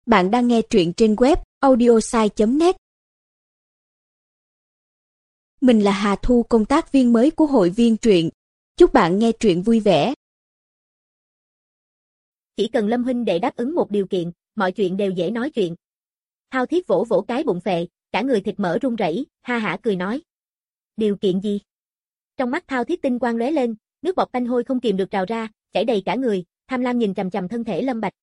Bạn đang nghe truyện trên web audiosai.net. Mình là Hà Thu, công tác viên mới của hội viên truyện. Chúc bạn nghe truyện vui vẻ. Chỉ cần Lâm huynh đệ đáp ứng một điều kiện, mọi chuyện đều dễ nói chuyện. Thao Thiết vỗ vỗ cái bụng phệ, cả người thịt mỡ run rẩy, ha hả cười nói. Điều kiện gì? Trong mắt Thao Thiết tinh quang lóe lên, nước bọt tanh hôi không kìm được trào ra, chảy đầy cả người, tham lam nhìn chằm chằm thân thể Lâm Bạch.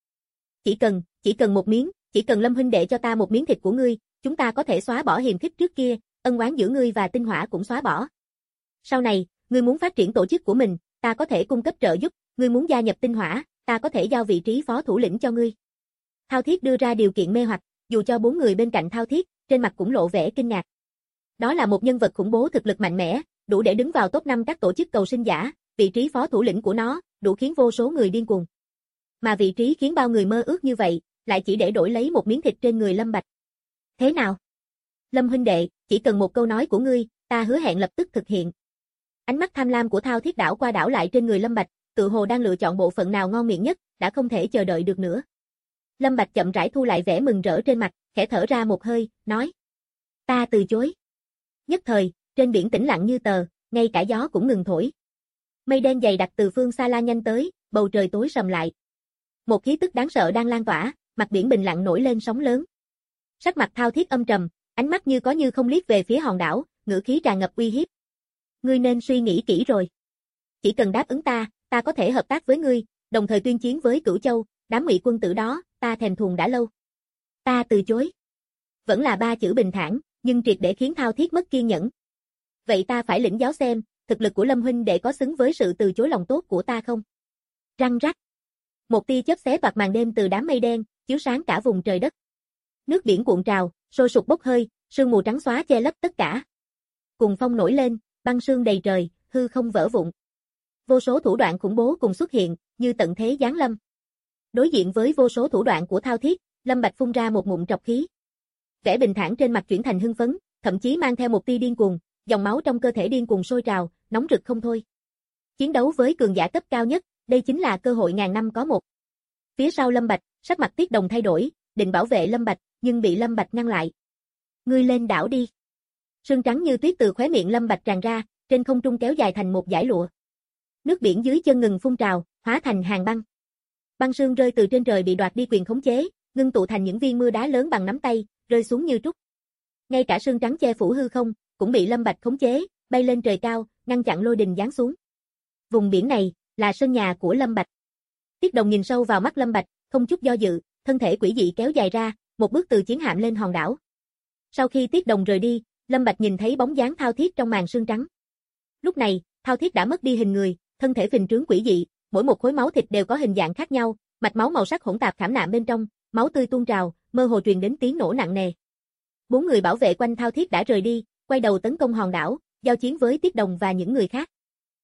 Chỉ cần một miếng, chỉ cần Lâm huynh đệ cho ta một miếng thịt của ngươi, chúng ta có thể xóa bỏ hiềm khích trước kia, ân oán giữa ngươi và Tinh Hỏa cũng xóa bỏ. Sau này, ngươi muốn phát triển tổ chức của mình, ta có thể cung cấp trợ giúp, ngươi muốn gia nhập Tinh Hỏa, ta có thể giao vị trí phó thủ lĩnh cho ngươi. Thao Thiết đưa ra điều kiện mê hoặc, dù cho 4 người bên cạnh Thao Thiết, trên mặt cũng lộ vẻ kinh ngạc. Đó là một nhân vật khủng bố thực lực mạnh mẽ, đủ để đứng vào top 5 các tổ chức cầu sinh giả, vị trí phó thủ lĩnh của nó, đủ khiến vô số người điên cuồng. Mà vị trí khiến bao người mơ ước như vậy, lại chỉ để đổi lấy một miếng thịt trên người Lâm Bạch. Thế nào? Lâm huynh đệ, chỉ cần một câu nói của ngươi, ta hứa hẹn lập tức thực hiện. Ánh mắt tham lam của Thao Thiết đảo qua đảo lại trên người Lâm Bạch, tự hồ đang lựa chọn bộ phận nào ngon miệng nhất, đã không thể chờ đợi được nữa. Lâm Bạch chậm rãi thu lại vẻ mừng rỡ trên mặt, khẽ thở ra một hơi, nói: Ta từ chối. Nhất thời, trên biển tĩnh lặng như tờ, ngay cả gió cũng ngừng thổi. Mây đen dày đặc từ phương xa lan nhanh tới, bầu trời tối sầm lại. Một khí tức đáng sợ đang lan tỏa, mặt biển bình lặng nổi lên sóng lớn. Sắc mặt Thao Thiết âm trầm, ánh mắt như có như không liếc về phía hòn đảo, ngữ khí tràn ngập uy hiếp. Ngươi nên suy nghĩ kỹ rồi. Chỉ cần đáp ứng ta có thể hợp tác với ngươi, đồng thời tuyên chiến với Cửu Châu, đám ngụy quân tử đó, ta thèm thuồng đã lâu. Ta từ chối. Vẫn là 3 chữ bình thản, nhưng triệt để khiến Thao Thiết mất kiên nhẫn. Vậy ta phải lĩnh giáo xem, thực lực của Lâm huynh đệ có xứng với sự từ chối lòng tốt của ta không? Răng rắc. Một tia chớp xé toạc màn đêm từ đám mây đen, chiếu sáng cả vùng trời đất. Nước biển cuộn trào, sôi sục bốc hơi, sương mù trắng xóa che lấp tất cả. Cùng phong nổi lên, băng sương đầy trời, hư không vỡ vụn. Vô số thủ đoạn khủng bố cùng xuất hiện, như tận thế giáng lâm. Đối diện với vô số thủ đoạn của Thao Thiết, Lâm Bạch phun ra một ngụm trọc khí. Vẻ bình thản trên mặt chuyển thành hưng phấn, thậm chí mang theo một tia điên cuồng, dòng máu trong cơ thể điên cuồng sôi trào, nóng rực không thôi. Chiến đấu với cường giả cấp cao nhất, đây chính là cơ hội ngàn năm có một. Phía sau Lâm Bạch, sắc mặt Tiết Đồng thay đổi, định bảo vệ Lâm Bạch, nhưng bị Lâm Bạch ngăn lại. Ngươi lên đảo đi. Sương trắng như tuyết từ khóe miệng Lâm Bạch tràn ra, trên không trung kéo dài thành một dải lụa. Nước biển dưới chân ngừng phun trào, hóa thành hàng băng. Băng sương rơi từ trên trời bị đoạt đi quyền khống chế, ngưng tụ thành những viên mưa đá lớn bằng nắm tay, rơi xuống như trút. Ngay cả sương trắng che phủ hư không, cũng bị Lâm Bạch khống chế, bay lên trời cao, ngăn chặn lôi đình giáng xuống. Vùng biển này là sân nhà của Lâm Bạch. Tiết Đồng nhìn sâu vào mắt Lâm Bạch, không chút do dự, thân thể quỷ dị kéo dài ra, một bước từ chiến hạm lên hòn đảo. Sau khi Tiết Đồng rời đi, Lâm Bạch nhìn thấy bóng dáng Thao Thiết trong màn sương trắng. Lúc này, Thao Thiết đã mất đi hình người, thân thể phình trướng quỷ dị, mỗi một khối máu thịt đều có hình dạng khác nhau, mạch máu màu sắc hỗn tạp khảm nạm bên trong, máu tươi tuôn trào, mơ hồ truyền đến tiếng nổ nặng nề. 4 người bảo vệ quanh Thao Thiết đã rời đi, quay đầu tấn công hòn đảo, giao chiến với Tiết Đồng và những người khác.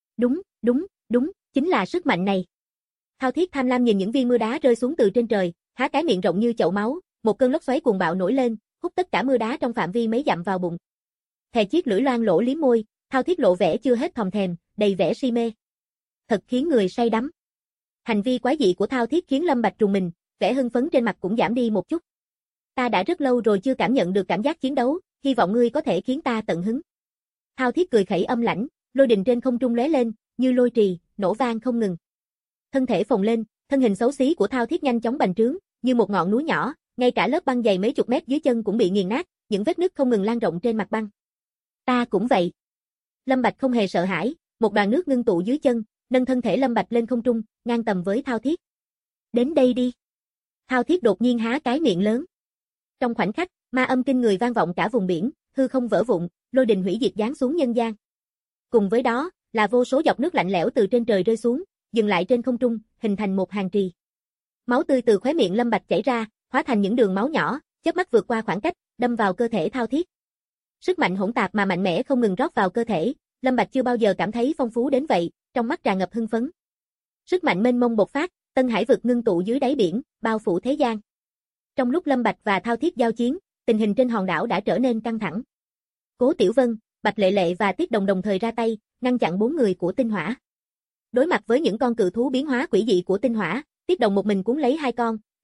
Đúng, chính là sức mạnh này. Thao Thiết tham lam nhìn những viên mưa đá rơi xuống từ trên trời, há cái miệng rộng như chậu máu, một cơn lốc xoáy cuồng bạo nổi lên, hút tất cả mưa đá trong phạm vi mấy dặm vào bụng. Thè chiếc lưỡi loang lỗ liếm môi, Thao Thiết lộ vẻ chưa hết thòm thèm, đầy vẻ si mê. Thật khiến người say đắm. Hành vi quái dị của Thao Thiết khiến Lâm Bạch rùng mình, vẻ hưng phấn trên mặt cũng giảm đi một chút. Ta đã rất lâu rồi chưa cảm nhận được cảm giác chiến đấu, hy vọng ngươi có thể khiến ta tận hứng. Thao Thiết cười khẩy âm lãnh, lôi đình trên không trung lóe lên, như lôi trì, nổ vang không ngừng. Thân thể phồng lên, thân hình xấu xí của Thao Thiết nhanh chóng bành trướng, như một ngọn núi nhỏ, ngay cả lớp băng dày mấy chục mét dưới chân cũng bị nghiền nát, những vết nứt không ngừng lan rộng trên mặt băng. Ta cũng vậy. Lâm Bạch không hề sợ hãi, một đoàn nước ngưng tụ dưới chân, nâng thân thể Lâm Bạch lên không trung, ngang tầm với Thao Thiết. Đến đây đi. Thao Thiết đột nhiên há cái miệng lớn. Trong khoảnh khắc, ma âm kinh người vang vọng cả vùng biển, hư không vỡ vụn, lôi đình hủy diệt giáng xuống nhân gian. Cùng với đó, là vô số giọt nước lạnh lẽo từ trên trời rơi xuống, dừng lại trên không trung, hình thành một hàng trì. Máu tươi từ khóe miệng Lâm Bạch chảy ra, hóa thành những đường máu nhỏ, chớp mắt vượt qua khoảng cách, đâm vào cơ thể Thao Thiết. Sức mạnh hỗn tạp mà mạnh mẽ không ngừng rót vào cơ thể, Lâm Bạch chưa bao giờ cảm thấy phong phú đến vậy, trong mắt tràn ngập hưng phấn. Sức mạnh mênh mông bộc phát, Tân Hải vực ngưng tụ dưới đáy biển, bao phủ thế gian. Trong lúc Lâm Bạch và Thao Thiết giao chiến, tình hình trên hòn đảo đã trở nên căng thẳng. Cố Tiểu Vân, Bạch Lệ Lệ và Tiết Đồng đồng thời ra tay, ngăn chặn 4 người của Tinh Hỏa. Đối mặt với những con cự thú biến hóa quỷ dị của Tinh Hỏa, Tiết Đồng một mình cuốn lấy 2 con,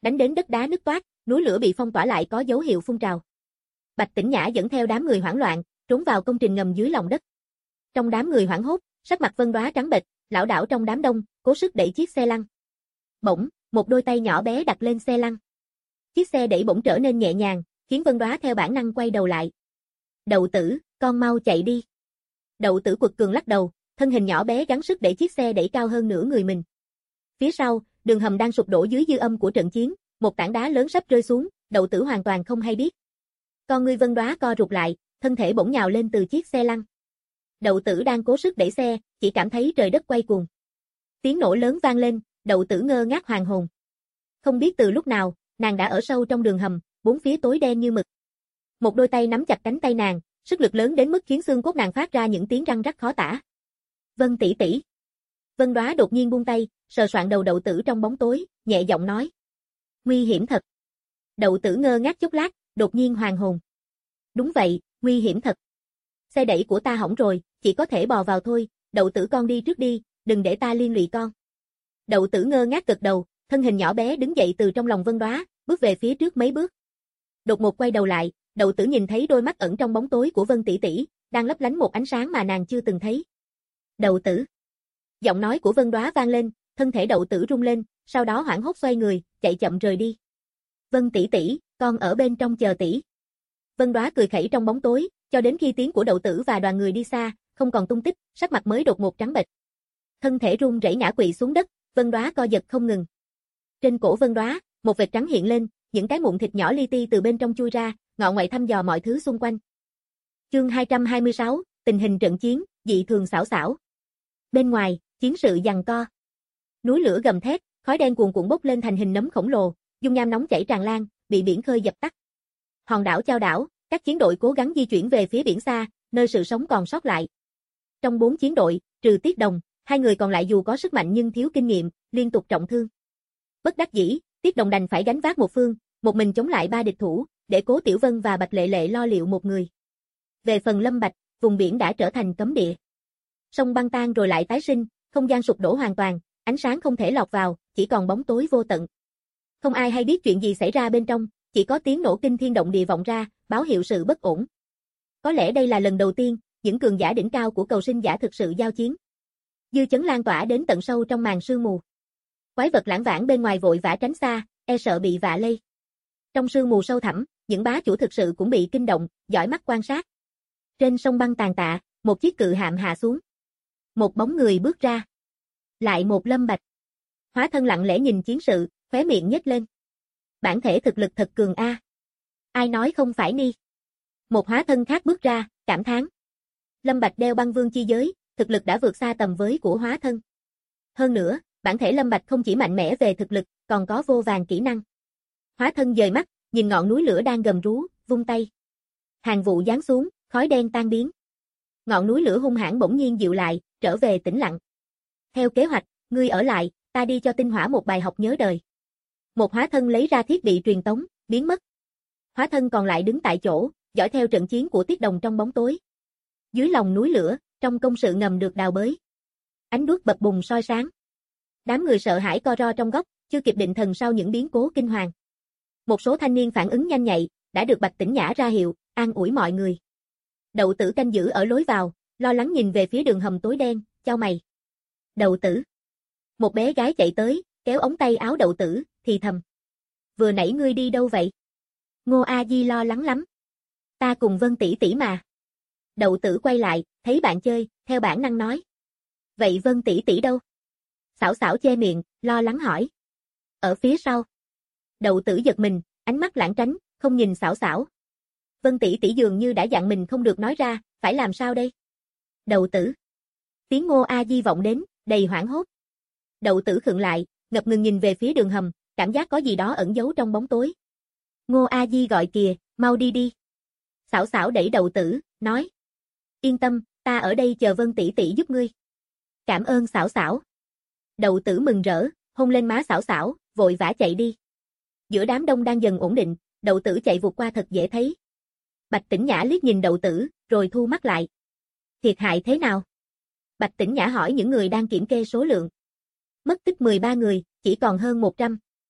đánh đến đất đá nứt toác, núi lửa bị phong tỏa lại có dấu hiệu phun trào. Bạch Tĩnh Nhã dẫn theo đám người hoảng loạn, trốn vào công trình ngầm dưới lòng đất. Trong đám người hoảng hốt, sắc mặt Vân Đóa trắng bệch, lảo đảo trong đám đông, cố sức đẩy chiếc xe lăn. Bỗng, một đôi tay nhỏ bé đặt lên xe lăn. Chiếc xe đẩy bỗng trở nên nhẹ nhàng, khiến Vân Đóa theo bản năng quay đầu lại. Đậu Tử, con mau chạy đi. Đậu Tử quật cường lắc đầu, thân hình nhỏ bé gắng sức để chiếc xe đẩy cao hơn nửa người mình. Phía sau, đường hầm đang sụp đổ dưới dư âm của trận chiến, một tảng đá lớn sắp rơi xuống, Đậu Tử hoàn toàn không hay biết. Con ngươi Vân Đóa co rụt lại, thân thể bỗng nhào lên từ chiếc xe lăn. Đậu Tử đang cố sức đẩy xe, chỉ cảm thấy trời đất quay cuồng. Tiếng nổ lớn vang lên, Đậu Tử ngơ ngác hoàn hồn. Không biết từ lúc nào, nàng đã ở sâu trong đường hầm, bốn phía tối đen như mực. Một đôi tay nắm chặt cánh tay nàng, sức lực lớn đến mức khiến xương cốt nàng phát ra những tiếng răng rắc khó tả. Vân tỷ tỷ. Vân Đóa đột nhiên buông tay, sờ soạng đầu Đậu Tử trong bóng tối, nhẹ giọng nói. Nguy hiểm thật. Đậu Tử ngơ ngác chốc lát, đột nhiên hoàn hồn. Đúng vậy, nguy hiểm thật. Xe đẩy của ta hỏng rồi, chỉ có thể bò vào thôi, Đậu Tử con đi trước đi, đừng để ta liên lụy con. Đậu Tử ngơ ngác gật đầu, thân hình nhỏ bé đứng dậy từ trong lòng Vân Đóa, bước về phía trước mấy bước. Đột ngột quay đầu lại, Đậu Tử nhìn thấy đôi mắt ẩn trong bóng tối của Vân tỷ tỷ, đang lấp lánh một ánh sáng mà nàng chưa từng thấy. Đậu Tử. Giọng nói của Vân Đóa vang lên, thân thể Đậu Tử rung lên, sau đó hoảng hốt xoay người, chạy chậm rời đi. Vân tỷ tỷ, con ở bên trong chờ tỷ. Vân Đóa cười khẩy trong bóng tối, cho đến khi tiếng của Đậu Tử và đoàn người đi xa, không còn tung tích, sắc mặt mới đột ngột trắng bệch. Thân thể run rẩy ngã quỵ xuống đất, Vân Đóa co giật không ngừng. Trên cổ Vân Đóa, một vệt trắng hiện lên, những cái mụn thịt nhỏ li ti từ bên trong chui ra, ngọ ngoại thăm dò mọi thứ xung quanh. Chương 226, tình hình trận chiến, dị thường xảo xảo. Bên ngoài, chiến sự giằng co. Núi lửa gầm thét, khói đen cuồn cuộn bốc lên thành hình nấm khổng lồ, dung nham nóng chảy tràn lan, bị biển khơi dập tắt. Hòn đảo chao đảo, các chiến đội cố gắng di chuyển về phía biển xa, nơi sự sống còn sót lại. Trong 4 chiến đội, trừ Tiết Đồng, 2 người còn lại dù có sức mạnh nhưng thiếu kinh nghiệm, liên tục trọng thương. Bất đắc dĩ, Tiết Đồng đành phải gánh vác một phương, một mình chống lại 3 địch thủ, để Cố Tiểu Vân và Bạch Lệ Lệ lo liệu một người. Về phần Lâm Bạch, vùng biển đã trở thành cấm địa. Sông băng tan rồi lại tái sinh, không gian sụp đổ hoàn toàn, ánh sáng không thể lọt vào, chỉ còn bóng tối vô tận. Không ai hay biết chuyện gì xảy ra bên trong, chỉ có tiếng nổ kinh thiên động địa vọng ra, báo hiệu sự bất ổn. Có lẽ đây là lần đầu tiên, những cường giả đỉnh cao của cầu sinh giả thực sự giao chiến. Dư chấn lan tỏa đến tận sâu trong màn sương mù. Quái vật lãng vãng bên ngoài vội vã tránh xa, e sợ bị vạ lây. Trong sương mù sâu thẳm, những bá chủ thực sự cũng bị kinh động, dõi mắt quan sát. Trên sông băng tàn tạ, một chiếc cự hạm hạ xuống. Một bóng người bước ra. Lại một Lâm Bạch. Hóa thân lặng lẽ nhìn chiến sự, khóe miệng nhếch lên. Bản thể thực lực thật cường a. Ai nói không phải ni. Một hóa thân khác bước ra, cảm thán. Lâm Bạch đeo băng vương chi giới, thực lực đã vượt xa tầm với của hóa thân. Hơn nữa, bản thể Lâm Bạch không chỉ mạnh mẽ về thực lực, còn có vô vàn kỹ năng. Hóa thân dời mắt, nhìn ngọn núi lửa đang gầm rú, vung tay. Hàng vụ giáng xuống, khói đen tan biến. Ngọn núi lửa hung hãn bỗng nhiên dịu lại, trở về tĩnh lặng. Theo kế hoạch, ngươi ở lại, ta đi cho tinh hỏa một bài học nhớ đời. Một hóa thân lấy ra thiết bị truyền tống, biến mất. Hóa thân còn lại đứng tại chỗ, dõi theo trận chiến của Tiết Đồng trong bóng tối. Dưới lòng núi lửa, trong công sự ngầm được đào bới. Ánh đuốc bập bùng soi sáng. Đám người sợ hãi co ro trong góc, chưa kịp định thần sau những biến cố kinh hoàng. Một số thanh niên phản ứng nhanh nhạy, đã được Bạch Tĩnh Nhã ra hiệu, an ủi mọi người. Đậu Tử canh giữ ở lối vào, lo lắng nhìn về phía đường hầm tối đen, chau mày. Đậu Tử. Một bé gái chạy tới, kéo ống tay áo Đậu Tử, thì thầm. Vừa nãy ngươi đi đâu vậy? Ngô A Di lo lắng lắm. Ta cùng Vân tỷ tỷ mà. Đậu Tử quay lại, thấy bạn chơi, theo bản năng nói. Vậy Vân tỷ tỷ đâu? Xảo xảo che miệng, lo lắng hỏi. Ở phía sau. Đậu Tử giật mình, ánh mắt lãng tránh, không nhìn xảo xảo. Vân tỷ tỷ dường như đã dặn mình không được nói ra, phải làm sao đây? Đậu Tử. Tiếng Ngô A Di vọng đến, đầy hoảng hốt. Đậu Tử khựng lại, ngập ngừng nhìn về phía đường hầm, cảm giác có gì đó ẩn giấu trong bóng tối. Ngô A Di gọi kìa, mau đi đi. Xảo xảo đẩy Đậu Tử, nói. Yên tâm, ta ở đây chờ Vân tỷ tỷ giúp ngươi. Cảm ơn xảo xảo. Đậu Tử mừng rỡ, hôn lên má xảo xảo, vội vã chạy đi. Giữa đám đông đang dần ổn định, Đậu Tử chạy vụt qua thật dễ thấy. Bạch Tĩnh Nhã liếc nhìn Đậu Tử, rồi thu mắt lại. Thiệt hại thế nào? Bạch Tĩnh Nhã hỏi những người đang kiểm kê số lượng. Mất tích 13 người, chỉ còn hơn 100.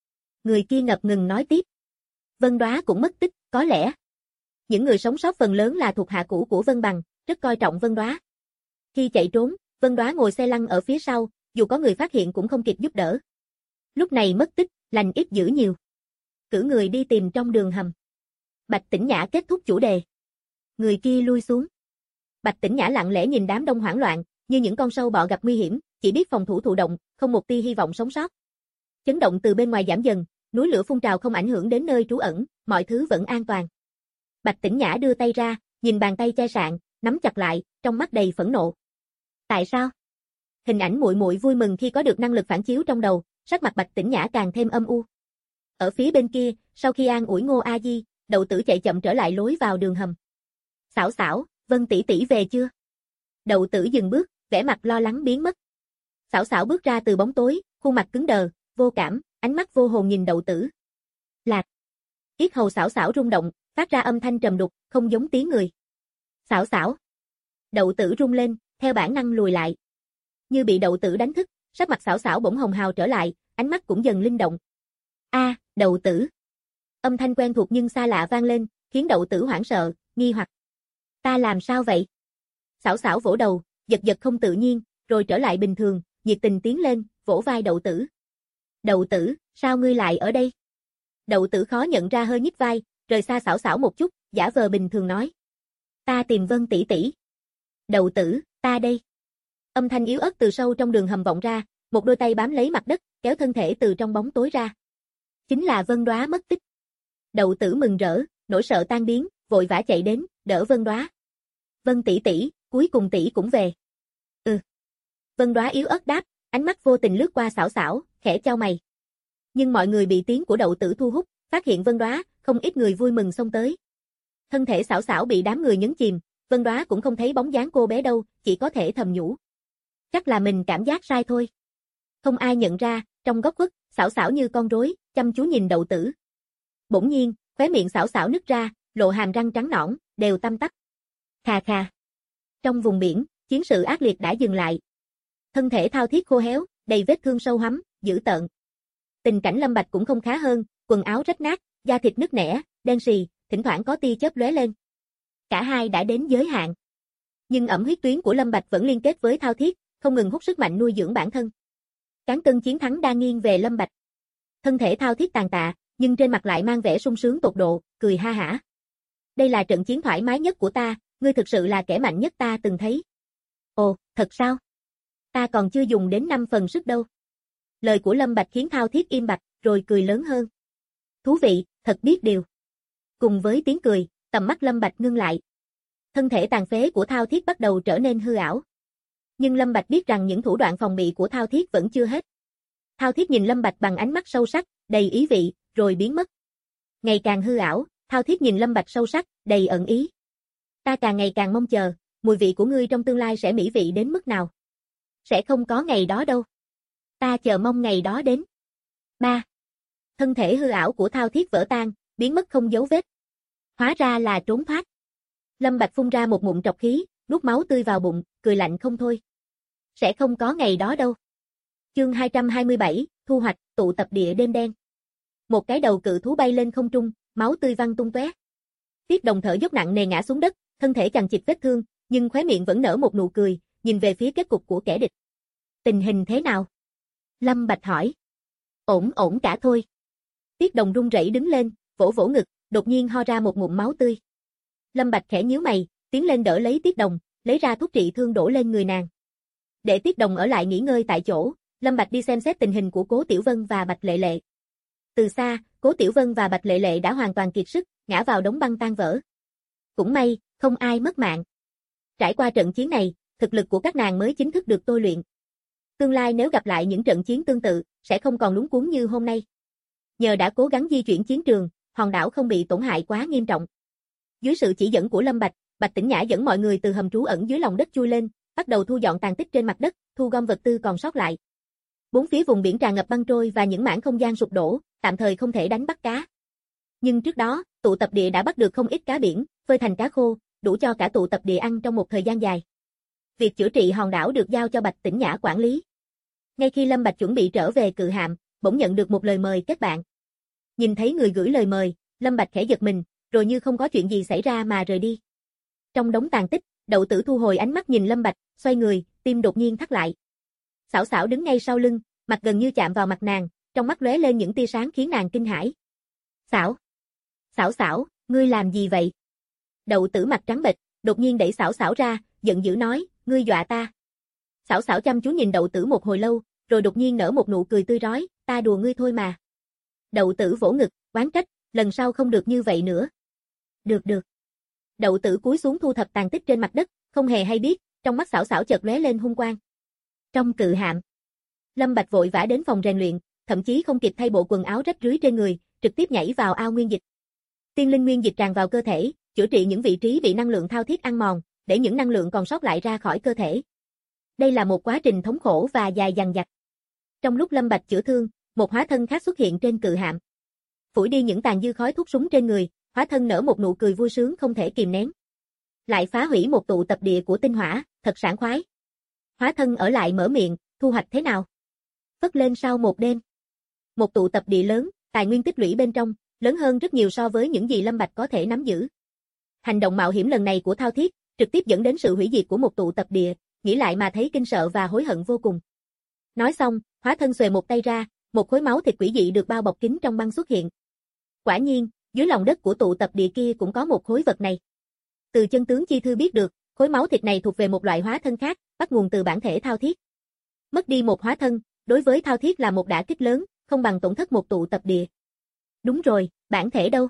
Người kia ngập ngừng nói tiếp. Vân Đoá cũng mất tích, có lẽ. Những người sống sót phần lớn là thuộc hạ cũ của Vân Bằng, rất coi trọng Vân Đoá. Khi chạy trốn, Vân Đoá ngồi xe lăn ở phía sau, dù có người phát hiện cũng không kịp giúp đỡ. Lúc này mất tích, lành ít dữ nhiều. Cử người đi tìm trong đường hầm. Bạch Tĩnh Nhã kết thúc chủ đề. Người kia lui xuống. Bạch Tĩnh Nhã lặng lẽ nhìn đám đông hoảng loạn, như những con sâu bọ gặp nguy hiểm, chỉ biết phòng thủ thụ động, không một tia hy vọng sống sót. Chấn động từ bên ngoài giảm dần, núi lửa phun trào không ảnh hưởng đến nơi trú ẩn, mọi thứ vẫn an toàn. Bạch Tĩnh Nhã đưa tay ra, nhìn bàn tay chai sạn, nắm chặt lại, trong mắt đầy phẫn nộ. Tại sao? Hình ảnh muội muội vui mừng khi có được năng lực phản chiếu trong đầu, sắc mặt Bạch Tĩnh Nhã càng thêm âm u. Ở phía bên kia, sau khi an ủi Ngô A Di, Đậu Tử chạy chậm trở lại lối vào đường hầm. Xảo xảo, Vân tỷ tỷ về chưa? Đậu Tử dừng bước, vẻ mặt lo lắng biến mất. Xảo xảo bước ra từ bóng tối, khuôn mặt cứng đờ, vô cảm, ánh mắt vô hồn nhìn Đậu Tử. Lạc. Yết hầu xảo xảo rung động, phát ra âm thanh trầm đục, không giống tiếng người. Xảo xảo. Đậu Tử rung lên, theo bản năng lùi lại. Như bị Đậu Tử đánh thức, sắc mặt xảo xảo bỗng hồng hào trở lại, ánh mắt cũng dần linh động. A, Đậu Tử. Âm thanh quen thuộc nhưng xa lạ vang lên, khiến Đậu Tử hoảng sợ, nghi hoặc. Ta làm sao vậy? Xảo xảo vỗ đầu, giật giật không tự nhiên, rồi trở lại bình thường, nhiệt tình tiến lên, vỗ vai Đậu Tử. Đậu Tử, sao ngươi lại ở đây? Đậu Tử khó nhận ra hơi nhích vai, rời xa xảo xảo một chút, giả vờ bình thường nói. Ta tìm Vân tỷ tỷ. Đậu Tử, ta đây. Âm thanh yếu ớt từ sâu trong đường hầm vọng ra, một đôi tay bám lấy mặt đất, kéo thân thể từ trong bóng tối ra. Chính là Vân Đoá mất tích. Đậu Tử mừng rỡ, nỗi sợ tan biến, vội vã chạy đến, đỡ Vân Đoá. Vân tỷ tỷ, cuối cùng tỷ cũng về. Ừ. Vân Đoá yếu ớt đáp, ánh mắt vô tình lướt qua xảo xảo, khẽ chau mày. Nhưng mọi người bị tiếng của Đậu Tử thu hút, phát hiện Vân Đoá, không ít người vui mừng xông tới. Thân thể xảo xảo bị đám người nhấn chìm, Vân Đoá cũng không thấy bóng dáng cô bé đâu, chỉ có thể thầm nhủ. Chắc là mình cảm giác sai thôi. Không ai nhận ra, trong góc khuất, xảo xảo như con rối, chăm chú nhìn Đậu Tử. Bỗng nhiên, khóe miệng xảo xảo nứt ra, lộ hàm răng trắng nõn, đều tăm tắp. Khà khà. Trong vùng biển, chiến sự ác liệt đã dừng lại. Thân thể thao thiết khô héo, đầy vết thương sâu hắm, dữ tợn. Tình cảnh Lâm Bạch cũng không khá hơn, quần áo rách nát, da thịt nứt nẻ, đen sì, thỉnh thoảng có tia chớp lóe lên. Cả hai đã đến giới hạn. Nhưng ẩm huyết tuyến của Lâm Bạch vẫn liên kết với thao thiết, không ngừng hút sức mạnh nuôi dưỡng bản thân. Cán cân chiến thắng đang nghiêng về Lâm Bạch. Thân thể thao thiết tàn tạ, nhưng trên mặt lại mang vẻ sung sướng tột độ, cười ha hả. Đây là trận chiến thoải mái nhất của ta, ngươi thực sự là kẻ mạnh nhất ta từng thấy. Ồ, thật sao? Ta còn chưa dùng đến 5 phần sức đâu. Lời của Lâm Bạch khiến thao thiết im bặt, rồi cười lớn hơn. Thú vị, thật biết điều. Cùng với tiếng cười, tầm mắt Lâm Bạch ngưng lại. Thân thể tàn phế của thao thiết bắt đầu trở nên hư ảo. Nhưng Lâm Bạch biết rằng những thủ đoạn phòng bị của thao thiết vẫn chưa hết. Thao thiết nhìn Lâm Bạch bằng ánh mắt sâu sắc, đầy ý vị, rồi biến mất. Ngày càng hư ảo, thao thiết nhìn Lâm Bạch sâu sắc, đầy ẩn ý. Ta càng ngày càng mong chờ, mùi vị của ngươi trong tương lai sẽ mỹ vị đến mức nào. Sẽ không có ngày đó đâu. Ta chờ mong ngày đó đến. 3. Thân thể hư ảo của thao thiết vỡ tan, biến mất không dấu vết. Hóa ra là trốn thoát. Lâm Bạch phun ra một ngụm trọc khí, nuốt máu tươi vào bụng, cười lạnh không thôi. Sẽ không có ngày đó đâu. Chương 227, thu hoạch, tụ tập địa đêm đen. Một cái đầu cự thú bay lên không trung, máu tươi văng tung tóe. Tiết Đồng thở dốc nặng nề ngã xuống đất, thân thể chằng chịt vết thương, nhưng khóe miệng vẫn nở một nụ cười, nhìn về phía kết cục của kẻ địch. Tình hình thế nào? Lâm Bạch hỏi. Ổn cả thôi. Tiết Đồng run rẩy đứng lên, vỗ vỗ ngực, đột nhiên ho ra một ngụm máu tươi. Lâm Bạch khẽ nhíu mày, tiến lên đỡ lấy Tiết Đồng, lấy ra thuốc trị thương đổ lên người nàng. Để Tiết Đồng ở lại nghỉ ngơi tại chỗ, Lâm Bạch đi xem xét tình hình của Cố Tiểu Vân và Bạch Lệ Lệ. Từ xa, Cố Tiểu Vân và Bạch Lệ Lệ đã hoàn toàn kiệt sức, ngã vào đống băng tan vỡ. Cũng may, không ai mất mạng. Trải qua trận chiến này, thực lực của các nàng mới chính thức được tôi luyện. Tương lai nếu gặp lại những trận chiến tương tự, sẽ không còn luống cuống như hôm nay. Nhờ đã cố gắng di chuyển chiến trường, hòn đảo không bị tổn hại quá nghiêm trọng. Dưới sự chỉ dẫn của Lâm Bạch, Bạch Tĩnh Nhã dẫn mọi người từ hầm trú ẩn dưới lòng đất chui lên, bắt đầu thu dọn tàn tích trên mặt đất, thu gom vật tư còn sót lại. Bốn phía vùng biển tràn ngập băng trôi và những mảng không gian sụp đổ, tạm thời không thể đánh bắt cá. Nhưng trước đó, tụ tập địa đã bắt được không ít cá biển, phơi thành cá khô, đủ cho cả tụ tập địa ăn trong một thời gian dài. Việc chữa trị hòn đảo được giao cho Bạch Tĩnh Nhã quản lý. Ngay khi Lâm Bạch chuẩn bị trở về Cự Hạm, bỗng nhận được một lời mời kết bạn. Nhìn thấy người gửi lời mời, Lâm Bạch khẽ giật mình, rồi như không có chuyện gì xảy ra mà rời đi. Trong đống tàn tích, Đậu Tử thu hồi ánh mắt nhìn Lâm Bạch, xoay người, tim đột nhiên thắt lại. Xảo Xảo đứng ngay sau lưng, mặt gần như chạm vào mặt nàng, trong mắt lóe lên những tia sáng khiến nàng kinh hãi. Xảo, Xảo Xảo, ngươi làm gì vậy? Đậu Tử mặt trắng bệch, đột nhiên đẩy Xảo Xảo ra, giận dữ nói, ngươi dọa ta. Xảo Xảo chăm chú nhìn Đậu Tử một hồi lâu, rồi đột nhiên nở một nụ cười tươi rói, ta đùa ngươi thôi mà. Đậu Tử vỗ ngực, oán trách, lần sau không được như vậy nữa. Được được. Đậu Tử cúi xuống thu thập tàn tích trên mặt đất, không hề hay biết, trong mắt Xảo Xảo chợt lóe lên hung quang. Trong cự hạm, Lâm Bạch vội vã đến phòng rèn luyện, thậm chí không kịp thay bộ quần áo rách rưới trên người, trực tiếp nhảy vào ao nguyên dịch. Tiên linh nguyên dịch tràn vào cơ thể, chữa trị những vị trí bị năng lượng thao thiết ăn mòn, để những năng lượng còn sót lại ra khỏi cơ thể. Đây là một quá trình thống khổ và dài dằng dặc. Trong lúc Lâm Bạch chữa thương, một hóa thân khác xuất hiện trên cự hạm. Phủi đi những tàn dư khói thuốc súng trên người, hóa thân nở một nụ cười vui sướng không thể kìm nén. Lại phá hủy một tụ tập địa của tinh hỏa, thật sảng khoái. Hóa thân ở lại mở miệng, thu hoạch thế nào? Phất lên sau một đêm. Một tụ tập địa lớn, tài nguyên tích lũy bên trong, lớn hơn rất nhiều so với những gì Lâm Bạch có thể nắm giữ. Hành động mạo hiểm lần này của Thao Thiết, trực tiếp dẫn đến sự hủy diệt của một tụ tập địa, nghĩ lại mà thấy kinh sợ và hối hận vô cùng. Nói xong, hóa thân xuề một tay ra, một khối máu thịt quỷ dị được bao bọc kín trong băng xuất hiện. Quả nhiên, dưới lòng đất của tụ tập địa kia cũng có một khối vật này. Từ chân tướng chi thư biết được, khối máu thịt này thuộc về một loại hóa thân khác, bắt nguồn từ bản thể Thao Thiết. Mất đi một hóa thân, đối với Thao Thiết là một đả kích lớn, không bằng tổn thất một tụ tập địa. Đúng rồi, bản thể đâu?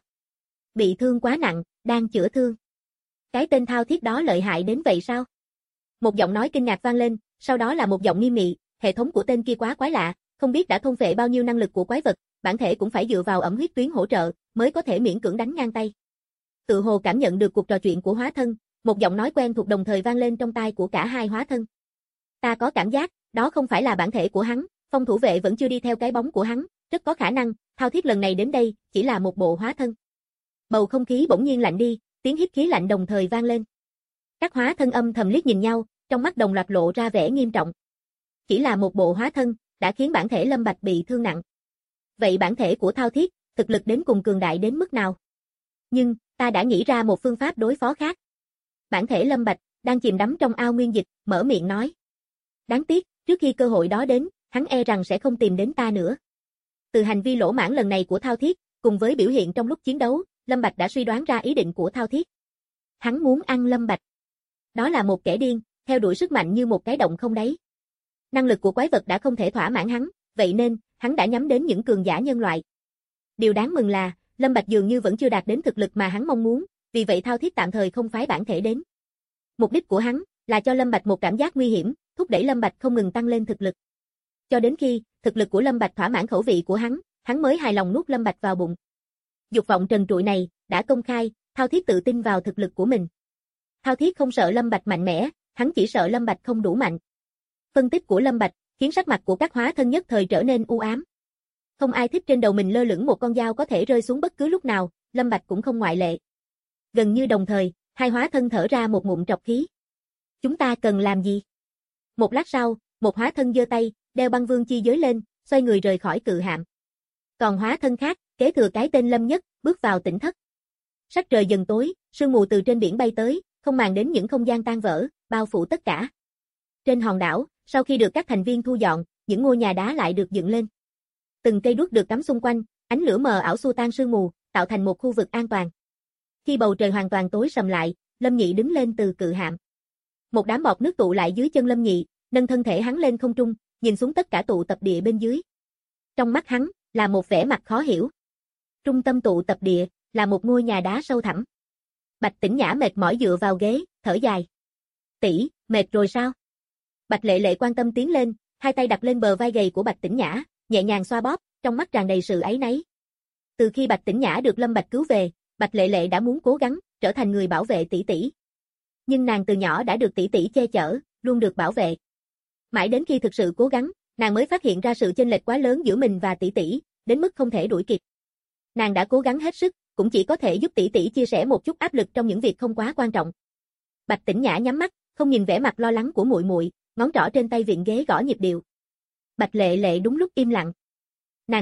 Bị thương quá nặng, đang chữa thương. Cái tên Thao Thiết đó lợi hại đến vậy sao? Một giọng nói kinh ngạc vang lên, sau đó là một giọng nghiêm nghị, hệ thống của tên kia quá quái lạ, không biết đã thôn phệ bao nhiêu năng lực của quái vật, bản thể cũng phải dựa vào ẩm huyết tuyến hỗ trợ, mới có thể miễn cưỡng đánh ngang tay. Tự hồ cảm nhận được cuộc trò chuyện của hóa thân, một giọng nói quen thuộc đồng thời vang lên trong tai của cả hai hóa thân. Ta có cảm giác, đó không phải là bản thể của hắn, phong thủ vệ vẫn chưa đi theo cái bóng của hắn, rất có khả năng, Thao Thiết lần này đến đây, chỉ là một bộ hóa thân. Bầu không khí bỗng nhiên lạnh đi, tiếng hít khí lạnh đồng thời vang lên. Các hóa thân âm thầm liếc nhìn nhau, trong mắt đồng loạt lộ ra vẻ nghiêm trọng. Chỉ là một bộ hóa thân, đã khiến bản thể Lâm Bạch bị thương nặng. Vậy bản thể của Thao Thiết, thực lực đến cùng cường đại đến mức nào? Nhưng, ta đã nghĩ ra một phương pháp đối phó khác. Bản thể Lâm Bạch, đang chìm đắm trong ao nguyên dịch, mở miệng nói. Đáng tiếc, trước khi cơ hội đó đến, hắn e rằng sẽ không tìm đến ta nữa. Từ hành vi lỗ mãng lần này của Thao Thiết, cùng với biểu hiện trong lúc chiến đấu, Lâm Bạch đã suy đoán ra ý định của Thao Thiết. Hắn muốn ăn Lâm Bạch. Đó là một kẻ điên, theo đuổi sức mạnh như một cái động không đáy. Năng lực của quái vật đã không thể thỏa mãn hắn, vậy nên, hắn đã nhắm đến những cường giả nhân loại. Điều đáng mừng là, Lâm Bạch dường như vẫn chưa đạt đến thực lực mà hắn mong muốn, vì vậy Thao Thiết tạm thời không phái bản thể đến. Mục đích của hắn, là cho Lâm Bạch một cảm giác nguy hiểm, thúc đẩy Lâm Bạch không ngừng tăng lên thực lực. Cho đến khi, thực lực của Lâm Bạch thỏa mãn khẩu vị của hắn mới hài lòng nuốt Lâm Bạch vào bụng. Dục vọng trần trụi này, đã công khai, Thao Thiết tự tin vào thực lực của mình. Thao Thiết không sợ Lâm Bạch mạnh mẽ, hắn chỉ sợ Lâm Bạch không đủ mạnh. Phân tích của Lâm Bạch, khiến sắc mặt của các hóa thân nhất thời trở nên u ám. Không ai thích trên đầu mình lơ lửng một con dao có thể rơi xuống bất cứ lúc nào, Lâm Bạch cũng không ngoại lệ. Gần như đồng thời, hai hóa thân thở ra một ngụm trọc khí. Chúng ta cần làm gì? Một lát sau, một hóa thân giơ tay, đeo băng vương chi giới lên, xoay người rời khỏi cự hạm. Còn hóa thân khác, kế thừa cái tên Lâm Nhất, bước vào tỉnh thất. Sắc trời dần tối, sương mù từ trên biển bay tới, không màng đến những không gian tan vỡ, bao phủ tất cả. Trên hòn đảo, sau khi được các thành viên thu dọn, những ngôi nhà đá lại được dựng lên. Từng cây đuốc được cắm xung quanh, ánh lửa mờ ảo xua tan sương mù, tạo thành một khu vực an toàn. Khi bầu trời hoàn toàn tối sầm lại, Lâm Nhị đứng lên từ cự hạm. Một đám bọt nước tụ lại dưới chân Lâm Nhị, nâng thân thể hắn lên không trung, nhìn xuống tất cả tụ tập địa bên dưới. Trong mắt hắn, là một vẻ mặt khó hiểu. Trung tâm tụ tập địa, là một ngôi nhà đá sâu thẳm. Bạch Tĩnh Nhã mệt mỏi dựa vào ghế, thở dài. Tỷ, mệt rồi sao? Bạch Lệ Lệ quan tâm tiến lên, hai tay đặt lên bờ vai gầy của Bạch Tĩnh Nhã, nhẹ nhàng xoa bóp, trong mắt tràn đầy sự áy náy. Từ khi Bạch Tĩnh Nhã được Lâm Bạch cứu về, Bạch Lệ Lệ đã muốn cố gắng, trở thành người bảo vệ tỷ tỷ. Nhưng nàng từ nhỏ đã được tỷ tỷ che chở, luôn được bảo vệ. Mãi đến khi thực sự cố gắng, nàng mới phát hiện ra sự chênh lệch quá lớn giữa mình và tỷ tỷ, đến mức không thể đuổi kịp. Nàng đã cố gắng hết sức, cũng chỉ có thể giúp tỷ tỷ chia sẻ một chút áp lực trong những việc không quá quan trọng. Bạch Tĩnh Nhã nhắm mắt, không nhìn vẻ mặt lo lắng của muội muội, ngón trỏ trên tay vịn ghế gõ nhịp điệu. Bạch Lệ Lệ đúng lúc im lặng. Nàng biết,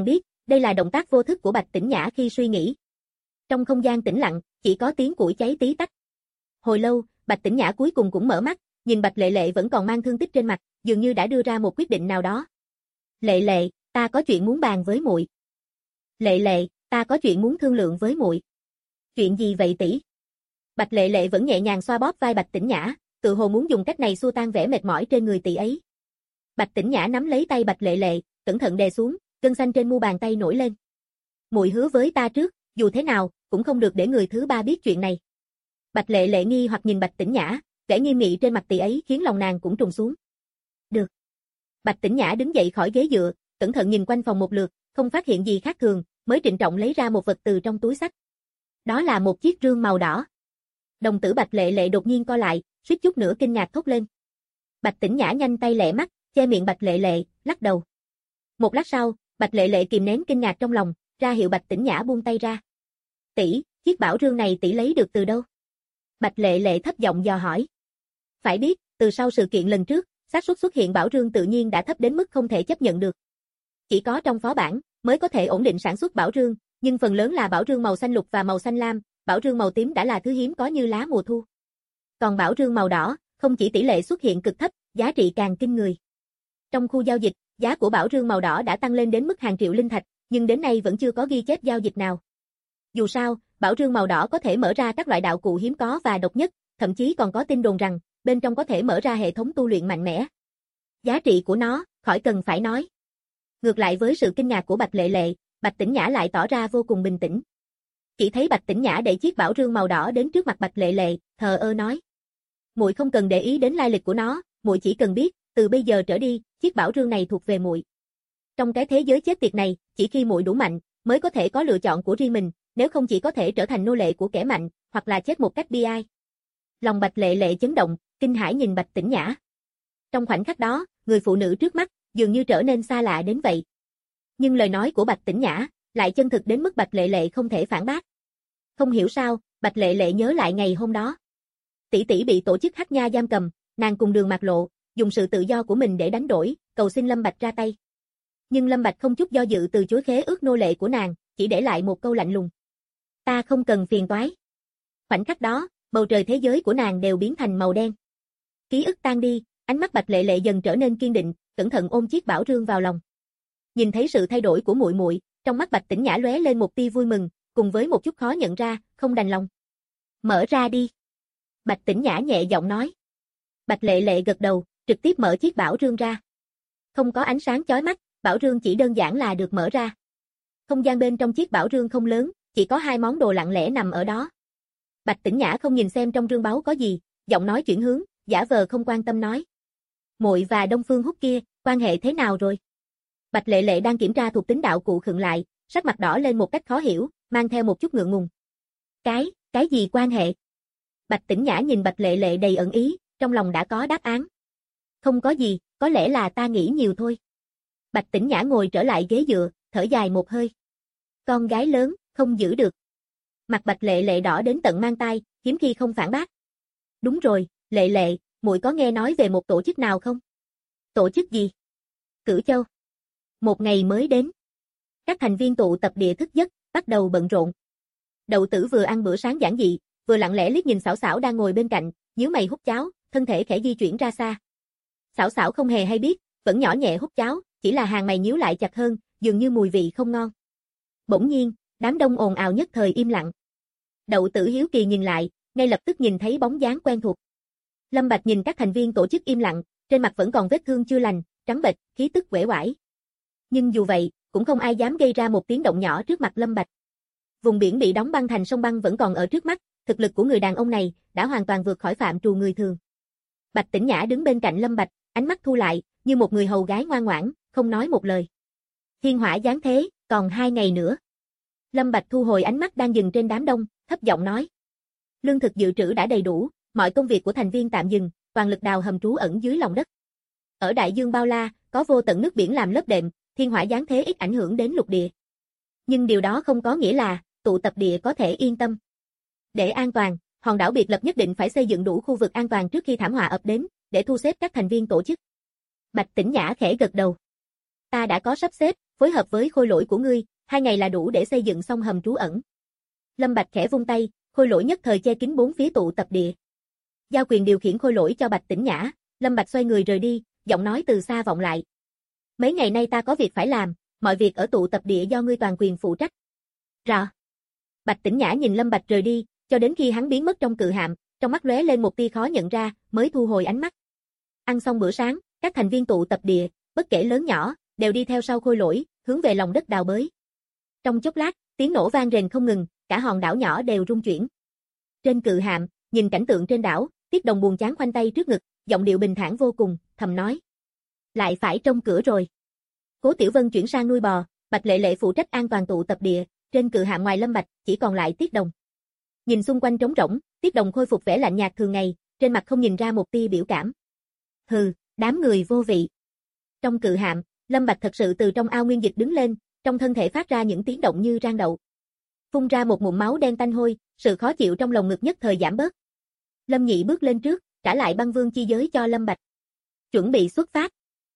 đây là động tác vô thức của Bạch Tĩnh Nhã khi suy nghĩ. Trong không gian tĩnh lặng, chỉ có tiếng củi cháy tí tách. Hồi lâu, Bạch Tĩnh Nhã cuối cùng cũng mở mắt, nhìn Bạch Lệ Lệ vẫn còn mang thương tích trên mặt, dường như đã đưa ra một quyết định nào đó. Lệ Lệ, ta có chuyện muốn bàn với muội. Lệ Lệ, ta có chuyện muốn thương lượng với muội. Chuyện gì vậy tỷ? Bạch Lệ Lệ vẫn nhẹ nhàng xoa bóp vai Bạch Tĩnh Nhã, tự hồ muốn dùng cách này xua tan vẻ mệt mỏi trên người tỷ ấy. Bạch Tĩnh Nhã nắm lấy tay Bạch Lệ Lệ, cẩn thận đè xuống, gân xanh trên mu bàn tay nổi lên. Muội hứa với ta trước, dù thế nào cũng không được để người thứ ba biết chuyện này. Bạch Lệ Lệ nghi hoặc nhìn Bạch Tĩnh Nhã, vẻ nghiêm nghị trên mặt tỷ ấy khiến lòng nàng cũng trùng xuống. Được. Bạch Tĩnh Nhã đứng dậy khỏi ghế dựa, cẩn thận nhìn quanh phòng một lượt, không phát hiện gì khác thường, mới trịnh trọng lấy ra một vật từ trong túi xách. Đó là một chiếc rương màu đỏ. Đồng tử Bạch Lệ Lệ đột nhiên co lại, suýt chút nữa kinh ngạc thốt lên. Bạch Tĩnh Nhã nhanh tay lẹ mắt, che miệng Bạch Lệ Lệ, lắc đầu. Một lát sau, Bạch Lệ Lệ kìm nén kinh ngạc trong lòng, ra hiệu Bạch Tĩnh Nhã buông tay ra. Tỷ, chiếc bảo rương này tỷ lấy được từ đâu? Bạch Lệ Lệ thấp giọng dò hỏi. Phải biết, từ sau sự kiện lần trước, xác suất xuất hiện bảo rương tự nhiên đã thấp đến mức không thể chấp nhận được. Chỉ có trong phó bản mới có thể ổn định sản xuất bảo rương, nhưng phần lớn là bảo rương màu xanh lục và màu xanh lam, bảo rương màu tím đã là thứ hiếm có như lá mùa thu. Còn bảo rương màu đỏ, không chỉ tỷ lệ xuất hiện cực thấp, giá trị càng kinh người. Trong khu giao dịch, giá của bảo rương màu đỏ đã tăng lên đến mức hàng triệu linh thạch, nhưng đến nay vẫn chưa có ghi chép giao dịch nào. Dù sao, bảo rương màu đỏ có thể mở ra các loại đạo cụ hiếm có và độc nhất, thậm chí còn có tin đồn rằng, bên trong có thể mở ra hệ thống tu luyện mạnh mẽ. Giá trị của nó, khỏi cần phải nói. Ngược lại với sự kinh ngạc của Bạch Lệ Lệ, Bạch Tĩnh Nhã lại tỏ ra vô cùng bình tĩnh. Chỉ thấy Bạch Tĩnh Nhã đẩy chiếc bảo rương màu đỏ đến trước mặt Bạch Lệ Lệ, thờ ơ nói: "Muội không cần để ý đến lai lịch của nó, muội chỉ cần biết, từ bây giờ trở đi, chiếc bảo rương này thuộc về muội. Trong cái thế giới chết tiệt này, chỉ khi muội đủ mạnh, mới có thể có lựa chọn của riêng mình, nếu không chỉ có thể trở thành nô lệ của kẻ mạnh, hoặc là chết một cách bi ai." Lòng Bạch Lệ Lệ chấn động, kinh hãi nhìn Bạch Tĩnh Nhã. Trong khoảnh khắc đó, người phụ nữ trước mắt dường như trở nên xa lạ đến vậy. Nhưng lời nói của Bạch Tĩnh Nhã lại chân thực đến mức Bạch Lệ Lệ không thể phản bác. Không hiểu sao, Bạch Lệ Lệ nhớ lại ngày hôm đó. Tỷ tỷ bị tổ chức Hắc Nha giam cầm, nàng cùng Đường Mạc Lộ dùng sự tự do của mình để đánh đổi, cầu xin Lâm Bạch ra tay. Nhưng Lâm Bạch không chút do dự từ chối khế ước nô lệ của nàng, chỉ để lại một câu lạnh lùng: "Ta không cần phiền toái." Khoảnh khắc đó, bầu trời thế giới của nàng đều biến thành màu đen. Ký ức tan đi, ánh mắt Bạch Lệ Lệ dần trở nên kiên định, cẩn thận ôm chiếc bảo rương vào lòng. Nhìn thấy sự thay đổi của muội muội, trong mắt Bạch Tĩnh Nhã lóe lên một tia vui mừng, cùng với một chút khó nhận ra, không đành lòng. "Mở ra đi." Bạch Tĩnh Nhã nhẹ giọng nói. Bạch Lệ Lệ gật đầu, trực tiếp mở chiếc bảo rương ra. Không có ánh sáng chói mắt, bảo rương chỉ đơn giản là được mở ra. Không gian bên trong chiếc bảo rương không lớn, chỉ có 2 món đồ lặng lẽ nằm ở đó. Bạch Tĩnh Nhã không nhìn xem trong rương báu có gì, giọng nói chuyển hướng, giả vờ không quan tâm nói: "Muội và Đông Phương Húc kia, quan hệ thế nào rồi?" Bạch Lệ Lệ đang kiểm tra thuộc tính đạo cụ khựng lại, sắc mặt đỏ lên một cách khó hiểu, mang theo một chút ngượng ngùng. Cái gì quan hệ?" Bạch Tĩnh Nhã nhìn Bạch Lệ Lệ đầy ẩn ý, trong lòng đã có đáp án. "Không có gì, có lẽ là ta nghĩ nhiều thôi." Bạch Tĩnh Nhã ngồi trở lại ghế dựa, thở dài một hơi. Con gái lớn, không giữ được. Mặt Bạch Lệ Lệ đỏ đến tận mang tai, hiếm khi không phản bác. "Đúng rồi, Lệ Lệ, muội có nghe nói về một tổ chức nào không?" "Tổ chức gì?" "Cửu Châu." Một ngày mới đến. Các thành viên tụ tập địa thức giấc, bắt đầu bận rộn. Đậu Tử vừa ăn bữa sáng giản dị, vừa lặng lẽ liếc nhìn Xảo Xảo đang ngồi bên cạnh, nhíu mày hút cháo, thân thể khẽ di chuyển ra xa. Xảo Xảo không hề hay biết, vẫn nhỏ nhẹ hút cháo, chỉ là hàng mày nhíu lại chặt hơn, dường như mùi vị không ngon. Bỗng nhiên, đám đông ồn ào nhất thời im lặng. Đậu Tử hiếu kỳ nhìn lại, ngay lập tức nhìn thấy bóng dáng quen thuộc. Lâm Bạch nhìn các thành viên tổ chức im lặng, trên mặt vẫn còn vết thương chưa lành, trắng bệch, khí tức uể oải. Nhưng dù vậy, cũng không ai dám gây ra một tiếng động nhỏ trước mặt Lâm Bạch. Vùng biển bị đóng băng thành sông băng vẫn còn ở trước mắt, thực lực của người đàn ông này đã hoàn toàn vượt khỏi phạm trù người thường. Bạch Tĩnh Nhã đứng bên cạnh Lâm Bạch, ánh mắt thu lại, như một người hầu gái ngoan ngoãn, không nói một lời. Thiên hỏa giáng thế, còn 2 ngày nữa. Lâm Bạch thu hồi ánh mắt đang dừng trên đám đông, thấp giọng nói: "Lương thực dự trữ đã đầy đủ, mọi công việc của thành viên tạm dừng, toàn lực đào hầm trú ẩn dưới lòng đất. Ở đại dương bao la, có vô tận nước biển làm lớp đệm, thiên hỏa giáng thế ít ảnh hưởng đến lục địa. Nhưng điều đó không có nghĩa là tụ tập địa có thể yên tâm. Để an toàn, hòn đảo biệt lập nhất định phải xây dựng đủ khu vực an toàn trước khi thảm họa ập đến, để thu xếp các thành viên tổ chức." Bạch Tĩnh Nhã khẽ gật đầu. "Ta đã có sắp xếp, phối hợp với khôi lỗi của ngươi, 2 ngày là đủ để xây dựng xong hầm trú ẩn. Lâm Bạch khẽ vung tay, khôi lỗi nhất thời che kín 4 phía tụ tập địa. Giao quyền điều khiển khôi lỗi cho Bạch Tĩnh Nhã, Lâm Bạch xoay người rời đi, giọng nói từ xa vọng lại. Mấy ngày nay ta có việc phải làm, mọi việc ở tụ tập địa do ngươi toàn quyền phụ trách. Rõ. Bạch Tĩnh Nhã nhìn Lâm Bạch rời đi, cho đến khi hắn biến mất trong cự hạm, trong mắt lóe lên một tia khó nhận ra, mới thu hồi ánh mắt. Ăn xong bữa sáng, các thành viên tụ tập địa, bất kể lớn nhỏ, đều đi theo sau khôi lỗi, hướng về lòng đất đào bới. Trong chốc lát, tiếng nổ vang rền không ngừng, cả hòn đảo nhỏ đều rung chuyển. Trên cự hạm, nhìn cảnh tượng trên đảo, Tiết Đồng buồn chán khoanh tay trước ngực, giọng điệu bình thản vô cùng, thầm nói: lại phải trông cửa rồi. Cố Tiểu Vân chuyển sang nuôi bò, Bạch Lệ Lệ phụ trách an toàn tụ tập địa, trên cự hạm ngoài Lâm Bạch, chỉ còn lại Tiết Đồng. Nhìn xung quanh trống rỗng, Tiết Đồng khôi phục vẻ lạnh nhạt thường ngày, trên mặt không nhìn ra một tia biểu cảm. Hừ, đám người vô vị. Trong cự hạm, Lâm Bạch thật sự từ trong ao nguyên dịch đứng lên, trong thân thể phát ra những tiếng động như rang đậu. Phun ra một ngụm máu đen tanh hôi, sự khó chịu trong lồng ngực nhất thời giảm bớt. Lâm Nhị bước lên trước, trả lại băng vương chi giới cho Lâm Bạch. Chuẩn bị xuất phát.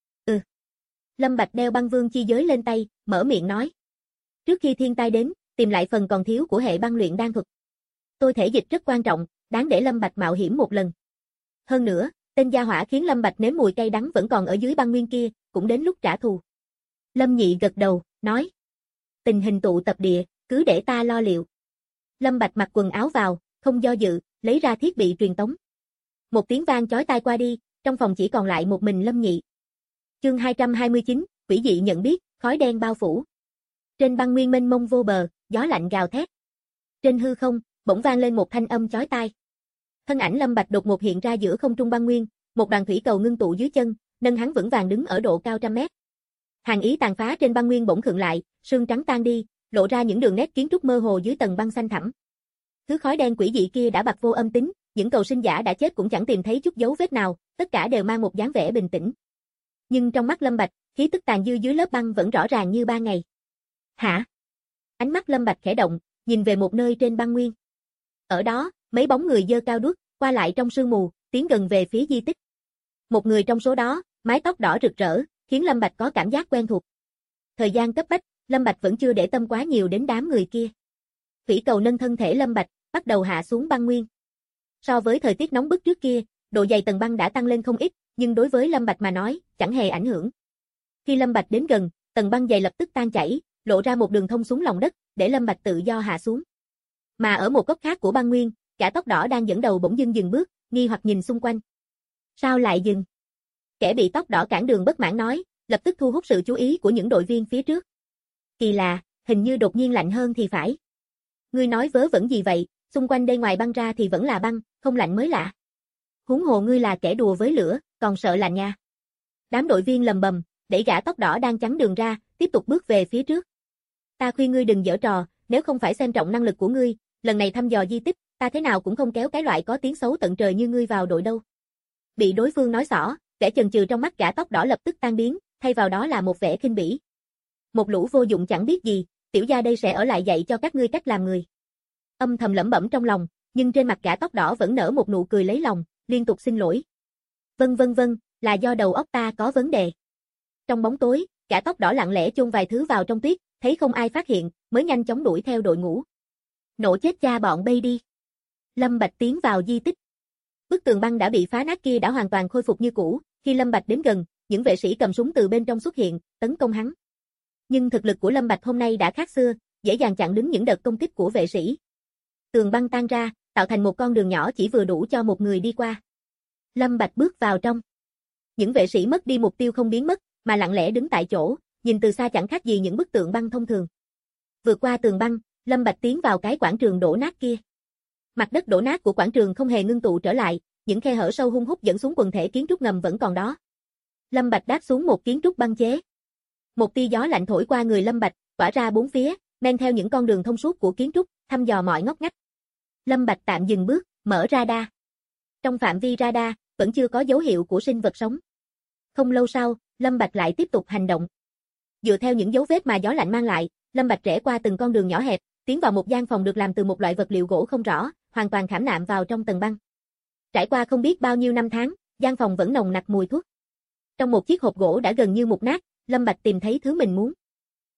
Lâm Bạch đeo băng vương chi giới lên tay, mở miệng nói. Trước khi thiên tai đến, tìm lại phần còn thiếu của hệ băng luyện đan thuật. Tôi thể dịch rất quan trọng, đáng để Lâm Bạch mạo hiểm một lần. Hơn nữa, tên gia hỏa khiến Lâm Bạch nếm mùi cay đắng vẫn còn ở dưới băng nguyên kia, cũng đến lúc trả thù. Lâm Nhị gật đầu, nói. Tình hình tụ tập địa, cứ để ta lo liệu. Lâm Bạch mặc quần áo vào, không do dự, lấy ra thiết bị truyền tống. Một tiếng vang chói tai qua đi, trong phòng chỉ còn lại một mình Lâm Nhị. Chương 229, quỷ dị nhận biết, khói đen bao phủ. Trên băng nguyên mênh mông vô bờ, gió lạnh gào thét. Trên hư không, bỗng vang lên một thanh âm chói tai. Thân ảnh Lâm Bạch đột ngột hiện ra giữa không trung băng nguyên, một đoàn thủy cầu ngưng tụ dưới chân, nâng hắn vững vàng đứng ở độ cao trăm mét. Hàn ý tàn phá trên băng nguyên bỗng khựng lại, sương trắng tan đi, lộ ra những đường nét kiến trúc mơ hồ dưới tầng băng xanh thẳm. Thứ khói đen quỷ dị kia đã bặt vô âm tính, những cầu sinh giả đã chết cũng chẳng tìm thấy chút dấu vết nào, tất cả đều mang một dáng vẻ bình tĩnh. Nhưng trong mắt Lâm Bạch, khí tức tàn dư dưới lớp băng vẫn rõ ràng như ban ngày. Hả? Ánh mắt Lâm Bạch khẽ động, nhìn về một nơi trên băng nguyên. Ở đó, mấy bóng người giơ cao đuốc, qua lại trong sương mù, tiến gần về phía di tích. Một người trong số đó, mái tóc đỏ rực rỡ, khiến Lâm Bạch có cảm giác quen thuộc. Thời gian cấp bách, Lâm Bạch vẫn chưa để tâm quá nhiều đến đám người kia. Thủy cầu nâng thân thể Lâm Bạch, bắt đầu hạ xuống băng nguyên. So với thời tiết nóng bức trước kia, độ dày tầng băng đã tăng lên không ít, nhưng đối với Lâm Bạch mà nói, chẳng hề ảnh hưởng. Khi Lâm Bạch đến gần, tầng băng dày lập tức tan chảy, lộ ra một đường thông xuống lòng đất, để Lâm Bạch tự do hạ xuống. Mà ở một góc khác của băng nguyên, gã tóc đỏ đang dẫn đầu bỗng dưng dừng bước, nghi hoặc nhìn xung quanh. Sao lại dừng? Kẻ bị tóc đỏ cản đường bất mãn nói, lập tức thu hút sự chú ý của những đội viên phía trước. Kỳ lạ, hình như đột nhiên lạnh hơn thì phải. Ngươi nói vớ vẩn gì vậy, xung quanh đây ngoài băng ra thì vẫn là băng, không lạnh mới lạ. Huống hồ ngươi là kẻ đùa với lửa, còn sợ lạnh nha. Đám đội viên lầm bầm, đẩy gã tóc đỏ đang chắn đường ra, tiếp tục bước về phía trước. Ta khuyên ngươi đừng giở trò, nếu không phải xem trọng năng lực của ngươi, lần này thăm dò di tích, ta thế nào cũng không kéo cái loại có tiếng xấu tận trời như ngươi vào đội đâu. Bị đối phương nói xỏ, vẻ chần chừ trong mắt gã tóc đỏ lập tức tan biến, thay vào đó là một vẻ khinh bỉ. Một lũ vô dụng chẳng biết gì, tiểu gia đây sẽ ở lại dạy cho các ngươi cách làm người. Âm thầm lẩm bẩm trong lòng, nhưng trên mặt gã tóc đỏ vẫn nở một nụ cười lấy lòng, liên tục xin lỗi. Vâng, là do đầu óc ta có vấn đề. Trong bóng tối, gã tóc đỏ lặng lẽ chôn vài thứ vào trong tuyết, thấy không ai phát hiện, mới nhanh chóng đuổi theo đội ngũ. Nổ chết cha bọn bay đi. Lâm Bạch tiến vào di tích. Bức tường băng đã bị phá nát kia đã hoàn toàn khôi phục như cũ, khi Lâm Bạch đến gần, những vệ sĩ cầm súng từ bên trong xuất hiện, tấn công hắn. Nhưng thực lực của Lâm Bạch hôm nay đã khác xưa, dễ dàng chặn đứng những đợt công kích của vệ sĩ. Tường băng tan ra, tạo thành một con đường nhỏ chỉ vừa đủ cho một người đi qua. Lâm Bạch bước vào trong. Những vệ sĩ mất đi mục tiêu không biến mất, mà lặng lẽ đứng tại chỗ, nhìn từ xa chẳng khác gì những bức tượng băng thông thường. Vượt qua tường băng, Lâm Bạch tiến vào cái quảng trường đổ nát kia. Mặt đất đổ nát của quảng trường không hề ngưng tụ trở lại, những khe hở sâu hun hút dẫn xuống quần thể kiến trúc ngầm vẫn còn đó. Lâm Bạch đáp xuống một kiến trúc băng chế. Một tia gió lạnh thổi qua người Lâm Bạch, tỏa ra bốn phía, men theo những con đường thông suốt của kiến trúc, thăm dò mọi ngóc ngách. Lâm Bạch tạm dừng bước, mở radar. Trong phạm vi radar, vẫn chưa có dấu hiệu của sinh vật sống. Không lâu sau, Lâm Bạch lại tiếp tục hành động. Dựa theo những dấu vết mà gió lạnh mang lại, Lâm Bạch rẽ qua từng con đường nhỏ hẹp, tiến vào một gian phòng được làm từ một loại vật liệu gỗ không rõ, hoàn toàn khảm nạm vào trong tầng băng. Trải qua không biết bao nhiêu năm tháng, gian phòng vẫn nồng nặc mùi thuốc. Trong một chiếc hộp gỗ đã gần như mục nát, Lâm Bạch tìm thấy thứ mình muốn.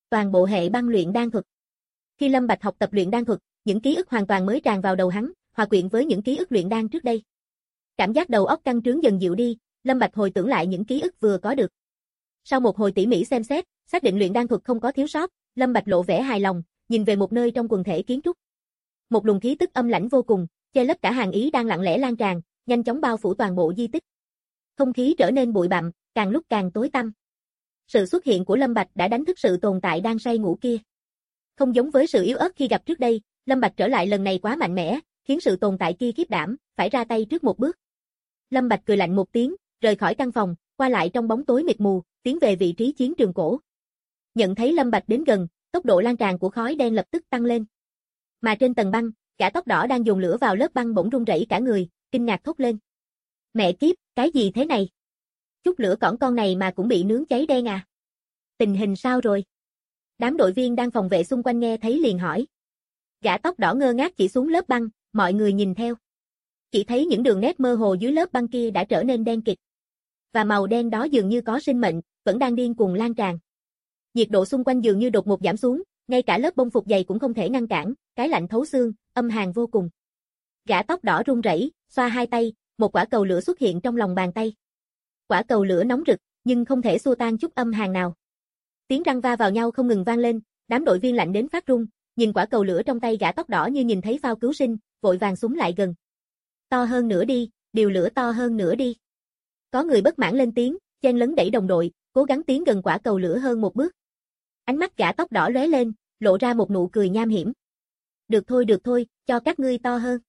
Toàn bộ hệ băng luyện đan thuật. Khi Lâm Bạch học tập luyện đan thuật, những ký ức hoàn toàn mới tràn vào đầu hắn, hòa quyện với những ký ức luyện đan trước đây. Cảm giác đầu óc căng trướng dần dịu đi, Lâm Bạch hồi tưởng lại những ký ức vừa có được. Sau một hồi tỉ mỉ xem xét, xác định luyện đan thuật không có thiếu sót, Lâm Bạch lộ vẻ hài lòng, nhìn về một nơi trong quần thể kiến trúc. Một luồng khí tức âm lãnh vô cùng, che lấp cả hàng ý đang lặng lẽ lan tràn, nhanh chóng bao phủ toàn bộ di tích. Không khí trở nên bụi bặm, càng lúc càng tối tăm. Sự xuất hiện của Lâm Bạch đã đánh thức sự tồn tại đang say ngủ kia. Không giống với sự yếu ớt khi gặp trước đây, Lâm Bạch trở lại lần này quá mạnh mẽ, khiến sự tồn tại kia khiếp đảm, phải ra tay trước một bước. Lâm Bạch cười lạnh một tiếng, rời khỏi căn phòng, qua lại trong bóng tối mịt mù, tiến về vị trí chiến trường cổ. Nhận thấy Lâm Bạch đến gần, tốc độ lan tràn của khói đen lập tức tăng lên. Mà trên tầng băng, gã tóc đỏ đang dồn lửa vào lớp băng bỗng run rẩy cả người, kinh ngạc thốt lên. Mẹ kiếp, cái gì thế này? Chút lửa cỏn con này mà cũng bị nướng cháy đen à? Tình hình sao rồi? Đám đội viên đang phòng vệ xung quanh nghe thấy liền hỏi. Gã tóc đỏ ngơ ngác chỉ xuống lớp băng, mọi người nhìn theo. Chỉ thấy những đường nét mơ hồ dưới lớp băng kia đã trở nên đen kịt. Và màu đen đó dường như có sinh mệnh, vẫn đang điên cuồng lan tràn. Nhiệt độ xung quanh dường như đột ngột giảm xuống, ngay cả lớp bông phục dày cũng không thể ngăn cản, cái lạnh thấu xương, âm hàn vô cùng. Gã tóc đỏ run rẩy, xoa hai tay, một quả cầu lửa xuất hiện trong lòng bàn tay. Quả cầu lửa nóng rực, nhưng không thể xua tan chút âm hàn nào. Tiếng răng va vào nhau không ngừng vang lên, đám đội viên lạnh đến phát run, nhìn quả cầu lửa trong tay gã tóc đỏ như nhìn thấy phao cứu sinh, vội vàng xúm lại gần. To hơn nữa đi, điều lửa to hơn nữa đi. Có người bất mãn lên tiếng, chen lấn đẩy đồng đội, cố gắng tiến gần quả cầu lửa hơn một bước. Ánh mắt gã tóc đỏ lóe lên, lộ ra một nụ cười nham hiểm. Được thôi, cho các ngươi to hơn.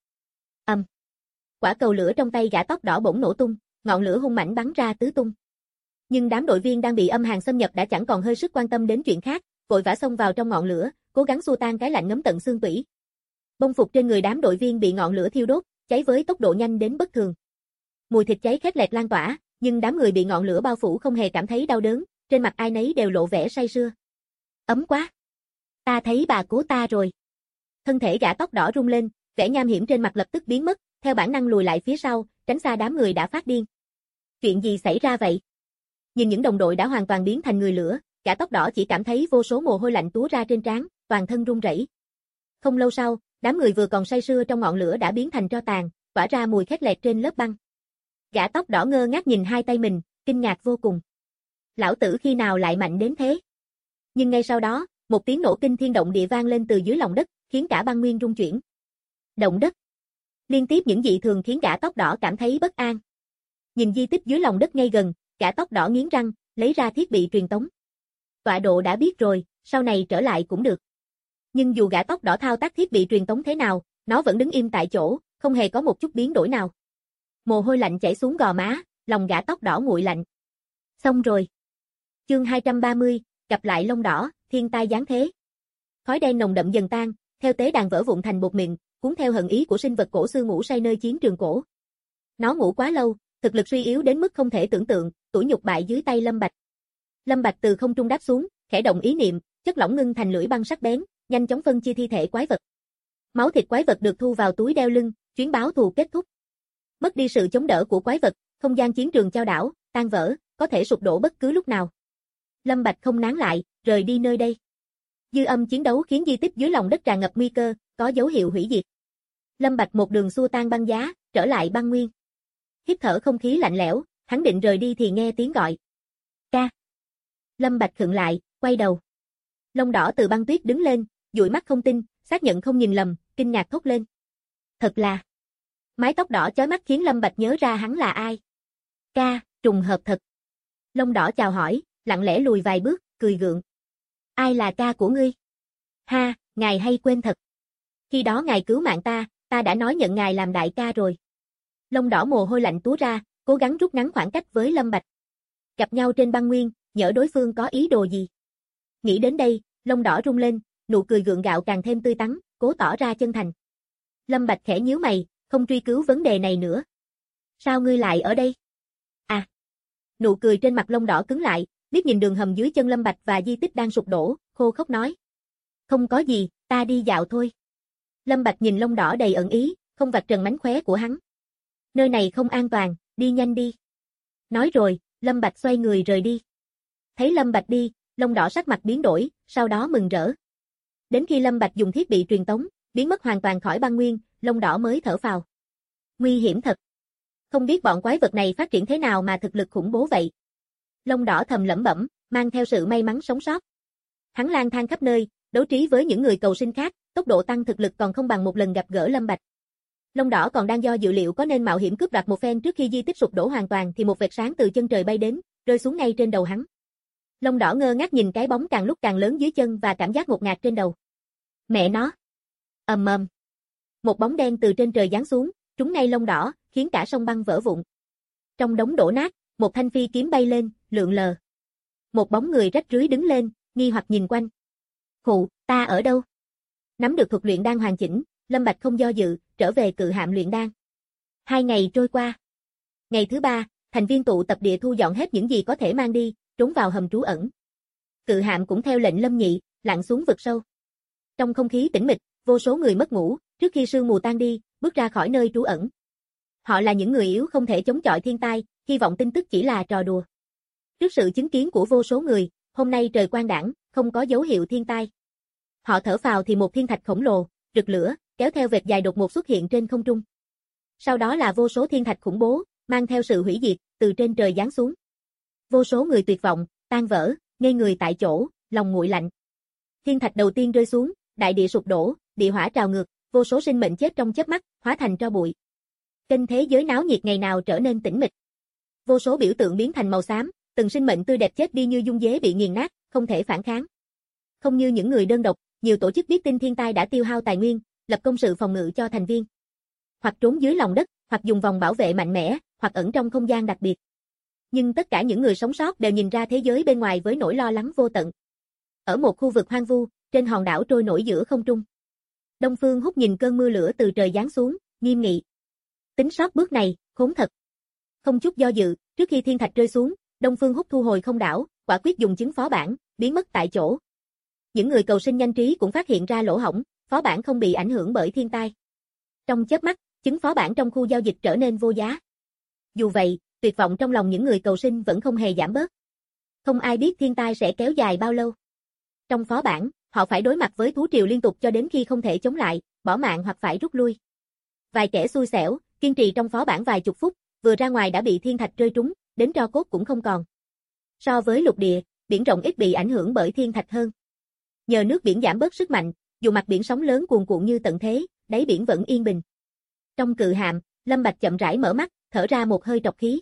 Quả cầu lửa trong tay gã tóc đỏ bỗng nổ tung, ngọn lửa hung mãnh bắn ra tứ tung. Nhưng đám đội viên đang bị âm hàn xâm nhập đã chẳng còn hơi sức quan tâm đến chuyện khác, vội vã xông vào trong ngọn lửa, cố gắng xua tan cái lạnh ngấm tận xương tủy. Bông phục trên người đám đội viên bị ngọn lửa thiêu đốt, cháy với tốc độ nhanh đến bất thường. Mùi thịt cháy khét lẹt lan tỏa, nhưng đám người bị ngọn lửa bao phủ không hề cảm thấy đau đớn, trên mặt ai nấy đều lộ vẻ say sưa. Ấm quá! Ta thấy bà cố ta rồi. Thân thể gã tóc đỏ rung lên, vẻ nham hiểm trên mặt lập tức biến mất, theo bản năng lùi lại phía sau, tránh xa đám người đã phát điên. Chuyện gì xảy ra vậy? Nhìn những đồng đội đã hoàn toàn biến thành người lửa, gã tóc đỏ chỉ cảm thấy vô số mồ hôi lạnh túa ra trên trán, toàn thân run rẩy. Không lâu sau, đám người vừa còn say sưa trong ngọn lửa đã biến thành tro tàn, tỏa ra mùi khét lẹt trên lớp băng. Gã tóc đỏ ngơ ngác nhìn hai tay mình, kinh ngạc vô cùng. Lão tử khi nào lại mạnh đến thế? Nhưng ngay sau đó, một tiếng nổ kinh thiên động địa vang lên từ dưới lòng đất, khiến cả băng nguyên rung chuyển. Động đất. Liên tiếp những dị thường khiến gã tóc đỏ cảm thấy bất an. Nhìn di tích dưới lòng đất ngay gần, gã tóc đỏ nghiến răng, lấy ra thiết bị truyền tống. Tọa độ đã biết rồi, sau này trở lại cũng được. Nhưng dù gã tóc đỏ thao tác thiết bị truyền tống thế nào, nó vẫn đứng im tại chỗ, không hề có một chút biến đổi nào. Mồ hôi lạnh chảy xuống gò má, lòng gã tóc đỏ nguội lạnh. Xong rồi. Chương 230, gặp lại lông đỏ, thiên tai giáng thế. Khói đen nồng đậm dần tan, theo tế đàn vỡ vụn thành bột mịn, cuốn theo hận ý của sinh vật cổ xưa ngủ say nơi chiến trường cổ. Nó ngủ quá lâu, thực lực suy yếu đến mức không thể tưởng tượng, tủi nhục bại dưới tay Lâm Bạch. Lâm Bạch từ không trung đáp xuống, khẽ động ý niệm, chất lỏng ngưng thành lưỡi băng sắc bén, nhanh chóng phân chia thi thể quái vật. Máu thịt quái vật được thu vào túi đeo lưng, chuyến báo thù kết thúc. Mất đi sự chống đỡ của quái vật, không gian chiến trường chao đảo, tan vỡ, có thể sụp đổ bất cứ lúc nào. Lâm Bạch không nán lại, rời đi nơi đây. Dư âm chiến đấu khiến di tích dưới lòng đất tràn ngập nguy cơ, có dấu hiệu hủy diệt. Lâm Bạch một đường xua tan băng giá, trở lại băng nguyên. Hít thở không khí lạnh lẽo, hắn định rời đi thì nghe tiếng gọi. Ca. Lâm Bạch khựng lại, quay đầu. Lông đỏ từ băng tuyết đứng lên, dụi mắt không tin, xác nhận không nhìn lầm, kinh ngạc thốt lên. Thật là. Mái tóc đỏ chói mắt khiến Lâm Bạch nhớ ra hắn là ai. Ca, trùng hợp thật. Lông đỏ chào hỏi, lặng lẽ lùi vài bước, cười gượng. Ai là ca của ngươi? Ha, ngài hay quên thật. Khi đó ngài cứu mạng ta đã nói nhận ngài làm đại ca rồi. Lông đỏ mồ hôi lạnh túa ra, cố gắng rút ngắn khoảng cách với Lâm Bạch. Gặp nhau trên băng nguyên, nhỡ đối phương có ý đồ gì. Nghĩ đến đây, lông đỏ rung lên, nụ cười gượng gạo càng thêm tươi tắn, cố tỏ ra chân thành. Lâm Bạch khẽ nhíu mày, không truy cứu vấn đề này nữa. Sao ngươi lại ở đây? À. Nụ cười trên mặt lông đỏ cứng lại, liếc nhìn đường hầm dưới chân Lâm Bạch và di tích đang sụp đổ, khô khốc nói. Không có gì, ta đi dạo thôi. Lâm Bạch nhìn lông đỏ đầy ẩn ý, không vạch trần mánh khóe của hắn. Nơi này không an toàn, đi nhanh đi. Nói rồi, Lâm Bạch xoay người rời đi. Thấy Lâm Bạch đi, lông đỏ sắc mặt biến đổi, sau đó mừng rỡ. Đến khi Lâm Bạch dùng thiết bị truyền tống, biến mất hoàn toàn khỏi băng nguyên, Lông Đỏ mới thở phào. Nguy hiểm thật. Không biết bọn quái vật này phát triển thế nào mà thực lực khủng bố vậy. Lông Đỏ thầm lẩm bẩm, mang theo sự may mắn sống sót. Hắn lang thang khắp nơi, đấu trí với những người cầu sinh khác, tốc độ tăng thực lực còn không bằng một lần gặp gỡ Lâm Bạch. Lông Đỏ còn đang do dự liệu có nên mạo hiểm cướp đoạt một phen trước khi di tích sụp đổ hoàn toàn thì một vệt sáng từ chân trời bay đến, rơi xuống ngay trên đầu hắn. Lông Đỏ ngơ ngác nhìn cái bóng càng lúc càng lớn dưới chân và cảm giác ngột ngạt trên đầu. Mẹ nó. Ầm ầm. Một bóng đen từ trên trời giáng xuống, trúng ngay Lông Đỏ, khiến cả sông băng vỡ vụn. Trong đống đổ nát, một thanh phi kiếm bay lên, lượn lờ. Một bóng người rách rưới đứng lên, nghi hoặc nhìn quanh. Khụ, ta ở đâu? Nắm được thuật luyện đan hoàn chỉnh, Lâm Bạch không do dự, trở về cự hạm luyện đan. 2 ngày trôi qua. Ngày thứ 3, thành viên tụ tập địa thu dọn hết những gì có thể mang đi, trốn vào hầm trú ẩn. Cự hạm cũng theo lệnh Lâm Nhị, lặn xuống vực sâu. Trong không khí tĩnh mịch, vô số người mất ngủ, trước khi sương mù tan đi, bước ra khỏi nơi trú ẩn. Họ là những người yếu không thể chống chọi thiên tai, hy vọng tin tức chỉ là trò đùa. Trước sự chứng kiến của vô số người, hôm nay trời quang đãng, không có dấu hiệu thiên tai. Họ thở phào thì một thiên thạch khổng lồ, rực lửa, kéo theo vệt dài đột ngột xuất hiện trên không trung. Sau đó là vô số thiên thạch khủng bố, mang theo sự hủy diệt, từ trên trời giáng xuống. Vô số người tuyệt vọng, tan vỡ, ngây người tại chỗ, lòng nguội lạnh. Thiên thạch đầu tiên rơi xuống, đại địa sụp đổ, địa hỏa trào ngược, vô số sinh mệnh chết trong chớp mắt, hóa thành tro bụi. Kênh thế giới náo nhiệt ngày nào trở nên tĩnh mịch. Vô số biểu tượng biến thành màu xám, từng sinh mệnh tươi đẹp chết đi như dung dế bị nghiền nát, không thể phản kháng. Không như những người đơn độc, nhiều tổ chức biết tin thiên tai đã tiêu hao tài nguyên, lập công sự phòng ngự cho thành viên. Hoặc trốn dưới lòng đất, hoặc dùng vòng bảo vệ mạnh mẽ, hoặc ẩn trong không gian đặc biệt. Nhưng tất cả những người sống sót đều nhìn ra thế giới bên ngoài với nỗi lo lắng vô tận. Ở một khu vực hoang vu, trên hòn đảo trôi nổi giữa không trung. Đông Phương Húc nhìn cơn mưa lửa từ trời giáng xuống, nghiêm nghị. Tính sót bước này, khốn thật. Không chút do dự, trước khi thiên thạch rơi xuống, Đông Phương Húc thu hồi không đảo, quả quyết dùng chứng phó bản, biến mất tại chỗ. Những người cầu sinh nhanh trí cũng phát hiện ra lỗ hổng, phó bản không bị ảnh hưởng bởi thiên tai. Trong chớp mắt, chứng phó bản trong khu giao dịch trở nên vô giá. Dù vậy, tuyệt vọng trong lòng những người cầu sinh vẫn không hề giảm bớt. Không ai biết thiên tai sẽ kéo dài bao lâu. Trong phó bản, họ phải đối mặt với thú triều liên tục cho đến khi không thể chống lại, bỏ mạng hoặc phải rút lui. Vài kẻ xui xẻo, kiên trì trong phó bản vài chục phút, vừa ra ngoài đã bị thiên thạch rơi trúng, đến tro cốt cũng không còn. So với lục địa, biển rộng ít bị ảnh hưởng bởi thiên thạch hơn. Nhờ nước biển giảm bớt sức mạnh, dù mặt biển sóng lớn cuồn cuộn như tận thế, đáy biển vẫn yên bình. Trong cự hạm, Lâm Bạch chậm rãi mở mắt, thở ra một hơi trọc khí.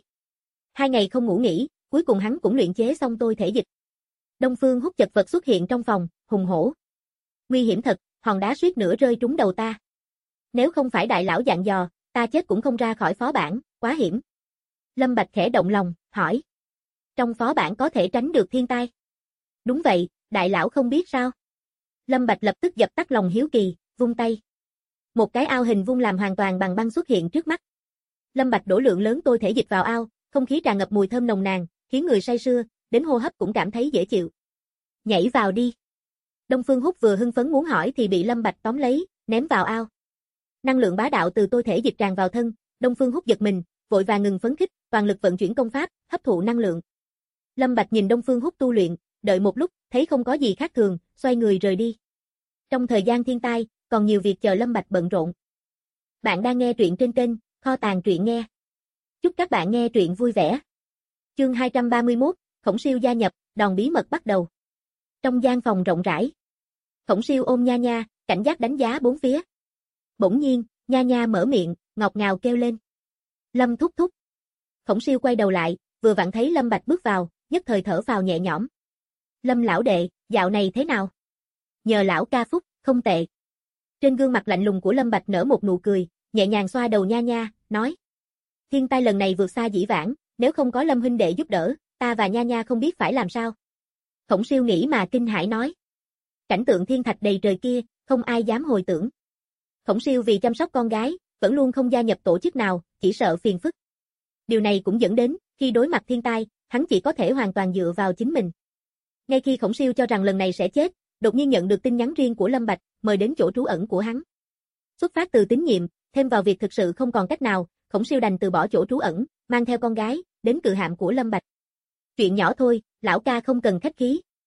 2 ngày không ngủ nghỉ, cuối cùng hắn cũng luyện chế xong tôi thể dịch. Đông Phương Húc chật vật xuất hiện trong phòng, hùng hổ. Nguy hiểm thật, hòn đá suýt nữa rơi trúng đầu ta. Nếu không phải đại lão dặn dò, ta chết cũng không ra khỏi phó bản, quá hiểm. Lâm Bạch khẽ động lòng, hỏi. Trong phó bản có thể tránh được thiên tai? Đúng vậy, đại lão không biết sao? Lâm Bạch lập tức dập tắt lòng hiếu kỳ, vung tay. Một cái ao hình vuông làm hoàn toàn bằng băng xuất hiện trước mắt. Lâm Bạch đổ lượng lớn tôi thể dịch vào ao, không khí tràn ngập mùi thơm nồng nàn, khiến người say sưa, đến hô hấp cũng cảm thấy dễ chịu. Nhảy vào đi. Đông Phương Húc vừa hưng phấn muốn hỏi thì bị Lâm Bạch tóm lấy, ném vào ao. Năng lượng bá đạo từ tôi thể dịch tràn vào thân, Đông Phương Húc giật mình, vội vàng ngừng phấn khích, toàn lực vận chuyển công pháp, hấp thụ năng lượng. Lâm Bạch nhìn Đông Phương Húc tu luyện, đợi một lúc, thấy không có gì khác thường, xoay người rời đi. Trong thời gian thiên tai, còn nhiều việc chờ Lâm Bạch bận rộn. Bạn đang nghe truyện trên kênh Kho tàng truyện nghe. Chúc các bạn nghe truyện vui vẻ. Chương 231, Khổng Siêu gia nhập, đòn bí mật bắt đầu. Trong gian phòng rộng rãi, Khổng Siêu ôm Nha Nha, cảnh giác đánh giá bốn phía. Bỗng nhiên, Nha Nha mở miệng, ngọt ngào kêu lên. Lâm thúc thúc. Khổng Siêu quay đầu lại, vừa vặn thấy Lâm Bạch bước vào, nhất thời thở phào nhẹ nhõm. Lâm lão đệ, dạo này thế nào? Nhờ lão ca phúc, không tệ. Trên gương mặt lạnh lùng của Lâm Bạch nở một nụ cười, nhẹ nhàng xoa đầu Nha Nha, nói. Thiên tai lần này vượt xa dĩ vãng, nếu không có Lâm huynh đệ giúp đỡ, ta và Nha Nha không biết phải làm sao. Khổng Siêu nghĩ mà kinh hãi nói. Cảnh tượng thiên thạch đầy trời kia, không ai dám hồi tưởng. Khổng Siêu vì chăm sóc con gái, vẫn luôn không gia nhập tổ chức nào, chỉ sợ phiền phức. Điều này cũng dẫn đến, khi đối mặt thiên tai, hắn chỉ có thể hoàn toàn dựa vào chính mình. Ngay khi Khổng Siêu cho rằng lần này sẽ chết, đột nhiên nhận được tin nhắn riêng của Lâm Bạch, mời đến chỗ trú ẩn của hắn. Xuất phát từ tín nhiệm, thêm vào việc thực sự không còn cách nào, Khổng Siêu đành từ bỏ chỗ trú ẩn, mang theo con gái, đến cự hạm của Lâm Bạch. Chuyện nhỏ thôi, lão ca không cần khách khí.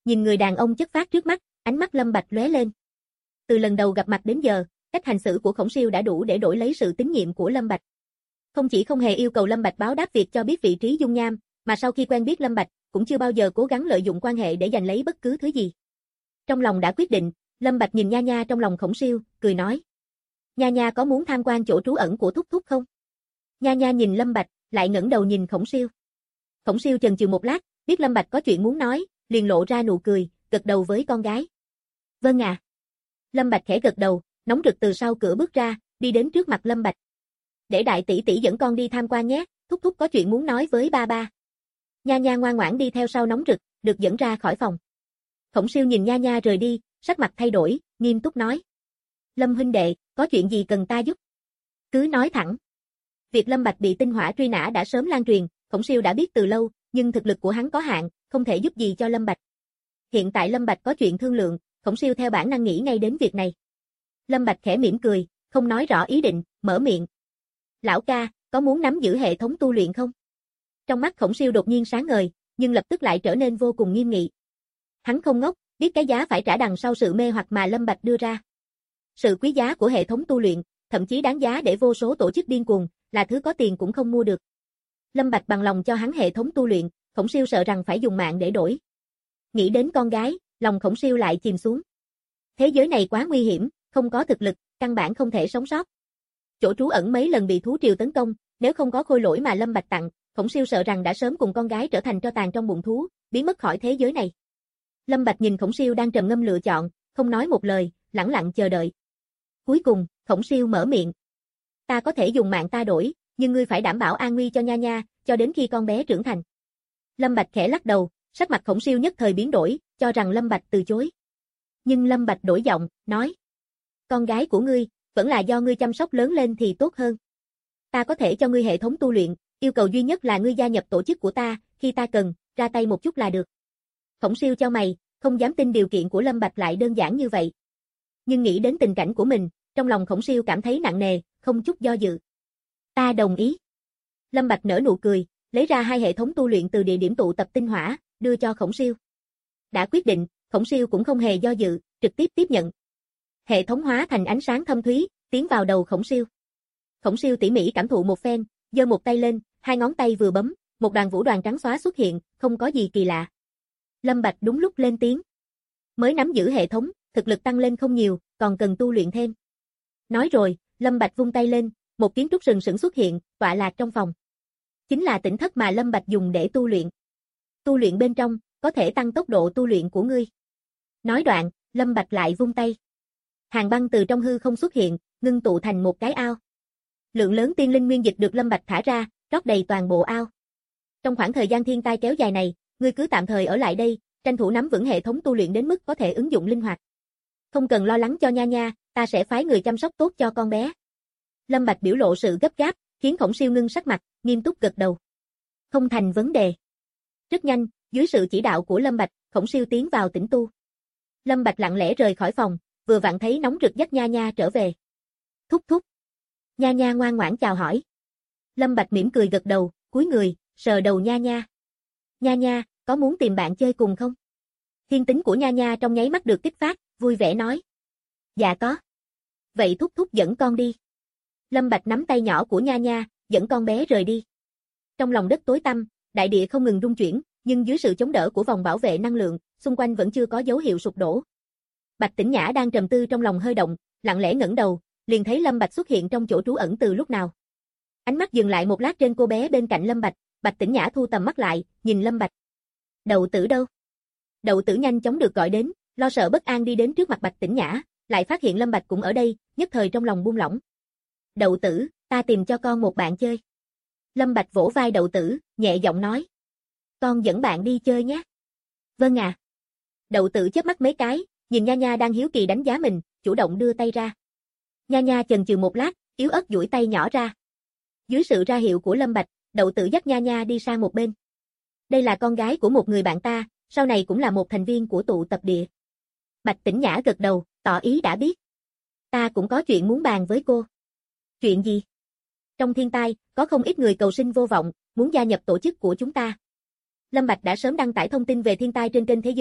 Nhìn người đàn ông chất phác trước mắt, ánh mắt Lâm Bạch lóe lên. Từ lần đầu gặp mặt đến giờ, cách hành xử của Khổng Siêu đã đủ để đổi lấy sự tín nhiệm của Lâm Bạch. Không chỉ không hề yêu cầu Lâm Bạch báo đáp việc cho biết vị trí dung nham, mà sau khi quen biết Lâm Bạch, cũng chưa bao giờ cố gắng lợi dụng quan hệ để giành lấy bất cứ thứ gì. Trong lòng đã quyết định, Lâm Bạch nhìn Nha Nha trong lòng Khổng Siêu, cười nói: "Nha Nha có muốn tham quan chỗ trú ẩn của thúc thúc không?" Nha Nha nhìn Lâm Bạch, lại ngẩng đầu nhìn Khổng Siêu. Khổng Siêu chần chừ một lát, biết Lâm Bạch có chuyện muốn nói, liền lộ ra nụ cười, gật đầu với con gái. "Vâng ạ." Lâm Bạch khẽ gật đầu, nóng rực từ sau cửa bước ra, đi đến trước mặt Lâm Bạch. "Để đại tỷ tỷ dẫn con đi tham quan nhé, thúc thúc có chuyện muốn nói với ba ba." Nha Nha ngoan ngoãn đi theo sau nóng rực, được dẫn ra khỏi phòng. Khổng Siêu nhìn Nha Nha rời đi, sắc mặt thay đổi, nghiêm túc nói: "Lâm huynh đệ, có chuyện gì cần ta giúp? Cứ nói thẳng." Việc Lâm Bạch bị tinh hỏa truy nã đã sớm lan truyền, Khổng Siêu đã biết từ lâu, nhưng thực lực của hắn có hạn, không thể giúp gì cho Lâm Bạch. Hiện tại Lâm Bạch có chuyện thương lượng, Khổng Siêu theo bản năng nghĩ ngay đến việc này. Lâm Bạch khẽ mỉm cười, không nói rõ ý định, mở miệng: "Lão ca, có muốn nắm giữ hệ thống tu luyện không?" Trong mắt Khổng Siêu đột nhiên sáng ngời, nhưng lập tức lại trở nên vô cùng nghiêm nghị. Hắn không ngốc, biết cái giá phải trả đằng sau sự mê hoặc mà Lâm Bạch đưa ra. Sự quý giá của hệ thống tu luyện, thậm chí đáng giá để vô số tổ chức điên cuồng, là thứ có tiền cũng không mua được. Lâm Bạch bằng lòng cho hắn hệ thống tu luyện, Khổng Siêu sợ rằng phải dùng mạng để đổi. Nghĩ đến con gái, lòng Khổng Siêu lại chìm xuống. Thế giới này quá nguy hiểm, không có thực lực, căn bản không thể sống sót. Chỗ trú ẩn mấy lần bị thú triều tấn công, nếu không có khôi lỗi mà Lâm Bạch tặng, Khổng Siêu sợ rằng đã sớm cùng con gái trở thành tro tàn trong bụng thú, biến mất khỏi thế giới này. Lâm Bạch nhìn Khổng Siêu đang trầm ngâm lựa chọn, không nói một lời, lẳng lặng chờ đợi. Cuối cùng, Khổng Siêu mở miệng: "Ta có thể dùng mạng ta đổi, nhưng ngươi phải đảm bảo an nguy cho Nha Nha, cho đến khi con bé trưởng thành." Lâm Bạch khẽ lắc đầu, sắc mặt Khổng Siêu nhất thời biến đổi, cho rằng Lâm Bạch từ chối. Nhưng Lâm Bạch đổi giọng, nói: "Con gái của ngươi, vẫn là do ngươi chăm sóc lớn lên thì tốt hơn. Ta có thể cho ngươi hệ thống tu luyện, yêu cầu duy nhất là ngươi gia nhập tổ chức của ta, khi ta cần, ra tay một chút là được." Khổng Siêu chau mày, không dám tin điều kiện của Lâm Bạch lại đơn giản như vậy. Nhưng nghĩ đến tình cảnh của mình, trong lòng Khổng Siêu cảm thấy nặng nề, không chút do dự. "Ta đồng ý." Lâm Bạch nở nụ cười, lấy ra 2 hệ thống tu luyện từ địa điểm tụ tập tinh hỏa, đưa cho Khổng Siêu. Đã quyết định, Khổng Siêu cũng không hề do dự, trực tiếp tiếp nhận. Hệ thống hóa thành ánh sáng thâm thúy, tiến vào đầu Khổng Siêu. Khổng Siêu tỉ mỉ cảm thụ một phen, giơ một tay lên, 2 ngón tay vừa bấm, một đoàn vũ đoàn trắng xóa xuất hiện, không có gì kỳ lạ. Lâm Bạch đúng lúc lên tiếng: "Mới nắm giữ hệ thống, thực lực tăng lên không nhiều, còn cần tu luyện thêm." Nói rồi, Lâm Bạch vung tay lên, một kiến trúc sừng sững xuất hiện, tọa lạc trong phòng. Chính là tỉnh thất mà Lâm Bạch dùng để tu luyện. Tu luyện bên trong, có thể tăng tốc độ tu luyện của ngươi. Nói đoạn, Lâm Bạch lại vung tay. Hàng băng từ trong hư không xuất hiện, ngưng tụ thành một cái ao. Lượng lớn tiên linh nguyên dịch được Lâm Bạch thả ra, rót đầy toàn bộ ao. Trong khoảng thời gian thiên tai kéo dài này, ngươi cứ tạm thời ở lại đây, tranh thủ nắm vững hệ thống tu luyện đến mức có thể ứng dụng linh hoạt. Không cần lo lắng cho Nha Nha, ta sẽ phái người chăm sóc tốt cho con bé." Lâm Bạch biểu lộ sự gấp gáp, khiến Khổng Siêu ngưng sắc mặt, nghiêm túc gật đầu. "Không thành vấn đề." Rất nhanh, dưới sự chỉ đạo của Lâm Bạch, Khổng Siêu tiến vào tĩnh tu. Lâm Bạch lặng lẽ rời khỏi phòng, vừa vặn thấy nóng rực dắt Nha Nha trở về. "Thúc thúc." Nha Nha ngoan ngoãn chào hỏi. Lâm Bạch mỉm cười gật đầu, cúi người, sờ đầu Nha Nha. "Nha Nha, có muốn tìm bạn chơi cùng không?" Thiên tính của Nha Nha trong nháy mắt được kích phát, vui vẻ nói: "Dạ có." "Vậy thúc thúc dẫn con đi." Lâm Bạch nắm tay nhỏ của Nha Nha, dẫn con bé rời đi. Trong lòng đất tối tăm, đại địa không ngừng rung chuyển, nhưng dưới sự chống đỡ của vòng bảo vệ năng lượng, xung quanh vẫn chưa có dấu hiệu sụp đổ. Bạch Tĩnh Nhã đang trầm tư trong lòng hơi động, lặng lẽ ngẩng đầu, liền thấy Lâm Bạch xuất hiện trong chỗ trú ẩn từ lúc nào. Ánh mắt dừng lại một lát trên cô bé bên cạnh Lâm Bạch, Bạch Tĩnh Nhã thu tầm mắt lại, nhìn Lâm Bạch. "Đậu Tử đâu?" Đậu Tử nhanh chóng được gọi đến, lo sợ bất an đi đến trước mặt Bạch Tĩnh Nhã, lại phát hiện Lâm Bạch cũng ở đây, nhất thời trong lòng buông lỏng. "Đậu Tử, ta tìm cho con một bạn chơi." Lâm Bạch vỗ vai Đậu Tử, nhẹ giọng nói: "Con dẫn bạn đi chơi nhé." "Vâng ạ." Đậu Tử chớp mắt mấy cái, nhìn Nha Nha đang hiếu kỳ đánh giá mình, chủ động đưa tay ra. Nha Nha chần chừ một lát, yếu ớt duỗi tay nhỏ ra. Dưới sự ra hiệu của Lâm Bạch, Đậu Tử dắt Nha Nha đi sang một bên. "Đây là con gái của một người bạn ta, sau này cũng là một thành viên của tụ tập địa." Bạch Tĩnh Nhã gật đầu, tỏ ý đã biết. "Ta cũng có chuyện muốn bàn với cô." "Chuyện gì?" "Trong thiên tai, có không ít người cầu sinh vô vọng, muốn gia nhập tổ chức của chúng ta." Lâm Bạch đã sớm đăng tải thông tin về thiên tai trên kênh Thế giới,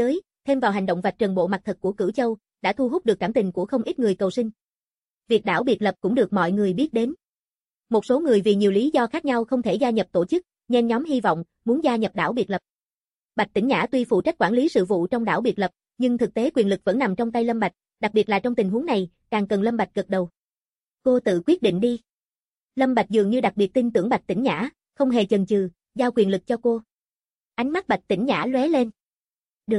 thêm vào hành động vạch trần bộ mặt thật của Cửu Châu, đã thu hút được cảm tình của không ít người cầu sinh. Việc đảo biệt lập cũng được mọi người biết đến. Một số người vì nhiều lý do khác nhau không thể gia nhập tổ chức, nhen nhóm hy vọng muốn gia nhập đảo biệt lập. Bạch Tĩnh Nhã tuy phụ trách quản lý sự vụ trong đảo biệt lập, nhưng thực tế quyền lực vẫn nằm trong tay Lâm Bạch, đặc biệt là trong tình huống này, càng cần Lâm Bạch gật đầu. Cô tự quyết định đi. Lâm Bạch dường như đặc biệt tin tưởng Bạch Tĩnh Nhã, không hề chần chừ, giao quyền lực cho cô. Ánh mắt Bạch Tĩnh Nhã lóe lên. Được.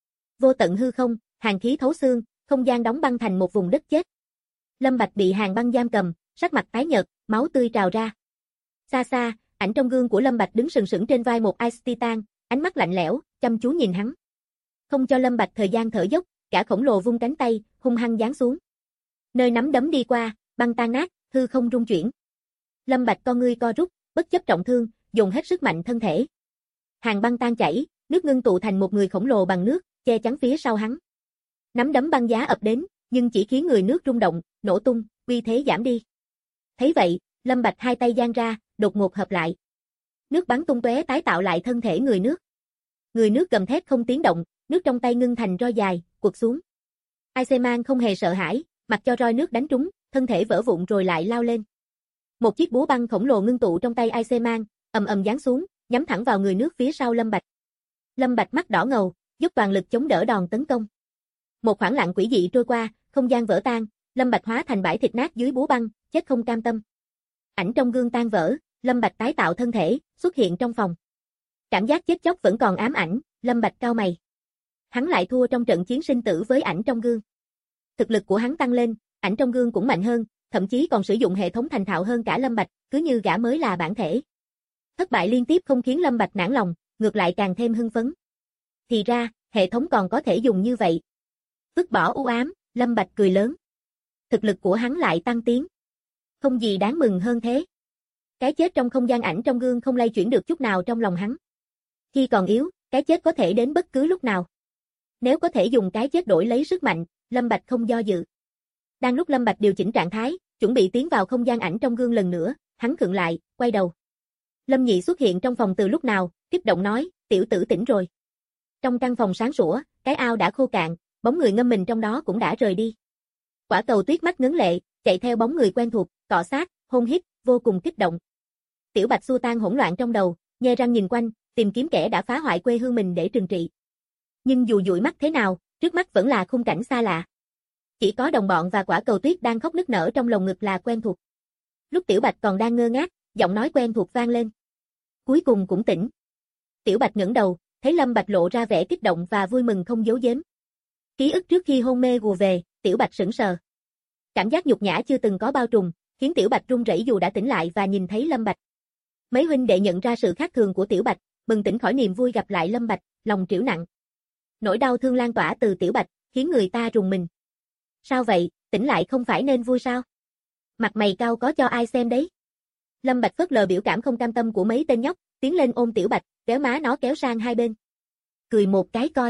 Vô tận hư không, hàn khí thấu xương, không gian đóng băng thành một vùng đất chết. Lâm Bạch bị hàn băng giam cầm, sắc mặt tái nhợt, máu tươi trào ra. Xa xa, ảnh trong gương của Lâm Bạch đứng sừng sững trên vai một Ice Titan, ánh mắt lạnh lẽo, chăm chú nhìn hắn. Không cho Lâm Bạch thời gian thở dốc, cả khổng lồ vung cánh tay, hung hăng giáng xuống. Nơi nắm đấm đi qua, băng tan nát, hư không rung chuyển. Lâm Bạch con ngươi co rút, bất chấp trọng thương, dùng hết sức mạnh thân thể. Hàng băng tan chảy, nước ngưng tụ thành một người khổng lồ bằng nước, che chắn phía sau hắn. Nắm đấm băng giá ập đến, nhưng chỉ khiến người nước rung động, nổ tung, uy thế giảm đi. Thấy vậy, Lâm Bạch hai tay giang ra, đột ngột hợp lại. Nước bắn tung tóe tái tạo lại thân thể người nước. Người nước gầm thét không tiếng động, nước trong tay ngưng thành roi dài, quật xuống. Iceman không hề sợ hãi, mặc cho roi nước đánh trúng, thân thể vỡ vụn rồi lại lao lên. Một chiếc búa băng khổng lồ ngưng tụ trong tay Iceman, ầm ầm giáng xuống, nhắm thẳng vào người nước phía sau Lâm Bạch. Lâm Bạch mắt đỏ ngầu, dốc toàn lực chống đỡ đòn tấn công. Một khoảng lặng quỷ dị trôi qua, không gian vỡ tan, Lâm Bạch hóa thành bãi thịt nát dưới búa băng, chết không cam tâm. Ảnh trong gương tan vỡ, Lâm Bạch tái tạo thân thể, xuất hiện trong phòng. Cảm giác chết chóc vẫn còn ám ảnh, Lâm Bạch cau mày. Hắn lại thua trong trận chiến sinh tử với ảnh trong gương. Thực lực của hắn tăng lên, ảnh trong gương cũng mạnh hơn, thậm chí còn sử dụng hệ thống thành thạo hơn cả Lâm Bạch, cứ như gã mới là bản thể. Thất bại liên tiếp không khiến Lâm Bạch nản lòng, ngược lại càng thêm hưng phấn. Thì ra, hệ thống còn có thể dùng như vậy. Vứt bỏ u ám, Lâm Bạch cười lớn. Thực lực của hắn lại tăng tiến. Không gì đáng mừng hơn thế. Cái chết trong không gian ảnh trong gương không lay chuyển được chút nào trong lòng hắn. Khi còn yếu, cái chết có thể đến bất cứ lúc nào. Nếu có thể dùng cái chết đổi lấy sức mạnh, Lâm Bạch không do dự. Đang lúc Lâm Bạch điều chỉnh trạng thái, chuẩn bị tiến vào không gian ảnh trong gương lần nữa, hắn khựng lại, quay đầu. Lâm Nhị xuất hiện trong phòng từ lúc nào, kích động nói, tiểu tử tỉnh rồi. Trong căn phòng sáng sủa, cái ao đã khô cạn, bóng người ngâm mình trong đó cũng đã rời đi. Quả Cầu Tuyết mắt ngấn lệ, chạy theo bóng người quen thuộc, cọ sát, hôn hít, vô cùng kích động. Tiểu Bạch xua tan hỗn loạn trong đầu, nhe răng nhìn quanh, tìm kiếm kẻ đã phá hoại quê hương mình để trừng trị. Nhưng dù dụi mắt thế nào, trước mắt vẫn là khung cảnh xa lạ. Chỉ có đồng bọn và Quả Cầu Tuyết đang khóc nức nở trong lồng ngực là quen thuộc. Lúc Tiểu Bạch còn đang ngơ ngác, giọng nói quen thuộc vang lên. Cuối cùng cũng tỉnh. Tiểu Bạch ngẩng đầu, thấy Lâm Bạch lộ ra vẻ kích động và vui mừng không giấu giếm. Ký ức trước khi hôn mê ùa về, Tiểu Bạch sững sờ. Cảm giác nhục nhã chưa từng có bao trùm, khiến Tiểu Bạch run rẩy dù đã tỉnh lại và nhìn thấy Lâm Bạch. Mấy huynh đệ nhận ra sự khác thường của Tiểu Bạch, bừng tỉnh khỏi niềm vui gặp lại Lâm Bạch, lòng trĩu nặng. Nỗi đau thương lan tỏa từ Tiểu Bạch, khiến người ta rùng mình. Sao vậy, tỉnh lại không phải nên vui sao? Mặt mày cau có cho ai xem đấy? Lâm Bạch phớt lờ biểu cảm không cam tâm của mấy tên nhóc, tiến lên ôm Tiểu Bạch, kéo má nó kéo sang hai bên. Cười một cái coi.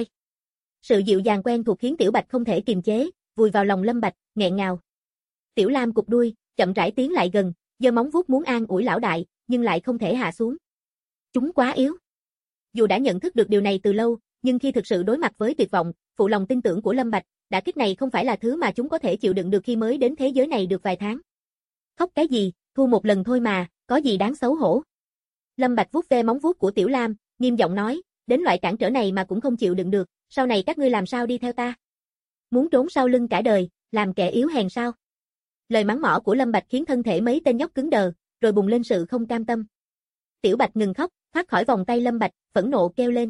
Sự dịu dàng quen thuộc khiến Tiểu Bạch không thể kiềm chế, vùi vào lòng Lâm Bạch, nghẹn ngào. Tiểu Lam cụp đuôi, chậm rãi tiến lại gần, giơ móng vuốt muốn an ủi lão đại, nhưng lại không thể hạ xuống. Chúng quá yếu. Dù đã nhận thức được điều này từ lâu, nhưng khi thực sự đối mặt với tuyệt vọng, phụ lòng tin tưởng của Lâm Bạch, đả kích này không phải là thứ mà chúng có thể chịu đựng được khi mới đến thế giới này được vài tháng. Khóc cái gì, thua một lần thôi mà, có gì đáng xấu hổ. Lâm Bạch vuốt ve móng vuốt của Tiểu Lam, nghiêm giọng nói, đến loại cản trở này mà cũng không chịu đựng được, sau này các ngươi làm sao đi theo ta? Muốn trốn sau lưng cả đời, làm kẻ yếu hèn sao? Lời mắng mỏ của Lâm Bạch khiến thân thể mấy tên nhóc cứng đờ, rồi bùng lên sự không cam tâm. Tiểu Bạch ngừng khóc, thoát khỏi vòng tay Lâm Bạch, phẫn nộ kêu lên.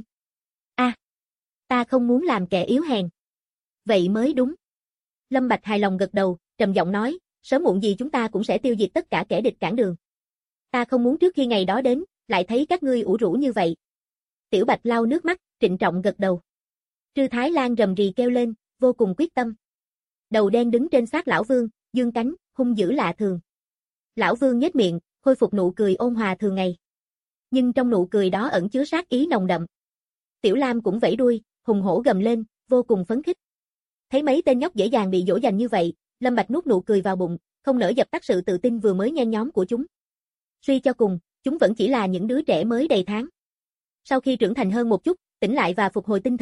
Ta không muốn làm kẻ yếu hèn. Vậy mới đúng. Lâm Bạch hài lòng gật đầu, trầm giọng nói, sớm muộn gì chúng ta cũng sẽ tiêu diệt tất cả kẻ địch cản đường. Ta không muốn trước khi ngày đó đến, lại thấy các ngươi ủ rũ như vậy. Tiểu Bạch lau nước mắt, trịnh trọng gật đầu. Trư Thái Lan rầm rì kêu lên, vô cùng quyết tâm. Đầu đen đứng trên xác lão Vương, dương cánh, hung dữ lạ thường. Lão Vương nhếch miệng, khôi phục nụ cười ôn hòa thường ngày. Nhưng trong nụ cười đó ẩn chứa sát ý nồng đậm. Tiểu Lam cũng vẫy đuôi, hùng hổ gầm lên, vô cùng phấn khích. Thấy mấy tên nhóc dễ dàng bị dỗ dành như vậy, Lâm Bạch nuốt nụ cười vào bụng, không nỡ dập tắt sự tự tin vừa mới nhen nhóm của chúng. Suy cho cùng, chúng vẫn chỉ là những đứa trẻ mới đầy tháng. Sau khi trưởng thành hơn một chút, tỉnh lại và phục hồi tinh thần,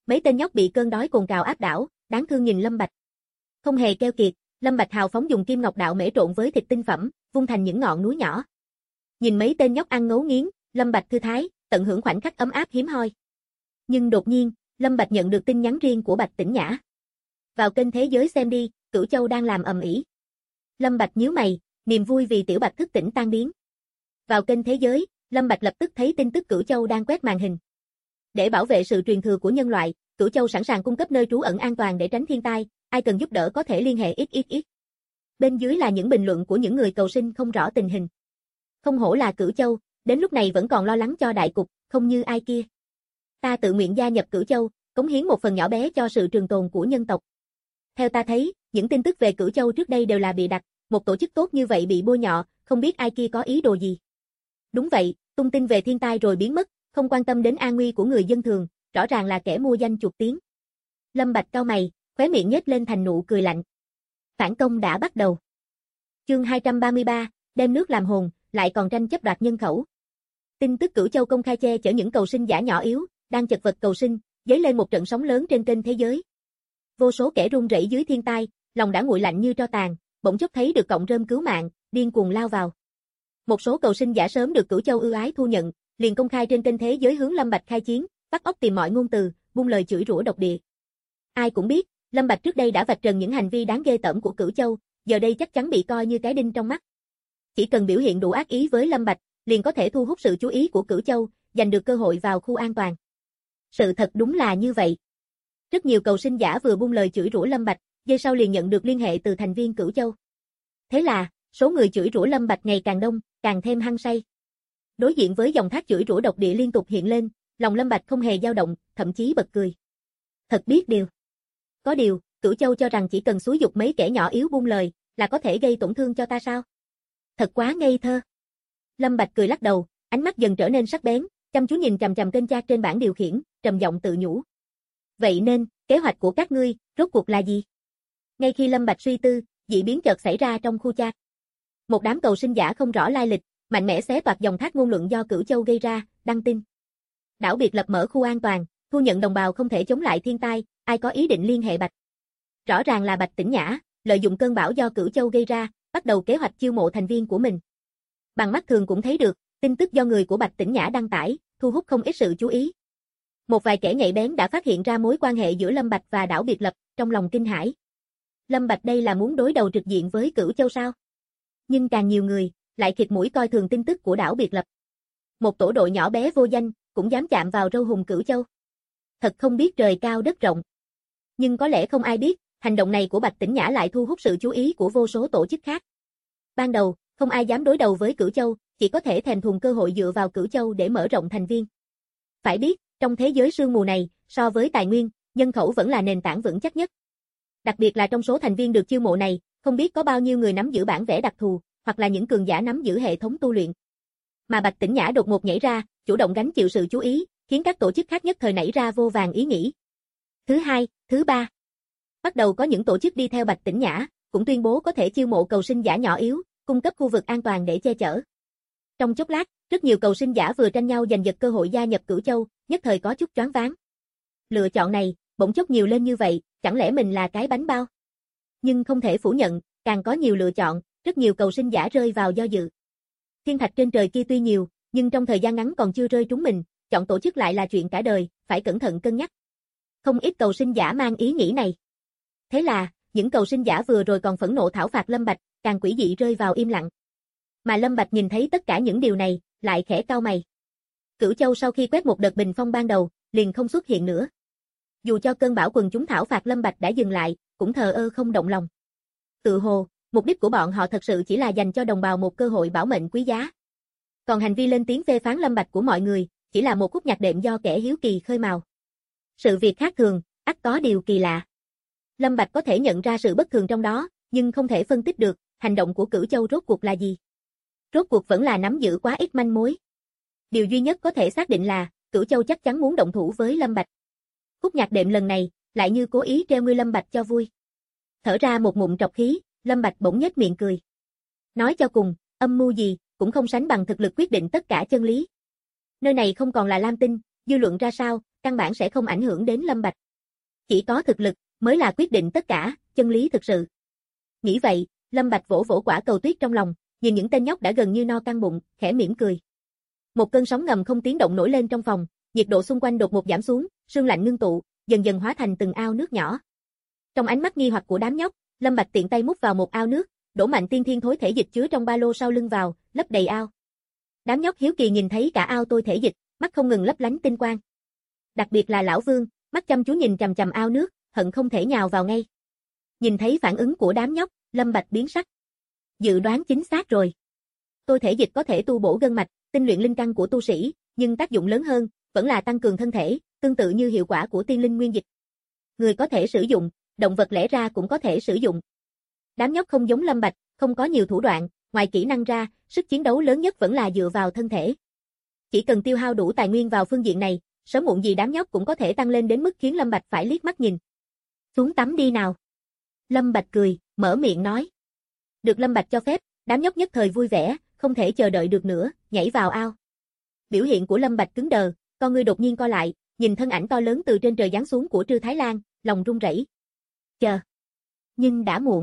Mấy tên nhóc bị cơn đói cồn cào áp đảo, đáng thương nhìn Lâm Bạch. Không hề keo kiệt, Lâm Bạch hào phóng dùng kim ngọc đạo mễ trộn với thịt tinh phẩm, vung thành những ngọn núi nhỏ. Nhìn mấy tên nhóc ăn ngấu nghiến, Lâm Bạch thư thái, tận hưởng khoảnh khắc ấm áp hiếm hoi. Nhưng đột nhiên, Lâm Bạch nhận được tin nhắn riêng của Bạch Tĩnh Nhã. Vào kênh Thế Giới xem đi, Cửu Châu đang làm ầm ĩ. Lâm Bạch nhíu mày, niềm vui vì Tiểu Bạch thức tỉnh tan biến. Vào kênh Thế Giới, Lâm Bạch lập tức thấy tin tức Cửu Châu đang quét màn hình. Để bảo vệ sự truyền thừa của nhân loại, Cửu Châu sẵn sàng cung cấp nơi trú ẩn an toàn để tránh thiên tai, ai cần giúp đỡ có thể liên hệ XXX. Bên dưới là những bình luận của những người cầu sinh không rõ tình hình. Không hổ là Cửu Châu, đến lúc này vẫn còn lo lắng cho đại cục, không như ai kia. Ta tự nguyện gia nhập Cửu Châu, cống hiến một phần nhỏ bé cho sự trường tồn của nhân tộc. Theo ta thấy, những tin tức về Cửu Châu trước đây đều là bịa đặt, một tổ chức tốt như vậy bị bôi nhọ, không biết ai kia có ý đồ gì. Đúng vậy, tung tin về thiên tai rồi biến mất, không quan tâm đến an nguy của người dân thường, rõ ràng là kẻ mua danh chuộc tiếng. Lâm Bạch cau mày, khóe miệng nhếch lên thành nụ cười lạnh. Phản công đã bắt đầu. Chương 233, đem nước làm hồn, lại còn tranh chấp đoạt nhân khẩu. Tin tức Cửu Châu công khai che chở những cầu sinh giả nhỏ yếu, đang chật vật cầu sinh, dấy lên một trận sóng lớn trên kênh Thế Giới. Vô số kẻ run rẩy dưới thiên tai, lòng đã nguội lạnh như tro tàn, bỗng chốc thấy được cọng rơm cứu mạng, điên cuồng lao vào. Một số cầu sinh giả sớm được Cửu Châu ưu ái thu nhận, liền công khai trên kênh Thế Giới hướng Lâm Bạch khai chiến, vắt óc tìm mọi ngôn từ, buông lời chửi rủa độc địa. Ai cũng biết, Lâm Bạch trước đây đã vạch trần những hành vi đáng ghê tởm của Cửu Châu, giờ đây chắc chắn bị coi như cái đinh trong mắt. Chỉ cần biểu hiện đủ ác ý với Lâm Bạch, liền có thể thu hút sự chú ý của Cửu Châu, giành được cơ hội vào khu an toàn. Sự thật đúng là như vậy. Rất nhiều cầu sinh giả vừa buông lời chửi rủa Lâm Bạch, giây sau liền nhận được liên hệ từ thành viên Cửu Châu. Thế là, số người chửi rủa Lâm Bạch ngày càng đông, càng thêm hăng say. Đối diện với dòng thác chửi rủa độc địa liên tục hiện lên, lòng Lâm Bạch không hề dao động, thậm chí bật cười. Thật biết điều. Có điều, Cửu Châu cho rằng chỉ cần xúi giục mấy kẻ nhỏ yếu buông lời, là có thể gây tổn thương cho ta sao? Thật quá ngây thơ. Lâm Bạch cười lắc đầu, ánh mắt dần trở nên sắc bén, chăm chú nhìn chằm chằm kênh chat trên bảng điều khiển, trầm giọng tự nhủ. Vậy nên, kế hoạch của các ngươi, rốt cuộc là gì? Ngay khi Lâm Bạch suy tư, dị biến chợt xảy ra trong khu chat. Một đám cầu sinh giả không rõ lai lịch, mạnh mẽ xé toạc dòng thác ngôn luận do Cửu Châu gây ra, đăng tin. Đảo biệt lập mở khu an toàn, thu nhận đồng bào không thể chống lại thiên tai, ai có ý định liên hệ Bạch. Rõ ràng là Bạch Tĩnh Nhã, lợi dụng cơn bão do Cửu Châu gây ra, bắt đầu kế hoạch chiêu mộ thành viên của mình. Bằng mắt thường cũng thấy được, tin tức do người của Bạch Tĩnh Nhã đăng tải, thu hút không ít sự chú ý. Một vài kẻ nhạy bén đã phát hiện ra mối quan hệ giữa Lâm Bạch và đảo biệt lập, trong lòng kinh hãi. Lâm Bạch đây là muốn đối đầu trực diện với Cửu Châu sao? Nhưng càng nhiều người, lại khịt mũi coi thường tin tức của đảo biệt lập. Một tổ đội nhỏ bé vô danh, cũng dám chạm vào râu hùng Cửu Châu. Thật không biết trời cao đất rộng. Nhưng có lẽ không ai biết, hành động này của Bạch Tĩnh Nhã lại thu hút sự chú ý của vô số tổ chức khác. Ban đầu, không ai dám đối đầu với Cửu Châu, chỉ có thể thèm thuồng cơ hội dựa vào Cửu Châu để mở rộng thành viên. Phải biết, trong thế giới sương mù này, so với tài nguyên, nhân khẩu vẫn là nền tảng vững chắc nhất. Đặc biệt là trong số thành viên được chiêu mộ này, không biết có bao nhiêu người nắm giữ bản vẽ đặc thù, hoặc là những cường giả nắm giữ hệ thống tu luyện. Mà Bạch Tĩnh Nhã đột ngột nhảy ra, chủ động gánh chịu sự chú ý, khiến các tổ chức khác nhất thời nảy ra vô vàn ý nghĩ. Thứ hai, thứ ba. Bắt đầu có những tổ chức đi theo Bạch Tĩnh Nhã, cũng tuyên bố có thể chiêu mộ cầu sinh giả nhỏ yếu, cung cấp khu vực an toàn để che chở. Trong chốc lát, rất nhiều cầu sinh giả vừa tranh nhau giành giật cơ hội gia nhập Cửu Châu, nhất thời có chút choáng váng. Lựa chọn này, bỗng chốc nhiều lên như vậy, chẳng lẽ mình là cái bánh bao? Nhưng không thể phủ nhận, càng có nhiều lựa chọn, rất nhiều cầu sinh giả rơi vào do dự. Thiên thạch trên trời kia tuy nhiều, nhưng trong thời gian ngắn còn chưa rơi trúng mình, chọn tổ chức lại là chuyện cả đời, phải cẩn thận cân nhắc. Không ít cầu sinh giả mang ý nghĩ này. Thế là, những cầu sinh giả vừa rồi còn phẫn nộ thảo phạt Lâm Bạch, càng quỷ dị rơi vào im lặng. Mà Lâm Bạch nhìn thấy tất cả những điều này, lại khẽ cau mày. Cửu Châu sau khi quét một đợt bình phong ban đầu, liền không xuất hiện nữa. Dù cho cơn bão quần chúng thảo phạt Lâm Bạch đã dừng lại, cũng thờ ơ không động lòng. Tự hồ, mục đích của bọn họ thật sự chỉ là dành cho đồng bào một cơ hội bảo mệnh quý giá. Còn hành vi lên tiếng phê phán Lâm Bạch của mọi người, chỉ là một khúc nhạc đệm do kẻ hiếu kỳ khơi mào. Sự việc khác thường, ắt có điều kỳ lạ. Lâm Bạch có thể nhận ra sự bất thường trong đó, nhưng không thể phân tích được, hành động của Cửu Châu rốt cuộc là gì. Rốt cuộc vẫn là nắm giữ quá ít manh mối. Điều duy nhất có thể xác định là, Cửu Châu chắc chắn muốn động thủ với Lâm Bạch. Khúc nhạc đệm lần này, lại như cố ý treo ngươi Lâm Bạch cho vui. Thở ra một ngụm trọc khí, Lâm Bạch bỗng nhếch miệng cười. Nói cho cùng, âm mưu gì, cũng không sánh bằng thực lực quyết định tất cả chân lý. Nơi này không còn là Lam Tinh, dư luận ra sao, căn bản sẽ không ảnh hưởng đến Lâm Bạch. Chỉ có thực lực mới là quyết định tất cả, chân lý thực sự. Nghĩ vậy, Lâm Bạch vỗ vỗ quả cầu tuyết trong lòng, nhìn những tên nhóc đã gần như no căng bụng, khẽ mỉm cười. Một cơn sóng ngầm không tiếng động nổi lên trong phòng, nhiệt độ xung quanh đột ngột giảm xuống, sương lạnh ngưng tụ, dần dần hóa thành từng ao nước nhỏ. Trong ánh mắt nghi hoặc của đám nhóc, Lâm Bạch tiện tay múc vào một ao nước, đổ mạnh tiên thiên thối thể dịch chứa trong ba lô sau lưng vào, lấp đầy ao. Đám nhóc hiếu kỳ nhìn thấy cả ao tôi thể dịch, mắt không ngừng lấp lánh tinh quang. Đặc biệt là lão Vương, mắt chăm chú nhìn chằm chằm ao nước, hận không thể nhào vào ngay. Nhìn thấy phản ứng của đám nhóc, Lâm Bạch biến sắc. Dự đoán chính xác rồi. Tôi thể dịch có thể tu bổ gân mạch, tinh luyện linh căn của tu sĩ, nhưng tác dụng lớn hơn vẫn là tăng cường thân thể, tương tự như hiệu quả của tiên linh nguyên dịch. Người có thể sử dụng, động vật lẽ ra cũng có thể sử dụng. Đám nhóc không giống Lâm Bạch, không có nhiều thủ đoạn, ngoài kỹ năng ra, sức chiến đấu lớn nhất vẫn là dựa vào thân thể. Chỉ cần tiêu hao đủ tài nguyên vào phương diện này, sớm muộn gì đám nhóc cũng có thể tăng lên đến mức khiến Lâm Bạch phải liếc mắt nhìn. Xuống tắm đi nào. Lâm Bạch cười, mở miệng nói. Được Lâm Bạch cho phép, đám nhóc nhất thời vui vẻ, không thể chờ đợi được nữa, nhảy vào ao. Biểu hiện của Lâm Bạch cứng đờ, con ngươi đột nhiên co lại, nhìn thân ảnh to lớn từ trên trời giáng xuống của Trư Thái Lan, lòng run rẩy. Chờ. Nhưng đã muộn.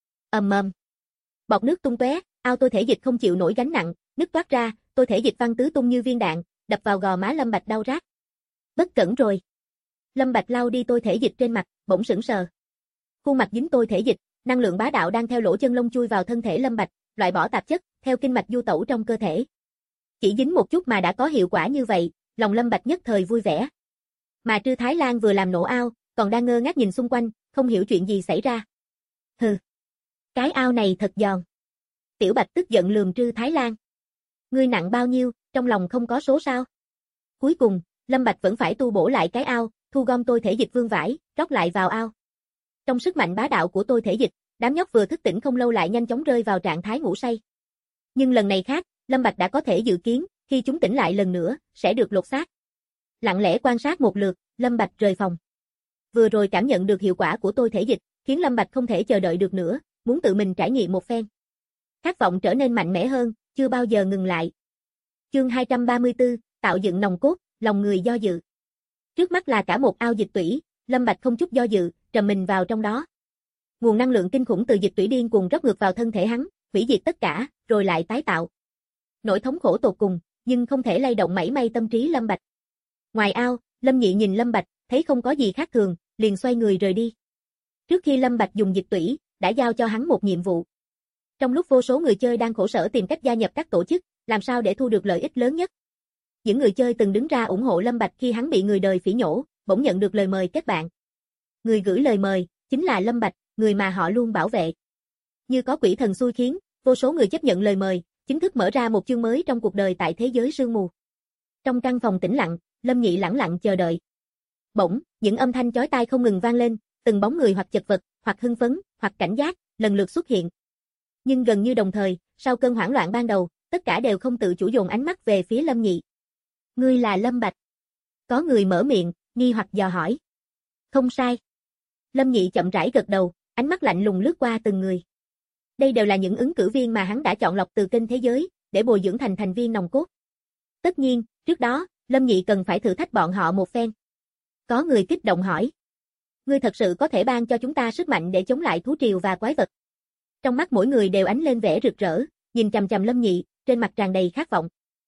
Ầm ầm. Bọt nước tung tóe, ao tôi thể dịch không chịu nổi gánh nặng, nứt toát ra, tôi thể dịch văng tứ tung như viên đạn, đập vào gò má Lâm Bạch đau rát. Bất cẩn rồi. Lâm Bạch lau đi tôi thể dịch trên mặt, bỗng sững sờ. Khuôn mặt dính tôi thể dịch, năng lượng bá đạo đang theo lỗ chân lông chui vào thân thể Lâm Bạch, loại bỏ tạp chất, theo kinh mạch du tẩu trong cơ thể. Chỉ dính một chút mà đã có hiệu quả như vậy, lòng Lâm Bạch nhất thời vui vẻ. Mà Trư Thái Lan vừa làm nổ ao, còn đang ngơ ngác nhìn xung quanh, không hiểu chuyện gì xảy ra. Hừ. Cái ao này thật giòn. Tiểu Bạch tức giận lườm Trư Thái Lan. Ngươi nặng bao nhiêu, trong lòng không có số sao? Cuối cùng, Lâm Bạch vẫn phải tu bổ lại cái ao, thu gom tôi thể dịch vương vải, rót lại vào ao. Trong sức mạnh bá đạo của tôi thể dịch, đám nhóc vừa thức tỉnh không lâu lại nhanh chóng rơi vào trạng thái ngủ say. Nhưng lần này khác, Lâm Bạch đã có thể dự kiến, khi chúng tỉnh lại lần nữa, sẽ được lột xác. Lặng lẽ quan sát một lượt, Lâm Bạch rời phòng. Vừa rồi cảm nhận được hiệu quả của tôi thể dịch, khiến Lâm Bạch không thể chờ đợi được nữa, muốn tự mình trải nghiệm một phen. Khát vọng trở nên mạnh mẽ hơn, chưa bao giờ ngừng lại. Chương 234, tạo dựng nòng cốt, lòng người do dự. Trước mắt là cả một ao dịch tủy, Lâm Bạch không chút do dự, trầm mình vào trong đó. Nguồn năng lượng kinh khủng từ dịch tủy điên cuồng rót ngược vào thân thể hắn, hủy diệt tất cả, rồi lại tái tạo. Nỗi thống khổ tột cùng, nhưng không thể lay động mảy may tâm trí Lâm Bạch. Ngoài ao, Lâm Nhị nhìn Lâm Bạch, thấy không có gì khác thường, liền xoay người rời đi. Trước khi Lâm Bạch dùng dịch tủy, đã giao cho hắn một nhiệm vụ. Trong lúc vô số người chơi đang khổ sở tìm cách gia nhập các tổ chức, làm sao để thu được lợi ích lớn nhất. Những người chơi từng đứng ra ủng hộ Lâm Bạch khi hắn bị người đời phỉ nhổ, bỗng nhận được lời mời kết bạn. Người gửi lời mời, chính là Lâm Bạch, người mà họ luôn bảo vệ. Như có quỷ thần xui khiến, vô số người chấp nhận lời mời, chính thức mở ra một chương mới trong cuộc đời tại thế giới sương mù. Trong căn phòng tĩnh lặng, Lâm Nhị lẳng lặng chờ đợi. Bỗng, những âm thanh chói tai không ngừng vang lên, từng bóng người hoặc chật vật, hoặc hưng phấn, hoặc cảnh giác, lần lượt xuất hiện. Nhưng gần như đồng thời, sau cơn hoảng loạn ban đầu, tất cả đều không tự chủ dồn ánh mắt về phía Lâm Nhị. Ngươi là Lâm Bạch. Có người mở miệng, nghi hoặc dò hỏi. Không sai. Lâm Nhị chậm rãi gật đầu, ánh mắt lạnh lùng lướt qua từng người. Đây đều là những ứng cử viên mà hắn đã chọn lọc từ kênh thế giới, để bồi dưỡng thành thành viên nòng cốt. Tất nhiên, trước đó, Lâm Nhị cần phải thử thách bọn họ một phen. Có người kích động hỏi. Ngươi thật sự có thể ban cho chúng ta sức mạnh để chống lại thú triều và quái vật. Trong mắt mỗi người đều ánh lên vẻ rực rỡ, nhìn chằm chằm Lâm Nhị, trên mặt tràn đầy khát vọng.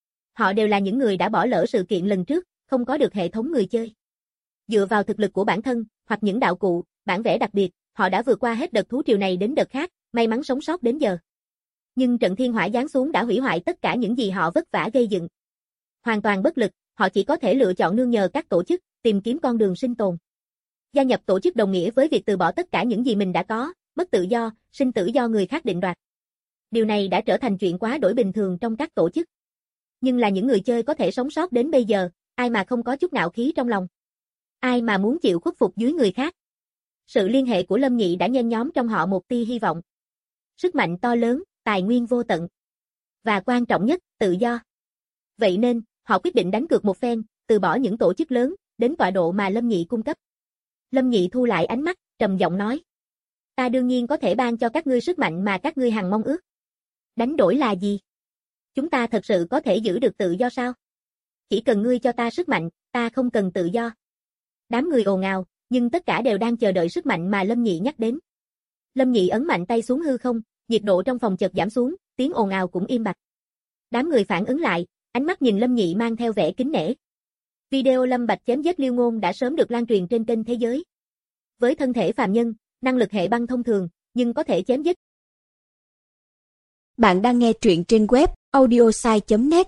Họ đều là những người đã bỏ lỡ sự kiện lần trước, không có được hệ thống người chơi. Dựa vào thực lực của bản thân, hoặc những đạo cụ, bản vẽ đặc biệt, họ đã vượt qua hết đợt thú triều này đến đợt khác, may mắn sống sót đến giờ. Nhưng trận thiên hỏa giáng xuống đã hủy hoại tất cả những gì họ vất vả gây dựng. Hoàn toàn bất lực, họ chỉ có thể lựa chọn nương nhờ các tổ chức, tìm kiếm con đường sinh tồn. Gia nhập tổ chức đồng nghĩa với việc từ bỏ tất cả những gì mình đã có, mất tự do, sinh tử do người khác định đoạt. Điều này đã trở thành chuyện quá đổi bình thường trong các tổ chức. Nhưng là những người chơi có thể sống sót đến bây giờ, ai mà không có chút ngạo khí trong lòng. Ai mà muốn chịu khuất phục dưới người khác. Sự liên hệ của Lâm Nhị đã nhen nhóm trong họ một tia hy vọng. Sức mạnh to lớn, tài nguyên vô tận. Và quan trọng nhất, tự do. Vậy nên, họ quyết định đánh cược một phen, từ bỏ những tổ chức lớn, đến tọa độ mà Lâm Nhị cung cấp. Lâm Nhị thu lại ánh mắt, trầm giọng nói. Ta đương nhiên có thể ban cho các ngươi sức mạnh mà các ngươi hằng mong ước. Đánh đổi là gì? Chúng ta thật sự có thể giữ được tự do sao? Chỉ cần ngươi cho ta sức mạnh, ta không cần tự do. Đám người ồn ào, nhưng tất cả đều đang chờ đợi sức mạnh mà Lâm Nhị nhắc đến. Lâm Nhị ấn mạnh tay xuống hư không, nhiệt độ trong phòng chợt giảm xuống, tiếng ồn ào cũng im bặt. Đám người phản ứng lại, ánh mắt nhìn Lâm Nhị mang theo vẻ kính nể. Video Lâm Bạch chém giết Liêu Ngôn đã sớm được lan truyền trên kênh Thế Giới. Với thân thể phàm nhân, năng lực hệ băng thông thường, nhưng có thể chém giết. Bạn đang nghe truyện trên web audiosai.net.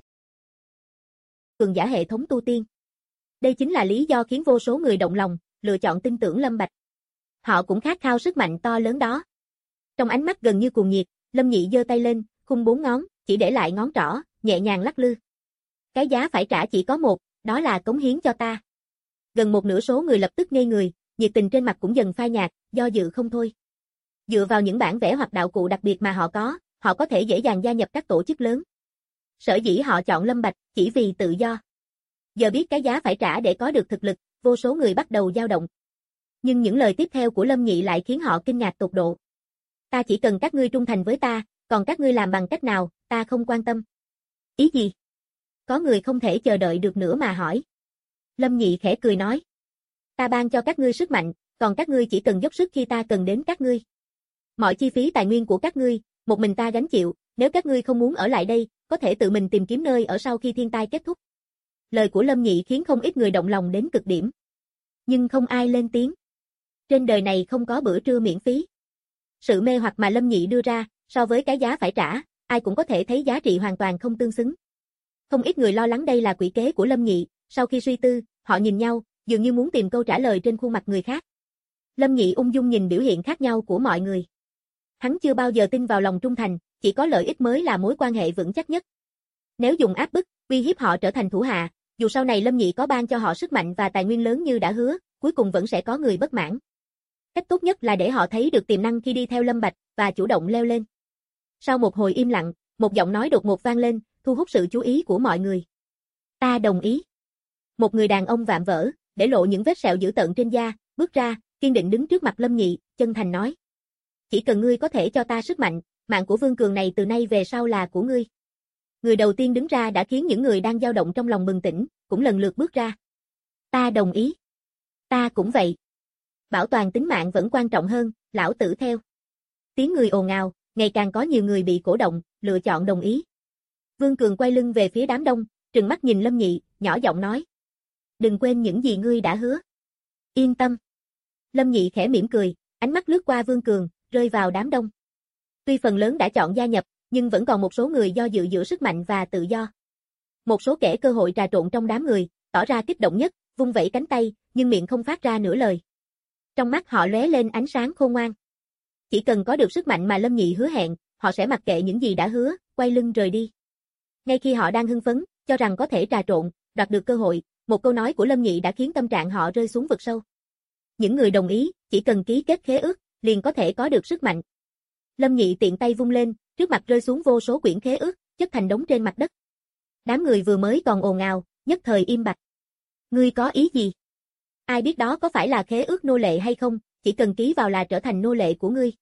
Cường giả hệ thống tu tiên. Đây chính là lý do khiến vô số người động lòng, lựa chọn tin tưởng Lâm Bạch. Họ cũng khát khao sức mạnh to lớn đó. Trong ánh mắt gần như cuồng nhiệt, Lâm Nhị giơ tay lên, khung 4 ngón, chỉ để lại ngón trỏ, nhẹ nhàng lắc lư. Cái giá phải trả chỉ có một, đó là cống hiến cho ta. Gần một nửa số người lập tức ngây người, nhiệt tình trên mặt cũng dần phai nhạt, do dự không thôi. Dựa vào những bản vẽ hoặc đạo cụ đặc biệt mà họ có thể dễ dàng gia nhập các tổ chức lớn. Sở dĩ họ chọn Lâm Bạch chỉ vì tự do. Giờ biết cái giá phải trả để có được thực lực, vô số người bắt đầu dao động. Nhưng những lời tiếp theo của Lâm Nhị lại khiến họ kinh ngạc tột độ. Ta chỉ cần các ngươi trung thành với ta, còn các ngươi làm bằng cách nào, ta không quan tâm. Ý gì? Có người không thể chờ đợi được nữa mà hỏi. Lâm Nhị khẽ cười nói. Ta ban cho các ngươi sức mạnh, còn các ngươi chỉ cần dốc sức khi ta cần đến các ngươi. Mọi chi phí tài nguyên của các ngươi, một mình ta gánh chịu, nếu các ngươi không muốn ở lại đây, có thể tự mình tìm kiếm nơi ở sau khi thiên tai kết thúc. Lời của Lâm Nhị khiến không ít người động lòng đến cực điểm. Nhưng không ai lên tiếng. Trên đời này không có bữa trưa miễn phí. Sự mê hoặc mà Lâm Nhị đưa ra, so với cái giá phải trả, ai cũng có thể thấy giá trị hoàn toàn không tương xứng. Không ít người lo lắng đây là quỷ kế của Lâm Nhị, sau khi suy tư, họ nhìn nhau, dường như muốn tìm câu trả lời trên khuôn mặt người khác. Lâm Nhị ung dung nhìn biểu hiện khác nhau của mọi người. Hắn chưa bao giờ tin vào lòng trung thành, chỉ có lợi ích mới là mối quan hệ vững chắc nhất. Nếu dùng áp bức, uy hiếp họ trở thành thủ hạ, dù sau này Lâm Nhị có ban cho họ sức mạnh và tài nguyên lớn như đã hứa, cuối cùng vẫn sẽ có người bất mãn. Cách tốt nhất là để họ thấy được tiềm năng khi đi theo Lâm Bạch và chủ động leo lên. Sau một hồi im lặng, một giọng nói đột ngột vang lên, thu hút sự chú ý của mọi người. Ta đồng ý. Một người đàn ông vạm vỡ, để lộ những vết sẹo dữ tợn trên da, bước ra, kiên định đứng trước mặt Lâm Nhị, chân thành nói. Chỉ cần ngươi có thể cho ta sức mạnh, mạng của Vương Cường này từ nay về sau là của ngươi. Người đầu tiên đứng ra đã khiến những người đang dao động trong lòng bừng tỉnh, cũng lần lượt bước ra. Ta đồng ý. Ta cũng vậy. Bảo toàn tính mạng vẫn quan trọng hơn, lão tử theo. Tiếng người ồn ào, ngày càng có nhiều người bị cổ động, lựa chọn đồng ý. Vương Cường quay lưng về phía đám đông, trừng mắt nhìn Lâm Nhị, nhỏ giọng nói. Đừng quên những gì ngươi đã hứa. Yên tâm. Lâm Nhị khẽ mỉm cười, ánh mắt lướt qua Vương Cường, rơi vào đám đông. Tuy phần lớn đã chọn gia nhập, nhưng vẫn còn một số người do dự giữa sức mạnh và tự do. Một số kẻ cơ hội trà trộn trong đám người, tỏ ra kích động nhất, vung vẩy cánh tay, nhưng miệng không phát ra nửa lời. Trong mắt họ lóe lên ánh sáng khôn ngoan. Chỉ cần có được sức mạnh mà Lâm Nhị hứa hẹn, họ sẽ mặc kệ những gì đã hứa, quay lưng rời đi. Ngay khi họ đang hưng phấn, cho rằng có thể trà trộn, đoạt được cơ hội, một câu nói của Lâm Nhị đã khiến tâm trạng họ rơi xuống vực sâu. Những người đồng ý, chỉ cần ký kết khế ước, liền có thể có được sức mạnh. Lâm Nhị tiện tay vung lên, trước mặt rơi xuống vô số quyển khế ước, chất thành đống trên mặt đất. Đám người vừa mới còn ồn ào, nhất thời im bặt. Ngươi có ý gì? Ai biết đó có phải là khế ước nô lệ hay không, chỉ cần ký vào là trở thành nô lệ của ngươi.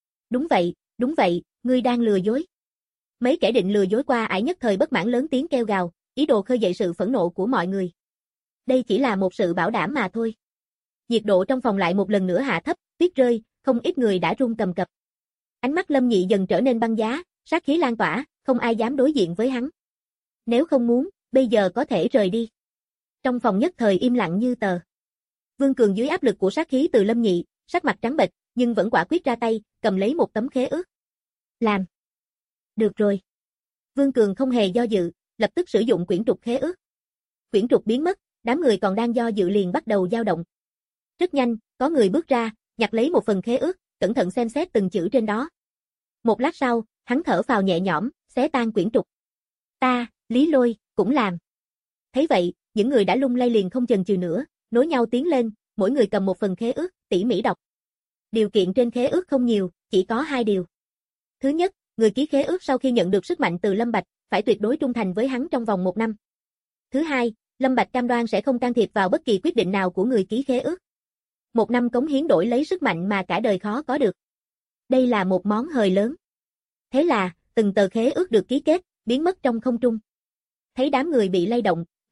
Đúng vậy, ngươi đang lừa dối. Mấy kẻ định lừa dối qua ải nhất thời bất mãn lớn tiếng kêu gào, ý đồ khơi dậy sự phẫn nộ của mọi người. Đây chỉ là một sự bảo đảm mà thôi. Nhiệt độ trong phòng lại một lần nữa hạ thấp, tuyết rơi, không ít người đã run cầm cập. Ánh mắt Lâm Nhị dần trở nên băng giá, sát khí lan tỏa, không ai dám đối diện với hắn. Nếu không muốn, bây giờ có thể rời đi. Trong phòng nhất thời im lặng như tờ. Vương Cường dưới áp lực của sát khí từ Lâm Nhị, sắc mặt trắng bệch, nhưng vẫn quả quyết ra tay, cầm lấy một tấm khế ước. Làm. Được rồi. Vương Cường không hề do dự, lập tức sử dụng quyển trục khế ước. Quyển trục biến mất, đám người còn đang do dự liền bắt đầu dao động. Rất nhanh, có người bước ra, nhặt lấy một phần khế ước, cẩn thận xem xét từng chữ trên đó. Một lát sau, hắn thở phào nhẹ nhõm, xé tan quyển trục. Ta, Lý Lôi, cũng làm. Thấy vậy, những người đã lung lay liền không chần chừ nữa, nối nhau tiến lên, mỗi người cầm một phần khế ước, tỉ mỉ đọc. Điều kiện trên khế ước không nhiều, chỉ có 2 điều. Thứ nhất, người ký khế ước sau khi nhận được sức mạnh từ Lâm Bạch, phải tuyệt đối trung thành với hắn trong vòng 1 năm. Thứ hai, Lâm Bạch cam đoan sẽ không can thiệp vào bất kỳ quyết định nào của người ký khế ước. 1 năm cống hiến đổi lấy sức mạnh mà cả đời khó có được. Đây là một món hời lớn. Thế là, từng tờ khế ước được ký kết, biến mất trong không trung. Thấy đám người bị lay động,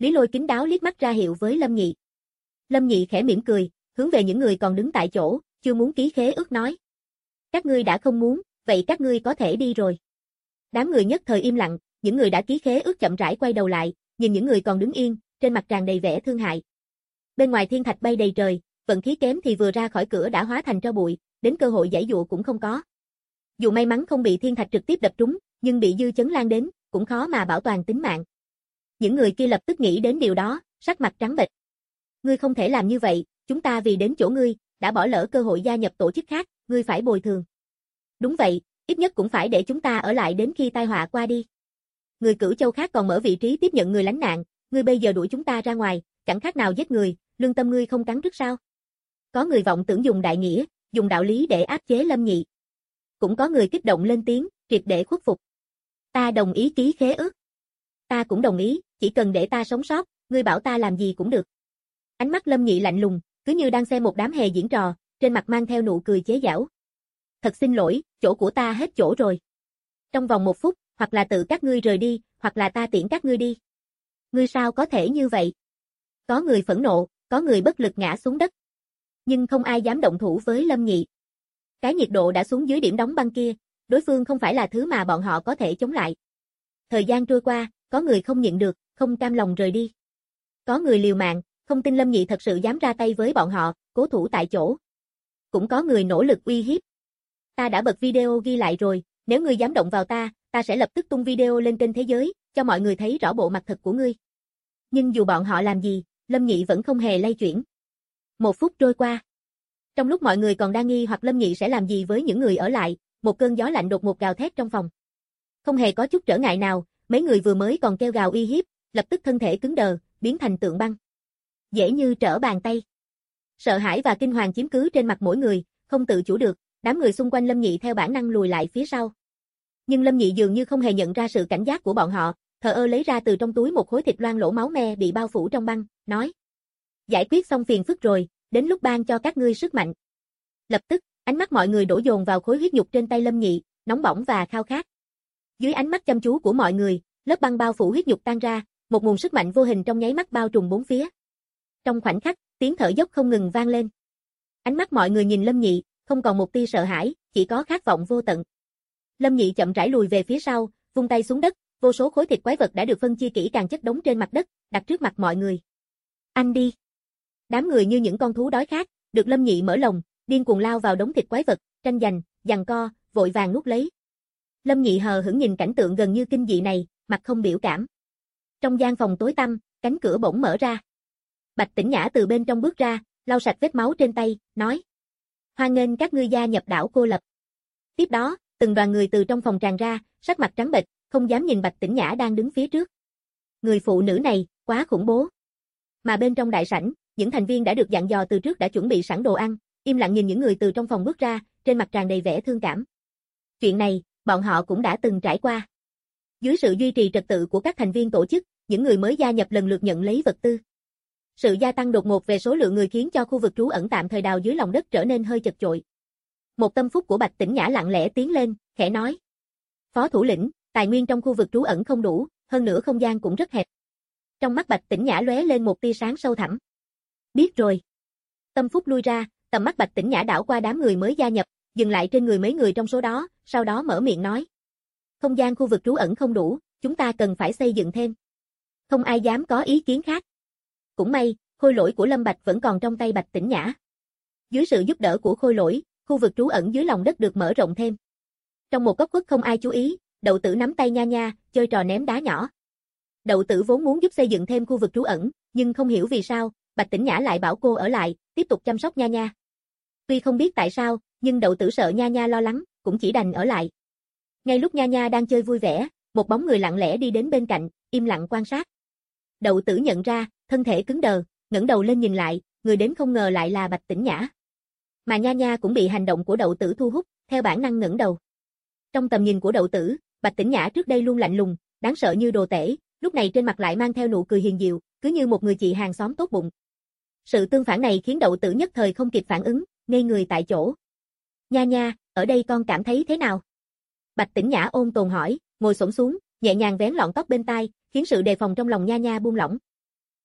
Lý Lôi kín đáo liếc mắt ra hiệu với Lâm Nhị. Lâm Nhị khẽ mỉm cười, hướng về những người còn đứng tại chỗ, chưa muốn ký khế ước nói. Các ngươi đã không muốn, vậy các ngươi có thể đi rồi. Đám người nhất thời im lặng, những người đã ký khế ước chậm rãi quay đầu lại, nhìn những người còn đứng yên, trên mặt tràn đầy vẻ thương hại. Bên ngoài thiên thạch bay đầy trời, vận khí kém thì vừa ra khỏi cửa đã hóa thành tro bụi, đến cơ hội giãy dụa cũng không có. Dù may mắn không bị thiên thạch trực tiếp đập trúng, nhưng bị dư chấn lan đến, cũng khó mà bảo toàn tính mạng. Những người kia lập tức nghĩ đến điều đó, sắc mặt trắng bệch. Ngươi không thể làm như vậy, chúng ta vì đến chỗ ngươi, đã bỏ lỡ cơ hội gia nhập tổ chức khác, ngươi phải bồi thường. Đúng vậy, ít nhất cũng phải để chúng ta ở lại đến khi tai họa qua đi. Người Cửu Châu khác còn mở vị trí tiếp nhận người lánh nạn, ngươi bây giờ đuổi chúng ta ra ngoài, chẳng khác nào giết người, lương tâm ngươi không cắn rứt sao? Có người vọng tưởng dùng đại nghĩa, dùng đạo lý để áp chế Lâm Nhị. Cũng có người kích động lên tiếng, triệt để khuất phục. Ta đồng ý ký khế ước. Ta cũng đồng ý, chỉ cần để ta sống sót, ngươi bảo ta làm gì cũng được. Ánh mắt Lâm Nhị lạnh lùng, cứ như đang xem một đám hề diễn trò, trên mặt mang theo nụ cười chế giễu. Thật xin lỗi, chỗ của ta hết chỗ rồi. Trong vòng 1 phút, hoặc là tự các ngươi rời đi, hoặc là ta tiễn các ngươi đi. Ngươi sao có thể như vậy? Có người phẫn nộ, có người bất lực ngã xuống đất. Nhưng không ai dám động thủ với Lâm Nhị. Cái nhiệt độ đã xuống dưới điểm đóng băng kia, đối phương không phải là thứ mà bọn họ có thể chống lại. Thời gian trôi qua, có người không nhịn được, không cam lòng rời đi. Có người liều mạng, không tin Lâm Nhị thật sự dám ra tay với bọn họ, cố thủ tại chỗ. Cũng có người nỗ lực uy hiếp. Ta đã bật video ghi lại rồi, nếu ngươi dám động vào ta, ta sẽ lập tức tung video lên kênh thế giới, cho mọi người thấy rõ bộ mặt thật của ngươi. Nhưng dù bọn họ làm gì, Lâm Nhị vẫn không hề lay chuyển. 1 phút trôi qua. Trong lúc mọi người còn đang nghi hoặc Lâm Nhị sẽ làm gì với những người ở lại, một cơn gió lạnh đột ngột gào thét trong phòng. Không hề có chút trở ngại nào, mấy người vừa mới còn kêu gào uy hiếp, lập tức thân thể cứng đờ, biến thành tượng băng. Dễ như trở bàn tay. Sợ hãi và kinh hoàng chiếm cứ trên mặt mỗi người, không tự chủ được, đám người xung quanh Lâm Nhị theo bản năng lùi lại phía sau. Nhưng Lâm Nhị dường như không hề nhận ra sự cảnh giác của bọn họ, thờ ơ lấy ra từ trong túi một khối thịt loang lỗ máu me bị bao phủ trong băng, nói: giải quyết xong phiền phức rồi, đến lúc ban cho các ngươi sức mạnh. Lập tức, ánh mắt mọi người đổ dồn vào khối huyết nhục trên tay Lâm Nhị, nóng bỏng và khao khát. Dưới ánh mắt chăm chú của mọi người, lớp băng bao phủ huyết nhục tan ra, một nguồn sức mạnh vô hình trong nháy mắt bao trùm bốn phía. Trong khoảnh khắc, tiếng thở dốc không ngừng vang lên. Ánh mắt mọi người nhìn Lâm Nhị, không còn một tia sợ hãi, chỉ có khát vọng vô tận. Lâm Nhị chậm rãi lùi về phía sau, vung tay xuống đất, vô số khối thịt quái vật đã được phân chia kỹ càng chất đống trên mặt đất, đặt trước mặt mọi người. Anh đi. Đám người như những con thú đói khát, được Lâm Nhị mở lồng, điên cuồng lao vào đống thịt quái vật, tranh giành, giằng co, vội vàng nuốt lấy. Lâm Nhị hờ hững nhìn cảnh tượng gần như kinh dị này, mặt không biểu cảm. Trong gian phòng tối tăm, cánh cửa bỗng mở ra. Bạch Tĩnh Nhã từ bên trong bước ra, lau sạch vết máu trên tay, nói: hoan nghênh các ngươi gia nhập đảo cô lập. Tiếp đó, từng đoàn người từ trong phòng tràn ra, sắc mặt trắng bệch, không dám nhìn Bạch Tĩnh Nhã đang đứng phía trước. Người phụ nữ này, quá khủng bố. Mà bên trong đại sảnh, những thành viên đã được dặn dò từ trước đã chuẩn bị sẵn đồ ăn, im lặng nhìn những người từ trong phòng bước ra, trên mặt tràn đầy vẻ thương cảm. Chuyện này, bọn họ cũng đã từng trải qua. Dưới sự duy trì trật tự của các thành viên tổ chức, những người mới gia nhập lần lượt nhận lấy vật tư. Sự gia tăng đột ngột về số lượng người khiến cho khu vực trú ẩn tạm thời đào dưới lòng đất trở nên hơi chật chội. Một tâm phúc của Bạch Tĩnh Nhã lặng lẽ tiến lên, khẽ nói: phó thủ lĩnh, tài nguyên trong khu vực trú ẩn không đủ, hơn nữa không gian cũng rất hẹp. Trong mắt Bạch Tĩnh Nhã lóe lên một tia sáng sâu thẳm. Biết rồi. Tâm phúc lui ra, tầm mắt Bạch Tĩnh Nhã đảo qua đám người mới gia nhập, dừng lại trên người mấy người trong số đó, sau đó mở miệng nói: không gian khu vực trú ẩn không đủ, chúng ta cần phải xây dựng thêm. Không ai dám có ý kiến khác. Cũng may, khôi lỗi của Lâm Bạch vẫn còn trong tay Bạch Tĩnh Nhã. Dưới sự giúp đỡ của khôi lỗi, khu vực trú ẩn dưới lòng đất được mở rộng thêm. Trong một góc khuất không ai chú ý, Đậu Tử nắm tay Nha Nha, chơi trò ném đá nhỏ. Đậu Tử vốn muốn giúp xây dựng thêm khu vực trú ẩn, nhưng không hiểu vì sao, Bạch Tĩnh Nhã lại bảo cô ở lại, tiếp tục chăm sóc Nha Nha. Tuy không biết tại sao, nhưng Đậu Tử sợ Nha Nha lo lắng, cũng chỉ đành ở lại. Ngay lúc Nha Nha đang chơi vui vẻ, một bóng người lặng lẽ đi đến bên cạnh, im lặng quan sát. Đậu Tử nhận ra, thân thể cứng đờ, ngẩng đầu lên nhìn lại, người đến không ngờ lại là Bạch Tĩnh Nhã. Mà Nha Nha cũng bị hành động của Đậu Tử thu hút, theo bản năng ngẩng đầu. Trong tầm nhìn của Đậu Tử, Bạch Tĩnh Nhã trước đây luôn lạnh lùng, đáng sợ như đồ tể, lúc này trên mặt lại mang theo nụ cười hiền diệu, cứ như một người chị hàng xóm tốt bụng. Sự tương phản này khiến Đậu Tử nhất thời không kịp phản ứng, ngây người tại chỗ. Nha Nha, ở đây con cảm thấy thế nào? Bạch Tĩnh Nhã ôn tồn hỏi, ngồi xổm xuống, nhẹ nhàng vén lọn tóc bên tai, khiến sự đề phòng trong lòng Nha Nha buông lỏng.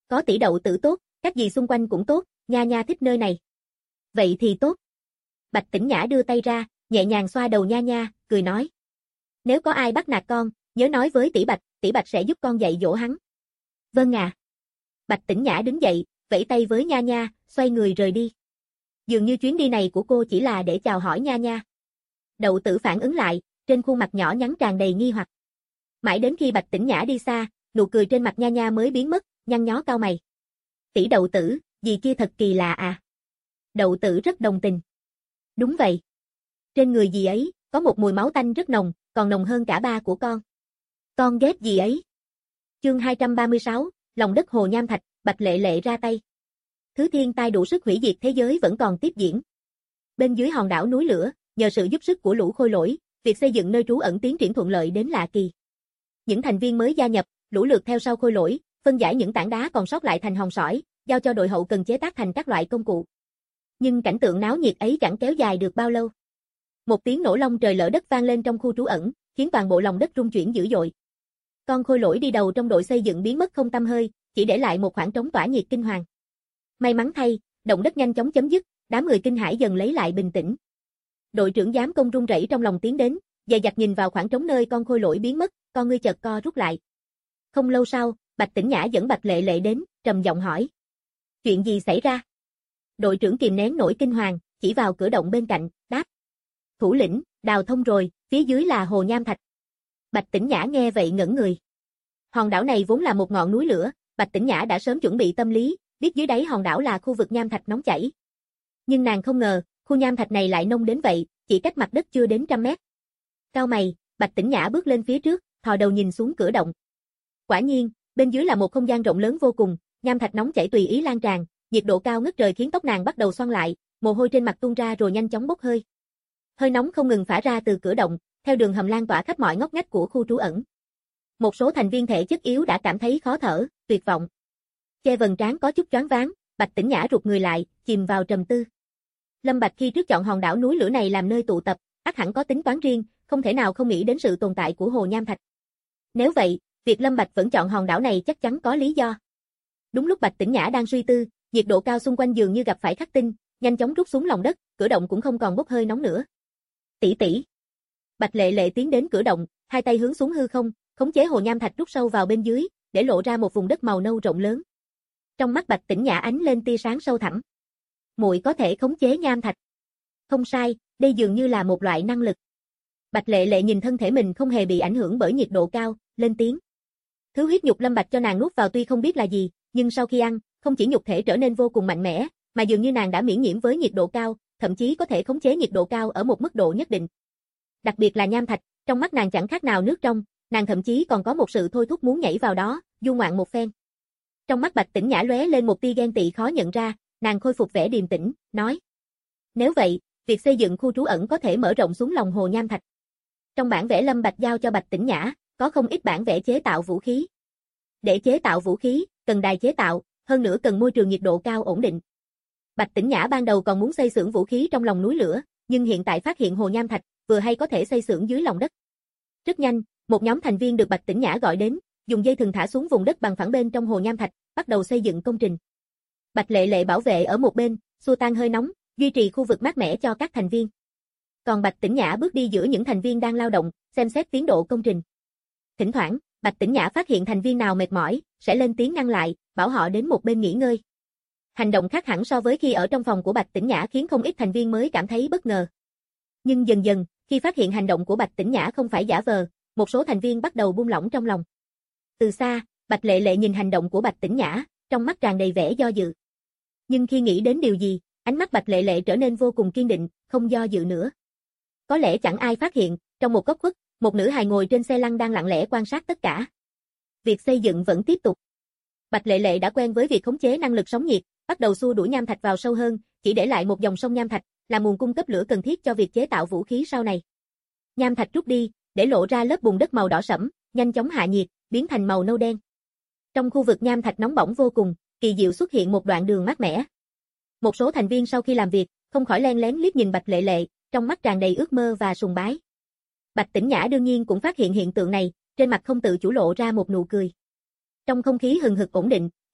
Có tỷ đậu tử tốt, cách gì xung quanh cũng tốt, Nha Nha thích nơi này. Vậy thì tốt. Bạch Tĩnh Nhã đưa tay ra, nhẹ nhàng xoa đầu Nha Nha, cười nói. Nếu có ai bắt nạt con, nhớ nói với tỷ Bạch sẽ giúp con dạy dỗ hắn. Vâng ạ. Bạch Tĩnh Nhã đứng dậy, vẫy tay với Nha Nha, xoay người rời đi. Dường như chuyến đi này của cô chỉ là để chào hỏi Nha Nha. Đậu tử phản ứng lại, trên khuôn mặt nhỏ nhắn tràn đầy nghi hoặc. Mãi đến khi Bạch Tĩnh Nhã đi xa, nụ cười trên mặt Nha Nha mới biến mất, nhăn nhó cau mày. Tỷ đậu tử, gì kia thật kỳ lạ à? Đậu tử rất đồng tình. Đúng vậy. Trên người dì ấy, có một mùi máu tanh rất nồng, còn nồng hơn cả ba của con. Con ghét dì ấy. Chương 236, lòng đất Hồ Nham Thạch, Bạch Lệ Lệ ra tay. Thứ thiên tai đủ sức hủy diệt thế giới vẫn còn tiếp diễn. Bên dưới hòn đảo núi lửa, nhờ sự giúp sức của lũ khôi lỗi, việc xây dựng nơi trú ẩn tiến triển thuận lợi đến lạ kỳ. Những thành viên mới gia nhập, lũ lượt theo sau khôi lỗi, phân giải những tảng đá còn sót lại thành hòn sỏi, giao cho đội hậu cần chế tác thành các loại công cụ. Nhưng cảnh tượng náo nhiệt ấy chẳng kéo dài được bao lâu. Một tiếng nổ long trời lở đất vang lên trong khu trú ẩn, khiến toàn bộ lòng đất rung chuyển dữ dội. Con khôi lỗi đi đầu trong đội xây dựng biến mất không tăm hơi, chỉ để lại một khoảng trống tỏa nhiệt kinh hoàng. May mắn thay, động đất nhanh chóng chấm dứt, đám người kinh hãi dần lấy lại bình tĩnh. Đội trưởng giám công run rẩy trong lòng tiến đến, dè dặt nhìn vào khoảng trống nơi con khôi lỗi biến mất, con ngươi chợt co rút lại. Không lâu sau, Bạch Tĩnh Nhã dẫn Bạch Lệ Lệ đến, trầm giọng hỏi. Chuyện gì xảy ra? Đội trưởng kìm nén nỗi kinh hoàng, chỉ vào cửa động bên cạnh, đáp. Thủ lĩnh, đào thông rồi, phía dưới là Hồ Nham Thạch. Bạch Tĩnh Nhã nghe vậy ngẩn người. Hòn đảo này vốn là một ngọn núi lửa, Bạch Tĩnh Nhã đã sớm chuẩn bị tâm lý, biết dưới đáy hòn đảo là khu vực nham thạch nóng chảy. Nhưng nàng không ngờ, khu nham thạch này lại nông đến vậy, chỉ cách mặt đất chưa đến 100 mét. Cau mày, Bạch Tĩnh Nhã bước lên phía trước, thò đầu nhìn xuống cửa động. Quả nhiên, bên dưới là một không gian rộng lớn vô cùng, nham thạch nóng chảy tùy ý lan tràn, nhiệt độ cao ngất trời khiến tóc nàng bắt đầu xoăn lại, mồ hôi trên mặt tuôn ra rồi nhanh chóng bốc hơi. Hơi nóng không ngừng phả ra từ cửa động, theo đường hầm lan tỏa khắp mọi ngóc ngách của khu trú ẩn. Một số thành viên thể chất yếu đã cảm thấy khó thở, tuyệt vọng. Che vầng trán có chút choáng váng, Bạch Tĩnh Nhã rụt người lại, chìm vào trầm tư. Lâm Bạch khi trước chọn hòn đảo núi lửa này làm nơi tụ tập, ắt hẳn có tính toán riêng, không thể nào không nghĩ đến sự tồn tại của Hồ Nham Thạch. Nếu vậy, việc Lâm Bạch vẫn chọn hòn đảo này chắc chắn có lý do. Đúng lúc Bạch Tĩnh Nhã đang suy tư, nhiệt độ cao xung quanh dường như gặp phải khắc tinh, nhanh chóng rút xuống lòng đất, cửa động cũng không còn bốc hơi nóng nữa. Tỷ tỷ. Bạch Lệ Lệ tiến đến cửa động, hai tay hướng xuống hư không, khống chế Hồ Nham Thạch rút sâu vào bên dưới, để lộ ra một vùng đất màu nâu rộng lớn. Trong mắt Bạch Tĩnh Nhã ánh lên tia sáng sâu thẳm. Muội có thể khống chế nham thạch. Không sai, đây dường như là một loại năng lực. Bạch Lệ Lệ nhìn thân thể mình không hề bị ảnh hưởng bởi nhiệt độ cao, lên tiếng. Thứ huyết nhục Lâm Bạch cho nàng nuốt vào tuy không biết là gì, nhưng sau khi ăn, không chỉ nhục thể trở nên vô cùng mạnh mẽ, mà dường như nàng đã miễn nhiễm với nhiệt độ cao, thậm chí có thể khống chế nhiệt độ cao ở một mức độ nhất định. Đặc biệt là nham thạch, trong mắt nàng chẳng khác nào nước trong, nàng thậm chí còn có một sự thôi thúc muốn nhảy vào đó, du ngoạn một phen. Trong mắt Bạch Tĩnh Nhã lóe lên một tia ghen tị khó nhận ra, nàng khôi phục vẻ điềm tĩnh, nói: "Nếu vậy, việc xây dựng khu trú ẩn có thể mở rộng xuống lòng hồ nham thạch." Trong bản vẽ Lâm Bạch giao cho Bạch Tĩnh Nhã, có không ít bản vẽ chế tạo vũ khí. Để chế tạo vũ khí, cần đài chế tạo, hơn nữa cần môi trường nhiệt độ cao ổn định. Bạch Tĩnh Nhã ban đầu còn muốn xây xưởng vũ khí trong lòng núi lửa, nhưng hiện tại phát hiện hồ nham thạch, vừa hay có thể xây xưởng dưới lòng đất. Rất nhanh, một nhóm thành viên được Bạch Tĩnh Nhã gọi đến, dùng dây thừng thả xuống vùng đất bằng phẳng bên trong hồ nham thạch, bắt đầu xây dựng công trình. Bạch Lệ Lệ bảo vệ ở một bên, xua tan hơi nóng, duy trì khu vực mát mẻ cho các thành viên. Còn Bạch Tĩnh Nhã bước đi giữa những thành viên đang lao động, xem xét tiến độ công trình. Thỉnh thoảng, Bạch Tĩnh Nhã phát hiện thành viên nào mệt mỏi, sẽ lên tiếng ngăn lại, bảo họ đến một bên nghỉ ngơi. Hành động khác hẳn so với khi ở trong phòng của Bạch Tĩnh Nhã khiến không ít thành viên mới cảm thấy bất ngờ. Nhưng dần dần, khi phát hiện hành động của Bạch Tĩnh Nhã không phải giả vờ, một số thành viên bắt đầu buông lỏng trong lòng. Từ xa, Bạch Lệ Lệ nhìn hành động của Bạch Tĩnh Nhã, trong mắt tràn đầy vẻ do dự. Nhưng khi nghĩ đến điều gì, ánh mắt Bạch Lệ Lệ trở nên vô cùng kiên định, không do dự nữa. Có lẽ chẳng ai phát hiện, trong một góc khuất, một nữ hài ngồi trên xe lăn đang lặng lẽ quan sát tất cả. Việc xây dựng vẫn tiếp tục. Bạch Lệ Lệ đã quen với việc khống chế năng lực sóng nhiệt, bắt đầu xua đuổi nham thạch vào sâu hơn, chỉ để lại một dòng sông nham thạch, là nguồn cung cấp lửa cần thiết cho việc chế tạo vũ khí sau này. Nham thạch rút đi, để lộ ra lớp bùn đất màu đỏ sẫm, nhanh chóng hạ nhiệt, biến thành màu nâu đen. Trong khu vực nham thạch nóng bỏng vô cùng, kỳ diệu xuất hiện một đoạn đường mát mẻ. Một số thành viên sau khi làm việc, không khỏi len lén liếc nhìn Bạch Lệ Lệ, trong mắt tràn đầy ước mơ và sùng bái. Bạch Tĩnh Nhã đương nhiên cũng phát hiện hiện tượng này, trên mặt không tự chủ lộ ra một nụ cười. Trong không khí hừng hực ổn định,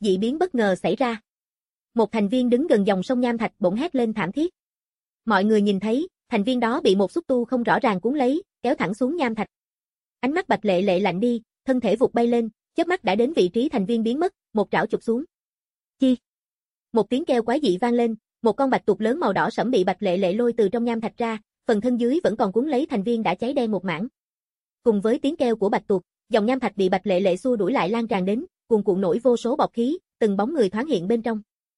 dị biến bất ngờ xảy ra. Một thành viên đứng gần dòng sông nham thạch bỗng hét lên thảm thiết. Mọi người nhìn thấy, thành viên đó bị một xúc tu không rõ ràng cuốn lấy, kéo thẳng xuống nham thạch. Ánh mắt Bạch Lệ Lệ lạnh đi, thân thể vụt bay lên, chớp mắt đã đến vị trí thành viên biến mất, một trảo chụp xuống. Chi! Một tiếng kêu quái dị vang lên, một con bạch tuộc lớn màu đỏ sẫm bị Bạch Lệ Lệ lôi từ trong nham thạch ra, phần thân dưới vẫn còn cuốn lấy thành viên đã cháy đen một mảng. Cùng với tiếng kêu của bạch tuộc, dòng nham thạch bị Bạch Lệ Lệ xua đuổi lại lan tràn đến, cuồn cuộn nổi vô số bọt khí, từng bóng người thoáng hiện bên trong.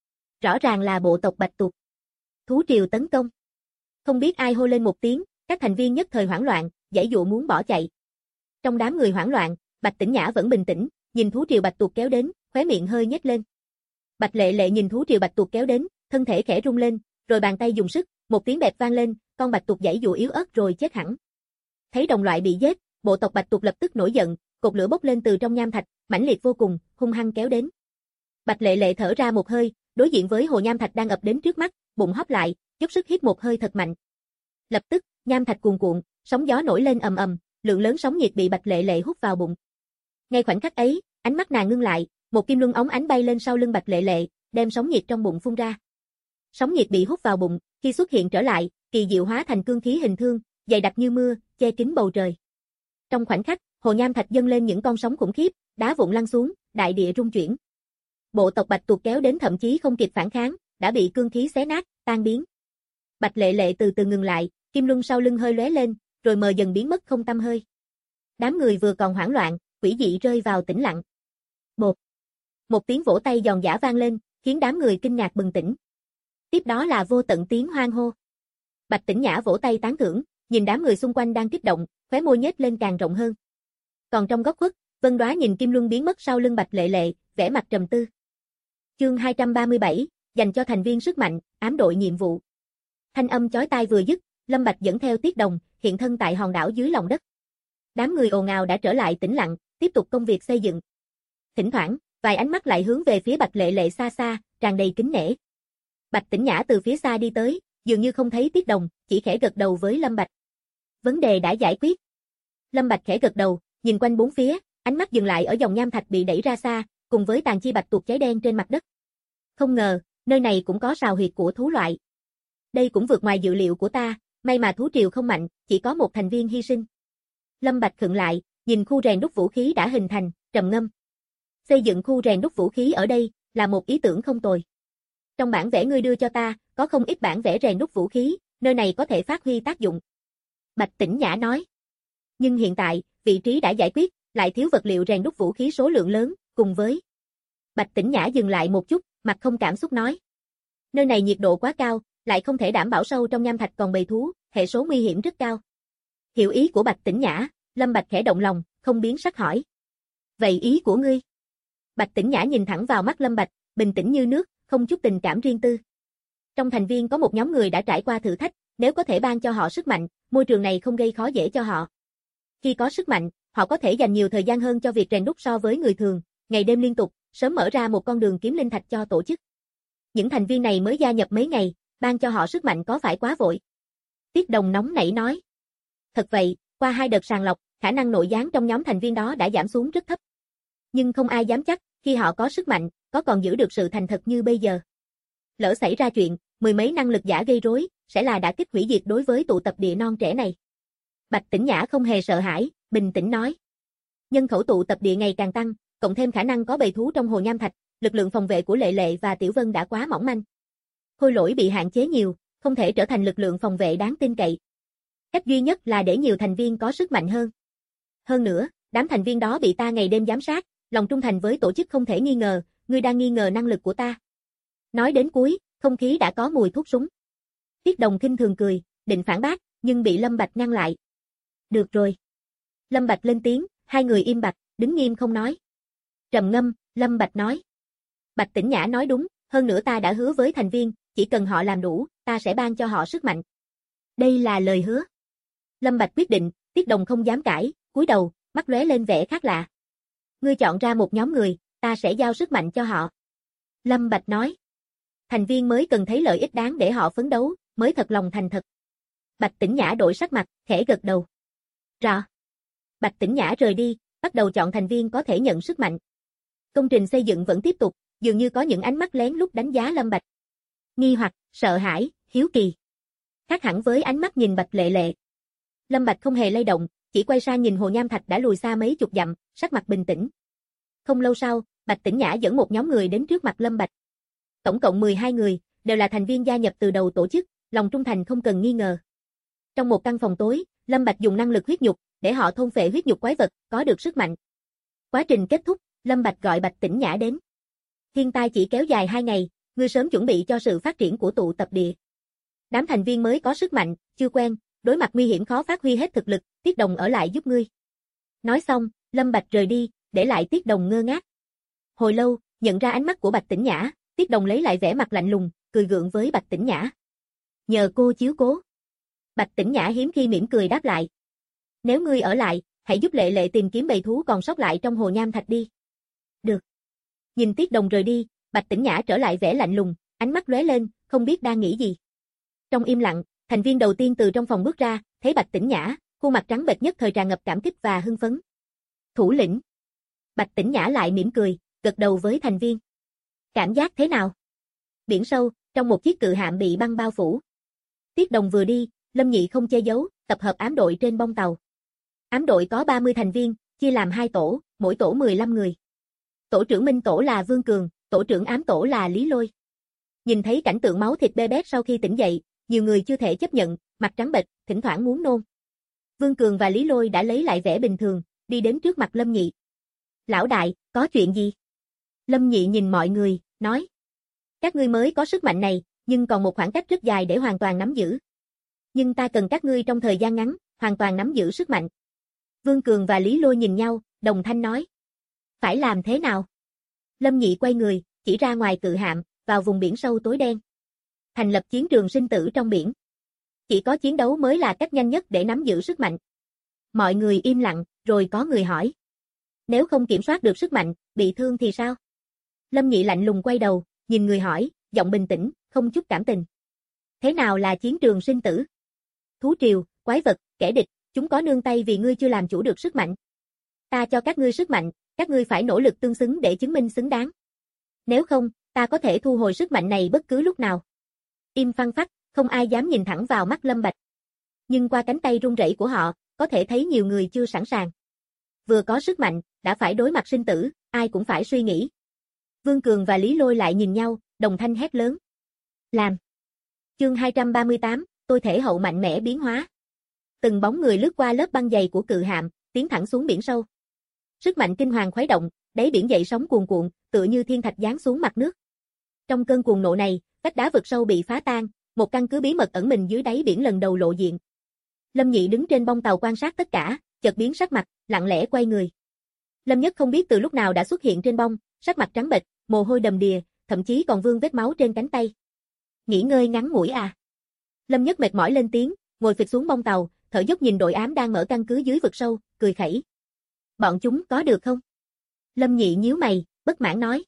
Rõ ràng là bộ tộc bạch tuộc. Thú triều tấn công. Không biết ai hô lên một tiếng, các thành viên nhất thời hoảng loạn, giãy giụa muốn bỏ chạy. Trong đám người hoảng loạn, Bạch Tĩnh Nhã vẫn bình tĩnh, nhìn thú triều bạch tuộc kéo đến, khóe miệng hơi nhếch lên. Bạch Lệ Lệ nhìn thú triều bạch tuộc kéo đến, thân thể khẽ rung lên, rồi bàn tay dùng sức, một tiếng bẹp vang lên, con bạch tuộc giãy giụa yếu ớt rồi chết hẳn. Thấy đồng loại bị giết, bộ tộc bạch tuộc lập tức nổi giận, cột lửa bốc lên từ trong nham thạch, mãnh liệt vô cùng, hung hăng kéo đến. Bạch Lệ Lệ thở ra một hơi, đối diện với hồ nham thạch đang ập đến trước mắt, bụng hóp lại, dốc sức hít một hơi thật mạnh. Lập tức, nham thạch cuồn cuộn, sóng gió nổi lên ầm ầm, lượng lớn sóng nhiệt bị Bạch Lệ Lệ hút vào bụng. Ngay khoảnh khắc ấy, ánh mắt nàng ngưng lại, một kim luân óng ánh bay lên sau lưng Bạch Lệ Lệ, đem sóng nhiệt trong bụng phun ra. Sóng nhiệt bị hút vào bụng, khi xuất hiện trở lại, kỳ diệu hóa thành cương khí hình thương, dày đặc như mưa, che kín bầu trời. Trong khoảnh khắc, hồ nham thạch dâng lên những con sóng khủng khiếp, đá vụn lăn xuống, đại địa rung chuyển. Bộ tộc bạch tuộc kéo đến thậm chí không kịp phản kháng, đã bị cương khí xé nát, tan biến. Bạch Lệ Lệ từ từ ngừng lại, kim luân sau lưng hơi lóe lên, rồi mờ dần biến mất không tăm hơi. Đám người vừa còn hoảng loạn, quỷ dị rơi vào tĩnh lặng. Bột. Một tiếng vỗ tay giòn giã vang lên, khiến đám người kinh ngạc bừng tỉnh. Tiếp đó là vô tận tiếng hoan hô. Bạch Tĩnh Nhã vỗ tay tán thưởng, nhìn đám người xung quanh đang kích động, khóe môi nhếch lên càng rộng hơn. Còn trong góc khuất, Vân Đóa nhìn kim luân biến mất sau lưng Bạch Lệ Lệ, vẻ mặt trầm tư. Chương 237, dành cho thành viên sức mạnh, ám đội nhiệm vụ. Thanh âm chói tai vừa dứt, Lâm Bạch dẫn theo Tiết Đồng, hiện thân tại hòn đảo dưới lòng đất. Đám người ồn ào đã trở lại tĩnh lặng, tiếp tục công việc xây dựng. Thỉnh thoảng, vài ánh mắt lại hướng về phía Bạch Lệ Lệ xa xa, tràn đầy kính nể. Bạch Tĩnh Nhã từ phía xa đi tới, dường như không thấy Tiết Đồng, chỉ khẽ gật đầu với Lâm Bạch. Vấn đề đã giải quyết. Lâm Bạch khẽ gật đầu, nhìn quanh bốn phía, ánh mắt dừng lại ở dòng nham thạch bị đẩy ra xa, cùng với tàn chi bạch tuộc cháy đen trên mặt đất. Không ngờ, nơi này cũng có sào huyệt của thú loại. Đây cũng vượt ngoài dự liệu của ta, may mà thú triều không mạnh, chỉ có một thành viên hy sinh. Lâm Bạch khựng lại, nhìn khu rèn đúc vũ khí đã hình thành, trầm ngâm. Xây dựng khu rèn đúc vũ khí ở đây, là một ý tưởng không tồi. Trong bản vẽ ngươi đưa cho ta, có không ít bản vẽ rèn đúc vũ khí, nơi này có thể phát huy tác dụng. Bạch Tĩnh Nhã nói. Nhưng hiện tại, vị trí đã giải quyết, lại thiếu vật liệu rèn đúc vũ khí số lượng lớn, cùng với... Bạch Tĩnh Nhã dừng lại một chút, mặt không cảm xúc nói. Nơi này nhiệt độ quá cao, lại không thể đảm bảo sâu trong nham thạch còn bầy thú, hệ số nguy hiểm rất cao. Hiểu ý của Bạch Tĩnh Nhã, Lâm Bạch khẽ động lòng, không biến sắc hỏi. Vậy ý của ngươi? Bạch Tĩnh Nhã nhìn thẳng vào mắt Lâm Bạch, bình tĩnh như nước, không chút tình cảm riêng tư. Trong thành viên có một nhóm người đã trải qua thử thách, nếu có thể ban cho họ sức mạnh, môi trường này không gây khó dễ cho họ. Khi có sức mạnh, họ có thể dành nhiều thời gian hơn cho việc rèn đúc so với người thường, ngày đêm liên tục, sớm mở ra một con đường kiếm linh thạch cho tổ chức. Những thành viên này mới gia nhập mấy ngày, ban cho họ sức mạnh có phải quá vội? Tiết Đồng nóng nảy nói. Thật vậy, qua 2 đợt sàng lọc, khả năng nội gián trong nhóm thành viên đó đã giảm xuống rất thấp. Nhưng không ai dám chắc, khi họ có sức mạnh, có còn giữ được sự thành thật như bây giờ. Lỡ xảy ra chuyện, 10 mấy năng lực giả gây rối, sẽ là đả kích hủy diệt đối với tụ tập địa non trẻ này. Bạch Tĩnh Nhã không hề sợ hãi, bình tĩnh nói. Nhân khẩu tụ tập địa ngày càng tăng, cộng thêm khả năng có bầy thú trong hồ nham thạch, lực lượng phòng vệ của Lệ Lệ và Tiểu Vân đã quá mỏng manh. Khôi lỗi bị hạn chế nhiều, không thể trở thành lực lượng phòng vệ đáng tin cậy. Cách duy nhất là để nhiều thành viên có sức mạnh hơn. Hơn nữa, đám thành viên đó bị ta ngày đêm giám sát, lòng trung thành với tổ chức không thể nghi ngờ, ngươi đang nghi ngờ năng lực của ta. Nói đến cuối, không khí đã có mùi thuốc súng. Tiết Đồng khinh thường cười, định phản bác, nhưng bị Lâm Bạch ngăn lại. Được rồi. Lâm Bạch lên tiếng, hai người im bặt, đứng nghiêm không nói. Trầm ngâm, Lâm Bạch nói. Bạch Tĩnh Nhã nói đúng, hơn nữa ta đã hứa với thành viên, chỉ cần họ làm đủ, ta sẽ ban cho họ sức mạnh. Đây là lời hứa. Lâm Bạch quyết định, Tiết Đồng không dám cãi, cúi đầu, mắt lóe lên vẻ khác lạ. Ngươi chọn ra một nhóm người, ta sẽ giao sức mạnh cho họ. Lâm Bạch nói. Thành viên mới cần thấy lợi ích đáng để họ phấn đấu, mới thật lòng thành thật. Bạch Tĩnh Nhã đổi sắc mặt, khẽ gật đầu. Rõ. Bạch Tĩnh Nhã rời đi, bắt đầu chọn thành viên có thể nhận sức mạnh. Công trình xây dựng vẫn tiếp tục, dường như có những ánh mắt lén lút đánh giá Lâm Bạch. Nghi hoặc, sợ hãi, hiếu kỳ. Khác hẳn với ánh mắt nhìn Bạch Lệ Lệ. Lâm Bạch không hề lay động, chỉ quay sang nhìn hồ nham thạch đã lùi xa mấy chục dặm, sắc mặt bình tĩnh. Không lâu sau, Bạch Tĩnh Nhã dẫn một nhóm người đến trước mặt Lâm Bạch. Tổng cộng 12 người, đều là thành viên gia nhập từ đầu tổ chức, lòng trung thành không cần nghi ngờ. Trong một căn phòng tối, Lâm Bạch dùng năng lực huyết nhục để họ thôn phệ huyết nhục quái vật, có được sức mạnh. Quá trình kết thúc, Lâm Bạch gọi Bạch Tĩnh Nhã đến. Thiên tai chỉ kéo dài 2 ngày, ngươi sớm chuẩn bị cho sự phát triển của tụ tập địa. Đám thành viên mới có sức mạnh, chưa quen, đối mặt nguy hiểm khó phát huy hết thực lực, Tiết Đồng ở lại giúp ngươi. Nói xong, Lâm Bạch rời đi, để lại Tiết Đồng ngơ ngác. Hồi lâu, nhận ra ánh mắt của Bạch Tĩnh Nhã, Tiết Đồng lấy lại vẻ mặt lạnh lùng, cười gượng với Bạch Tĩnh Nhã. Nhờ cô chiếu cố. Bạch Tĩnh Nhã hiếm khi mỉm cười đáp lại. Nếu ngươi ở lại, hãy giúp Lệ Lệ tìm kiếm bầy thú còn sót lại trong hồ nham thạch đi. Được. Nhìn Tiết Đồng rời đi, Bạch Tĩnh Nhã trở lại vẻ lạnh lùng, ánh mắt lóe lên, không biết đang nghĩ gì. Trong im lặng, thành viên đầu tiên từ trong phòng bước ra, thấy Bạch Tĩnh Nhã, khuôn mặt trắng bệch nhất thời tràn ngập cảm kích và hưng phấn. Thủ lĩnh. Bạch Tĩnh Nhã lại mỉm cười, gật đầu với thành viên. Cảm giác thế nào? Biển sâu, trong một chiếc cự hạm bị băng bao phủ. Tiết Đồng vừa đi, Lâm Nhị không che giấu, tập hợp ám đội trên bông tàu. Ám đội có 30 thành viên, chia làm 2 tổ, mỗi tổ 15 người. Tổ trưởng Minh Tổ là Vương Cường, tổ trưởng ám tổ là Lý Lôi. Nhìn thấy cảnh tượng máu thịt bê bết sau khi tỉnh dậy, nhiều người chưa thể chấp nhận, mặt trắng bệch, thỉnh thoảng muốn nôn. Vương Cường và Lý Lôi đã lấy lại vẻ bình thường, đi đến trước mặt Lâm Nhị. Lão đại, có chuyện gì? Lâm Nhị nhìn mọi người, nói. Các ngươi mới có sức mạnh này, nhưng còn một khoảng cách rất dài để hoàn toàn nắm giữ. Nhưng ta cần các ngươi trong thời gian ngắn, hoàn toàn nắm giữ sức mạnh. Vương Cường và Lý Lôi nhìn nhau, đồng thanh nói. Phải làm thế nào? Lâm Nhị quay người, chỉ ra ngoài cự hạm, vào vùng biển sâu tối đen. Thành lập chiến trường sinh tử trong biển. Chỉ có chiến đấu mới là cách nhanh nhất để nắm giữ sức mạnh. Mọi người im lặng, rồi có người hỏi. Nếu không kiểm soát được sức mạnh, bị thương thì sao? Lâm Nhị lạnh lùng quay đầu, nhìn người hỏi, giọng bình tĩnh, không chút cảm tình. Thế nào là chiến trường sinh tử? Thú triều, quái vật, kẻ địch, chúng có nương tay vì ngươi chưa làm chủ được sức mạnh. Ta cho các ngươi sức mạnh, các ngươi phải nỗ lực tương xứng để chứng minh xứng đáng. Nếu không, ta có thể thu hồi sức mạnh này bất cứ lúc nào. Im phăng phắc, không ai dám nhìn thẳng vào mắt Lâm Bạch. Nhưng qua cánh tay run rẩy của họ, có thể thấy nhiều người chưa sẵn sàng. Vừa có sức mạnh, đã phải đối mặt sinh tử, ai cũng phải suy nghĩ. Vương Cường và Lý Lôi lại nhìn nhau, đồng thanh hét lớn. Làm. Chương 238, tôi thể hậu mạnh mẽ biến hóa. Từng bóng người lướt qua lớp băng dày của cự hạm, tiến thẳng xuống biển sâu. Sức mạnh kinh hoàng khuấy động, đáy biển dậy sóng cuồn cuộn, tựa như thiên thạch giáng xuống mặt nước. Trong cơn cuồng nộ này, vách đá vực sâu bị phá tan, một căn cứ bí mật ẩn mình dưới đáy biển lần đầu lộ diện. Lâm Nhị đứng trên bông tàu quan sát tất cả, chợt biến sắc mặt, lặng lẽ quay người. Lâm Nhất không biết từ lúc nào đã xuất hiện trên bông, sắc mặt trắng bệch, mồ hôi đầm đìa, thậm chí còn vương vết máu trên cánh tay. Nghỉ ngơi ngắn ngủi à? Lâm Nhất mệt mỏi lên tiếng, ngồi phịch xuống bông tàu, thở dốc nhìn đội ám đang mở căn cứ dưới vực sâu, cười khẩy. Bọn chúng có được không? Lâm Nhị nhíu mày, bất mãn nói.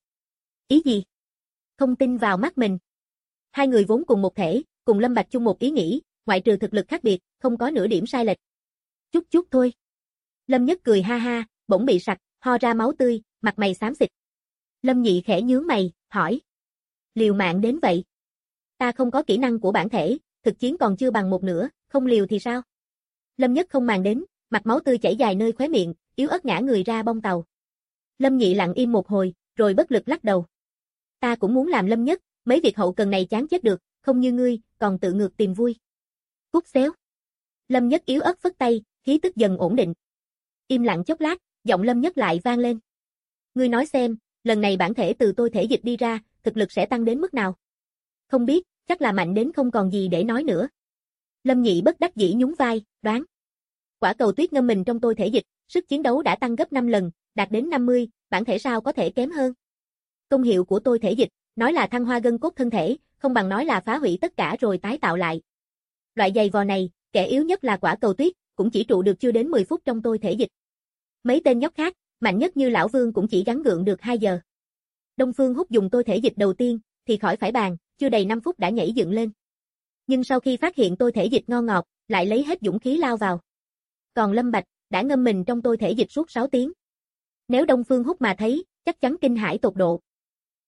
Ý gì? Không tin vào mắt mình. Hai người vốn cùng một thể, cùng Lâm Bạch chung một ý nghĩ, ngoại trừ thực lực khác biệt, không có nửa điểm sai lệch. Chút chút thôi. Lâm Nhất cười ha ha, bỗng bị sặc, ho ra máu tươi, mặt mày xám xịt. Lâm Nhị khẽ nhướng mày, hỏi. Liều mạng đến vậy? Ta không có kỹ năng của bản thể, thực chiến còn chưa bằng một nửa, không liều thì sao? Lâm Nhất không màng đến, mặt máu tươi chảy dài nơi khóe miệng, yếu ớt ngã người ra bông tàu. Lâm Nhị lặng im một hồi, rồi bất lực lắc đầu. Ta cũng muốn làm Lâm Nhất, mấy việc hậu cần này chán chết được, không như ngươi, còn tự ngược tìm vui. Cút xéo. Lâm Nhất yếu ớt phất tay, khí tức dần ổn định. Im lặng chốc lát, giọng Lâm Nhất lại vang lên. Ngươi nói xem, lần này bản thể từ tôi thể dịch đi ra, thực lực sẽ tăng đến mức nào? Không biết, chắc là mạnh đến không còn gì để nói nữa. Lâm Nhị bất đắc dĩ nhún vai, đoán. Quả cầu tuyết ngâm mình trong tôi thể dịch, sức chiến đấu đã tăng gấp 5 lần, đạt đến 50, bản thể sao có thể kém hơn. Công hiệu của tôi thể dịch, nói là thăng hoa gân cốt thân thể, không bằng nói là phá hủy tất cả rồi tái tạo lại. Loại giày vò này, kẻ yếu nhất là quả cầu tuyết, cũng chỉ trụ được chưa đến 10 phút trong tôi thể dịch. Mấy tên nhóc khác, mạnh nhất như Lão Vương cũng chỉ gắng gượng được 2 giờ. Đông Phương Húc dùng tôi thể dịch đầu tiên, thì khỏi phải bàn, chưa đầy 5 phút đã nhảy dựng lên. Nhưng sau khi phát hiện tôi thể dịch ngon ngọt, lại lấy hết dũng khí lao vào. Còn Lâm Bạch, đã ngâm mình trong tôi thể dịch suốt 6 tiếng. Nếu Đông Phương Húc mà thấy, chắc chắn kinh hãi tột độ.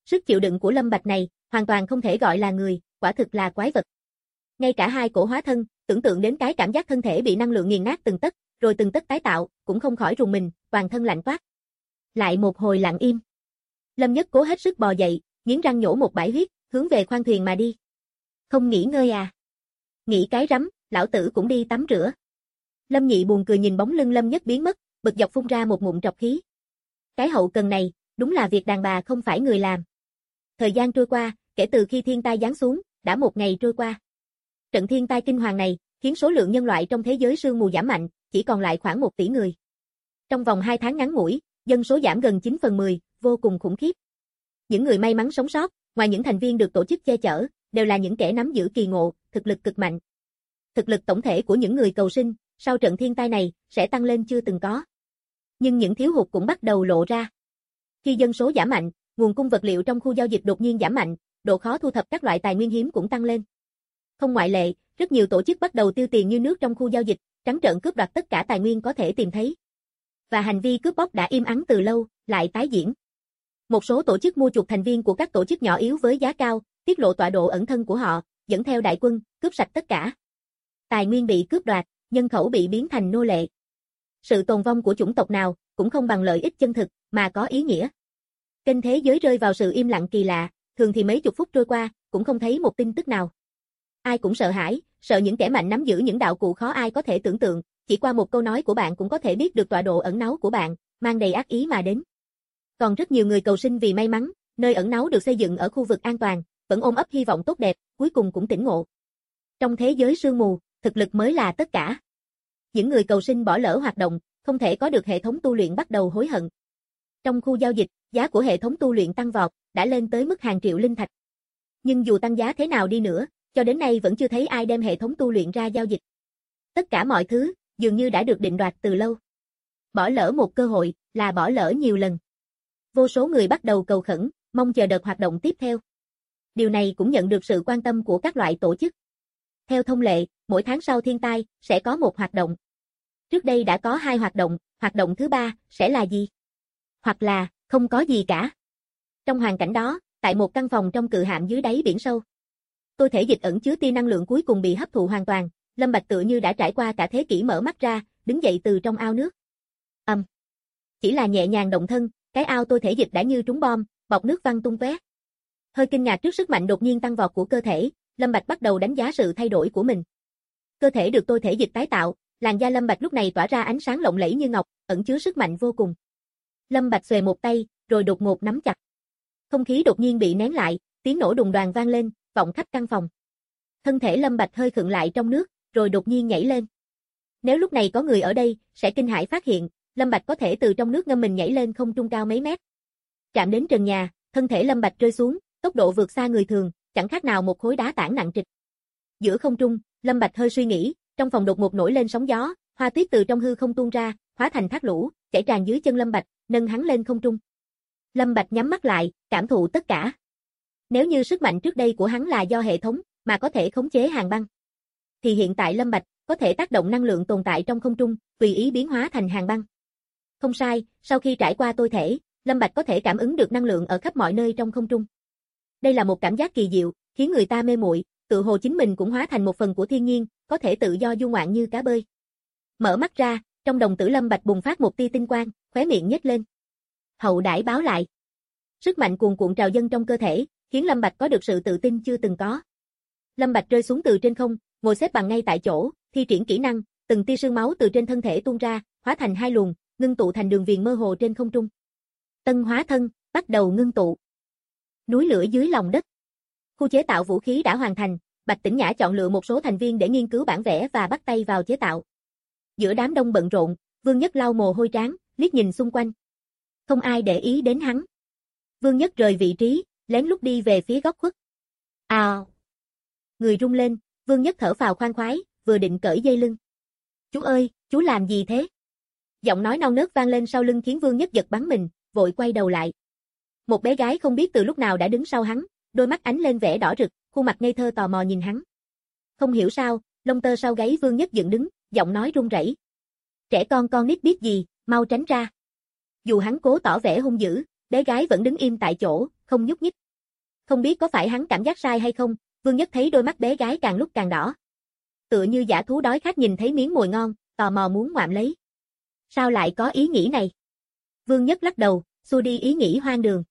Sức chịu đựng của Lâm Bạch này, hoàn toàn không thể gọi là người, quả thực là quái vật. Ngay cả hai cổ hóa thân, tưởng tượng đến cái cảm giác thân thể bị năng lượng nghiền nát từng tấc, rồi từng tấc tái tạo, cũng không khỏi rùng mình, toàn thân lạnh toát. Lại một hồi lặng im. Lâm Nhất cố hết sức bò dậy, nghiến răng nhổ một bãi huyết, hướng về khoang thuyền mà đi. Không nghỉ ngơi à? Nghỉ cái rắm, lão tử cũng đi tắm rửa. Lâm Nhị buồn cười nhìn bóng lưng Lâm Nhất biến mất, bực dọc phun ra một ngụm trọc khí. Cái hậu cần này, đúng là việc đàn bà không phải người làm. Thời gian trôi qua, kể từ khi thiên tai giáng xuống, đã một ngày trôi qua. Trận thiên tai kinh hoàng này, khiến số lượng nhân loại trong thế giới sương mù giảm mạnh, chỉ còn lại khoảng 1 tỷ người. Trong vòng 2 tháng ngắn ngủi, dân số giảm gần 9/10, vô cùng khủng khiếp. Những người may mắn sống sót, ngoài những thành viên được tổ chức che chở, đều là những kẻ nắm giữ kỳ ngộ, thực lực cực mạnh. Thực lực tổng thể của những người cầu sinh, sau trận thiên tai này, sẽ tăng lên chưa từng có. Nhưng những thiếu hụt cũng bắt đầu lộ ra. Khi dân số giảm mạnh, nguồn cung vật liệu trong khu giao dịch đột nhiên giảm mạnh, độ khó thu thập các loại tài nguyên hiếm cũng tăng lên. Không ngoại lệ, rất nhiều tổ chức bắt đầu tiêu tiền như nước trong khu giao dịch, trắng trợn cướp đoạt tất cả tài nguyên có thể tìm thấy. Và hành vi cướp bóc đã im ắng từ lâu, lại tái diễn. Một số tổ chức mua chuộc thành viên của các tổ chức nhỏ yếu với giá cao, tiết lộ tọa độ ẩn thân của họ, dẫn theo đại quân, cướp sạch tất cả. Tài nguyên bị cướp đoạt, nhân khẩu bị biến thành nô lệ. Sự tồn vong của chủng tộc nào cũng không bằng lợi ích chân thực mà có ý nghĩa. Kênh thế giới rơi vào sự im lặng kỳ lạ, thường thì mấy chục phút trôi qua, cũng không thấy một tin tức nào. Ai cũng sợ hãi, sợ những kẻ mạnh nắm giữ những đạo cụ khó ai có thể tưởng tượng, chỉ qua một câu nói của bạn cũng có thể biết được tọa độ ẩn náu của bạn, mang đầy ác ý mà đến. Còn rất nhiều người cầu sinh vì may mắn, nơi ẩn náu được xây dựng ở khu vực an toàn, vẫn ôm ấp hy vọng tốt đẹp, cuối cùng cũng tỉnh ngộ. Trong thế giới sương mù, thực lực mới là tất cả. Những người cầu sinh bỏ lỡ hoạt động, không thể có được hệ thống tu luyện bắt đầu hối hận. Trong khu giao dịch, giá của hệ thống tu luyện tăng vọt, đã lên tới mức hàng triệu linh thạch. Nhưng dù tăng giá thế nào đi nữa, cho đến nay vẫn chưa thấy ai đem hệ thống tu luyện ra giao dịch. Tất cả mọi thứ, dường như đã được định đoạt từ lâu. Bỏ lỡ một cơ hội, là bỏ lỡ nhiều lần. Vô số người bắt đầu cầu khẩn, mong chờ đợt hoạt động tiếp theo. Điều này cũng nhận được sự quan tâm của các loại tổ chức. Theo thông lệ, mỗi tháng sau thiên tai, sẽ có một hoạt động. Trước đây đã có 2 hoạt động thứ 3, sẽ là gì? Hoặc là, không có gì cả. Trong hoàn cảnh đó, tại một căn phòng trong cự hạm dưới đáy biển sâu. Tôi thể dịch ẩn chứa tia năng lượng cuối cùng bị hấp thụ hoàn toàn, Lâm Bạch tựa như đã trải qua cả thế kỷ mở mắt ra, đứng dậy từ trong ao nước. Chỉ là nhẹ nhàng động thân, cái ao tôi thể dịch đã như trúng bom, bọt nước văng tung tóe. Hơi kinh ngạc trước sức mạnh đột nhiên tăng vọt của cơ thể, Lâm Bạch bắt đầu đánh giá sự thay đổi của mình. Cơ thể được tôi thể dịch tái tạo, làn da Lâm Bạch lúc này tỏa ra ánh sáng lộng lẫy như ngọc, ẩn chứa sức mạnh vô cùng. Lâm Bạch xuề một tay, rồi đột ngột nắm chặt. Không khí đột nhiên bị nén lại, tiếng nổ đùng đoàng vang lên, vọng khắp căn phòng. Thân thể Lâm Bạch hơi khựng lại trong nước, rồi đột nhiên nhảy lên. Nếu lúc này có người ở đây, sẽ kinh hãi phát hiện, Lâm Bạch có thể từ trong nước ngâm mình nhảy lên không trung cao mấy mét. Chạm đến trần nhà, thân thể Lâm Bạch rơi xuống, tốc độ vượt xa người thường, chẳng khác nào một khối đá tảng nặng trịch. Giữa không trung, Lâm Bạch hơi suy nghĩ, trong phòng đột ngột nổi lên sóng gió, hoa tuyết từ trong hư không tuôn ra, hóa thành thác lũ, chảy tràn dưới chân Lâm Bạch, nâng hắn lên không trung. Lâm Bạch nhắm mắt lại, cảm thụ tất cả. Nếu như sức mạnh trước đây của hắn là do hệ thống, mà có thể khống chế hàng băng, thì hiện tại Lâm Bạch có thể tác động năng lượng tồn tại trong không trung, tùy ý biến hóa thành hàng băng. Không sai, sau khi trải qua tôi thể, Lâm Bạch có thể cảm ứng được năng lượng ở khắp mọi nơi trong không trung. Đây là một cảm giác kỳ diệu, khiến người ta mê muội, tự hồ chính mình cũng hóa thành một phần của thiên nhiên, có thể tự do du ngoạn như cá bơi. Mở mắt ra, trong đồng tử Lâm Bạch bùng phát một tia tinh quang, khóe miệng nhếch lên. Hậu đãi báo lại. Sức mạnh cuồn cuộn trào dâng trong cơ thể, khiến Lâm Bạch có được sự tự tin chưa từng có. Lâm Bạch rơi xuống từ trên không, ngồi xếp bằng ngay tại chỗ, thi triển kỹ năng, từng tia sương máu từ trên thân thể tuôn ra, hóa thành 2 luồng, ngưng tụ thành đường viền mơ hồ trên không trung. Tân hóa thân, bắt đầu ngưng tụ. Núi lửa dưới lòng đất. Khu chế tạo vũ khí đã hoàn thành, Bạch Tĩnh Nhã chọn lựa một số thành viên để nghiên cứu bản vẽ và bắt tay vào chế tạo. Giữa đám đông bận rộn, Vương Nhất lau mồ hôi trán, liếc nhìn xung quanh. Không ai để ý đến hắn. Vương Nhất rời vị trí, lén lút đi về phía góc khuất. Người rung lên, Vương Nhất thở phào khoan khoái, vừa định cởi dây lưng. Chú ơi, chú làm gì thế? Giọng nói non nớt vang lên sau lưng khiến Vương Nhất giật bắn mình, vội quay đầu lại. Một bé gái không biết từ lúc nào đã đứng sau hắn, đôi mắt ánh lên vẻ đỏ rực, khuôn mặt ngây thơ tò mò nhìn hắn. Không hiểu sao, lông tơ sau gáy Vương Nhất dựng đứng, giọng nói run rẩy. Trẻ con nít biết gì, mau tránh ra. Dù hắn cố tỏ vẻ hung dữ, bé gái vẫn đứng im tại chỗ, không nhúc nhích. Không biết có phải hắn cảm giác sai hay không, Vương Nhất thấy đôi mắt bé gái càng lúc càng đỏ. Tựa như dã thú đói khát nhìn thấy miếng mồi ngon, tò mò muốn ngoạm lấy. Sao lại có ý nghĩ này? Vương Nhất lắc đầu, xua đi ý nghĩ hoang đường.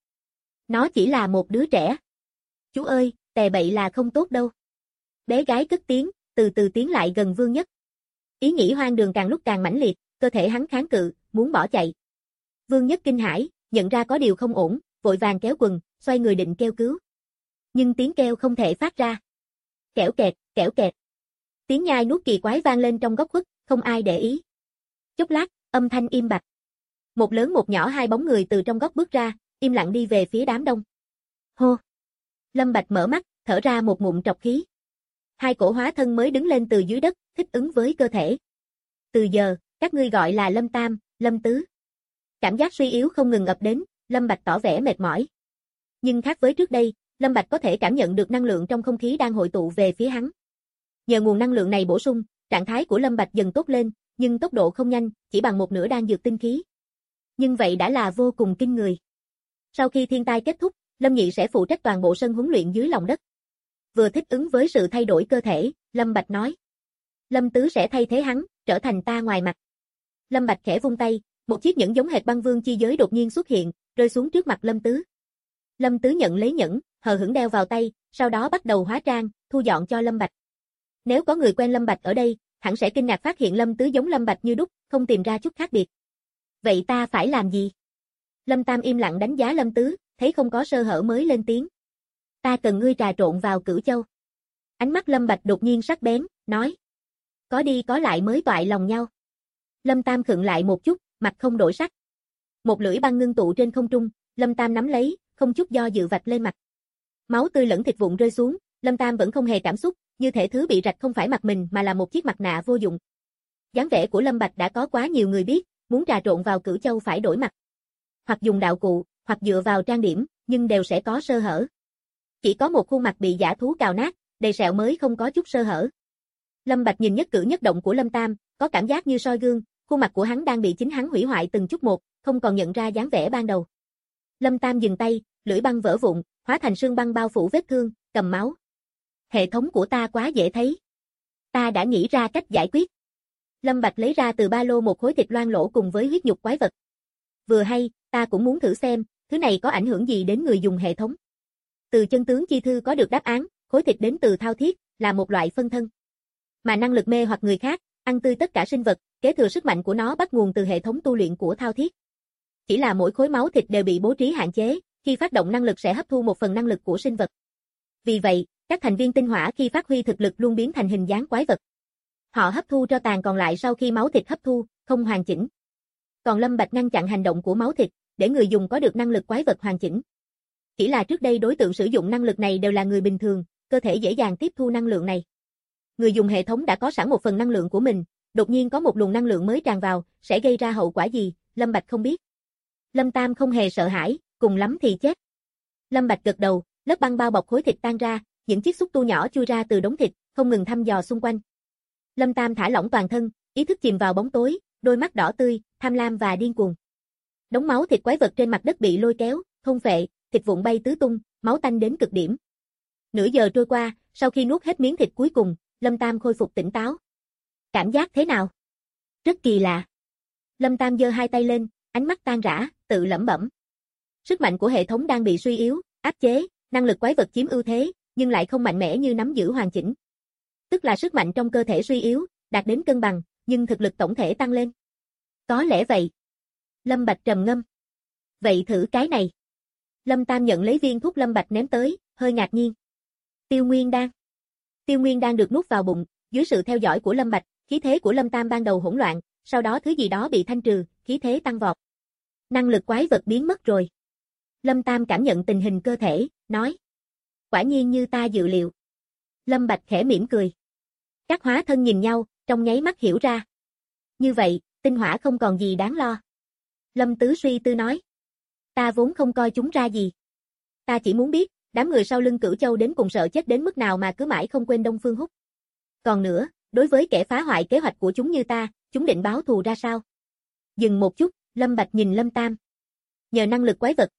Nó chỉ là một đứa trẻ. Chú ơi, tè bậy là không tốt đâu. Bé gái cất tiếng, từ từ tiến lại gần Vương Nhất. Ý nghĩ hoang đường càng lúc càng mãnh liệt, cơ thể hắn kháng cự, muốn bỏ chạy. Vương Nhất kinh hãi, nhận ra có điều không ổn, vội vàng kéo quần, xoay người định kêu cứu. Nhưng tiếng kêu không thể phát ra. Kẽo kẹt, kẽo kẹt. Tiếng nhai nuốt kỳ quái vang lên trong góc khuất, không ai để ý. Chốc lát, âm thanh im bặt. Một lớn một nhỏ hai bóng người từ trong góc bước ra, im lặng đi về phía đám đông. Hô! Lâm Bạch mở mắt, thở ra một ngụm trọc khí. Hai cổ hóa thân mới đứng lên từ dưới đất, thích ứng với cơ thể. Từ giờ, các ngươi gọi là Lâm Tam, Lâm Tứ. Cảm giác suy yếu không ngừng ập đến, Lâm Bạch tỏ vẻ mệt mỏi. Nhưng khác với trước đây, Lâm Bạch có thể cảm nhận được năng lượng trong không khí đang hội tụ về phía hắn. Nhờ nguồn năng lượng này bổ sung, trạng thái của Lâm Bạch dần tốt lên, nhưng tốc độ không nhanh, chỉ bằng một nửa đan dược tinh khí. Nhưng vậy đã là vô cùng kinh người. Sau khi thiên tai kết thúc, Lâm Nhị sẽ phụ trách toàn bộ sân huấn luyện dưới lòng đất. Vừa thích ứng với sự thay đổi cơ thể, Lâm Bạch nói. Lâm Tứ sẽ thay thế hắn, trở thành ta ngoài mặt. Lâm Bạch khẽ vung tay, một chiếc nhẫn giống hệt băng vương chi giới đột nhiên xuất hiện, rơi xuống trước mặt Lâm Tứ. Lâm Tứ nhận lấy nhẫn, hờ hững đeo vào tay, sau đó bắt đầu hóa trang, thu dọn cho Lâm Bạch. Nếu có người quen Lâm Bạch ở đây, hẳn sẽ kinh ngạc phát hiện Lâm Tứ giống Lâm Bạch như đúc, không tìm ra chút khác biệt. Vậy ta phải làm gì? Lâm Tam im lặng đánh giá Lâm Tứ, thấy không có sơ hở mới lên tiếng. Ta cần ngươi trà trộn vào Cửu Châu. Ánh mắt Lâm Bạch đột nhiên sắc bén, nói. Có đi có lại mới toại lòng nhau. Lâm Tam khựng lại một chút, mặt không đổi sắc. Một lưỡi băng ngưng tụ trên không trung, Lâm Tam nắm lấy, không chút do dự vạch lên mặt. Máu tươi lẫn thịt vụn rơi xuống, Lâm Tam vẫn không hề cảm xúc, như thể thứ bị rạch không phải mặt mình mà là một chiếc mặt nạ vô dụng. Dáng vẻ của Lâm Bạch đã có quá nhiều người biết, muốn trà trộn vào Cửu Châu phải đổi mặt. Hoặc dùng đạo cụ, hoặc dựa vào trang điểm, nhưng đều sẽ có sơ hở. Chỉ có một khuôn mặt bị dã thú cào nát, đầy sẹo mới không có chút sơ hở. Lâm Bạch nhìn nhất cử nhất động của Lâm Tam, có cảm giác như soi gương, khuôn mặt của hắn đang bị chính hắn hủy hoại từng chút một, không còn nhận ra dáng vẻ ban đầu. Lâm Tam dừng tay, lưỡi băng vỡ vụn, hóa thành sương băng bao phủ vết thương, cầm máu. Hệ thống của ta quá dễ thấy. Ta đã nghĩ ra cách giải quyết. Lâm Bạch lấy ra từ ba lô một khối thịt loang lỗ cùng với huyết nhục quái vật. Vừa hay, ta cũng muốn thử xem, thứ này có ảnh hưởng gì đến người dùng hệ thống. Từ chân tướng chi thư có được đáp án, khối thịt đến từ thao thiết, là một loại phân thân. Mà năng lực mê hoặc người khác, ăn tươi tất cả sinh vật, kế thừa sức mạnh của nó bắt nguồn từ hệ thống tu luyện của thao thiết. Chỉ là mỗi khối máu thịt đều bị bố trí hạn chế, khi phát động năng lực sẽ hấp thu một phần năng lực của sinh vật. Vì vậy, các thành viên tinh hỏa khi phát huy thực lực luôn biến thành hình dáng quái vật. Họ hấp thu tro tàn còn lại sau khi máu thịt hấp thu, không hoàn chỉnh. Còn Lâm Bạch ngăn chặn hành động của máu thịt, để người dùng có được năng lực quái vật hoàn chỉnh. Chỉ là trước đây đối tượng sử dụng năng lực này đều là người bình thường, cơ thể dễ dàng tiếp thu năng lượng này. Người dùng hệ thống đã có sẵn một phần năng lượng của mình, đột nhiên có một luồng năng lượng mới tràn vào, sẽ gây ra hậu quả gì, Lâm Bạch không biết. Lâm Tam không hề sợ hãi, cùng lắm thì chết. Lâm Bạch gật đầu, lớp băng bao bọc khối thịt tan ra, những chiếc xúc tu nhỏ chui ra từ đống thịt, không ngừng thăm dò xung quanh. Lâm Tam thả lỏng toàn thân, ý thức chìm vào bóng tối, đôi mắt đỏ tươi, tham lam và điên cuồng. Đống máu thịt quái vật trên mặt đất bị lôi kéo, thôn phệ, thịt vụn bay tứ tung, máu tanh đến cực điểm. Nửa giờ trôi qua, sau khi nuốt hết miếng thịt cuối cùng, Lâm Tam khôi phục tỉnh táo. Cảm giác thế nào? Rất kỳ lạ. Lâm Tam giơ hai tay lên, ánh mắt tan rã, tự lẩm bẩm. Sức mạnh của hệ thống đang bị suy yếu, áp chế, năng lực quái vật chiếm ưu thế, nhưng lại không mạnh mẽ như nắm giữ hoàn chỉnh. Tức là sức mạnh trong cơ thể suy yếu, đạt đến cân bằng, nhưng thực lực tổng thể tăng lên. Có lẽ vậy. Lâm Bạch trầm ngâm. Vậy thử cái này. Lâm Tam nhận lấy viên thuốc Lâm Bạch ném tới, hơi ngạc nhiên. Tiêu Nguyên Đan. Tiêu Nguyên Đan được nuốt vào bụng, dưới sự theo dõi của Lâm Bạch, khí thế của Lâm Tam ban đầu hỗn loạn, sau đó thứ gì đó bị thanh trừ, khí thế tăng vọt. Năng lực quái vật biến mất rồi. Lâm Tam cảm nhận tình hình cơ thể, nói. Quả nhiên như ta dự liệu. Lâm Bạch khẽ mỉm cười. Các hóa thân nhìn nhau, trong nháy mắt hiểu ra. Như vậy, tinh hỏa không còn gì đáng lo. Lâm Tứ suy tư nói. Ta vốn không coi chúng ra gì. Ta chỉ muốn biết, đám người sau lưng Cửu Châu đến cùng sợ chết đến mức nào mà cứ mãi không quên Đông Phương Húc. Còn nữa, đối với kẻ phá hoại kế hoạch của chúng như ta, chúng định báo thù ra sao? Dừng một chút, Lâm Bạch nhìn Lâm Tam. Nhờ năng lực quái vật,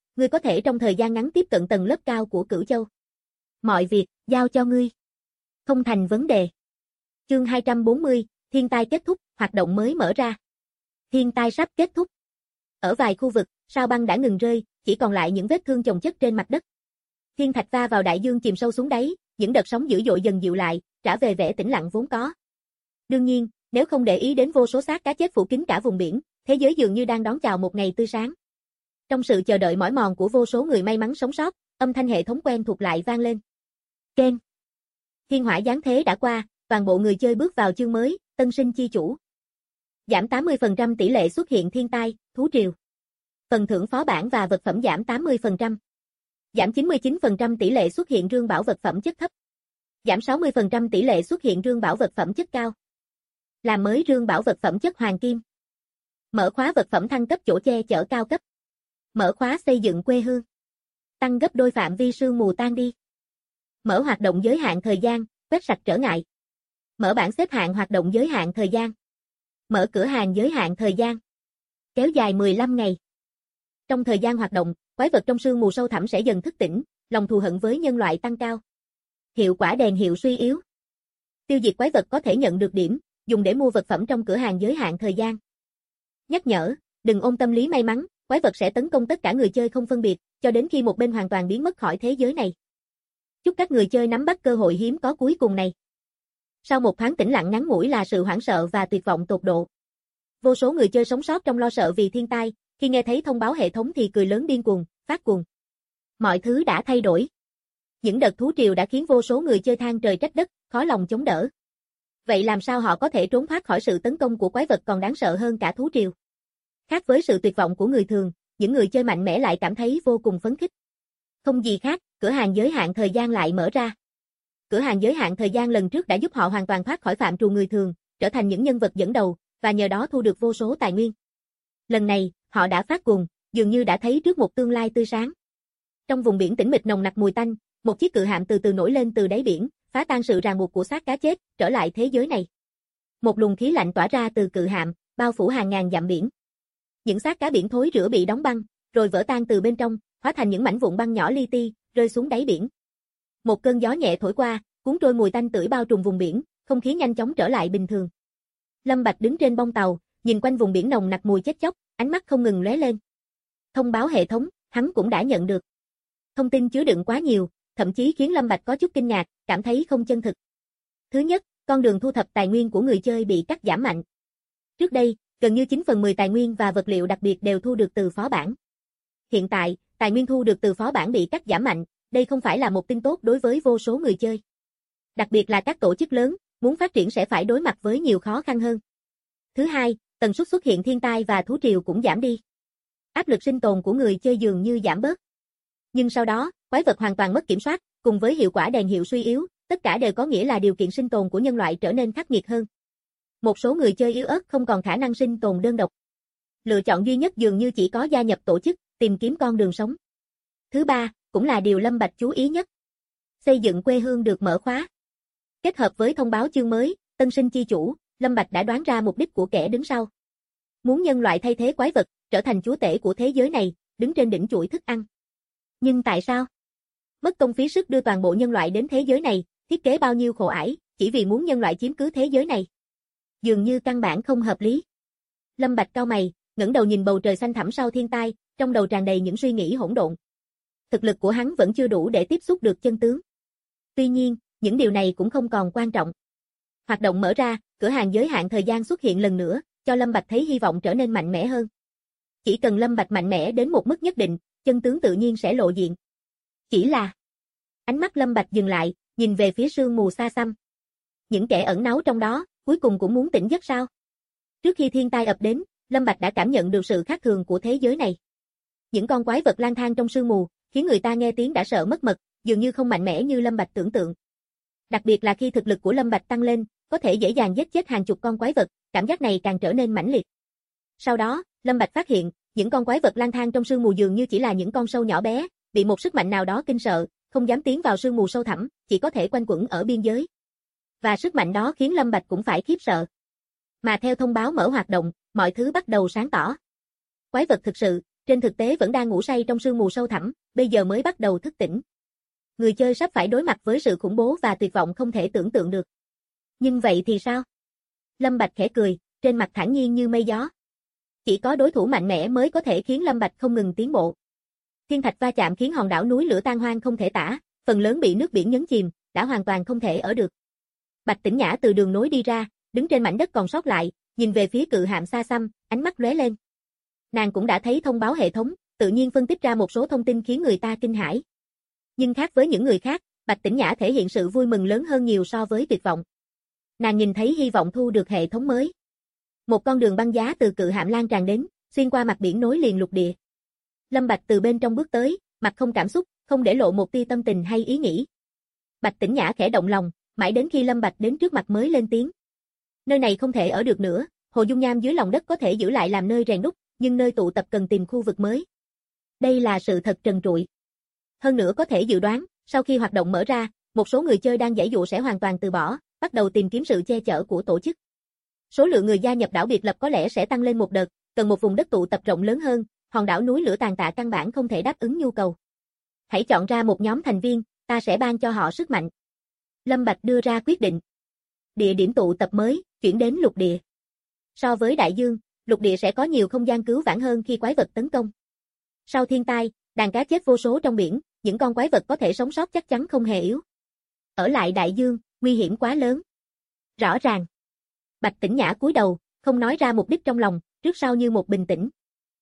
ngươi có thể trong thời gian ngắn tiếp cận tầng lớp cao của Cửu Châu. Mọi việc, giao cho ngươi. Không thành vấn đề. Chương 240, thiên tai kết thúc, hoạt động mới mở ra. Thiên tai sắp kết thúc. Ở vài khu vực, sao băng đã ngừng rơi, chỉ còn lại những vết thương chồng chất trên mặt đất. Thiên thạch va vào đại dương chìm sâu xuống đáy, những đợt sóng dữ dội dần dịu lại, trả về vẻ tĩnh lặng vốn có. Đương nhiên, nếu không để ý đến vô số xác cá chết phủ kín cả vùng biển, thế giới dường như đang đón chào một ngày tươi sáng. Trong sự chờ đợi mỏi mòn của vô số người may mắn sống sót, âm thanh hệ thống quen thuộc lại vang lên. Keng. Thiên hỏa giáng thế đã qua, toàn bộ người chơi bước vào chương mới, tân sinh chi chủ. Giảm 80% tỷ lệ xuất hiện thiên tai, thú triều. Phần thưởng phó bản và vật phẩm giảm 80%. Giảm 99% tỷ lệ xuất hiện rương bảo vật phẩm chất thấp. Giảm 60% tỷ lệ xuất hiện rương bảo vật phẩm chất cao. Làm mới rương bảo vật phẩm chất hoàng kim. Mở khóa vật phẩm thăng cấp chỗ che chở cao cấp. Mở khóa xây dựng quê hương. Tăng gấp đôi phạm vi sương mù tan đi. Mở hoạt động giới hạn thời gian, quét sạch trở ngại. Mở bảng xếp hạng hoạt động giới hạn thời gian. Mở cửa hàng giới hạn thời gian. Kéo dài 15 ngày. Trong thời gian hoạt động, quái vật trong sương mù sâu thẳm sẽ dần thức tỉnh, lòng thù hận với nhân loại tăng cao. Hiệu quả đèn hiệu suy yếu. Tiêu diệt quái vật có thể nhận được điểm, dùng để mua vật phẩm trong cửa hàng giới hạn thời gian. Nhắc nhở, đừng ôm tâm lý may mắn, quái vật sẽ tấn công tất cả người chơi không phân biệt, cho đến khi một bên hoàn toàn biến mất khỏi thế giới này. Chúc các người chơi nắm bắt cơ hội hiếm có cuối cùng này. Sau một tháng tĩnh lặng ngắn ngủi là sự hoảng sợ và tuyệt vọng tột độ. Vô số người chơi sống sót trong lo sợ vì thiên tai, khi nghe thấy thông báo hệ thống thì cười lớn điên cuồng, phát cuồng. Mọi thứ đã thay đổi. Những đợt thú triều đã khiến vô số người chơi than trời trách đất, khó lòng chống đỡ. Vậy làm sao họ có thể trốn thoát khỏi sự tấn công của quái vật còn đáng sợ hơn cả thú triều? Khác với sự tuyệt vọng của người thường, những người chơi mạnh mẽ lại cảm thấy vô cùng phấn khích. Không gì khác, cửa hàng giới hạn thời gian lại mở ra. Cửa hàng giới hạn thời gian lần trước đã giúp họ hoàn toàn thoát khỏi phạm trù người thường, trở thành những nhân vật dẫn đầu, và nhờ đó thu được vô số tài nguyên. Lần này, họ đã phát cuồng, dường như đã thấy trước một tương lai tươi sáng. Trong vùng biển tĩnh mịch nồng nặc mùi tanh, một chiếc cự hạm từ từ nổi lên từ đáy biển, phá tan sự ràng buộc của xác cá chết, trở lại thế giới này. Một luồng khí lạnh tỏa ra từ cự hạm, bao phủ hàng ngàn dặm biển. Những xác cá biển thối rữa bị đóng băng, rồi vỡ tan từ bên trong, hóa thành những mảnh vụn băng nhỏ li ti, rơi xuống đáy biển. Một cơn gió nhẹ thổi qua, cuốn trôi mùi tanh tưởi bao trùm vùng biển, không khí nhanh chóng trở lại bình thường. Lâm Bạch đứng trên bông tàu, nhìn quanh vùng biển nồng nặc mùi chết chóc, ánh mắt không ngừng lóe lên. Thông báo hệ thống, hắn cũng đã nhận được. Thông tin chứa đựng quá nhiều, thậm chí khiến Lâm Bạch có chút kinh ngạc, cảm thấy không chân thực. Thứ nhất, con đường thu thập tài nguyên của người chơi bị cắt giảm mạnh. Trước đây, gần như 9/10 tài nguyên và vật liệu đặc biệt đều thu được từ phó bản. Hiện tại, tài nguyên thu được từ phó bản bị cắt giảm mạnh, đây không phải là một tin tốt đối với vô số người chơi. Đặc biệt là các tổ chức lớn, muốn phát triển sẽ phải đối mặt với nhiều khó khăn hơn. Thứ hai, tần suất xuất hiện thiên tai và thú triều cũng giảm đi. Áp lực sinh tồn của người chơi dường như giảm bớt. Nhưng sau đó, quái vật hoàn toàn mất kiểm soát, cùng với hiệu quả đèn hiệu suy yếu, tất cả đều có nghĩa là điều kiện sinh tồn của nhân loại trở nên khắc nghiệt hơn. Một số người chơi yếu ớt không còn khả năng sinh tồn đơn độc. Lựa chọn duy nhất dường như chỉ có gia nhập tổ chức, tìm kiếm con đường sống. Thứ ba, cũng là điều Lâm Bạch chú ý nhất. Xây dựng quê hương được mở khóa. Kết hợp với thông báo chương mới, tân sinh chi chủ, Lâm Bạch đã đoán ra mục đích của kẻ đứng sau. Muốn nhân loại thay thế quái vật, trở thành chúa tể của thế giới này, đứng trên đỉnh chuỗi thức ăn. Nhưng tại sao? Mất công phí sức đưa toàn bộ nhân loại đến thế giới này, thiết kế bao nhiêu khổ ải, chỉ vì muốn nhân loại chiếm cứ thế giới này. Dường như căn bản không hợp lý. Lâm Bạch cau mày, ngẩng đầu nhìn bầu trời xanh thẳm sau thiên tai, trong đầu tràn đầy những suy nghĩ hỗn độn. Thực lực của hắn vẫn chưa đủ để tiếp xúc được chân tướng. Tuy nhiên, những điều này cũng không còn quan trọng. Hoạt động mở ra, cửa hàng giới hạn thời gian xuất hiện lần nữa, cho Lâm Bạch thấy hy vọng trở nên mạnh mẽ hơn. Chỉ cần Lâm Bạch mạnh mẽ đến một mức nhất định, chân tướng tự nhiên sẽ lộ diện. Chỉ là... Ánh mắt Lâm Bạch dừng lại, nhìn về phía sương mù xa xăm. Những kẻ ẩn náu trong đó, cuối cùng cũng muốn tỉnh giấc sao? Trước khi thiên tai ập đến, Lâm Bạch đã cảm nhận được sự khác thường của thế giới này. Những con quái vật lang thang trong sương mù, khiến người ta nghe tiếng đã sợ mất mật, dường như không mạnh mẽ như Lâm Bạch tưởng tượng. Đặc biệt là khi thực lực của Lâm Bạch tăng lên, có thể dễ dàng giết chết hàng chục con quái vật, cảm giác này càng trở nên mãnh liệt. Sau đó, Lâm Bạch phát hiện, những con quái vật lang thang trong sương mù dường như chỉ là những con sâu nhỏ bé, bị một sức mạnh nào đó kinh sợ, không dám tiến vào sương mù sâu thẳm, chỉ có thể quanh quẩn ở biên giới. Và sức mạnh đó khiến Lâm Bạch cũng phải khiếp sợ. Mà theo thông báo mở hoạt động, mọi thứ bắt đầu sáng tỏ. Quái vật thực sự, trên thực tế vẫn đang ngủ say trong sương mù sâu thẳm, bây giờ mới bắt đầu thức tỉnh. Người chơi sắp phải đối mặt với sự khủng bố và tuyệt vọng không thể tưởng tượng được. Nhưng vậy thì sao? Lâm Bạch khẽ cười, trên mặt thản nhiên như mây gió. Chỉ có đối thủ mạnh mẽ mới có thể khiến Lâm Bạch không ngừng tiến bộ. Thiên thạch va chạm khiến hòn đảo núi lửa tan hoang không thể tả, phần lớn bị nước biển nhấn chìm, đã hoàn toàn không thể ở được. Bạch Tĩnh Nhã từ đường nối đi ra, đứng trên mảnh đất còn sót lại, nhìn về phía cự hạm xa xăm, ánh mắt lóe lên. Nàng cũng đã thấy thông báo hệ thống, tự nhiên phân tích ra một số thông tin khiến người ta kinh hãi. Nhưng khác với những người khác, Bạch Tĩnh Nhã thể hiện sự vui mừng lớn hơn nhiều so với tuyệt vọng. Nàng nhìn thấy hy vọng thu được hệ thống mới. Một con đường băng giá từ cự hạm lan tràn đến, xuyên qua mặt biển nối liền lục địa. Lâm Bạch từ bên trong bước tới, mặt không cảm xúc, không để lộ một tia tâm tình hay ý nghĩ. Bạch Tĩnh Nhã khẽ động lòng, mãi đến khi Lâm Bạch đến trước mặt mới lên tiếng. Nơi này không thể ở được nữa, hồ dung nham dưới lòng đất có thể giữ lại làm nơi rèn đúc, nhưng nơi tụ tập cần tìm khu vực mới. Đây là sự thật trần trụi. Hơn nữa có thể dự đoán, sau khi hoạt động mở ra, một số người chơi đang giãy dụ sẽ hoàn toàn từ bỏ, bắt đầu tìm kiếm sự che chở của tổ chức. Số lượng người gia nhập đảo biệt lập có lẽ sẽ tăng lên một đợt, cần một vùng đất tụ tập rộng lớn hơn, hòn đảo núi lửa tàn tạ căn bản không thể đáp ứng nhu cầu. Hãy chọn ra một nhóm thành viên, ta sẽ ban cho họ sức mạnh. Lâm Bạch đưa ra quyết định. Địa điểm tụ tập mới, chuyển đến lục địa. So với đại dương, lục địa sẽ có nhiều không gian cứu vãn hơn khi quái vật tấn công. Sau thiên tai, đàn cá chết vô số trong biển, những con quái vật có thể sống sót chắc chắn không hề yếu. Ở lại đại dương, nguy hiểm quá lớn. Rõ ràng. Bạch Tĩnh Nhã cúi đầu, không nói ra mục đích trong lòng, trước sau như một bình tĩnh.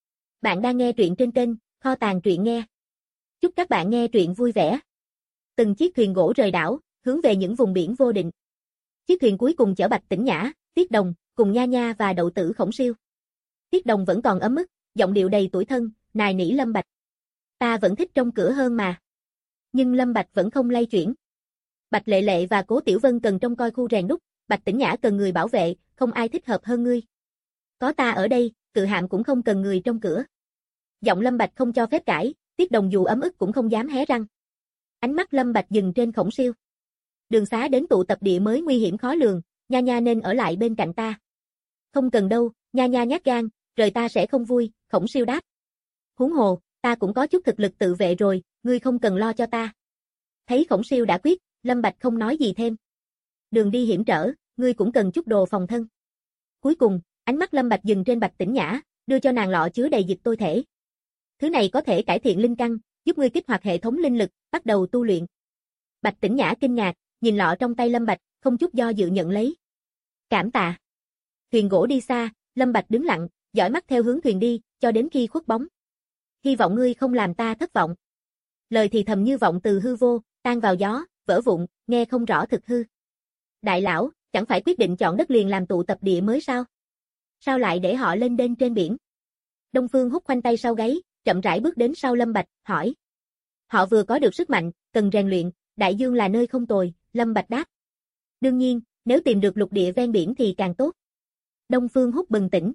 Bạn đang nghe truyện trên kênh Kho Tàng Truyện Nghe. Chúc các bạn nghe truyện vui vẻ. Từng chiếc thuyền gỗ rời đảo, hướng về những vùng biển vô định. Chiếc thuyền cuối cùng chở Bạch Tĩnh Nhã, Tiết Đồng, cùng Nha Nha và Đậu Tử Khổng Siêu. Tiết Đồng vẫn còn ấm ức, giọng điệu đầy tủi thân, nài nỉ Lâm Bạch. Ta vẫn thích trong cửa hơn mà. Nhưng Lâm Bạch vẫn không lay chuyển. Bạch Lệ Lệ và Cố Tiểu Vân cần trông coi khu rèn đúc, Bạch Tĩnh Nhã cần người bảo vệ, không ai thích hợp hơn ngươi. Có ta ở đây, cự hạm cũng không cần người trong cửa. Giọng Lâm Bạch không cho phép cãi, Tiết Đồng dù ấm ức cũng không dám hé răng. Ánh mắt Lâm Bạch dừng trên Khổng Siêu. Đường xá đến tụ tập địa mới nguy hiểm khó lường, Nha Nha nên ở lại bên cạnh ta. Không cần đâu, Nha Nha nhát gan, rời ta sẽ không vui, Khổng Siêu đáp. Huống hồ, ta cũng có chút thực lực tự vệ rồi, ngươi không cần lo cho ta. Thấy Khổng Siêu đã quyết, Lâm Bạch không nói gì thêm. Đường đi hiểm trở, ngươi cũng cần chút đồ phòng thân. Cuối cùng, ánh mắt Lâm Bạch dừng trên Bạch Tĩnh Nhã, đưa cho nàng lọ chứa đầy dịch tôi thể. Thứ này có thể cải thiện linh căn, giúp ngươi kích hoạt hệ thống linh lực, bắt đầu tu luyện. Bạch Tĩnh Nhã kinh ngạc, nhìn lọ trong tay Lâm Bạch, không chút do dự nhận lấy. Cảm tạ. Thuyền gỗ đi xa, Lâm Bạch đứng lặng, dõi mắt theo hướng thuyền đi, cho đến khi khuất bóng. Hy vọng ngươi không làm ta thất vọng. Lời thì thầm như vọng từ hư vô, tan vào gió, vỡ vụn, nghe không rõ thực hư. Đại lão, chẳng phải quyết định chọn đất liền làm tụ tập địa mới sao? Sao lại để họ lên đên trên biển? Đông Phương Húc khoanh tay sau gáy, chậm rãi bước đến sau Lâm Bạch, hỏi. Họ vừa có được sức mạnh, cần rèn luyện, đại dương là nơi không tồi, Lâm Bạch đáp. Đương nhiên, nếu tìm được lục địa ven biển thì càng tốt. Đông Phương Húc bừng tỉnh.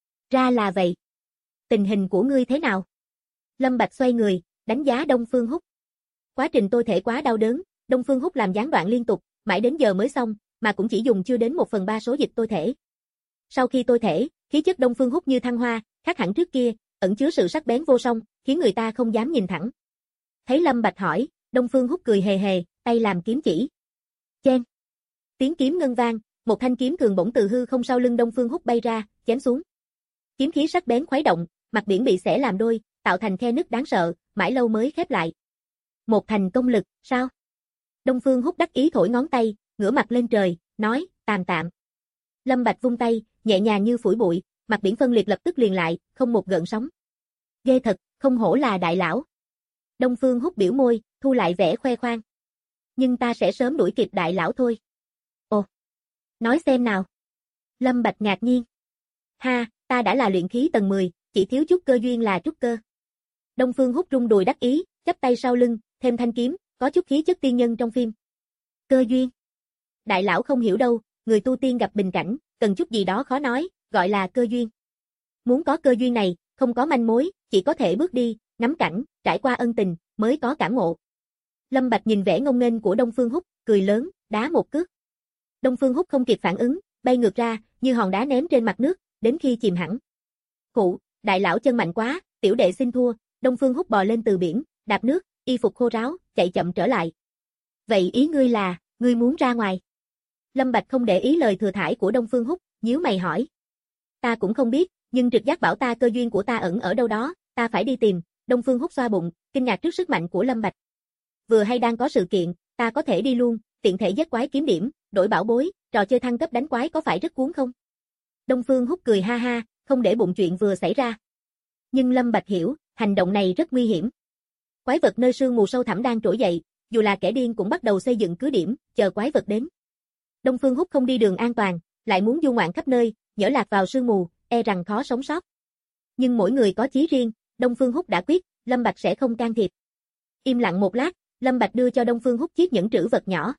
Ra là vậy. Tình hình của ngươi thế nào? Lâm Bạch xoay người, đánh giá Đông Phương Húc. Quá trình tôi thể quá đau đớn, Đông Phương Húc làm gián đoạn liên tục, mãi đến giờ mới xong, mà cũng chỉ dùng chưa đến 1/3 số dịch tôi thể. Sau khi tôi thể, khí chất Đông Phương Húc như thăng hoa, khác hẳn trước kia, ẩn chứa sự sắc bén vô song, khiến người ta không dám nhìn thẳng. Thấy Lâm Bạch hỏi, Đông Phương Húc cười hề hề, tay làm kiếm chỉ. Chen. Tiếng kiếm ngân vang, một thanh kiếm thường bổng từ hư không sau lưng Đông Phương Húc bay ra, chém xuống. Kiếm khí sắc bén khuấy động, mặt biển bị xẻ làm đôi, tạo thành khe nứt đáng sợ, mãi lâu mới khép lại. Một thành công lực, sao? Đông Phương Húc đắc ý thổi ngón tay, ngửa mặt lên trời, nói, tạm tạm. Lâm Bạch vung tay, nhẹ nhàng như phủi bụi, mặt biển phân liệt lập tức liền lại, không một gợn sóng. Ghê thật, không hổ là đại lão. Đông Phương Húc biểu môi, thu lại vẻ khoe khoang. Nhưng ta sẽ sớm đuổi kịp đại lão thôi. Ồ, nói xem nào. Lâm Bạch ngạc nhiên. Ha, ta đã là luyện khí tầng 10, chỉ thiếu chút cơ duyên là trúc cơ. Đông Phương Húc rung đùi đắc ý, chắp tay sau lưng, thêm thanh kiếm, có chút khí chất tiên nhân trong phim. Cơ duyên. Đại lão không hiểu đâu, người tu tiên gặp bình cảnh, cần chút gì đó khó nói, gọi là cơ duyên. Muốn có cơ duyên này, không có manh mối, chỉ có thể bước đi, ngắm cảnh, trải qua ân tình, mới có cảm ngộ. Lâm Bạch nhìn vẻ ngông nghênh của Đông Phương Húc, cười lớn, đá một cước. Đông Phương Húc không kịp phản ứng, bay ngược ra, như hòn đá ném trên mặt nước, đến khi chìm hẳn. Khụ, đại lão chân mạnh quá, tiểu đệ xin thua, Đông Phương Húc bò lên từ biển, đạp nước, y phục khô ráo, chạy chậm trở lại. Vậy ý ngươi là, ngươi muốn ra ngoài? Lâm Bạch không để ý lời thừa thãi của Đông Phương Húc, nhíu mày hỏi. Ta cũng không biết, nhưng trực giác bảo ta cơ duyên của ta ẩn ở đâu đó, ta phải đi tìm. Đông Phương Húc xoa bụng, kinh ngạc trước sức mạnh của Lâm Bạch. Vừa hay đang có sự kiện, ta có thể đi luôn, tiện thể giết quái kiếm điểm, đổi bảo bối, trò chơi thăng cấp đánh quái có phải rất cuốn không? Đông Phương Húc cười ha ha, không để bụng chuyện vừa xảy ra. Nhưng Lâm Bạch hiểu, hành động này rất nguy hiểm. Quái vật nơi sương mù sâu thẳm đang trỗi dậy, dù là kẻ điên cũng bắt đầu xây dựng cứ điểm, chờ quái vật đến. Đông Phương Húc không đi đường an toàn, lại muốn du ngoạn khắp nơi, nhỡ lạc vào sương mù, e rằng khó sống sót. Nhưng mỗi người có chí riêng, Đông Phương Húc đã quyết, Lâm Bạch sẽ không can thiệp. Im lặng một lát, Lâm Bạch đưa cho Đông Phương Húc chiếc nhẫn trữ vật nhỏ.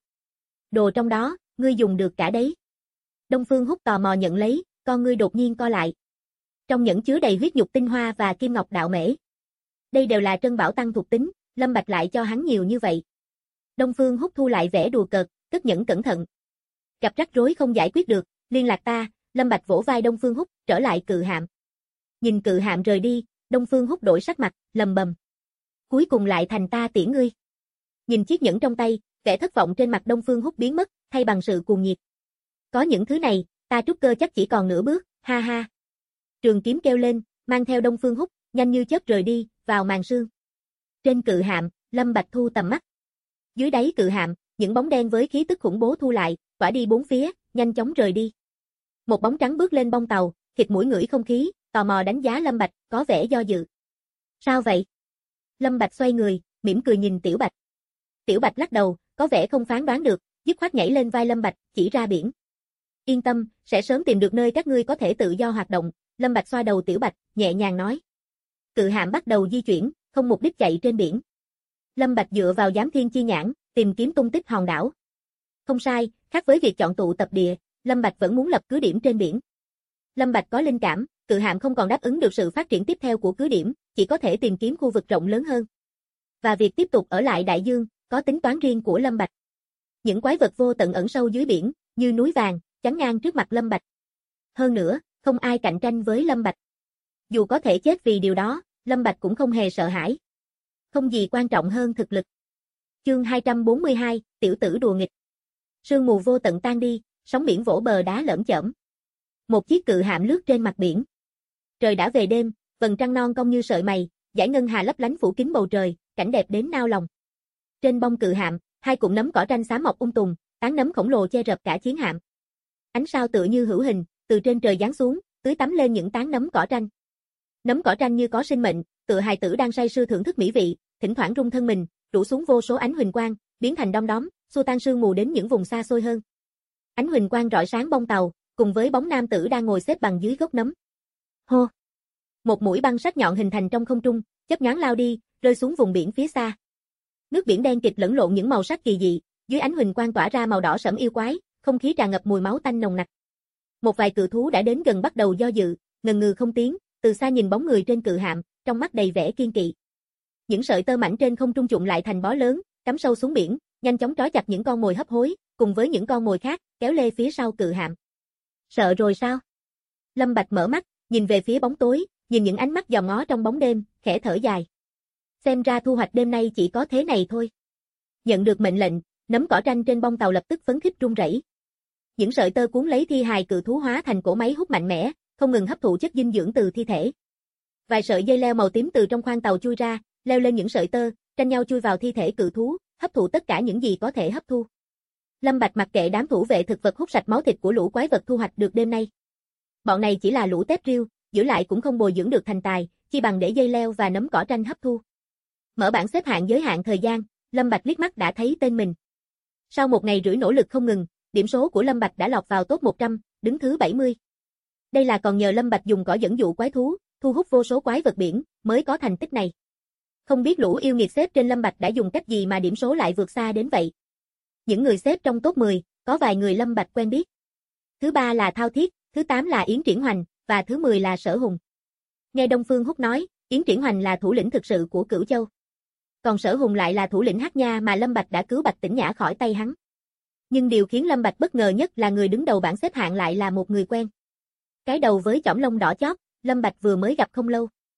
Đồ trong đó, ngươi dùng được cả đấy. Đông Phương Húc tò mò nhận lấy, con ngươi đột nhiên co lại. Trong nhẫn chứa đầy huyết nhục tinh hoa và kim ngọc đạo mễ. Đây đều là trân bảo tăng thuộc tính, Lâm Bạch lại cho hắn nhiều như vậy. Đông Phương Húc thu lại vẻ đùa cợt, cất nhẫn cẩn thận. Gặp rắc rối không giải quyết được, liên lạc ta. Lâm Bạch vỗ vai Đông Phương Húc, trở lại Cự Hạm. Nhìn Cự Hạm rời đi, Đông Phương Húc đổi sắc mặt, lầm bầm. Cuối cùng lại thành ta tiễn ngươi. Nhìn chiếc nhẫn trong tay, vẻ thất vọng trên mặt Đông Phương Húc biến mất, thay bằng sự cuồng nhiệt. Có những thứ này, ta trúc cơ chắc chỉ còn nửa bước, ha ha. Trường kiếm kêu lên, mang theo Đông Phương Húc, nhanh như chớp rời đi, vào màn sương. Trên Cự Hạm, Lâm Bạch thu tầm mắt. Dưới đáy Cự Hạm, những bóng đen với khí tức khủng bố thu lại, tỏa đi bốn phía, nhanh chóng rời đi. Một bóng trắng bước lên bông tàu, khịt mũi ngửi không khí, tò mò đánh giá Lâm Bạch, có vẻ do dự. Sao vậy? Lâm Bạch xoay người, mỉm cười nhìn Tiểu Bạch. Tiểu Bạch lắc đầu, có vẻ không phán đoán được, dứt khoát nhảy lên vai Lâm Bạch, chỉ ra biển. Yên tâm, sẽ sớm tìm được nơi các ngươi có thể tự do hoạt động. Lâm Bạch xoa đầu Tiểu Bạch, nhẹ nhàng nói. Cự Hạm bắt đầu di chuyển, không mục đích chạy trên biển. Lâm Bạch dựa vào giám thiên chi nhãn, tìm kiếm tung tích hòn đảo. Không sai, khác với việc chọn tụ tập địa, Lâm Bạch vẫn muốn lập cứ điểm trên biển. Lâm Bạch có linh cảm, Cự Hạm không còn đáp ứng được sự phát triển tiếp theo của cứ điểm, chỉ có thể tìm kiếm khu vực rộng lớn hơn. Và việc tiếp tục ở lại đại dương, có tính toán riêng của Lâm Bạch. Những quái vật vô tận ẩn sâu dưới biển, như núi vàng, chắn ngang trước mặt Lâm Bạch. Hơn nữa, không ai cạnh tranh với Lâm Bạch. Dù có thể chết vì điều đó, Lâm Bạch cũng không hề sợ hãi. Không gì quan trọng hơn thực lực. Chương 242, tiểu tử đùa nghịch. Sương mù vô tận tan đi, sóng biển vỗ bờ đá lởm chởm. Một chiếc Cự Hạm lướt trên mặt biển. Trời đã về đêm, vầng trăng non cong như sợi mây, dải ngân hà lấp lánh phủ kín bầu trời, cảnh đẹp đến nao lòng. Trên bông Cự Hạm, hai cụm nấm cỏ tranh xám mọc tùng, tán nấm khổng lồ che rập cả chiến hạm. Ánh sao tựa như hữu hình, từ trên trời giáng xuống, tưới tắm lên những tán nấm cỏ tranh. Nấm cỏ tranh như có sinh mệnh, tựa hài tử đang say sưa thưởng thức mỹ vị, thỉnh thoảng rung thân mình, rủ xuống vô số ánh huỳnh quang, biến thành đom đóm, xua tan sương mù đến những vùng xa xôi hơn. Ánh huỳnh quang rọi sáng bông tàu, cùng với bóng nam tử đang ngồi xếp bằng dưới gốc nấm. Hô! Một mũi băng sắc nhọn hình thành trong không trung, chớp nhoáng lao đi, rơi xuống vùng biển phía xa. Nước biển đen kịt lẫn lộn những màu sắc kỳ dị, dưới ánh huỳnh quang tỏa ra màu đỏ sẫm yêu quái, không khí tràn ngập mùi máu tanh nồng nặc. Một vài cự thú đã đến gần bắt đầu do dự, ngần ngừ không tiến, từ xa nhìn bóng người trên Cự Hạm, trong mắt đầy vẻ kiên kỵ. Những sợi tơ mảnh trên không trung trụn lại thành bó lớn, cắm sâu xuống biển, nhanh chóng trói chặt những con mồi hấp hối, cùng với những con mồi khác, kéo lê phía sau Cự Hạm. Sợ rồi sao? Lâm Bạch mở mắt, nhìn về phía bóng tối, nhìn những ánh mắt dòm ngó trong bóng đêm, khẽ thở dài. Xem ra thu hoạch đêm nay chỉ có thế này thôi. Nhận được mệnh lệnh, nấm cỏ tranh trên bông tàu lập tức phấn khích rung rẩy. Những sợi tơ cuốn lấy thi hài cự thú hóa thành cỗ máy hút mạnh mẽ, không ngừng hấp thụ chất dinh dưỡng từ thi thể. Vài sợi dây leo màu tím từ trong khoang tàu chui ra, leo lên những sợi tơ, tranh nhau chui vào thi thể cự thú, hấp thụ tất cả những gì có thể hấp thu. Lâm Bạch mặc kệ đám thủ vệ thực vật hút sạch máu thịt của lũ quái vật thu hoạch được đêm nay. Bọn này chỉ là lũ tép riêu, giữ lại cũng không bồi dưỡng được thành tài, chi bằng để dây leo và nấm cỏ tranh hấp thu. Mở bảng xếp hạng giới hạn thời gian, Lâm Bạch liếc mắt đã thấy tên mình. Sau một ngày rưỡi nỗ lực không ngừng, điểm số của Lâm Bạch đã lọt vào top 100, đứng thứ 70. Đây là còn nhờ Lâm Bạch dùng cỏ dẫn dụ quái thú, thu hút vô số quái vật biển, mới có thành tích này. Không biết lũ yêu nghiệt xếp trên Lâm Bạch đã dùng cách gì mà điểm số lại vượt xa đến vậy. Những người xếp trong top 10, có vài người Lâm Bạch quen biết. Thứ 3 là Thao Thiết, thứ 8 là Yến Triển Hoành, và thứ 10 là Sở Hùng. Nghe Đông Phương Húc nói, Yến Triển Hoành là thủ lĩnh thực sự của Cửu Châu. Còn Sở Hùng lại là thủ lĩnh Hắc Nha mà Lâm Bạch đã cứu Bạch Tĩnh Nhã khỏi tay hắn. Nhưng điều khiến Lâm Bạch bất ngờ nhất là người đứng đầu bảng xếp hạng lại là một người quen. Cái đầu với chõm lông đỏ chót, Lâm Bạch vừa mới gặp không lâu.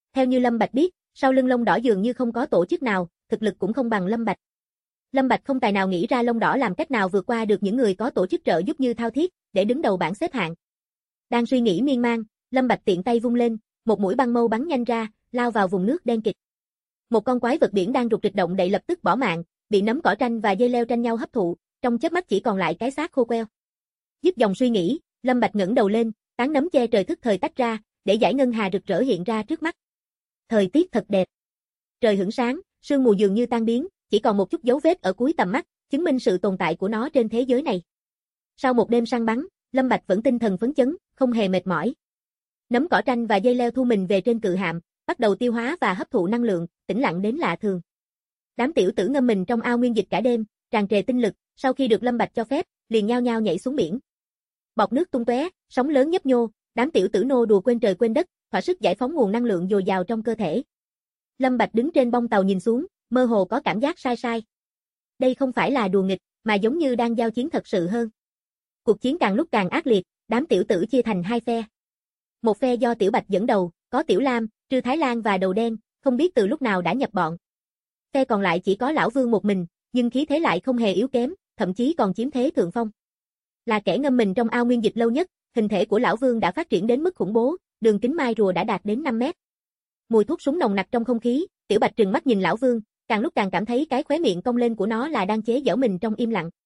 Theo như Lâm Bạch biết, sau lưng lông đỏ dường như không có tổ chức nào, thực lực cũng không bằng Lâm Bạch. Lâm Bạch không tài nào nghĩ ra lông đỏ làm cách nào vượt qua được những người có tổ chức trợ giúp như Thao Thiết, để đứng đầu bảng xếp hạng. Đang suy nghĩ miên man, Lâm Bạch tiện tay vung lên, một mũi băng mâu bắn nhanh ra, lao vào vùng nước đen kịt. Một con quái vật biển đang rục rịch động đậy lập tức bỏ mạng, bị nấm cỏ tranh và dây leo tranh nhau hấp thụ, trong chớp mắt chỉ còn lại cái xác khô queo. Dứt dòng suy nghĩ, Lâm Bạch ngẩng đầu lên, tán nấm che trời thức thời tách ra, để dải ngân hà rực rỡ hiện ra trước mắt. Thời tiết thật đẹp. Trời hửng sáng, sương mù dường như tan biến, chỉ còn một chút dấu vết ở cuối tầm mắt, chứng minh sự tồn tại của nó trên thế giới này. Sau một đêm săn bắn, Lâm Bạch vẫn tinh thần phấn chấn, không hề mệt mỏi. Nấm cỏ tranh và dây leo thu mình về trên cự hạm, bắt đầu tiêu hóa và hấp thụ năng lượng, tĩnh lặng đến lạ thường. Đám tiểu tử ngâm mình trong ao nguyên dịch cả đêm, tràn trề tinh lực, sau khi được Lâm Bạch cho phép, liền nhao nhao nhảy xuống biển. Bọt nước tung tóe, sóng lớn nhấp nhô, đám tiểu tử nô đùa quên trời quên đất, thỏa sức giải phóng nguồn năng lượng dồi dào trong cơ thể. Lâm Bạch đứng trên bông tàu nhìn xuống, mơ hồ có cảm giác sai sai. Đây không phải là đùa nghịch, mà giống như đang giao chiến thật sự hơn. Cuộc chiến càng lúc càng ác liệt, đám tiểu tử chia thành hai phe. Một phe do Tiểu Bạch dẫn đầu, có Tiểu Lam, Trư Thái Lan và Đầu Đen, không biết từ lúc nào đã nhập bọn. Phe còn lại chỉ có Lão Vương một mình, nhưng khí thế lại không hề yếu kém, thậm chí còn chiếm thế thượng phong. Là kẻ ngâm mình trong ao nguyên dịch lâu nhất, hình thể của Lão Vương đã phát triển đến mức khủng bố, đường kính mai rùa đã đạt đến 5 mét. Mùi thuốc súng nồng nặc trong không khí, Tiểu Bạch trừng mắt nhìn Lão Vương, càng lúc càng cảm thấy cái khóe miệng cong lên của nó là đang chế giễu mình trong im lặng.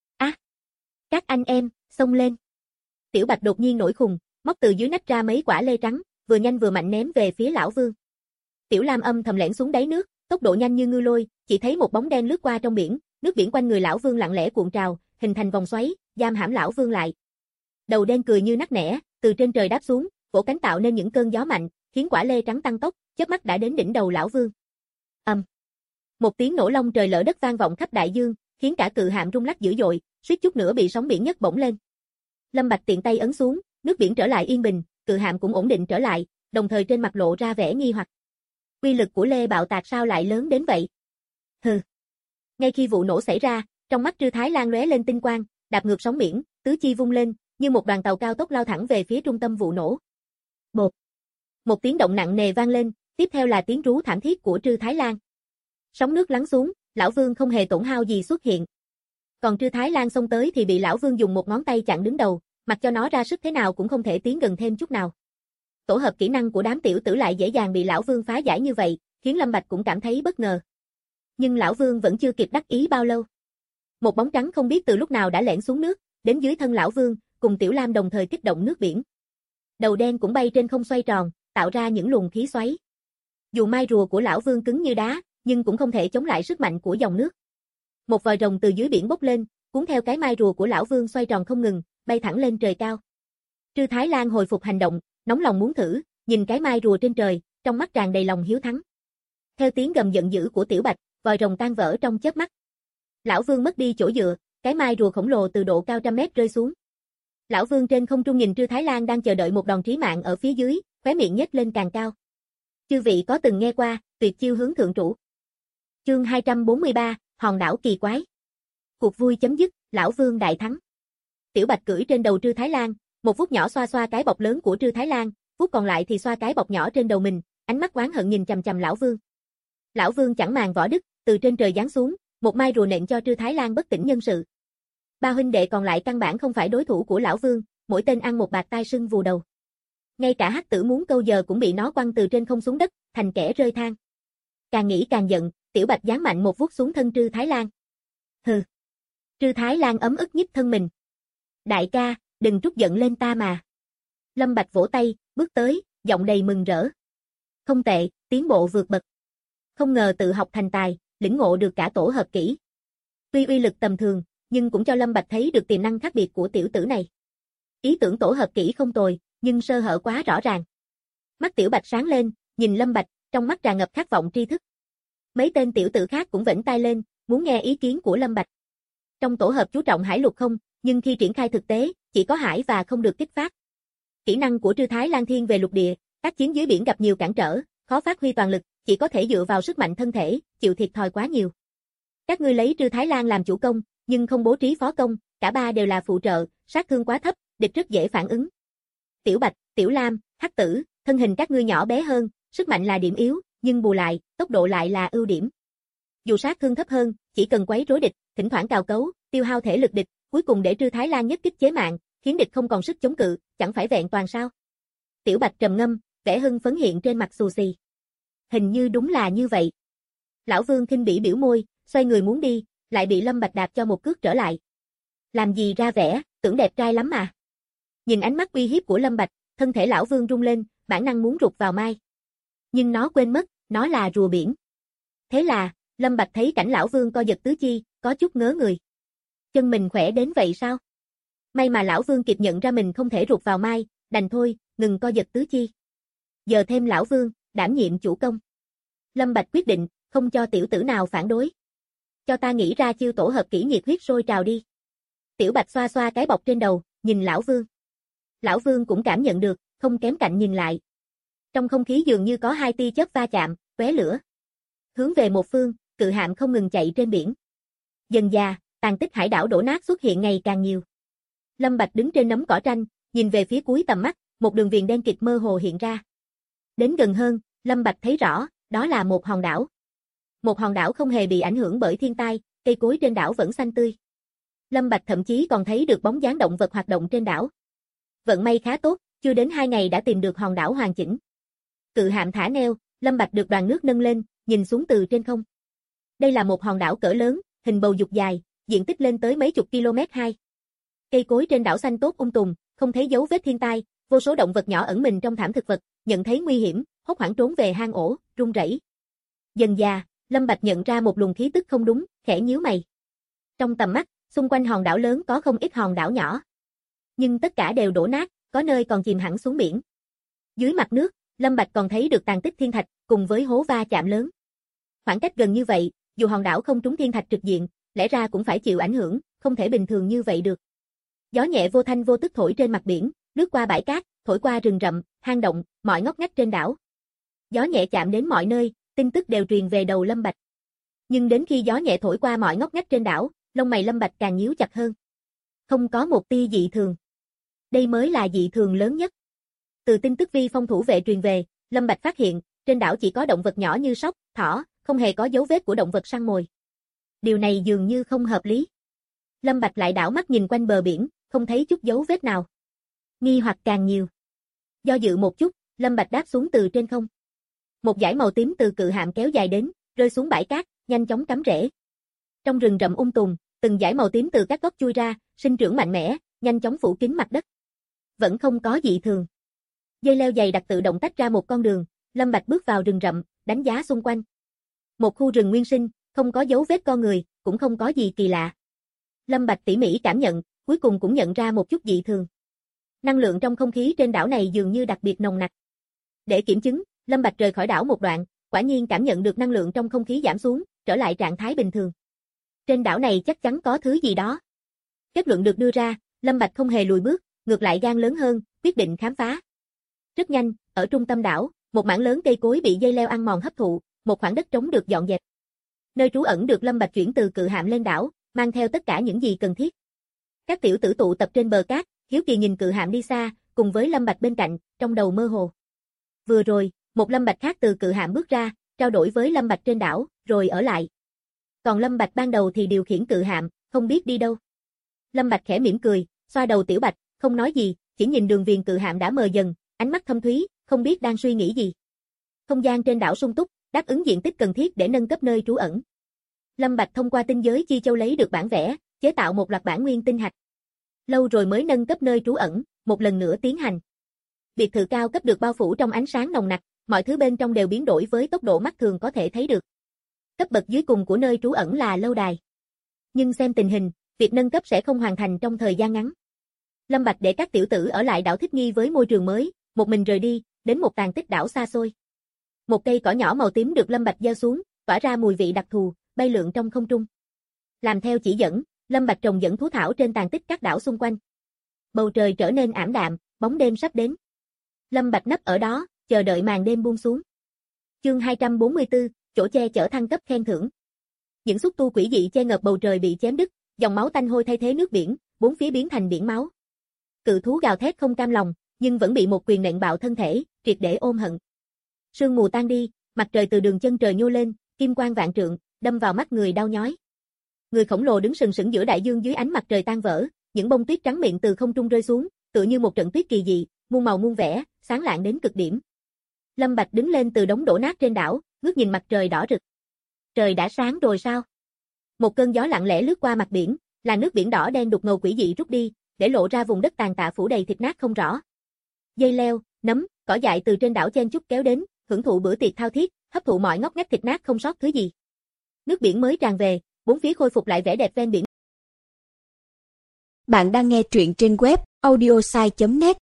Các anh em, xông lên. Tiểu Bạch đột nhiên nổi khùng, móc từ dưới nách ra mấy quả lê trắng, vừa nhanh vừa mạnh ném về phía Lão Vương. Tiểu Lam âm thầm lẻn xuống đáy nước, tốc độ nhanh như ngư lôi, chỉ thấy một bóng đen lướt qua trong biển, nước biển quanh người Lão Vương lặng lẽ cuộn trào, hình thành vòng xoáy, giam hãm Lão Vương lại. Đầu đen cười như nắc nẻ, từ trên trời đáp xuống, vỗ cánh tạo nên những cơn gió mạnh, khiến quả lê trắng tăng tốc, chớp mắt đã đến đỉnh đầu Lão Vương. Một tiếng nổ long trời lở đất vang vọng khắp đại dương, khiến cả cự hạm rung lắc dữ dội, suýt chút nữa bị sóng biển nhấc bổng lên. Lâm Bạch tiện tay ấn xuống, nước biển trở lại yên bình, cự hạm cũng ổn định trở lại, đồng thời trên mặt lộ ra vẻ nghi hoặc. Uy lực của lê bạo tạc sao lại lớn đến vậy? Hừ. Ngay khi vụ nổ xảy ra, trong mắt Trư Thái Lan lóe lên tinh quang, đạp ngược sóng biển, tứ chi vung lên, như một đoàn tàu cao tốc lao thẳng về phía trung tâm vụ nổ. Bột. Một tiếng động nặng nề vang lên, tiếp theo là tiếng rú thảm thiết của Trư Thái Lan. Sóng nước lắng xuống, Lão Vương không hề tổn hao gì xuất hiện. Còn Trư Thái Lan xông tới thì bị Lão Vương dùng một ngón tay chặn đứng đầu, mặc cho nó ra sức thế nào cũng không thể tiến gần thêm chút nào. Tổ hợp kỹ năng của đám tiểu tử lại dễ dàng bị Lão Vương phá giải như vậy, khiến Lâm Bạch cũng cảm thấy bất ngờ. Nhưng Lão Vương vẫn chưa kịp đắc ý bao lâu. Một bóng trắng không biết từ lúc nào đã lẻn xuống nước, đến dưới thân Lão Vương, cùng Tiểu Lam đồng thời kích động nước biển. Đầu đen cũng bay trên không xoay tròn, tạo ra những luồng khí xoáy. Dù mai rùa của Lão Vương cứng như đá, nhưng cũng không thể chống lại sức mạnh của dòng nước. Một vòi rồng từ dưới biển bốc lên, cuốn theo cái mai rùa của Lão Vương xoay tròn không ngừng, bay thẳng lên trời cao. Trư Thái Lan hồi phục hành động, nóng lòng muốn thử, nhìn cái mai rùa trên trời, trong mắt tràn đầy lòng hiếu thắng. Theo tiếng gầm giận dữ của Tiểu Bạch, vòi rồng tan vỡ trong chớp mắt. Lão Vương mất đi chỗ dựa, cái mai rùa khổng lồ từ độ cao trăm mét rơi xuống. Lão Vương trên không trung nhìn Trư Thái Lan đang chờ đợi một đòn trí mạng ở phía dưới, khóe miệng nhếch lên càng cao. Chư vị có từng nghe qua, tuyệt chiêu hướng thượng trụ. Chương 243, hòn đảo kỳ quái. Cuộc vui chấm dứt, Lão Vương đại thắng. Tiểu Bạch cưỡi trên đầu Trư Thái Lan, một vuốt nhỏ xoa xoa cái bọc lớn của Trư Thái Lan, vuốt còn lại thì xoa cái bọc nhỏ trên đầu mình, ánh mắt oán hận nhìn chằm chằm Lão Vương. Lão Vương chẳng màng võ đức, từ trên trời giáng xuống, một mai rùa nện cho Trư Thái Lan bất tỉnh nhân sự. Ba huynh đệ còn lại căn bản không phải đối thủ của Lão Vương, mỗi tên ăn một bạt tai sưng vù đầu. Ngay cả Hắc Tử muốn câu giờ cũng bị nó quăng từ trên không xuống đất, thành kẻ rơi than. Càng nghĩ càng giận, Tiểu Bạch giáng mạnh một vuốt xuống thân Trư Thái Lan. Hừ. Trư Thái Lan ấm ức nhích thân mình. Đại ca, đừng trút giận lên ta mà. Lâm Bạch vỗ tay, bước tới, giọng đầy mừng rỡ. Không tệ, tiến bộ vượt bậc. Không ngờ tự học thành tài, lĩnh ngộ được cả tổ hợp kỹ. Tuy uy lực tầm thường, nhưng cũng cho Lâm Bạch thấy được tiềm năng khác biệt của tiểu tử này. Ý tưởng tổ hợp kỹ không tồi, nhưng sơ hở quá rõ ràng. Mắt Tiểu Bạch sáng lên, nhìn Lâm Bạch, trong mắt tràn ngập khát vọng tri thức. Mấy tên tiểu tử khác cũng vểnh tai lên, muốn nghe ý kiến của Lâm Bạch. Trong tổ hợp chú trọng hải luật không, nhưng khi triển khai thực tế, chỉ có hải và không được kích phát. Kỹ năng của Trư Thái Lan thiên về lục địa, tác chiến dưới biển gặp nhiều cản trở, khó phát huy toàn lực, chỉ có thể dựa vào sức mạnh thân thể, chịu thiệt thòi quá nhiều. Các ngươi lấy Trư Thái Lan làm chủ công, nhưng không bố trí phó công, cả ba đều là phụ trợ, sát thương quá thấp, địch rất dễ phản ứng. Tiểu Bạch, Tiểu Lam, Hắc Tử, thân hình các ngươi nhỏ bé hơn, sức mạnh là điểm yếu, nhưng bù lại, tốc độ lại là ưu điểm. Dù sát thương thấp hơn, chỉ cần quấy rối địch, thỉnh thoảng cào cấu, tiêu hao thể lực địch, cuối cùng để Trư Thái Lan nhất kích chế mạng, khiến địch không còn sức chống cự, chẳng phải vẹn toàn sao? Tiểu Bạch trầm ngâm, vẻ hưng phấn hiện trên mặt xù xì. Hình như đúng là như vậy. Lão Vương khinh bỉ biểu môi, xoay người muốn đi, lại bị Lâm Bạch đạp cho một cước trở lại. Làm gì ra vẻ, tưởng đẹp trai lắm mà. Nhìn ánh mắt uy hiếp của Lâm Bạch, thân thể lão Vương rung lên, bản năng muốn rụt vào mai. Nhưng nó quên mất, nó là rùa biển. Thế là, Lâm Bạch thấy cảnh lão Vương co giật tứ chi, có chút ngớ người. Chân mình khỏe đến vậy sao? May mà lão Vương kịp nhận ra mình không thể rụt vào mai, đành thôi, ngừng co giật tứ chi. Giờ thêm lão Vương, đảm nhiệm chủ công. Lâm Bạch quyết định, không cho tiểu tử nào phản đối. Cho ta nghĩ ra chiêu tổ hợp kỹ nhiệt huyết sôi trào đi. Tiểu Bạch xoa xoa cái bọc trên đầu, nhìn lão Vương. Lão Vương cũng cảm nhận được, không kém cạnh nhìn lại. Trong không khí dường như có hai tia chớp va chạm, tóe lửa. Hướng về một phương, cự hạm không ngừng chạy trên biển. Dần dà, tàn tích hải đảo đổ nát xuất hiện ngày càng nhiều. Lâm Bạch đứng trên nấm cỏ tranh, nhìn về phía cuối tầm mắt, một đường viền đen kịt mơ hồ hiện ra. Đến gần hơn, Lâm Bạch thấy rõ, đó là một hòn đảo. Một hòn đảo không hề bị ảnh hưởng bởi thiên tai, cây cối trên đảo vẫn xanh tươi. Lâm Bạch thậm chí còn thấy được bóng dáng động vật hoạt động trên đảo. Vận may khá tốt, chưa đến 2 ngày đã tìm được hòn đảo hoàn chỉnh. Cự hạm thả neo, Lâm Bạch được đoàn nước nâng lên, nhìn xuống từ trên không. Đây là một hòn đảo cỡ lớn, hình bầu dục dài, diện tích lên tới mấy chục km2. Cây cối trên đảo xanh tốt tùm, không thấy dấu vết thiên tai, vô số động vật nhỏ ẩn mình trong thảm thực vật, nhận thấy nguy hiểm, hốt hoảng trốn về hang ổ, run rẩy. Dần dà, Lâm Bạch nhận ra một luồng khí tức không đúng, khẽ nhíu mày. Trong tầm mắt, xung quanh hòn đảo lớn có không ít hòn đảo nhỏ. Nhưng tất cả đều đổ nát, có nơi còn chìm hẳn xuống biển. Dưới mặt nước, Lâm Bạch còn thấy được tàn tích thiên thạch, cùng với hố va chạm lớn. Khoảng cách gần như vậy, dù hòn đảo không trúng thiên thạch trực diện, lẽ ra cũng phải chịu ảnh hưởng, không thể bình thường như vậy được. Gió nhẹ vô thanh vô tức thổi trên mặt biển, lướt qua bãi cát, thổi qua rừng rậm, hang động, mọi ngóc ngách trên đảo. Gió nhẹ chạm đến mọi nơi, tin tức đều truyền về đầu Lâm Bạch. Nhưng đến khi gió nhẹ thổi qua mọi ngóc ngách trên đảo, lông mày Lâm Bạch càng nhíu chặt hơn. Không có một tia dị thường. Đây mới là dị thường lớn nhất. Từ tin tức vi phong thủ vệ truyền về, Lâm Bạch phát hiện, trên đảo chỉ có động vật nhỏ như sóc, thỏ, không hề có dấu vết của động vật săn mồi. Điều này dường như không hợp lý. Lâm Bạch lại đảo mắt nhìn quanh bờ biển, không thấy chút dấu vết nào. Nghi hoặc càng nhiều. Do dự một chút, Lâm Bạch đáp xuống từ trên không. Một dải màu tím từ cự hạm kéo dài đến, rơi xuống bãi cát, nhanh chóng cắm rễ. Trong rừng rậm tùm, từng dải màu tím từ các gốc chui ra, sinh trưởng mạnh mẽ, nhanh chóng phủ kín mặt đất. Vẫn không có dị thường. Dây leo dày đặc tự động tách ra một con đường, Lâm Bạch bước vào rừng rậm, đánh giá xung quanh. Một khu rừng nguyên sinh, không có dấu vết con người, cũng không có gì kỳ lạ. Lâm Bạch tỉ mỉ cảm nhận, cuối cùng cũng nhận ra một chút dị thường. Năng lượng trong không khí trên đảo này dường như đặc biệt nồng nặc. Để kiểm chứng, Lâm Bạch rời khỏi đảo một đoạn, quả nhiên cảm nhận được năng lượng trong không khí giảm xuống, trở lại trạng thái bình thường. Trên đảo này chắc chắn có thứ gì đó. Kết luận được đưa ra, Lâm Bạch không hề lùi bước, ngược lại gan lớn hơn, quyết định khám phá. Rất nhanh, ở trung tâm đảo, một mảng lớn cây cối bị dây leo ăn mòn hấp thụ, một khoảng đất trống được dọn dẹp. Nơi trú ẩn được Lâm Bạch chuyển từ cự hạm lên đảo, mang theo tất cả những gì cần thiết. Các tiểu tử tụ tập trên bờ cát, hiếu kỳ nhìn cự hạm đi xa, cùng với Lâm Bạch bên cạnh, trong đầu mơ hồ. Vừa rồi, một Lâm Bạch khác từ cự hạm bước ra, trao đổi với Lâm Bạch trên đảo, rồi ở lại. Còn Lâm Bạch ban đầu thì điều khiển cự hạm, không biết đi đâu. Lâm Bạch khẽ mỉm cười, xoa đầu Tiểu Bạch, không nói gì, chỉ nhìn đường viền cự hạm đã mờ dần, ánh mắt thâm thúy, không biết đang suy nghĩ gì. Không gian trên đảo sung túc, đáp ứng diện tích cần thiết để nâng cấp nơi trú ẩn. Lâm Bạch thông qua tinh giới chi châu lấy được bản vẽ, chế tạo một loạt bản nguyên tinh hạch. Lâu rồi mới nâng cấp nơi trú ẩn, một lần nữa tiến hành. Biệt thự cao cấp được bao phủ trong ánh sáng nồng nặc, mọi thứ bên trong đều biến đổi với tốc độ mắt thường có thể thấy được. Cấp bậc dưới cùng của nơi trú ẩn là lâu đài. Nhưng xem tình hình, việc nâng cấp sẽ không hoàn thành trong thời gian ngắn. Lâm Bạch để các tiểu tử ở lại đảo thích nghi với môi trường mới, một mình rời đi, đến một tàn tích đảo xa xôi. Một cây cỏ nhỏ màu tím được Lâm Bạch gieo xuống, tỏa ra mùi vị đặc thù, bay lượn trong không trung. Làm theo chỉ dẫn, Lâm Bạch trồng dẫn thú thảo trên tàn tích các đảo xung quanh. Bầu trời trở nên ảm đạm, bóng đêm sắp đến. Lâm Bạch nấp ở đó, chờ đợi màn đêm buông xuống. Chương 244, chỗ che chở thăng cấp khen thưởng. Những xúc tu quỷ dị che ngập bầu trời bị chém đứt, dòng máu tanh hôi thay thế nước biển, bốn phía biến thành biển máu. Cự thú gào thét không cam lòng, nhưng vẫn bị một quyền nện bạo thân thể, triệt để ôm hận. Sương mù tan đi, mặt trời từ đường chân trời nhô lên, kim quang vạn trượng, đâm vào mắt người đau nhói. Người khổng lồ đứng sừng sững giữa đại dương dưới ánh mặt trời tan vỡ, những bông tuyết trắng miệng từ không trung rơi xuống, tựa như một trận tuyết kỳ dị, muôn màu muôn vẻ, sáng lạng đến cực điểm. Lâm Bạch đứng lên từ đống đổ nát trên đảo, ngước nhìn mặt trời đỏ rực. Trời đã sáng rồi sao? Một cơn gió lặng lẽ lướt qua mặt biển, làn nước biển đỏ đen đục ngầu quỷ dị rút đi, để lộ ra vùng đất tàn tạ phủ đầy thịt nát không rõ. Dây leo, nấm, cỏ dại từ trên đảo chen chúc kéo đến, hưởng thụ bữa tiệc thao thiết, hấp thụ mọi ngóc ngách thịt nát không sót thứ gì. Nước biển mới tràn về, bốn phía khôi phục lại vẻ đẹp ven biển. Bạn đang nghe truyện trên web audiosai.net.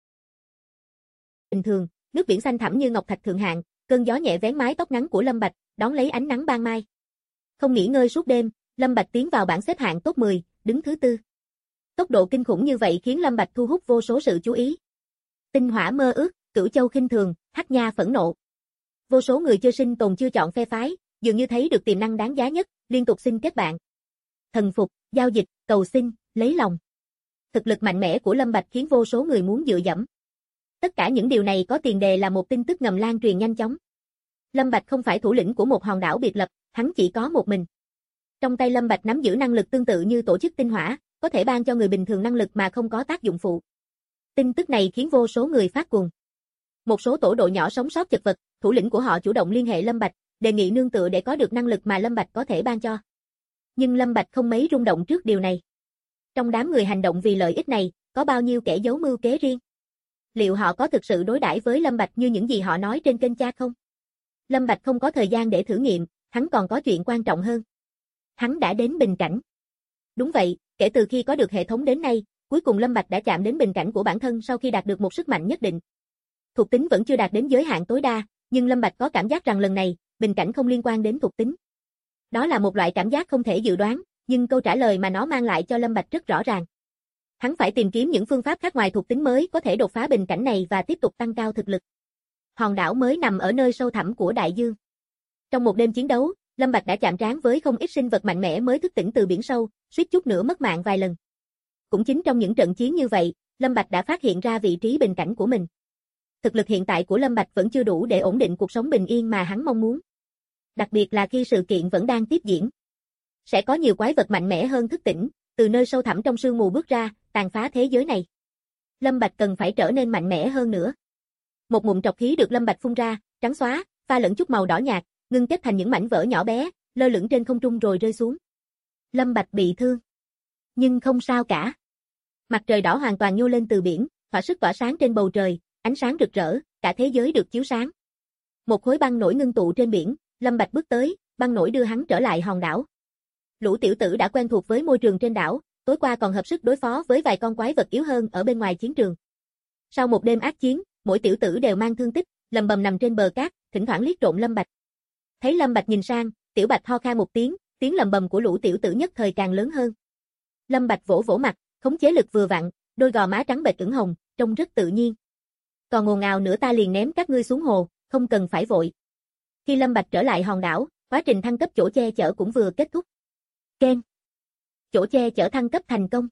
Bình thường, nước biển xanh thẳm như ngọc thạch thượng hạng, cơn gió nhẹ vén mái tóc ngắn của Lâm Bạch, đón lấy ánh nắng ban mai. Không nghỉ ngơi suốt đêm, Lâm Bạch tiến vào bảng xếp hạng top 10, đứng thứ 4. Tốc độ kinh khủng như vậy khiến Lâm Bạch thu hút vô số sự chú ý. Tinh Hỏa mơ ước, Cửu Châu khinh thường, Hắc Nha phẫn nộ. Vô số người chơi sinh tồn chưa chọn phe phái, dường như thấy được tiềm năng đáng giá nhất, liên tục xin kết bạn. Thần phục, giao dịch, cầu xin, lấy lòng. Thực lực mạnh mẽ của Lâm Bạch khiến vô số người muốn dựa dẫm. Tất cả những điều này có tiền đề là một tin tức ngầm lan truyền nhanh chóng. Lâm Bạch không phải thủ lĩnh của một hòn đảo biệt lập, hắn chỉ có một mình. Trong tay Lâm Bạch nắm giữ năng lực tương tự như tổ chức Tinh Hỏa, có thể ban cho người bình thường năng lực mà không có tác dụng phụ. Tin tức này khiến vô số người phát cuồng. Một số tổ đội nhỏ sống sót chật vật, thủ lĩnh của họ chủ động liên hệ Lâm Bạch, đề nghị nương tựa để có được năng lực mà Lâm Bạch có thể ban cho. Nhưng Lâm Bạch không mấy rung động trước điều này. Trong đám người hành động vì lợi ích này, có bao nhiêu kẻ giấu mưu kế riêng? Liệu họ có thực sự đối đãi với Lâm Bạch như những gì họ nói trên kênh chat không? Lâm Bạch không có thời gian để thử nghiệm, hắn còn có chuyện quan trọng hơn. Hắn đã đến bình cảnh. Đúng vậy, kể từ khi có được hệ thống đến nay, cuối cùng Lâm Bạch đã chạm đến bình cảnh của bản thân sau khi đạt được một sức mạnh nhất định. Thuộc tính vẫn chưa đạt đến giới hạn tối đa, nhưng Lâm Bạch có cảm giác rằng lần này, bình cảnh không liên quan đến thuộc tính. Đó là một loại cảm giác không thể dự đoán, nhưng câu trả lời mà nó mang lại cho Lâm Bạch rất rõ ràng. Hắn phải tìm kiếm những phương pháp khác ngoài thuộc tính mới có thể đột phá bình cảnh này và tiếp tục tăng cao thực lực. Hòn đảo mới nằm ở nơi sâu thẳm của đại dương. Trong một đêm chiến đấu, Lâm Bạch đã chạm trán với không ít sinh vật mạnh mẽ mới thức tỉnh từ biển sâu, suýt chút nữa mất mạng vài lần. Cũng chính trong những trận chiến như vậy, Lâm Bạch đã phát hiện ra vị trí bình cảnh của mình. Thực lực hiện tại của Lâm Bạch vẫn chưa đủ để ổn định cuộc sống bình yên mà hắn mong muốn. Đặc biệt là khi sự kiện vẫn đang tiếp diễn. Sẽ có nhiều quái vật mạnh mẽ hơn thức tỉnh, từ nơi sâu thẳm trong sương mù bước ra, tàn phá thế giới này. Lâm Bạch cần phải trở nên mạnh mẽ hơn nữa. Một ngụm trọc khí được Lâm Bạch phun ra, trắng xóa, pha lẫn chút màu đỏ nhạt, ngưng kết thành những mảnh vỡ nhỏ bé, lơ lửng trên không trung rồi rơi xuống. Lâm Bạch bị thương. Nhưng không sao cả. Mặt trời đỏ hoàn toàn nhô lên từ biển, thỏa sức tỏa sáng trên bầu trời, ánh sáng rực rỡ, cả thế giới được chiếu sáng. Một khối băng nổi ngưng tụ trên biển, Lâm Bạch bước tới, băng nổi đưa hắn trở lại hòn đảo. Lũ tiểu tử đã quen thuộc với môi trường trên đảo, tối qua còn hợp sức đối phó với vài con quái vật yếu hơn ở bên ngoài chiến trường. Sau một đêm ác chiến, mỗi tiểu tử đều mang thương tích, lầm bầm nằm trên bờ cát, thỉnh thoảng liếc trộm Lâm Bạch. Thấy Lâm Bạch nhìn sang, Tiểu Bạch ho khan một tiếng, tiếng lầm bầm của lũ tiểu tử nhất thời càng lớn hơn. Lâm Bạch vỗ vỗ mặt, khống chế lực vừa vặn, đôi gò má trắng bệch ửng hồng, trông rất tự nhiên. Còn ngồn ngào nữa ta liền ném các ngươi xuống hồ, không cần phải vội. Khi Lâm Bạch trở lại hòn đảo, quá trình thăng cấp chỗ che chở cũng vừa kết thúc. Ken. Chỗ che chở thăng cấp thành công.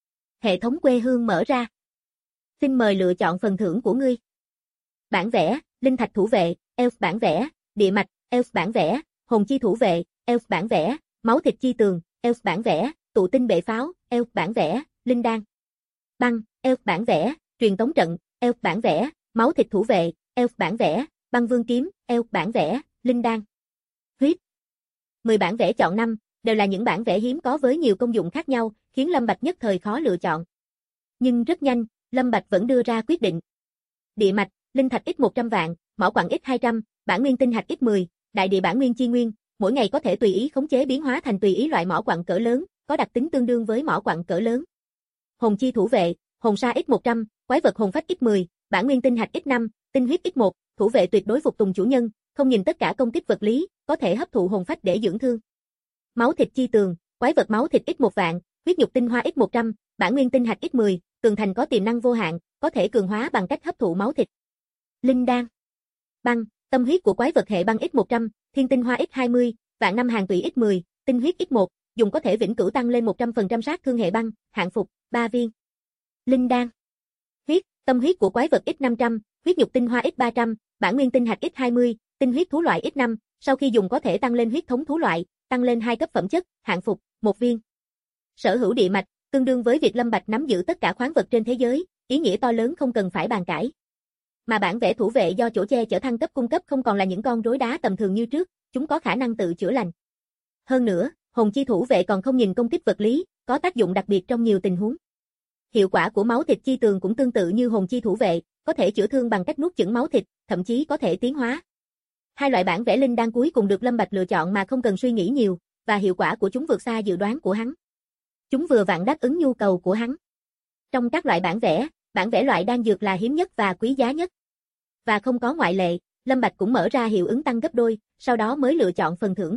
Hệ thống quê hương mở ra. Xin mời lựa chọn phần thưởng của ngươi. Bản vẽ, linh thạch thủ vệ, elf bản vẽ, địa mạch, elf bản vẽ, hồn chi thủ vệ, elf bản vẽ, máu thịt chi tường, elf bản vẽ, tụ tinh bệ pháo, elf bản vẽ, linh đan. Băng, elf bản vẽ, truyền tống trận, elf bản vẽ, máu thịt thủ vệ, elf bản vẽ, băng vương kiếm, elf bản vẽ, linh đan. Huyết. 10 bản vẽ chọn 5, đều là những bản vẽ hiếm có với nhiều công dụng khác nhau, khiến Lâm Bạch nhất thời khó lựa chọn. Nhưng rất nhanh, Lâm Bạch vẫn đưa ra quyết định. Địa mạch, linh thạch ít 100 vạn, mỏ quặng ít 200, bản nguyên tinh hạch ít 10, đại địa bản nguyên chi nguyên, mỗi ngày có thể tùy ý khống chế biến hóa thành tùy ý loại mỏ quặng cỡ lớn, có đặc tính tương đương với mỏ quặng cỡ lớn. Hồn chi thủ vệ, hồn sa ít 100, quái vật hồn phách ít 10, bản nguyên tinh hạch ít 5, tinh huyết ít 1, thủ vệ tuyệt đối phục tùng chủ nhân, không nhìn tất cả công kích vật lý, có thể hấp thụ hồn phách để dưỡng thương. Máu thịt chi tường, quái vật máu thịt ít 1 vạn, huyết nhục tinh hoa ít 100, bản nguyên tinh hạch ít 10, tường thành có tiềm năng vô hạn, có thể cường hóa bằng cách hấp thụ máu thịt. Linh đan. Băng, tâm huyết của quái vật hệ băng ít 100, thiên tinh hoa ít 20, vạn năm hàng tụy ít 10, tinh huyết ít 1, dùng có thể vĩnh cửu tăng lên 100% sát thương hệ băng, hạng phục, 3 viên. Linh đan. Huyết, tâm huyết của quái vật ít 500, huyết nhục tinh hoa ít 300, Bản nguyên tinh hạch X20, tinh huyết thú loại X5, sau khi dùng có thể tăng lên huyết thống thú loại, tăng lên 2 cấp phẩm chất, hạng phục, 1 viên. Sở hữu địa mạch, tương đương với việc Lâm Bạch nắm giữ tất cả khoáng vật trên thế giới, ý nghĩa to lớn không cần phải bàn cãi. Mà bản vẽ thủ vệ do chỗ che chở thăng cấp cung cấp không còn là những con rối đá tầm thường như trước, chúng có khả năng tự chữa lành. Hơn nữa, hồn chi thủ vệ còn không nhìn công kích vật lý, có tác dụng đặc biệt trong nhiều tình huống. Hiệu quả của máu thịt chi tường cũng tương tự như hồn chi thủ vệ, có thể chữa thương bằng cách nuốt chửng máu thịt, thậm chí có thể tiến hóa. Hai loại bản vẽ linh đan cuối cùng được Lâm Bạch lựa chọn mà không cần suy nghĩ nhiều, và hiệu quả của chúng vượt xa dự đoán của hắn. Chúng vừa vặn đáp ứng nhu cầu của hắn. Trong các loại bản vẽ loại đan dược là hiếm nhất và quý giá nhất. Và không có ngoại lệ, Lâm Bạch cũng mở ra hiệu ứng tăng gấp đôi, sau đó mới lựa chọn phần thưởng.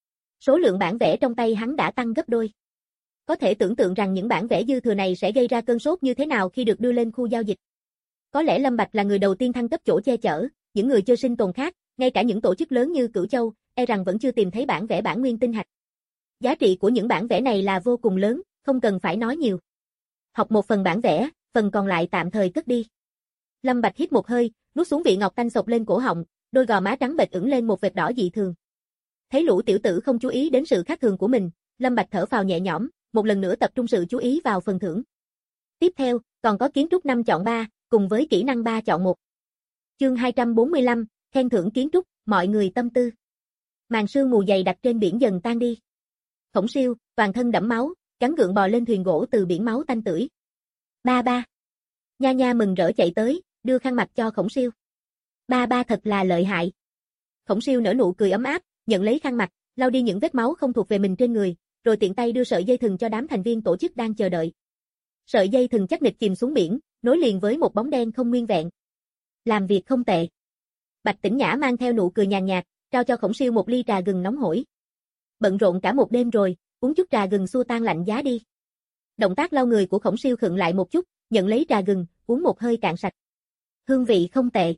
Số lượng bản vẽ trong tay hắn đã tăng gấp đôi. Có thể tưởng tượng rằng những bản vẽ dư thừa này sẽ gây ra cơn sốt như thế nào khi được đưa lên khu giao dịch. Có lẽ Lâm Bạch là người đầu tiên thăng cấp chỗ che chở, những người chơi sinh tồn khác, ngay cả những tổ chức lớn như Cửu Châu, e rằng vẫn chưa tìm thấy bản vẽ bản nguyên tinh hạch. Giá trị của những bản vẽ này là vô cùng lớn, không cần phải nói nhiều. Học một phần bản vẽ, phần còn lại tạm thời cất đi. Lâm Bạch hít một hơi, nuốt xuống vị ngọt tanh sộc lên cổ họng, đôi gò má trắng bệch ửng lên một vệt đỏ dị thường. Thấy lũ tiểu tử không chú ý đến sự khác thường của mình, Lâm Bạch thở phào nhẹ nhõm, một lần nữa tập trung sự chú ý vào phần thưởng. Tiếp theo, còn có kiến trúc 5 chọn 3, cùng với kỹ năng 3 chọn 1. Chương 245, khen thưởng kiến trúc, mọi người tâm tư. Màn sương mù dày đặc trên biển dần tan đi. Khổng Siêu, toàn thân đẫm máu, gắng gượng bò lên thuyền gỗ từ biển máu tanh tưởi. Ba ba. Nha Nha mừng rỡ chạy tới, đưa khăn mặt cho Khổng Siêu. Ba ba thật là lợi hại. Khổng Siêu nở nụ cười ấm áp, nhận lấy khăn mặt, lau đi những vết máu không thuộc về mình trên người, rồi tiện tay đưa sợi dây thừng cho đám thành viên tổ chức đang chờ đợi. Sợi dây thừng chắc nịch chìm xuống biển, nối liền với một bóng đen không nguyên vẹn. Làm việc không tệ. Bạch Tĩnh Nhã mang theo nụ cười nhàn nhạt, trao cho Khổng Siêu một ly trà gừng nóng hổi. Bận rộn cả một đêm rồi, uống chút trà gừng xua tan lạnh giá đi. Động tác lau người của Khổng Siêu khựng lại một chút, nhận lấy trà gừng, uống một hơi cạn sạch. Hương vị không tệ.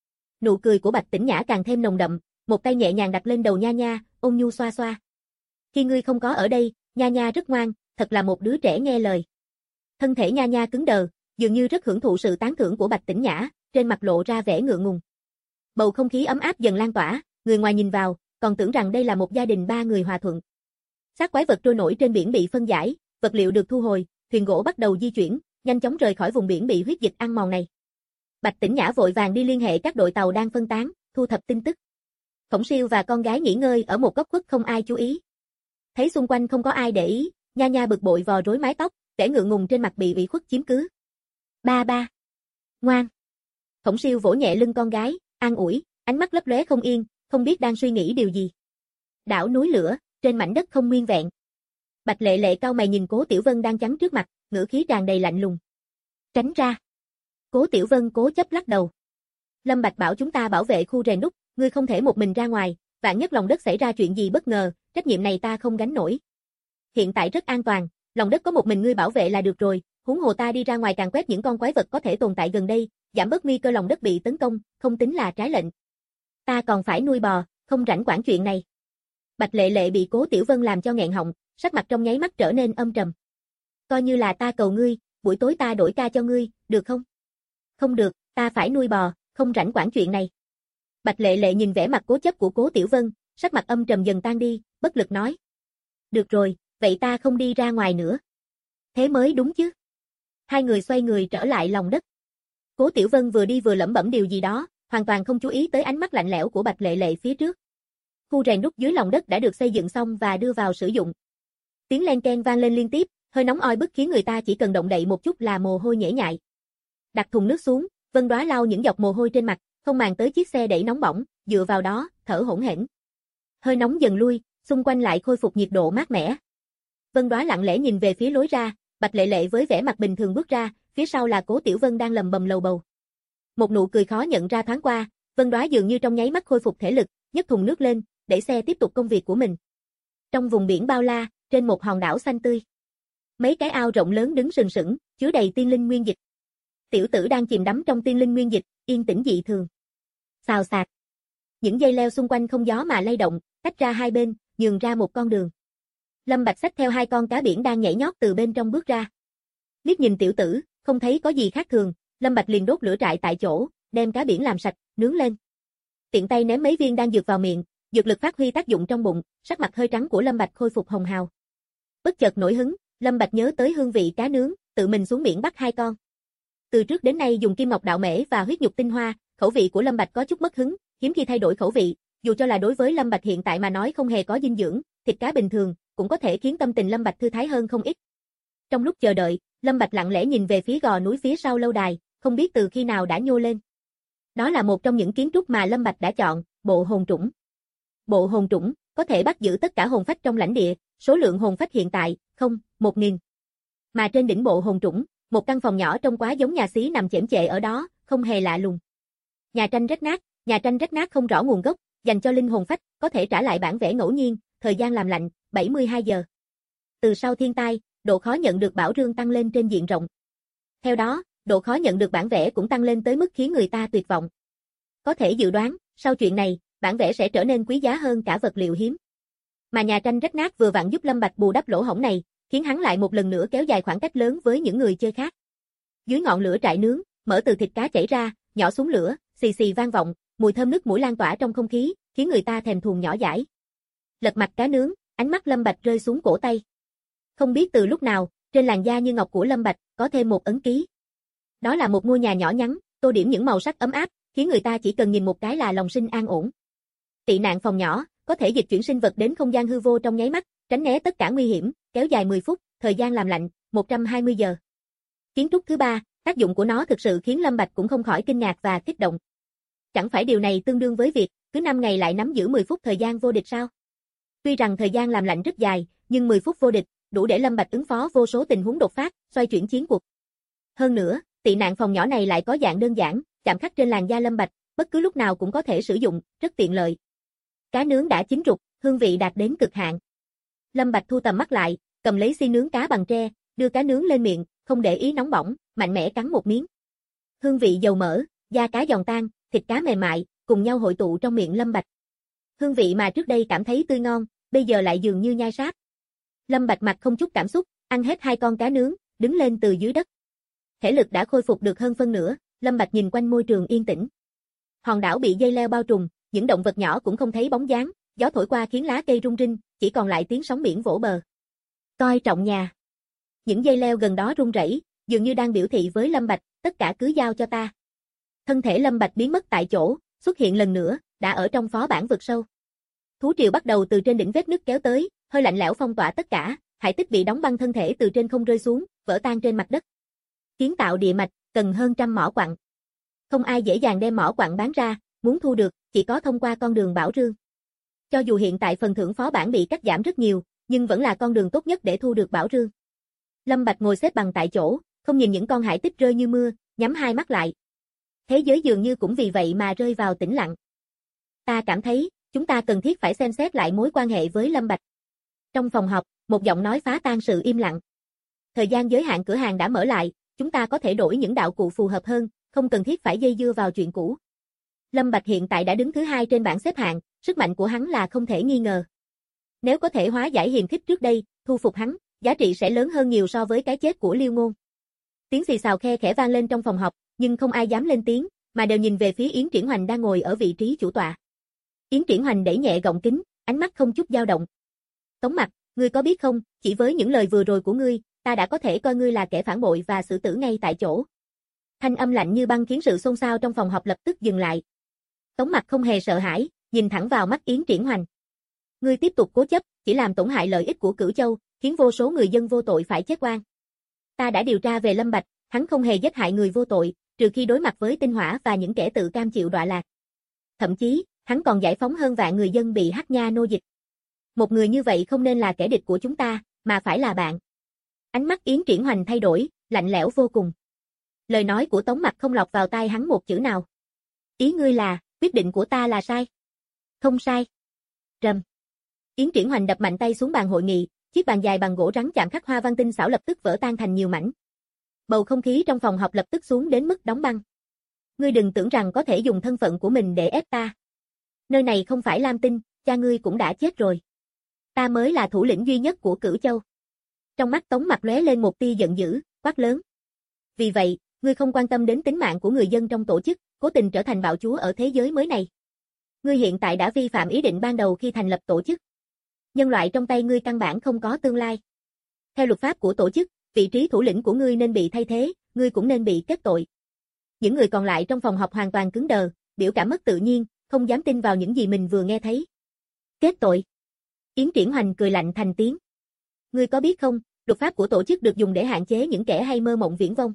Nụ cười của Bạch Tĩnh Nhã càng thêm nồng đậm, một tay nhẹ nhàng đặt lên đầu Nha Nha, ôn nhu xoa xoa. Khi ngươi không có ở đây, Nha Nha rất ngoan, thật là một đứa trẻ nghe lời. Thân thể Nha Nha cứng đờ, dường như rất hưởng thụ sự tán thưởng của Bạch Tĩnh Nhã, trên mặt lộ ra vẻ ngượng ngùng. Bầu không khí ấm áp dần lan tỏa, người ngoài nhìn vào, còn tưởng rằng đây là một gia đình 3 người hòa thuận. Xác quái vật trôi nổi trên biển bị phân giải, vật liệu được thu hồi, thuyền gỗ bắt đầu di chuyển, nhanh chóng rời khỏi vùng biển bị huyết dịch ăn mòn này. Bạch Tĩnh Nhã vội vàng đi liên hệ các đội tàu đang phân tán, thu thập tin tức. Khổng Siêu và con gái nghỉ ngơi ở một góc khuất không ai chú ý. Thấy xung quanh không có ai để ý, Nha Nha bực bội vò rối mái tóc, vẻ ngượng ngùng trên mặt bị ủy khuất chiếm cứ. Ba ba. Ngoan. Khổng Siêu vỗ nhẹ lưng con gái, an ủi, ánh mắt lấp lóe không yên, không biết đang suy nghĩ điều gì. Đảo núi lửa, trên mảnh đất không nguyên vẹn. Bạch Lệ Lệ cau mày nhìn Cố Tiểu Vân đang chắn trước mặt, ngữ khí tràn đầy lạnh lùng. Tránh ra. Cố Tiểu Vân cố chấp lắc đầu. Lâm Bạch bảo chúng ta bảo vệ khu rèn đúc, ngươi không thể một mình ra ngoài, vạn nhất lòng đất xảy ra chuyện gì bất ngờ, trách nhiệm này ta không gánh nổi. Hiện tại rất an toàn, lòng đất có một mình ngươi bảo vệ là được rồi, huống hồ ta đi ra ngoài càng quét những con quái vật có thể tồn tại gần đây, giảm bớt nguy cơ lòng đất bị tấn công, không tính là trái lệnh. Ta còn phải nuôi bò, không rảnh quản chuyện này. Bạch Lệ Lệ bị Cố Tiểu Vân làm cho nghẹn họng, sắc mặt trong nháy mắt trở nên âm trầm. Coi như là ta cầu ngươi, buổi tối ta đổi ca cho ngươi, được không? Không được, ta phải nuôi bò, không rảnh quản chuyện này. Bạch Lệ Lệ nhìn vẻ mặt cố chấp của Cố Tiểu Vân, sắc mặt âm trầm dần tan đi, bất lực nói. Được rồi, vậy ta không đi ra ngoài nữa. Thế mới đúng chứ. Hai người xoay người trở lại lòng đất. Cố Tiểu Vân vừa đi vừa lẩm bẩm điều gì đó, hoàn toàn không chú ý tới ánh mắt lạnh lẽo của Bạch Lệ Lệ phía trước. Khu rèn đúc dưới lòng đất đã được xây dựng xong và đưa vào sử dụng. Tiếng len keng vang lên liên tiếp, hơi nóng oi bức khiến người ta chỉ cần động đậy một chút là mồ hôi nhễ nhại. Đặt thùng nước xuống, Vân Đóa lau những giọt mồ hôi trên mặt, không màng tới chiếc xe đẩy nóng bỏng, dựa vào đó, thở hổn hển. Hơi nóng dần lui, xung quanh lại khôi phục nhiệt độ mát mẻ. Vân Đóa lặng lẽ nhìn về phía lối ra, Bạch Lệ Lệ với vẻ mặt bình thường bước ra, phía sau là Cố Tiểu Vân đang lầm bầm lầu bầu. Một nụ cười khó nhận ra thoáng qua, Vân Đóa dường như trong nháy mắt khôi phục thể lực, nhấc thùng nước lên, đẩy xe tiếp tục công việc của mình. Trong vùng biển bao la, trên một hòn đảo xanh tươi, mấy cái ao rộng lớn đứng sừng sững, chứa đầy tiên linh nguyên dịch. Tiểu tử đang chìm đắm trong tiên linh nguyên dịch, yên tĩnh dị thường. Xào xạc. Những dây leo xung quanh không gió mà lay động, tách ra hai bên, nhường ra một con đường. Lâm Bạch xách theo 2 con cá biển đang nhảy nhót từ bên trong bước ra. Liếc nhìn tiểu tử, không thấy có gì khác thường, Lâm Bạch liền đốt lửa trại tại chỗ, đem cá biển làm sạch, nướng lên. tiện tay ném mấy viên đan dược vào miệng, dược lực phát huy tác dụng trong bụng, sắc mặt hơi trắng của Lâm Bạch khôi phục hồng hào. Bất chợt nổi hứng, Lâm Bạch nhớ tới hương vị cá nướng, tự mình xuống biển bắt 2 con. Từ trước đến nay dùng kim ngọc đạo mễ và huyết nhục tinh hoa, khẩu vị của Lâm Bạch có chút mất hứng, hiếm khi thay đổi khẩu vị, dù cho là đối với Lâm Bạch hiện tại mà nói không hề có dinh dưỡng, thịt cá bình thường cũng có thể khiến tâm tình Lâm Bạch thư thái hơn không ít. Trong lúc chờ đợi, Lâm Bạch lặng lẽ nhìn về phía gò núi phía sau lâu đài, không biết từ khi nào đã nhô lên. Đó là một trong những kiến trúc mà Lâm Bạch đã chọn, bộ hồn trũng. Bộ hồn trũng có thể bắt giữ tất cả hồn phách trong lãnh địa, số lượng hồn phách hiện tại, 1000. Mà trên đỉnh bộ hồn trũng, một căn phòng nhỏ trông quá giống nhà xí nằm chễm chệ ở đó, không hề lạ lùng. Nhà tranh rách nát không rõ nguồn gốc, dành cho linh hồn phách, có thể trả lại bản vẽ ngẫu nhiên, thời gian làm lạnh, 72 giờ. Từ sau thiên tai, độ khó nhận được bảo rương tăng lên trên diện rộng. Theo đó, độ khó nhận được bản vẽ cũng tăng lên tới mức khiến người ta tuyệt vọng. Có thể dự đoán, sau chuyện này, bản vẽ sẽ trở nên quý giá hơn cả vật liệu hiếm. Mà nhà tranh rách nát vừa vặn giúp Lâm Bạch bù đắp lỗ hổng này, khiến hắn lại một lần nữa kéo dài khoảng cách lớn với những người chơi khác. Dưới ngọn lửa trại nướng, mỡ từ thịt cá chảy ra, nhỏ xuống lửa, xì xì vang vọng, mùi thơm nước mũi lan tỏa trong không khí, khiến người ta thèm thuồng nhỏ dãi. Lật mặt cá nướng, ánh mắt Lâm Bạch rơi xuống cổ tay. Không biết từ lúc nào, trên làn da như ngọc của Lâm Bạch có thêm một ấn ký. Đó là một ngôi nhà nhỏ nhắn, tô điểm những màu sắc ấm áp, khiến người ta chỉ cần nhìn một cái là lòng sinh an ổn. Tị nạn phòng nhỏ, có thể dịch chuyển sinh vật đến không gian hư vô trong nháy mắt, tránh né tất cả nguy hiểm, kéo dài 10 phút, thời gian làm lạnh, 120 giờ. Kiến trúc thứ 3, tác dụng của nó thực sự khiến Lâm Bạch cũng không khỏi kinh ngạc và kích động. Chẳng phải điều này tương đương với việc, cứ 5 ngày lại nắm giữ 10 phút thời gian vô địch sao? Tuy rằng thời gian làm lạnh rất dài, nhưng 10 phút vô địch, đủ để Lâm Bạch ứng phó vô số tình huống đột phát, xoay chuyển chiến cuộc. Hơn nữa, tị nạn phòng nhỏ này lại có dạng đơn giản, chạm khắc trên làn da Lâm Bạch, bất cứ lúc nào cũng có thể sử dụng, rất tiện lợi. Cá nướng đã chín rục, hương vị đạt đến cực hạn. Lâm Bạch thu tầm mắt lại, cầm lấy xi nướng cá bằng tre, đưa cá nướng lên miệng, không để ý nóng bỏng, mạnh mẽ cắn một miếng. Hương vị dầu mỡ, da cá giòn tan, thịt cá mềm mại, cùng nhau hội tụ trong miệng Lâm Bạch. Hương vị mà trước đây cảm thấy tươi ngon, bây giờ lại dường như nhai sáp. Lâm Bạch mặt không chút cảm xúc, ăn hết 2 con cá nướng, đứng lên từ dưới đất. Thể lực đã khôi phục được hơn phân nửa, Lâm Bạch nhìn quanh môi trường yên tĩnh. Hòn đảo bị dây leo bao trùm, những động vật nhỏ cũng không thấy bóng dáng, gió thổi qua khiến lá cây rung rinh, chỉ còn lại tiếng sóng biển vỗ bờ. Coi trọng nhà. Những dây leo gần đó rung rẩy, dường như đang biểu thị với Lâm Bạch, tất cả cứ giao cho ta. Thân thể Lâm Bạch biến mất tại chỗ, xuất hiện lần nữa, đã ở trong phó bản vực sâu. Thú triều bắt đầu từ trên đỉnh vết nứt kéo tới, hơi lạnh lẽo phong tỏa tất cả, hải tích bị đóng băng thân thể từ trên không rơi xuống, vỡ tan trên mặt đất. Kiến tạo địa mạch, cần hơn trăm mỏ quặng. Không ai dễ dàng đem mỏ quặng bán ra, muốn thu được, chỉ có thông qua con đường bảo rương. Cho dù hiện tại phần thưởng phó bản bị cắt giảm rất nhiều, nhưng vẫn là con đường tốt nhất để thu được bảo rương. Lâm Bạch ngồi xếp bằng tại chỗ, không nhìn những con hải tích rơi như mưa, nhắm hai mắt lại. Thế giới dường như cũng vì vậy mà rơi vào tĩnh lặng. Ta cảm thấy, chúng ta cần thiết phải xem xét lại mối quan hệ với Lâm Bạch. Trong phòng họp, một giọng nói phá tan sự im lặng. Thời gian giới hạn cửa hàng đã mở lại, chúng ta có thể đổi những đạo cụ phù hợp hơn, không cần thiết phải dây dưa vào chuyện cũ. Lâm Bạch hiện tại đã đứng thứ 2 trên bảng xếp hạng, sức mạnh của hắn là không thể nghi ngờ. Nếu có thể hóa giải hiềm khích trước đây, thu phục hắn, giá trị sẽ lớn hơn nhiều so với cái chết của Liêu Ngôn. Tiếng xì xào khe khẽ vang lên trong phòng họp, nhưng không ai dám lên tiếng, mà đều nhìn về phía Yến Triển Hoành đang ngồi ở vị trí chủ tọa. Yến Triển Hoành đẩy nhẹ gọng kính, ánh mắt không chút dao động. Tống Mặc, ngươi có biết không, chỉ với những lời vừa rồi của ngươi, ta đã có thể coi ngươi là kẻ phản bội và xử tử ngay tại chỗ. Thanh âm lạnh như băng khiến sự xôn xao trong phòng họp lập tức dừng lại. Tống Mặc không hề sợ hãi, nhìn thẳng vào mắt Yến Triển Hoành. Ngươi tiếp tục cố chấp, chỉ làm tổn hại lợi ích của Cửu Châu, khiến vô số người dân vô tội phải chết oan. Ta đã điều tra về Lâm Bạch, hắn không hề giết hại người vô tội, trừ khi đối mặt với tinh hỏa và những kẻ tự cam chịu đọa lạc. Thậm chí, hắn còn giải phóng hơn vạn người dân bị Hắc Nha nô dịch. Một người như vậy không nên là kẻ địch của chúng ta, mà phải là bạn. Ánh mắt Yến Triển Hoành thay đổi, lạnh lẽo vô cùng. Lời nói của Tống Mặc không lọt vào tai hắn một chữ nào. Ý ngươi là, quyết định của ta là sai? Không sai. Rầm. Yến Triển Hoành đập mạnh tay xuống bàn hội nghị, chiếc bàn dài bằng gỗ rắn chạm khắc hoa văn tinh xảo lập tức vỡ tan thành nhiều mảnh. Bầu không khí trong phòng họp lập tức xuống đến mức đóng băng. Ngươi đừng tưởng rằng có thể dùng thân phận của mình để ép ta. Nơi này không phải Lam Tinh, cha ngươi cũng đã chết rồi. Ta mới là thủ lĩnh duy nhất của Cửu Châu. Trong mắt Tống Mặc lóe lên một tia giận dữ, quát lớn. Vì vậy, ngươi không quan tâm đến tính mạng của người dân trong tổ chức, cố tình trở thành bạo chúa ở thế giới mới này. Ngươi hiện tại đã vi phạm ý định ban đầu khi thành lập tổ chức. Nhân loại trong tay ngươi căn bản không có tương lai. Theo luật pháp của tổ chức, vị trí thủ lĩnh của ngươi nên bị thay thế, ngươi cũng nên bị kết tội. Những người còn lại trong phòng họp hoàn toàn cứng đờ, biểu cảm mất tự nhiên, không dám tin vào những gì mình vừa nghe thấy. Kết tội. Yến Triển Hoành cười lạnh thành tiếng. Ngươi có biết không, luật pháp của tổ chức được dùng để hạn chế những kẻ hay mơ mộng viển vông.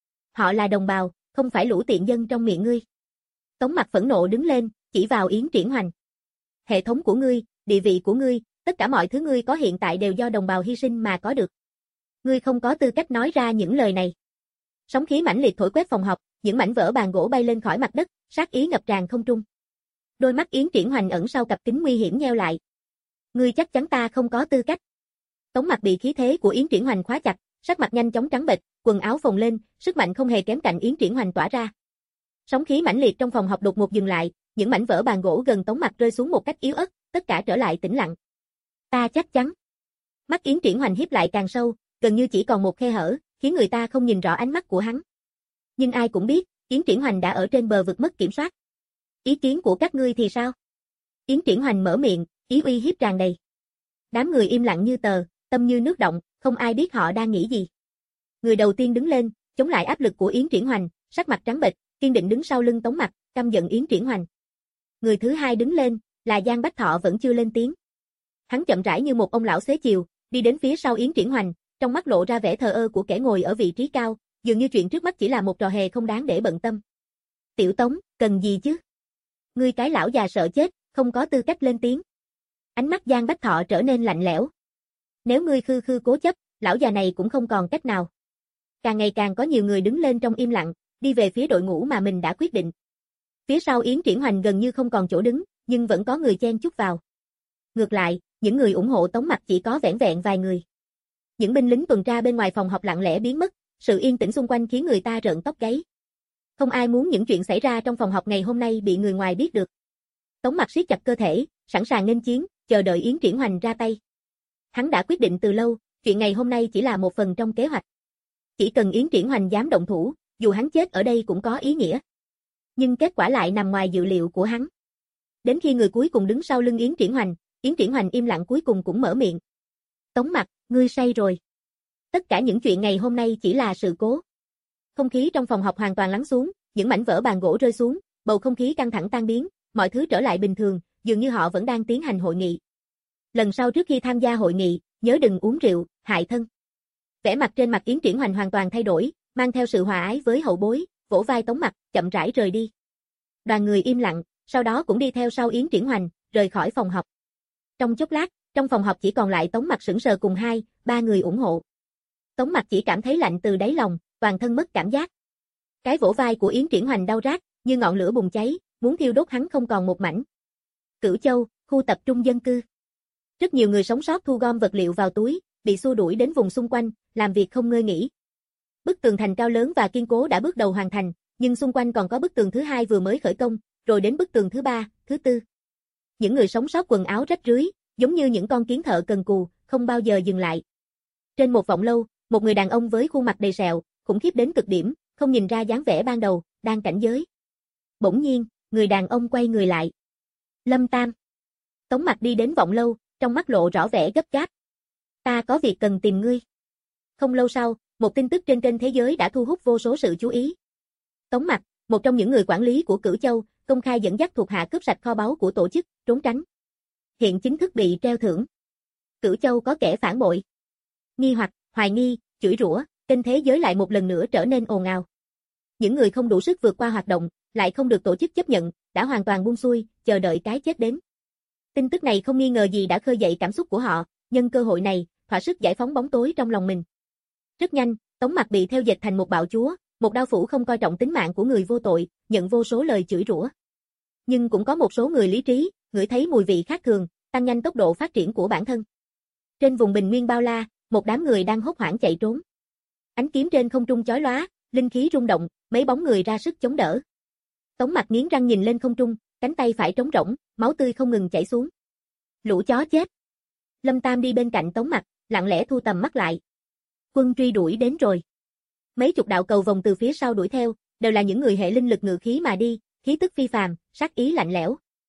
Họ là đồng bào, không phải lũ tiện dân trong miệng ngươi. Tống Mặc phẫn nộ đứng lên, chỉ vào Yến Triển Hoành. Hệ thống của ngươi, địa vị của ngươi, tất cả mọi thứ ngươi có hiện tại đều do đồng bào hy sinh mà có được. Ngươi không có tư cách nói ra những lời này. Sóng khí mãnh liệt thổi quét phòng họp, những mảnh vỡ bàn gỗ bay lên khỏi mặt đất, sát ý ngập tràn không trung. Đôi mắt Yến Triển Hoành ẩn sau cặp kính nguy hiểm nheo lại. Ngươi chắc chắn ta không có tư cách. Tống Mặc bị khí thế của Yến Triển Hoành khóa chặt, sắc mặt nhanh chóng trắng bệch, quần áo phồng lên, sức mạnh không hề kém cạnh Yến Triển Hoành tỏa ra. Sóng khí mãnh liệt trong phòng họp đột ngột dừng lại, những mảnh vỡ bàn gỗ gần Tống Mặc rơi xuống một cách yếu ớt, tất cả trở lại tĩnh lặng. Ta chắc chắn. Mắt Yến Triển Hoành híp lại càng sâu, gần như chỉ còn một khe hở, khiến người ta không nhìn rõ ánh mắt của hắn. Nhưng ai cũng biết, Yến Triển Hoành đã ở trên bờ vực mất kiểm soát. Ý kiến của các ngươi thì sao? Yến Triển Hoành mở miệng, ý uy hiếp tràn đầy. Đám người im lặng như tờ, tâm như nước động, không ai biết họ đang nghĩ gì. Người đầu tiên đứng lên, chống lại áp lực của Yến Triển Hoành, sắc mặt trắng bệch, kiên định đứng sau lưng Tống Mặc, căm giận Yến Triển Hoành. Người thứ hai đứng lên, là Giang Bách Thọ vẫn chưa lên tiếng. Hắn chậm rãi như một ông lão xế chiều, đi đến phía sau Yến Triển Hoành, trong mắt lộ ra vẻ thờ ơ của kẻ ngồi ở vị trí cao, dường như chuyện trước mắt chỉ là một trò hề không đáng để bận tâm. Tiểu Tống, cần gì chứ? Ngươi cái lão già sợ chết, không có tư cách lên tiếng. Ánh mắt Giang Bách Thọ trở nên lạnh lẽo. Nếu ngươi khư khư cố chấp, lão già này cũng không còn cách nào. Càng ngày càng có nhiều người đứng lên trong im lặng, đi về phía đội ngũ mà mình đã quyết định. Phía sau Yến Triển Hoành gần như không còn chỗ đứng, nhưng vẫn có người chen chúc vào. Ngược lại, những người ủng hộ Tống Mặc chỉ có vẻn vẹn vài người. Những binh lính tuần tra bên ngoài phòng họp lặng lẽ biến mất, sự yên tĩnh xung quanh khiến người ta rợn tóc gáy. Không ai muốn những chuyện xảy ra trong phòng họp ngày hôm nay bị người ngoài biết được. Tống Mặc siết chặt cơ thể, sẵn sàng nghênh chiến, chờ đợi Yến Triển Hoành ra tay. Hắn đã quyết định từ lâu, chuyện ngày hôm nay chỉ là một phần trong kế hoạch. Chỉ cần Yến Triển Hoành dám động thủ, dù hắn chết ở đây cũng có ý nghĩa. Nhưng kết quả lại nằm ngoài dự liệu của hắn. Đến khi người cuối cùng đứng sau lưng Yến Triển Hoành im lặng cuối cùng cũng mở miệng. Tống Mặc, ngươi say rồi. Tất cả những chuyện ngày hôm nay chỉ là sự cố. Không khí trong phòng họp hoàn toàn lắng xuống, những mảnh vỡ bàn gỗ rơi xuống, bầu không khí căng thẳng tan biến, mọi thứ trở lại bình thường, dường như họ vẫn đang tiến hành hội nghị. Lần sau trước khi tham gia hội nghị, nhớ đừng uống rượu, hại thân. Vẻ mặt trên mặt Yến Triển Hoành hoàn toàn thay đổi, mang theo sự hòa ái với hậu bối, vỗ vai Tống Mặc, chậm rãi rời đi. Đoàn người im lặng, sau đó cũng đi theo sau Yến Triển Hoành, rời khỏi phòng họp. Trong chốc lát, trong phòng họp chỉ còn lại Tống Mặc sững sờ cùng 2-3 người ủng hộ. Tống Mặc chỉ cảm thấy lạnh từ đáy lòng, toàn thân mất cảm giác. Cái vỗ vai của Yến Triển Hoành đau rát, như ngọn lửa bùng cháy, muốn thiêu đốt hắn không còn một mảnh. Cửu Châu, khu tập trung dân cư. Rất nhiều người sống sót thu gom vật liệu vào túi, bị xua đuổi đến vùng xung quanh, làm việc không ngơi nghỉ. Bức tường thành cao lớn và kiên cố đã bước đầu hoàn thành, nhưng xung quanh còn có bức tường thứ 2 vừa mới khởi công, rồi đến bức tường thứ 3, thứ 4. Những người sống sót quần áo rách rưới, giống như những con kiến thợ cần cù, không bao giờ dừng lại. Trên một vọng lâu, một người đàn ông với khuôn mặt đầy sẹo, khủng khiếp đến cực điểm, không nhìn ra dáng vẻ ban đầu, đang cảnh giới. Bỗng nhiên, người đàn ông quay người lại. Lâm Tam. Tống Mặc đi đến vọng lâu, trong mắt lộ rõ vẻ gấp gáp. Ta có việc cần tìm ngươi. Không lâu sau, một tin tức trên kênh Thế Giới đã thu hút vô số sự chú ý. Tống Mặc, một trong những người quản lý của Cửu Châu, công khai dẫn dắt thuộc hạ cướp sạch kho báu của tổ chức, trốn tránh. Hiện chính thức bị treo thưởng. Cửu Châu có kẻ phản bội. Nghi hoặc, hoài nghi, chửi rủa, kênh Thế Giới lại một lần nữa trở nên ồn ào. Những người không đủ sức vượt qua hoạt động, lại không được tổ chức chấp nhận, đã hoàn toàn buông xuôi, chờ đợi cái chết đến. Tin tức này không nghi ngờ gì đã khơi dậy cảm xúc của họ, nhân cơ hội này, thỏa sức giải phóng bóng tối trong lòng mình. Rất nhanh, Tống Mặc bị theo dệt thành một bạo chúa, một đao phủ không coi trọng tính mạng của người vô tội, nhận vô số lời chửi rủa. Nhưng cũng có một số người lý trí, ngửi thấy mùi vị khác thường, tăng nhanh tốc độ phát triển của bản thân. Trên vùng bình nguyên bao la, một đám người đang hốt hoảng chạy trốn. Ánh kiếm trên không trung chói lóa, linh khí rung động, mấy bóng người ra sức chống đỡ. Tống Mặc nghiến răng nhìn lên không trung, cánh tay phải trống rỗng, máu tươi không ngừng chảy xuống. Lũ chó chết. Lâm Tam đi bên cạnh Tống Mặc, lặng lẽ thu tầm mắt lại. Quân truy đuổi đến rồi. Mấy chục đạo cầu vòng từ phía sau đuổi theo, đều là những người hệ linh lực ngự khí mà đi, khí tức phi phàm, sát ý lạnh lẽo.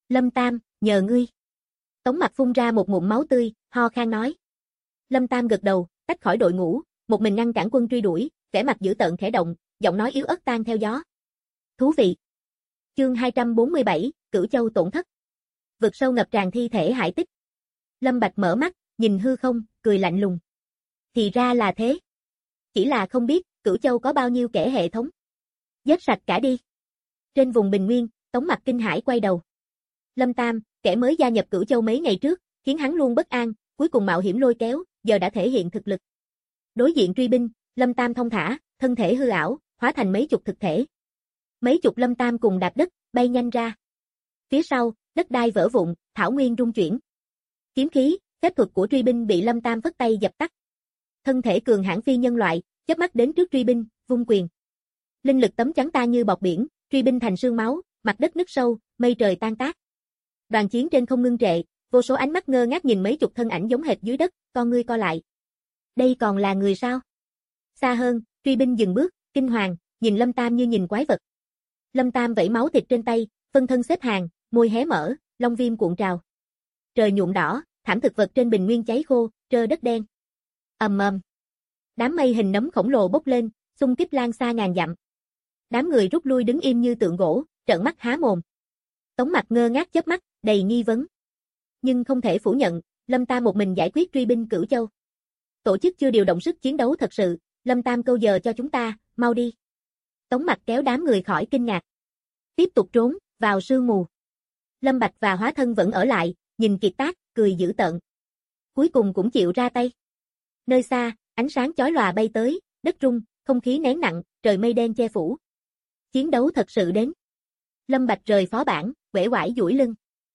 Lâm Tam, nhờ ngươi. Tống Mặc phun ra một ngụm máu tươi, ho khan nói. Lâm Tam gật đầu, tách khỏi đội ngũ, một mình ngăn cản quân truy đuổi, vẻ mặt dữ tợn khẽ động, giọng nói yếu ớt tan theo gió. Thú vị. Chương 247, Cửu Châu tổn thất. Vực sâu ngập tràn thi thể hải tích. Lâm Bạch mở mắt, nhìn hư không, cười lạnh lùng. Thì ra là thế. Chỉ là không biết, Cửu Châu có bao nhiêu kẻ hệ thống. Giết sạch cả đi. Trên vùng bình nguyên, Tống Mặc kinh hãi quay đầu. Lâm Tam, kẻ mới gia nhập Cửu Châu mấy ngày trước, khiến hắn luôn bất an, cuối cùng mạo hiểm lôi kéo, giờ đã thể hiện thực lực. Đối diện truy binh, Lâm Tam thông thả, thân thể hư ảo, hóa thành mấy chục thực thể. Mấy chục Lâm Tam cùng đạp đất, bay nhanh ra. Phía sau, đất đai vỡ vụn, thảo nguyên rung chuyển. Kiếm khí, phép thuật của truy binh bị Lâm Tam phất tay dập tắt. Thân thể cường hãn phi nhân loại, chớp mắt đến trước truy binh, vung quyền. Linh lực tấm chắn tan như bọt biển, truy binh thành sương máu, mặt đất nứt sâu, mây trời tan tác. Đoàn chiến trên không ngưng trệ, vô số ánh mắt ngơ ngác nhìn mấy chục thân ảnh giống hệt dưới đất, con ngươi co lại. Đây còn là người sao? Xa hơn, truy binh dừng bước, kinh hoàng, nhìn Lâm Tam như nhìn quái vật. Lâm Tam vẩy máu thịt trên tay, phân thân xếp hàng, môi hé mở, long viêm cuộn trào. Trời nhuộm đỏ, thảm thực vật trên bình nguyên cháy khô, trơ đất đen. Ầm ầm. Đám mây hình nấm khổng lồ bốc lên, xung kích lan xa ngàn dặm. Đám người rút lui đứng im như tượng gỗ, trợn mắt há mồm. Tống Mặc ngơ ngác chớp mắt, đầy nghi vấn. Nhưng không thể phủ nhận, Lâm Tam một mình giải quyết truy binh Cửu Châu. Tổ chức chưa điều động sức chiến đấu thật sự, Lâm Tam câu giờ cho chúng ta, mau đi. Tống Mặc kéo đám người khỏi kinh ngạc. Tiếp tục trốn, vào sương mù. Lâm Bạch và Hóa Thân vẫn ở lại, nhìn kiệt tác, cười dữ tợn. Cuối cùng cũng chịu ra tay. Nơi xa, ánh sáng chói lòa bay tới, đất rung, không khí nén nặng, trời mây đen che phủ. Chiến đấu thật sự đến. Lâm Bạch rời phó bản, uể oải duỗi lưng.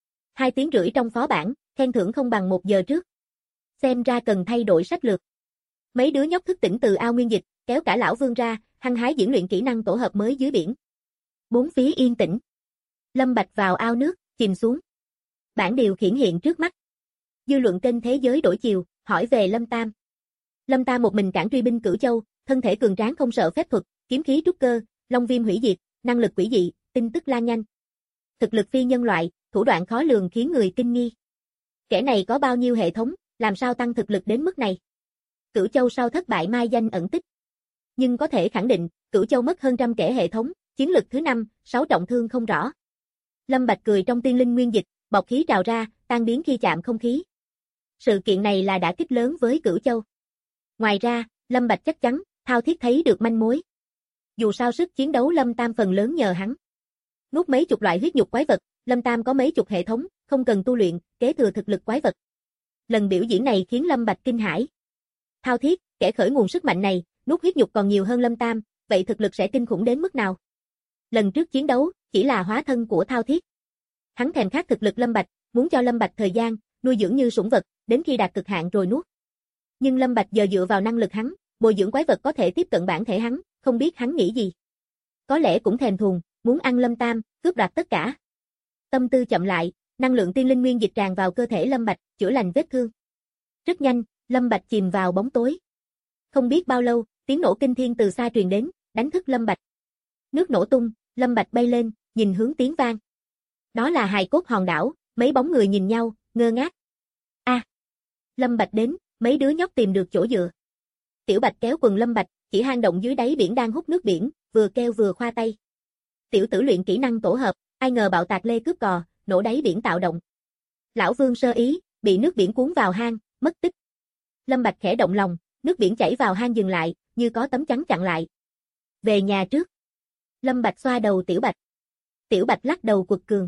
2 tiếng rưỡi trong phó bản, khen thưởng không bằng 1 giờ trước. Xem ra cần thay đổi sách lược. Mấy đứa nhóc thức tỉnh từ ao nguyên dịch, kéo cả lão Vương ra, hăng hái diễn luyện kỹ năng tổ hợp mới dưới biển. Bốn phía yên tĩnh. Lâm Bạch vào ao nước, chìm xuống. Bản điều khiển hiện trước mắt. Dư luận kênh Thế Giới đổi chiều, hỏi về Lâm Tam. Lâm Tam một mình cản truy binh Cửu Châu, thân thể cường tráng không sợ phép thuật, kiếm khí trúc cơ, long viêm hủy diệt, năng lực quỷ dị, tin tức lan nhanh. Thực lực phi nhân loại, thủ đoạn khó lường khiến người kinh nghi. Kẻ này có bao nhiêu hệ thống, làm sao tăng thực lực đến mức này? Cửu Châu sau thất bại mai danh ẩn tích. Nhưng có thể khẳng định, Cửu Châu mất hơn trăm kẻ hệ thống, chiến lực thứ 5, 6 trọng thương không rõ. Lâm Bạch cười trong tiên linh nguyên dịch, bọt khí trào ra, tan biến khi chạm không khí. Sự kiện này là đả kích lớn với Cửu Châu. Ngoài ra, Lâm Bạch chắc chắn, Thao Thiết thấy được manh mối. Dù sao sức chiến đấu Lâm Tam phần lớn nhờ hắn. Nuốt mấy chục loại huyết nhục quái vật, Lâm Tam có mấy chục hệ thống, không cần tu luyện, kế thừa thực lực quái vật. Lần biểu diễn này khiến Lâm Bạch kinh hãi. Thao Thiết, kẻ khởi nguồn sức mạnh này, nuốt huyết nhục còn nhiều hơn Lâm Tam, vậy thực lực sẽ kinh khủng đến mức nào? Lần trước chiến đấu, chỉ là hóa thân của Thao Thiết. Hắn thèm khát thực lực Lâm Bạch, muốn cho Lâm Bạch thời gian, nuôi dưỡng như sủng vật, đến khi đạt cực hạn rồi nuốt. Nhưng Lâm Bạch giờ dựa vào năng lực hắn, bồi dưỡng quái vật có thể tiếp cận bản thể hắn, không biết hắn nghĩ gì. Có lẽ cũng thèm thuồng, muốn ăn Lâm Tam, cướp đoạt tất cả. Tâm tư chậm lại, năng lượng tiên linh nguyên dịch tràn vào cơ thể Lâm Bạch, chữa lành vết thương. Rất nhanh, Lâm Bạch chìm vào bóng tối. Không biết bao lâu, tiếng nổ kinh thiên từ xa truyền đến, đánh thức Lâm Bạch. Nước nổ tung, Lâm Bạch bay lên, nhìn hướng tiếng vang. Đó là hài cốt hòn đảo, mấy bóng người nhìn nhau, ngơ ngác. Lâm Bạch đến, mấy đứa nhóc tìm được chỗ dựa. Tiểu Bạch kéo quần Lâm Bạch, chỉ hang động dưới đáy biển đang hút nước biển, vừa kêu vừa khoa tay. Tiểu tử luyện kỹ năng tổ hợp, ai ngờ bạo tạc lê cướp cò, nổ đáy biển tạo động. Lão Vương sơ ý, bị nước biển cuốn vào hang, mất tích. Lâm Bạch khẽ động lòng, nước biển chảy vào hang dừng lại, như có tấm chắn chặn lại. Về nhà trước. Lâm Bạch xoa đầu Tiểu Bạch. Tiểu Bạch lắc đầu quật cường.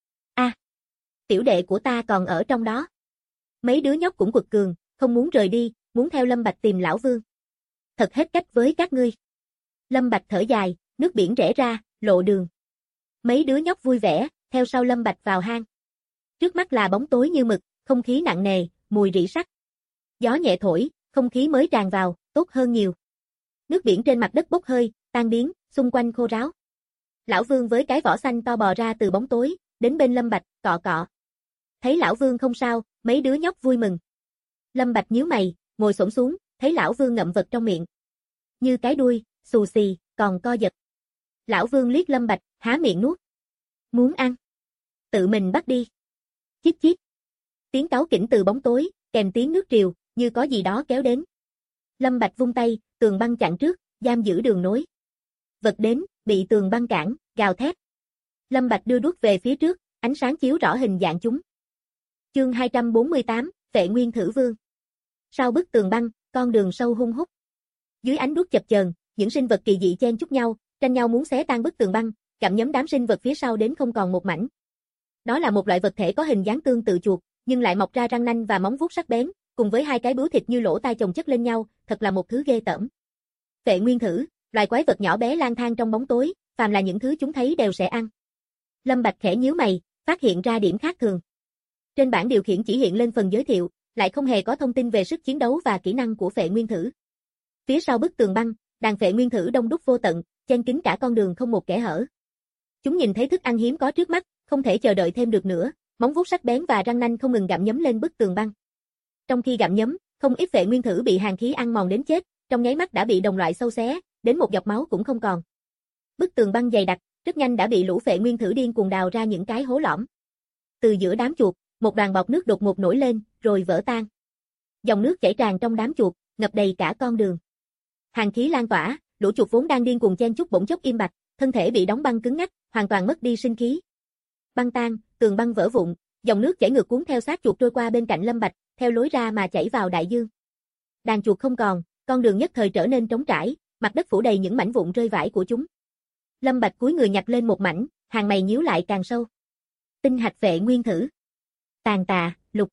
Tiểu đệ của ta còn ở trong đó. Mấy đứa nhóc cũng quật cường, không muốn rời đi, muốn theo Lâm Bạch tìm Lão Vương. Thật hết cách với các ngươi. Lâm Bạch thở dài, nước biển rẽ ra, lộ đường. Mấy đứa nhóc vui vẻ, theo sau Lâm Bạch vào hang. Trước mắt là bóng tối như mực, không khí nặng nề, mùi rỉ sắt. Gió nhẹ thổi, không khí mới tràn vào, tốt hơn nhiều. Nước biển trên mặt đất bốc hơi, tan biến, xung quanh khô ráo. Lão Vương với cái vỏ xanh to bò ra từ bóng tối, đến bên Lâm Bạch, cọ cọ. Thấy Lão Vương không sao, mấy đứa nhóc vui mừng. Lâm Bạch nhíu mày, ngồi xổm xuống, thấy Lão Vương ngậm vật trong miệng. Như cái đuôi, xù xì, còn co giật. Lão Vương liếc Lâm Bạch, há miệng nuốt. Muốn ăn. Tự mình bắt đi. Chít chít. Tiếng cáu kỉnh từ bóng tối, kèm tiếng nước triều, như có gì đó kéo đến. Lâm Bạch vung tay, tường băng chặn trước, giam giữ đường nối. Vật đến, bị tường băng cản, gào thét. Lâm Bạch đưa đuốc về phía trước, ánh sáng chiếu rõ hình dạng chúng. Chương 248, Phệ Nguyên Thử Vương. Sau bức tường băng, con đường sâu hun hút. Dưới ánh đuốc chập chờn, những sinh vật kỳ dị chen chúc nhau, tranh nhau muốn xé tan bức tường băng, gặm nhấm đám sinh vật phía sau đến không còn một mảnh. Đó là một loại vật thể có hình dáng tương tự chuột, nhưng lại mọc ra răng nanh và móng vuốt sắc bén, cùng với hai cái bướu thịt như lỗ tai chồng chất lên nhau, thật là một thứ ghê tởm. Phệ Nguyên Thử, loài quái vật nhỏ bé lang thang trong bóng tối, phàm là những thứ chúng thấy đều sẽ ăn. Lâm Bạch khẽ nhíu mày, phát hiện ra điểm khác thường. Trên bảng điều khiển chỉ hiện lên phần giới thiệu, lại không hề có thông tin về sức chiến đấu và kỹ năng của Phệ Nguyên Thử. Phía sau bức tường băng, đàn Phệ Nguyên Thử đông đúc vô tận, chen kín cả con đường không một kẽ hở. Chúng nhìn thấy thức ăn hiếm có trước mắt, không thể chờ đợi thêm được nữa, móng vuốt sắc bén và răng nanh không ngừng gặm nhấm lên bức tường băng. Trong khi gặm nhấm, không ít Phệ Nguyên Thử bị hàn khí ăn mòn đến chết, trong nháy mắt đã bị đồng loại xâu xé, đến một giọt máu cũng không còn. Bức tường băng dày đặc, rất nhanh đã bị lũ Phệ Nguyên Thử điên cuồng đào ra những cái hố lõm. Từ giữa đám chuột, một đoàn bọt nước đột ngột nổi lên, rồi vỡ tan. Dòng nước chảy tràn trong đám chuột, ngập đầy cả con đường. Hàn khí lan tỏa, lũ chuột vốn đang điên cuồng chen chúc bỗng chốc im bặt, thân thể bị đóng băng cứng ngắc, hoàn toàn mất đi sinh khí. Băng tan, tường băng vỡ vụn, dòng nước chảy ngược cuốn theo xác chuột trôi qua bên cạnh Lâm Bạch, theo lối ra mà chảy vào đại dương. Đàn chuột không còn, con đường nhất thời trở nên trống trải, mặt đất phủ đầy những mảnh vụn rơi vãi của chúng. Lâm Bạch cúi người nhặt lên một mảnh, hàng mày nhíu lại càng sâu. Tinh hạch Phệ Nguyên Thử. Tàn tà, lục.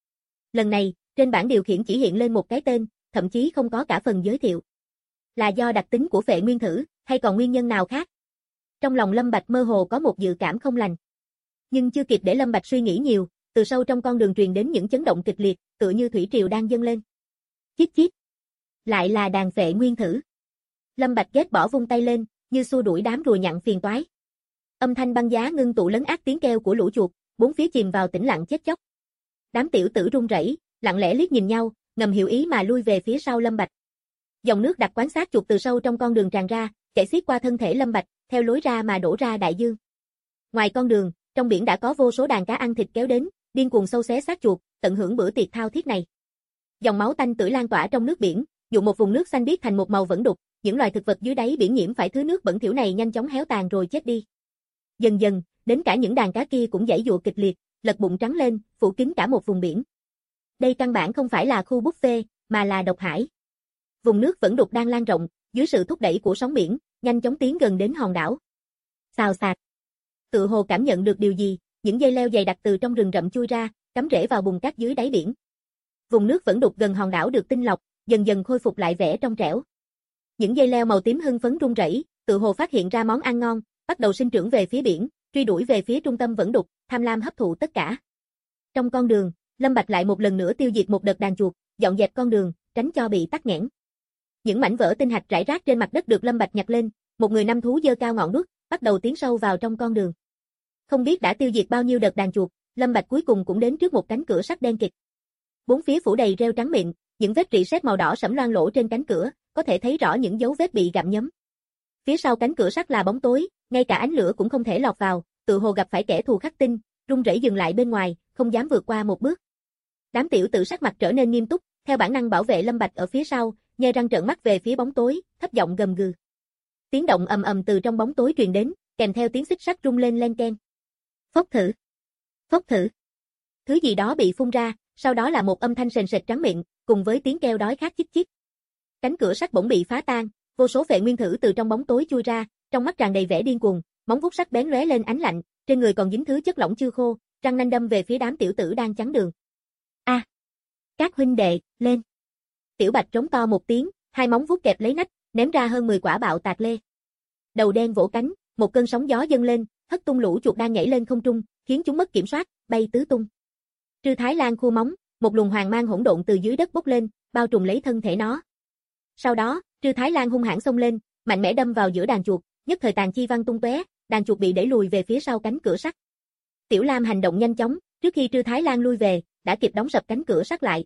Lần này, trên bảng điều khiển chỉ hiện lên một cái tên, thậm chí không có cả phần giới thiệu. Là do đặc tính của Phệ Nguyên Thử, hay còn nguyên nhân nào khác? Trong lòng Lâm Bạch mơ hồ có một dự cảm không lành. Nhưng chưa kịp để Lâm Bạch suy nghĩ nhiều, từ sâu trong con đường truyền đến những chấn động kịch liệt, tựa như thủy triều đang dâng lên. Chít chít. Lại là đàn Phệ Nguyên Thử. Lâm Bạch ghét bỏ vung tay lên, như xua đuổi đám rùa nhặn phiền toái. Âm thanh băng giá ngưng tụ lấn át tiếng kêu của lũ chuột, bốn phía chìm vào tĩnh lặng chết chóc. Đám tiểu tử run rẩy, lặng lẽ liếc nhìn nhau, ngầm hiểu ý mà lui về phía sau Lâm Bạch. Dòng nước đặc quán xác chuột từ sâu trong con đường tràn ra, chảy xiết qua thân thể Lâm Bạch, theo lối ra mà đổ ra đại dương. Ngoài con đường, trong biển đã có vô số đàn cá ăn thịt kéo đến, điên cuồng xâu xé xác chuột, tận hưởng bữa tiệc thao thiết này. Dòng máu tanh tưởi lan tỏa trong nước biển, nhuộm một vùng nước xanh biếc thành một màu vẫn đục, những loài thực vật dưới đáy biển nhiễm phải thứ nước bẩn thỉu này nhanh chóng héo tàn rồi chết đi. Dần dần, đến cả những đàn cá kia cũng giãy giụa kịch liệt, lật bụng trắng lên, phủ kín cả một vùng biển. Đây căn bản không phải là khu buffet, mà là độc hải. Vùng nước vẫn đục đang lan rộng, dưới sự thúc đẩy của sóng biển, nhanh chóng tiến gần đến hòn đảo. Xào xạc. Tự hồ cảm nhận được điều gì, những dây leo dày đặc từ trong rừng rậm chui ra, cắm rễ vào bùn cát dưới đáy biển. Vùng nước vẫn đục gần hòn đảo được tinh lọc, dần dần khôi phục lại vẻ trong trẻo. Những dây leo màu tím hưng phấn rung rẩy, tự hồ phát hiện ra món ăn ngon, bắt đầu sinh trưởng về phía biển, truy đuổi về phía trung tâm vẫn đục, tham lam hấp thụ tất cả. Trong con đường, Lâm Bạch lại một lần nữa tiêu diệt một đợt đàn chuột, dọn dẹp con đường, tránh cho bị tắc nghẽn. Những mảnh vỡ tinh hạch rải rác trên mặt đất được Lâm Bạch nhặt lên, một người năm thú giơ cao ngọn đuốc, bắt đầu tiến sâu vào trong con đường. Không biết đã tiêu diệt bao nhiêu đợt đàn chuột, Lâm Bạch cuối cùng cũng đến trước một cánh cửa sắt đen kịt. Bốn phía phủ đầy rêu trắng mịn, những vết rỉ sét màu đỏ sẫm loang lổ trên cánh cửa, có thể thấy rõ những dấu vết bị gặm nhấm. Phía sau cánh cửa sắt là bóng tối, ngay cả ánh lửa cũng không thể lọt vào, tự hồ gặp phải kẻ thù khắc tinh, run rẩy dừng lại bên ngoài, không dám vượt qua một bước. Đám tiểu tử sắc mặt trở nên nghiêm túc, theo bản năng bảo vệ Lâm Bạch ở phía sau, nhe răng trợn mắt về phía bóng tối, thấp giọng gầm gừ. Tiếng động ầm ầm từ trong bóng tối truyền đến, kèm theo tiếng xích sắt rung lên len keng. Phốc thử. Phốc thử. Thứ gì đó bị phun ra, sau đó là một âm thanh sền sệt trắng miệng, cùng với tiếng kêu đói khát chích chích. Cánh cửa sắt bỗng bị phá tan, vô số Phệ Nguyên Thử từ trong bóng tối chui ra, trong mắt tràn đầy vẻ điên cuồng, móng vuốt sắc bén lóe lên ánh lạnh, trên người còn dính thứ chất lỏng chưa khô, răng nanh đâm về phía đám tiểu tử đang chắn đường. A! Các huynh đệ, lên! Tiểu Bạch trống to một tiếng, hai móng vuốt kẹp lấy nách, ném ra hơn 10 quả bạo tạc lê. Đầu đen vỗ cánh, một cơn sóng gió dâng lên, hất tung lũ chuột đang nhảy lên không trung, khiến chúng mất kiểm soát, bay tứ tung. Trư Thái Lan khua móng, một luồng hoàng mang hỗn độn từ dưới đất bốc lên, bao trùm lấy thân thể nó. Sau đó, Trư Thái Lan hung hãn xông lên, mạnh mẽ đâm vào giữa đàn chuột, nhất thời tàn chi văng tung tóe, đàn chuột bị đẩy lùi về phía sau cánh cửa sắt. Tiểu Lam hành động nhanh chóng, trước khi Trư Thái Lan lui về, đã kịp đóng sập cánh cửa sắt lại.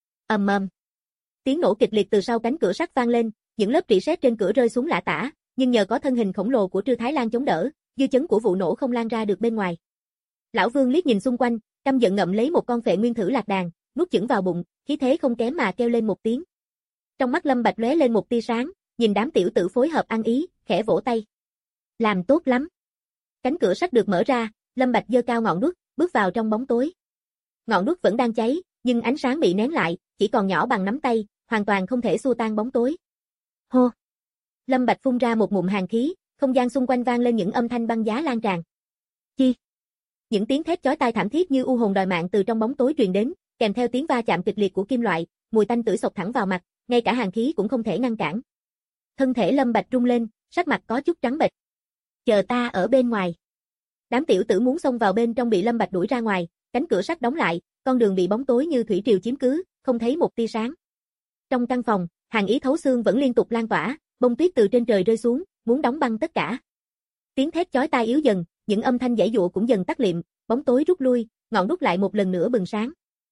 Ầm ầm. Tiếng nổ kịch liệt từ sau cánh cửa sắt vang lên, những lớp rỉ sét trên cửa rơi xuống lả tả, nhưng nhờ có thân hình khổng lồ của Trư Thái Lan chống đỡ, dư chấn của vụ nổ không lan ra được bên ngoài. Lão Vương liếc nhìn xung quanh, căm giận ngậm lấy một con phệ nguyên thử lạc đàn, nuốt chửng vào bụng, khí thế không kém mà kêu lên một tiếng. Trong mắt Lâm Bạch lóe lên một tia sáng, nhìn đám tiểu tử phối hợp ăn ý, khẽ vỗ tay. Làm tốt lắm. Cánh cửa sắt được mở ra, Lâm Bạch giơ cao ngọn đuốc, bước vào trong bóng tối. Ngọn đuốc vẫn đang cháy, nhưng ánh sáng bị nén lại, chỉ còn nhỏ bằng nắm tay, hoàn toàn không thể xua tan bóng tối. Hô. Lâm Bạch phun ra một ngụm hàn khí, không gian xung quanh vang lên những âm thanh băng giá lan tràn. Chi. Những tiếng thét chói tai thảm thiết như u hồn đòi mạng từ trong bóng tối truyền đến, kèm theo tiếng va chạm kịch liệt của kim loại, mùi tanh tưởi xộc thẳng vào mặt, ngay cả hàn khí cũng không thể ngăn cản. Thân thể Lâm Bạch rung lên, sắc mặt có chút trắng bệch. Chờ ta ở bên ngoài. Đám tiểu tử muốn xông vào bên trong bị Lâm Bạch đuổi ra ngoài, cánh cửa sắt đóng lại, con đường bị bóng tối như thủy triều chiếm cứ, không thấy một tia sáng. Trong căn phòng, hàn ý thấu xương vẫn liên tục lan tỏa, bông tuyết từ trên trời rơi xuống, muốn đóng băng tất cả. Tiếng thét chói tai yếu dần, những âm thanh giãy giụa cũng dần tắt liệm, bóng tối rút lui, ngọn đuốc lại một lần nữa bừng sáng.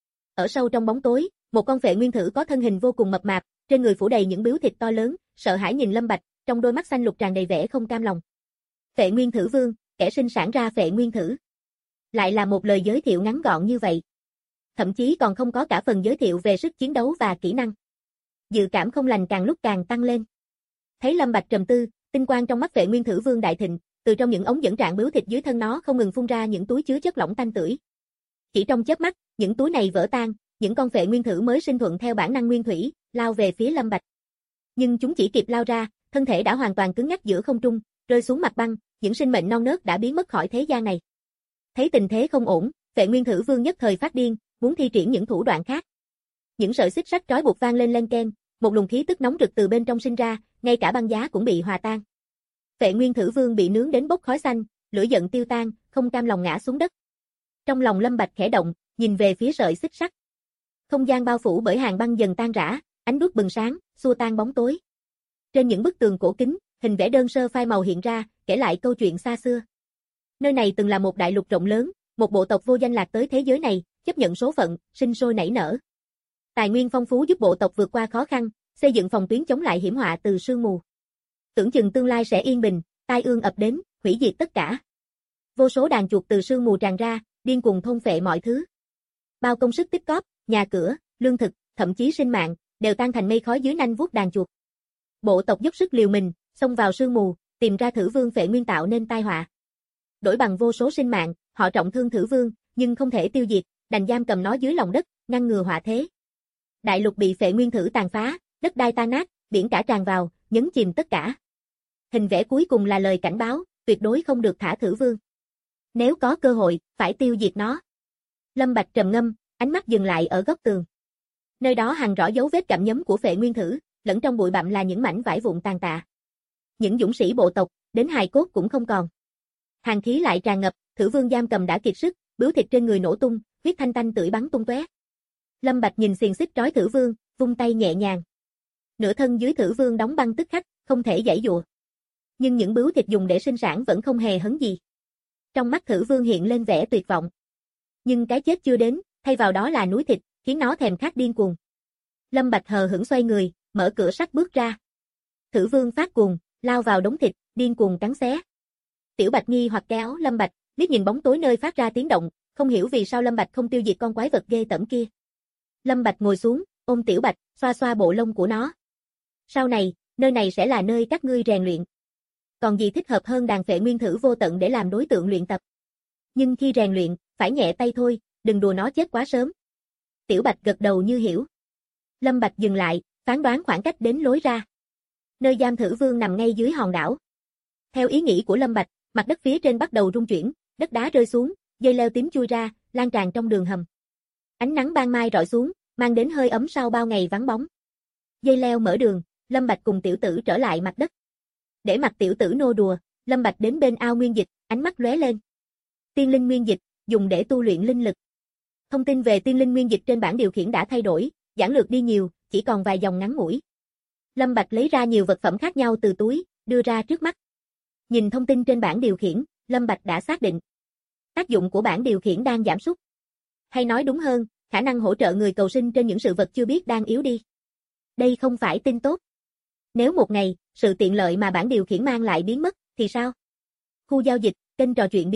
Ở sâu trong bóng tối, một con phệ nguyên thử có thân hình vô cùng mập mạp, trên người phủ đầy những biếu thịt to lớn, sợ hãi nhìn Lâm Bạch, trong đôi mắt xanh lục tràn đầy vẻ không cam lòng. Phệ nguyên thử vương, kẻ sinh sản ra phệ nguyên thử. Lại là một lời giới thiệu ngắn gọn như vậy. Thậm chí còn không có cả phần giới thiệu về sức chiến đấu và kỹ năng. Dự cảm không lành càng lúc càng tăng lên. Thấy Lâm Bạch trầm tư, tinh quang trong mắt phệ nguyên thử vương đại thịnh, từ trong những ống dẫn trạng biếu thịt dưới thân nó không ngừng phun ra những túi chứa chất lỏng tanh tưởi. Chỉ trong chớp mắt, những túi này vỡ tan, những con phệ nguyên thử mới sinh thuận theo bản năng nguyên thủy, lao về phía Lâm Bạch. Nhưng chúng chỉ kịp lao ra, thân thể đã hoàn toàn cứng ngắc giữa không trung, rơi xuống mặt băng, những sinh mệnh non nớt đã biến mất khỏi thế gian này. Thấy tình thế không ổn, phệ nguyên thử vương nhất thời phát điên, muốn thi triển những thủ đoạn khác. Những sợi xích sắt trói buộc vang lên len keng, một luồng khí tức nóng rực từ bên trong sinh ra, ngay cả băng giá cũng bị hòa tan. Phệ nguyên thử vương bị nướng đến bốc khói xanh, lửa giận tiêu tan, không cam lòng ngã xuống đất. Trong lòng Lâm Bạch khẽ động, nhìn về phía sợi xích sắt. Không gian bao phủ bởi hàng băng dần tan rã, ánh đuốc bừng sáng, xua tan bóng tối. Trên những bức tường cổ kính, hình vẽ đơn sơ phai màu hiện ra, kể lại câu chuyện xa xưa. Nơi này từng là một đại lục rộng lớn, một bộ tộc vô danh lạc tới thế giới này, chấp nhận số phận, sinh sôi nảy nở. Tài nguyên phong phú giúp bộ tộc vượt qua khó khăn, xây dựng phòng tuyến chống lại hiểm họa từ sương mù. Tưởng chừng tương lai sẽ yên bình, tai ương ập đến, hủy diệt tất cả. Vô số đàn chuột từ sương mù tràn ra, điên cuồng thôn phệ mọi thứ. Bao công sức tích cóp, nhà cửa, lương thực, thậm chí sinh mạng, đều tan thành mây khói dưới nanh vuốt đàn chuột. Bộ tộc dốc sức liều mình, xông vào sương mù, tìm ra thử vương phệ nguyên tạo nên tai họa. Đổi bằng vô số sinh mạng, họ trọng thương thử vương, nhưng không thể tiêu diệt, đành giam cầm nó dưới lòng đất, ngăn ngừa họa thế. Đại lục bị phệ nguyên thử tàn phá, đất đai tan nát, biển cả tràn vào, nhấn chìm tất cả. Hình vẽ cuối cùng là lời cảnh báo, tuyệt đối không được thả thử vương. Nếu có cơ hội, phải tiêu diệt nó. Lâm Bạch trầm ngâm, ánh mắt dừng lại ở góc tường. Nơi đó hằn rõ dấu vết gặm nhấm của phệ nguyên thử, lẫn trong bụi bặm là những mảnh vải vụn tàn tạ. Những dũng sĩ bộ tộc, đến hài cốt cũng không còn. Hàn khí lại tràn ngập, thử vương giam cầm đã kiệt sức, bướu thịt trên người nổ tung, huyết thanh tanh tưởi bắn tung tóe. Lâm Bạch nhìn xiềng xích trói thử vương, vung tay nhẹ nhàng. Nửa thân dưới thử vương đóng băng tức khắc, không thể giãy giụa. Nhưng những bướu thịt dùng để sinh sản vẫn không hề hấn gì. Trong mắt thử vương hiện lên vẻ tuyệt vọng. Nhưng cái chết chưa đến, thay vào đó là núi thịt, khiến nó thèm khát điên cuồng. Lâm Bạch hờ hững xoay người, mở cửa sắt bước ra. Thử vương phát cuồng, lao vào đống thịt, điên cuồng cắn xé. Tiểu Bạch nghi hoặc kéo Lâm Bạch, liếc nhìn bóng tối nơi phát ra tiếng động, không hiểu vì sao Lâm Bạch không tiêu diệt con quái vật ghê tởm kia. Lâm Bạch ngồi xuống, ôm Tiểu Bạch, xoa xoa bộ lông của nó. Sau này, nơi này sẽ là nơi các ngươi rèn luyện. Còn gì thích hợp hơn đàn phệ nguyên thử vô tận để làm đối tượng luyện tập. Nhưng khi rèn luyện, phải nhẹ tay thôi, đừng đùa nó chết quá sớm. Tiểu Bạch gật đầu như hiểu. Lâm Bạch dừng lại, phán đoán khoảng cách đến lối ra. Nơi giam thử vương nằm ngay dưới hòn đảo. Theo ý nghĩ của Lâm Bạch, mặt đất phía trên bắt đầu rung chuyển, đất đá rơi xuống, dây leo tím chui ra, lan tràn trong đường hầm. Ánh nắng ban mai rọi xuống, mang đến hơi ấm sau bao ngày vắng bóng. Dây leo mở đường, Lâm Bạch cùng tiểu tử trở lại mặt đất. Để mặc tiểu tử nô đùa, Lâm Bạch đến bên ao nguyên dịch, ánh mắt lóe lên. Tiên linh nguyên dịch, dùng để tu luyện linh lực. Thông tin về tiên linh nguyên dịch trên bảng điều khiển đã thay đổi, giản lược đi nhiều, chỉ còn vài dòng ngắn ngủi. Lâm Bạch lấy ra nhiều vật phẩm khác nhau từ túi, đưa ra trước mắt. Nhìn thông tin trên bảng điều khiển, Lâm Bạch đã xác định. Tác dụng của bảng điều khiển đang giảm sút. Hay nói đúng hơn, khả năng hỗ trợ người cầu sinh trên những sự vật chưa biết đang yếu đi. Đây không phải tin tốt. Nếu một ngày, sự tiện lợi mà bảng điều khiển mang lại biến mất, thì sao? Khu giao dịch, kênh trò chuyện biến mất,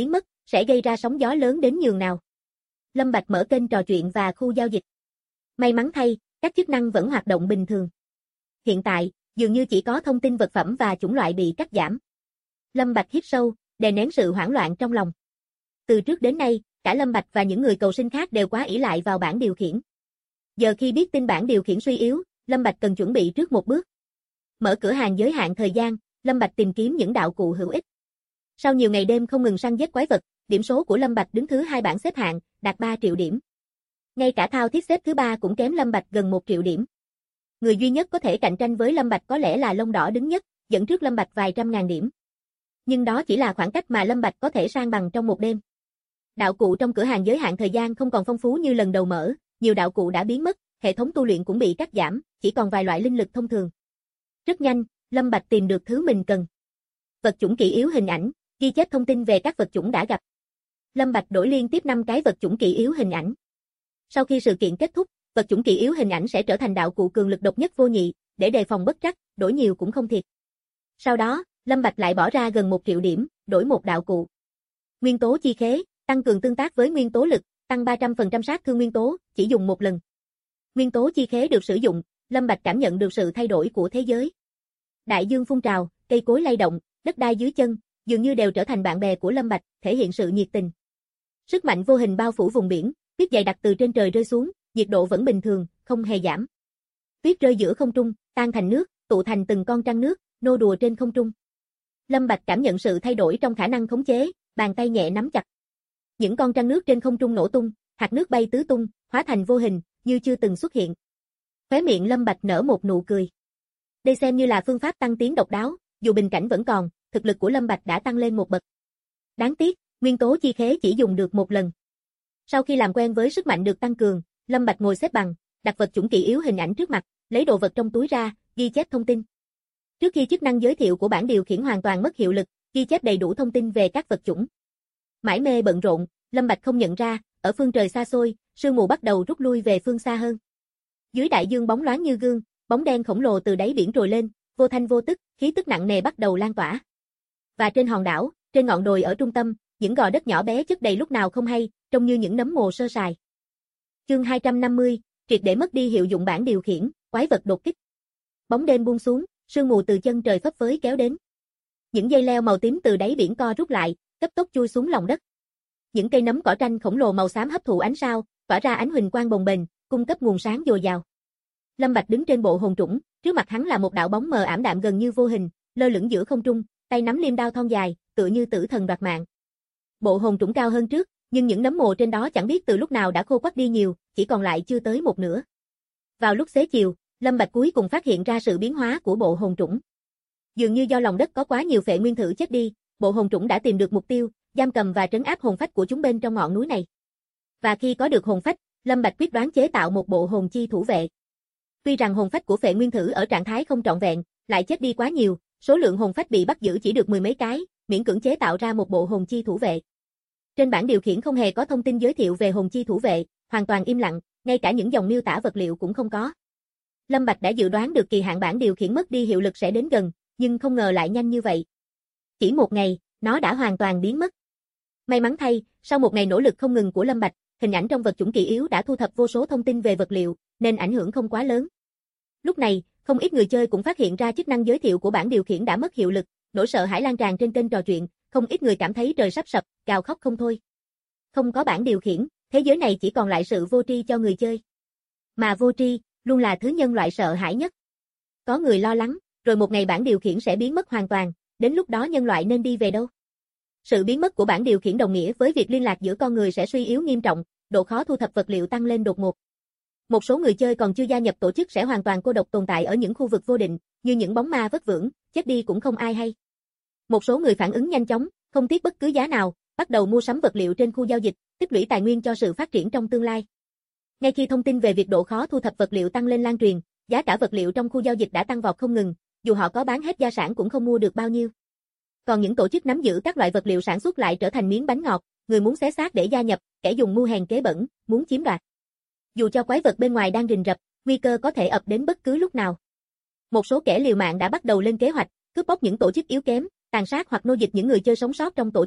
sẽ gây ra sóng gió lớn đến nhường nào. Lâm Bạch mở kênh trò chuyện và khu giao dịch. May mắn thay, các chức năng vẫn hoạt động bình thường. Hiện tại, dường như chỉ có thông tin vật phẩm và chủng loại bị cắt giảm. Lâm Bạch hít sâu, đè nén sự hoảng loạn trong lòng. Từ trước đến nay, cả Lâm Bạch và những người cầu sinh khác đều quá ỷ lại vào bảng điều khiển. Giờ khi biết tin bảng điều khiển suy yếu, Lâm Bạch cần chuẩn bị trước một bước. Mở cửa hàng giới hạn thời gian, Lâm Bạch tìm kiếm những đạo cụ hữu ích. Sau nhiều ngày đêm không ngừng săn giết quái vật, điểm số của Lâm Bạch đứng thứ 2 bảng xếp hạng, đạt 3 triệu điểm. Ngay cả thao thiết xếp thứ 3 cũng kém Lâm Bạch gần 1 triệu điểm. Người duy nhất có thể cạnh tranh với Lâm Bạch có lẽ là Lông Đỏ đứng nhất, dẫn trước Lâm Bạch vài trăm ngàn điểm. Nhưng đó chỉ là khoảng cách mà Lâm Bạch có thể san bằng trong một đêm. Đạo cụ trong cửa hàng giới hạn thời gian không còn phong phú như lần đầu mở, nhiều đạo cụ đã biến mất, hệ thống tu luyện cũng bị cắt giảm, chỉ còn vài loại linh lực thông thường. Rất nhanh, Lâm Bạch tìm được thứ mình cần. Vật chủng kỷ yếu hình ảnh, ghi chép thông tin về các vật chủng đã gặp. Lâm Bạch đổi liên tiếp 5 cái vật chủng kỷ yếu hình ảnh. Sau khi sự kiện kết thúc, vật chủng kỷ yếu hình ảnh sẽ trở thành đạo cụ cường lực độc nhất vô nhị, để đề phòng bất trắc, đổi nhiều cũng không thiệt. Sau đó, Lâm Bạch lại bỏ ra gần 1 triệu điểm, đổi một đạo cụ. Nguyên tố chi khế, tăng cường tương tác với nguyên tố lực, tăng 300% sát thương nguyên tố, chỉ dùng một lần. Nguyên tố chi khế được sử dụng, Lâm Bạch cảm nhận được sự thay đổi của thế giới. Đại dương phun trào, cây cối lay động, đất đai dưới chân, dường như đều trở thành bạn bè của Lâm Bạch, thể hiện sự nhiệt tình. Sức mạnh vô hình bao phủ vùng biển, tuyết dày đặc từ trên trời rơi xuống, nhiệt độ vẫn bình thường, không hề giảm. Tuyết rơi giữa không trung, tan thành nước, tụ thành từng con trăng nước, nô đùa trên không trung. Lâm Bạch cảm nhận sự thay đổi trong khả năng khống chế, bàn tay nhẹ nắm chặt. Những con trăng nước trên không trung nổ tung, hạt nước bay tứ tung, hóa thành vô hình, như chưa từng xuất hiện. Khóe miệng Lâm Bạch nở một nụ cười. Đây xem như là phương pháp tăng tiến độc đáo, dù bình cảnh vẫn còn, thực lực của Lâm Bạch đã tăng lên một bậc. Đáng tiếc, nguyên tố chi khế chỉ dùng được một lần. Sau khi làm quen với sức mạnh được tăng cường, Lâm Bạch ngồi xếp bằng, đặt vật chủng kỷ yếu hình ảnh trước mặt, lấy đồ vật trong túi ra, ghi chép thông tin. Trước khi chức năng giới thiệu của bảng điều khiển hoàn toàn mất hiệu lực, ghi chép đầy đủ thông tin về các vật chủng. Mải mê bận rộn, Lâm Bạch không nhận ra, ở phương trời xa xôi, sương mù bắt đầu rút lui về phương xa hơn. Dưới đại dương bóng loáng như gương, bóng đen khổng lồ từ đáy biển trồi lên, vô thanh vô tức, khí tức nặng nề bắt đầu lan tỏa. Và trên hòn đảo, trên ngọn đồi ở trung tâm, những gò đất nhỏ bé chất đầy lúc nào không hay, trông như những nấm mồ sơ sài. Chương 250, triệt để mất đi hiệu dụng bảng điều khiển, quái vật đột kích. Bóng đêm buông xuống, sương mù từ chân trời phấp phới kéo đến. Những dây leo màu tím từ đáy biển co rút lại, cấp tốc chui xuống lòng đất. Những cây nấm cỏ tranh khổng lồ màu xám hấp thụ ánh sao, tỏa ra ánh huỳnh quang bồng bềnh, cung cấp nguồn sáng dồi dào. Lâm Bạch đứng trên bộ hồn trũng, trước mặt hắn là một đạo bóng mờ ảm đạm gần như vô hình, lơ lửng giữa không trung, tay nắm liêm đao thon dài, tựa như tử thần đoạt mạng. Bộ hồn trũng cao hơn trước, nhưng những nấm mồ trên đó chẳng biết từ lúc nào đã khô quắt đi nhiều, chỉ còn lại chưa tới một nửa. Vào lúc xế chiều, Lâm Bạch cuối cùng phát hiện ra sự biến hóa của bộ hồn trũng. Dường như do lòng đất có quá nhiều phệ nguyên thử chết đi, bộ hồn trũng đã tìm được mục tiêu, giam cầm và trấn áp hồn phách của chúng bên trong ngọn núi này. Và khi có được hồn phách, Lâm Bạch quyết đoán chế tạo một bộ hồn chi thủ vệ. Tuy rằng hồn phách của phệ nguyên thử ở trạng thái không trọn vẹn, lại chết đi quá nhiều, số lượng hồn phách bị bắt giữ chỉ được 10 mấy cái, miễn cưỡng chế tạo ra một bộ hồn chi thủ vệ. Trên bảng điều khiển không hề có thông tin giới thiệu về hồn chi thủ vệ, hoàn toàn im lặng, ngay cả những dòng miêu tả vật liệu cũng không có. Lâm Bạch đã dự đoán được kỳ hạn bảng điều khiển mất đi hiệu lực sẽ đến gần, nhưng không ngờ lại nhanh như vậy. Chỉ một ngày, nó đã hoàn toàn biến mất. May mắn thay, sau một ngày nỗ lực không ngừng của Lâm Bạch, hình ảnh trong vật chủng kỷ yếu đã thu thập vô số thông tin về vật liệu, nên ảnh hưởng không quá lớn. Lúc này, không ít người chơi cũng phát hiện ra chức năng giới thiệu của bảng điều khiển đã mất hiệu lực, nỗi sợ hãi lan tràn trên kênh trò chuyện, không ít người cảm thấy trời sắp sập, gào khóc không thôi. Không có bảng điều khiển, thế giới này chỉ còn lại sự vô tri cho người chơi. Mà vô tri, luôn là thứ nhân loại sợ hãi nhất. Có người lo lắng, rồi một ngày bảng điều khiển sẽ biến mất hoàn toàn, đến lúc đó nhân loại nên đi về đâu? Sự biến mất của bảng điều khiển đồng nghĩa với việc liên lạc giữa con người sẽ suy yếu nghiêm trọng, độ khó thu thập vật liệu tăng lên đột ngột. Một số người chơi còn chưa gia nhập tổ chức sẽ hoàn toàn cô độc tồn tại ở những khu vực vô định, như những bóng ma vất vưởng, chết đi cũng không ai hay. Một số người phản ứng nhanh chóng, không tiếc bất cứ giá nào, bắt đầu mua sắm vật liệu trên khu giao dịch, tích lũy tài nguyên cho sự phát triển trong tương lai. Ngay khi thông tin về việc độ khó thu thập vật liệu tăng lên lan truyền, giá cả vật liệu trong khu giao dịch đã tăng vọt không ngừng, dù họ có bán hết gia sản cũng không mua được bao nhiêu. Còn những tổ chức nắm giữ các loại vật liệu sản xuất lại trở thành miếng bánh ngọt, người muốn xé xác để gia nhập, kẻ dùng mưu hèn kế bẩn, muốn chiếm đoạt. Dù cho quái vật bên ngoài đang rình rập, nguy cơ có thể ập đến bất cứ lúc nào. Một số kẻ liều mạng đã bắt đầu lên kế hoạch, cướp bóc những tổ chức yếu kém, tàn sát hoặc nô dịch những người chơi sống sót trong tổ chức,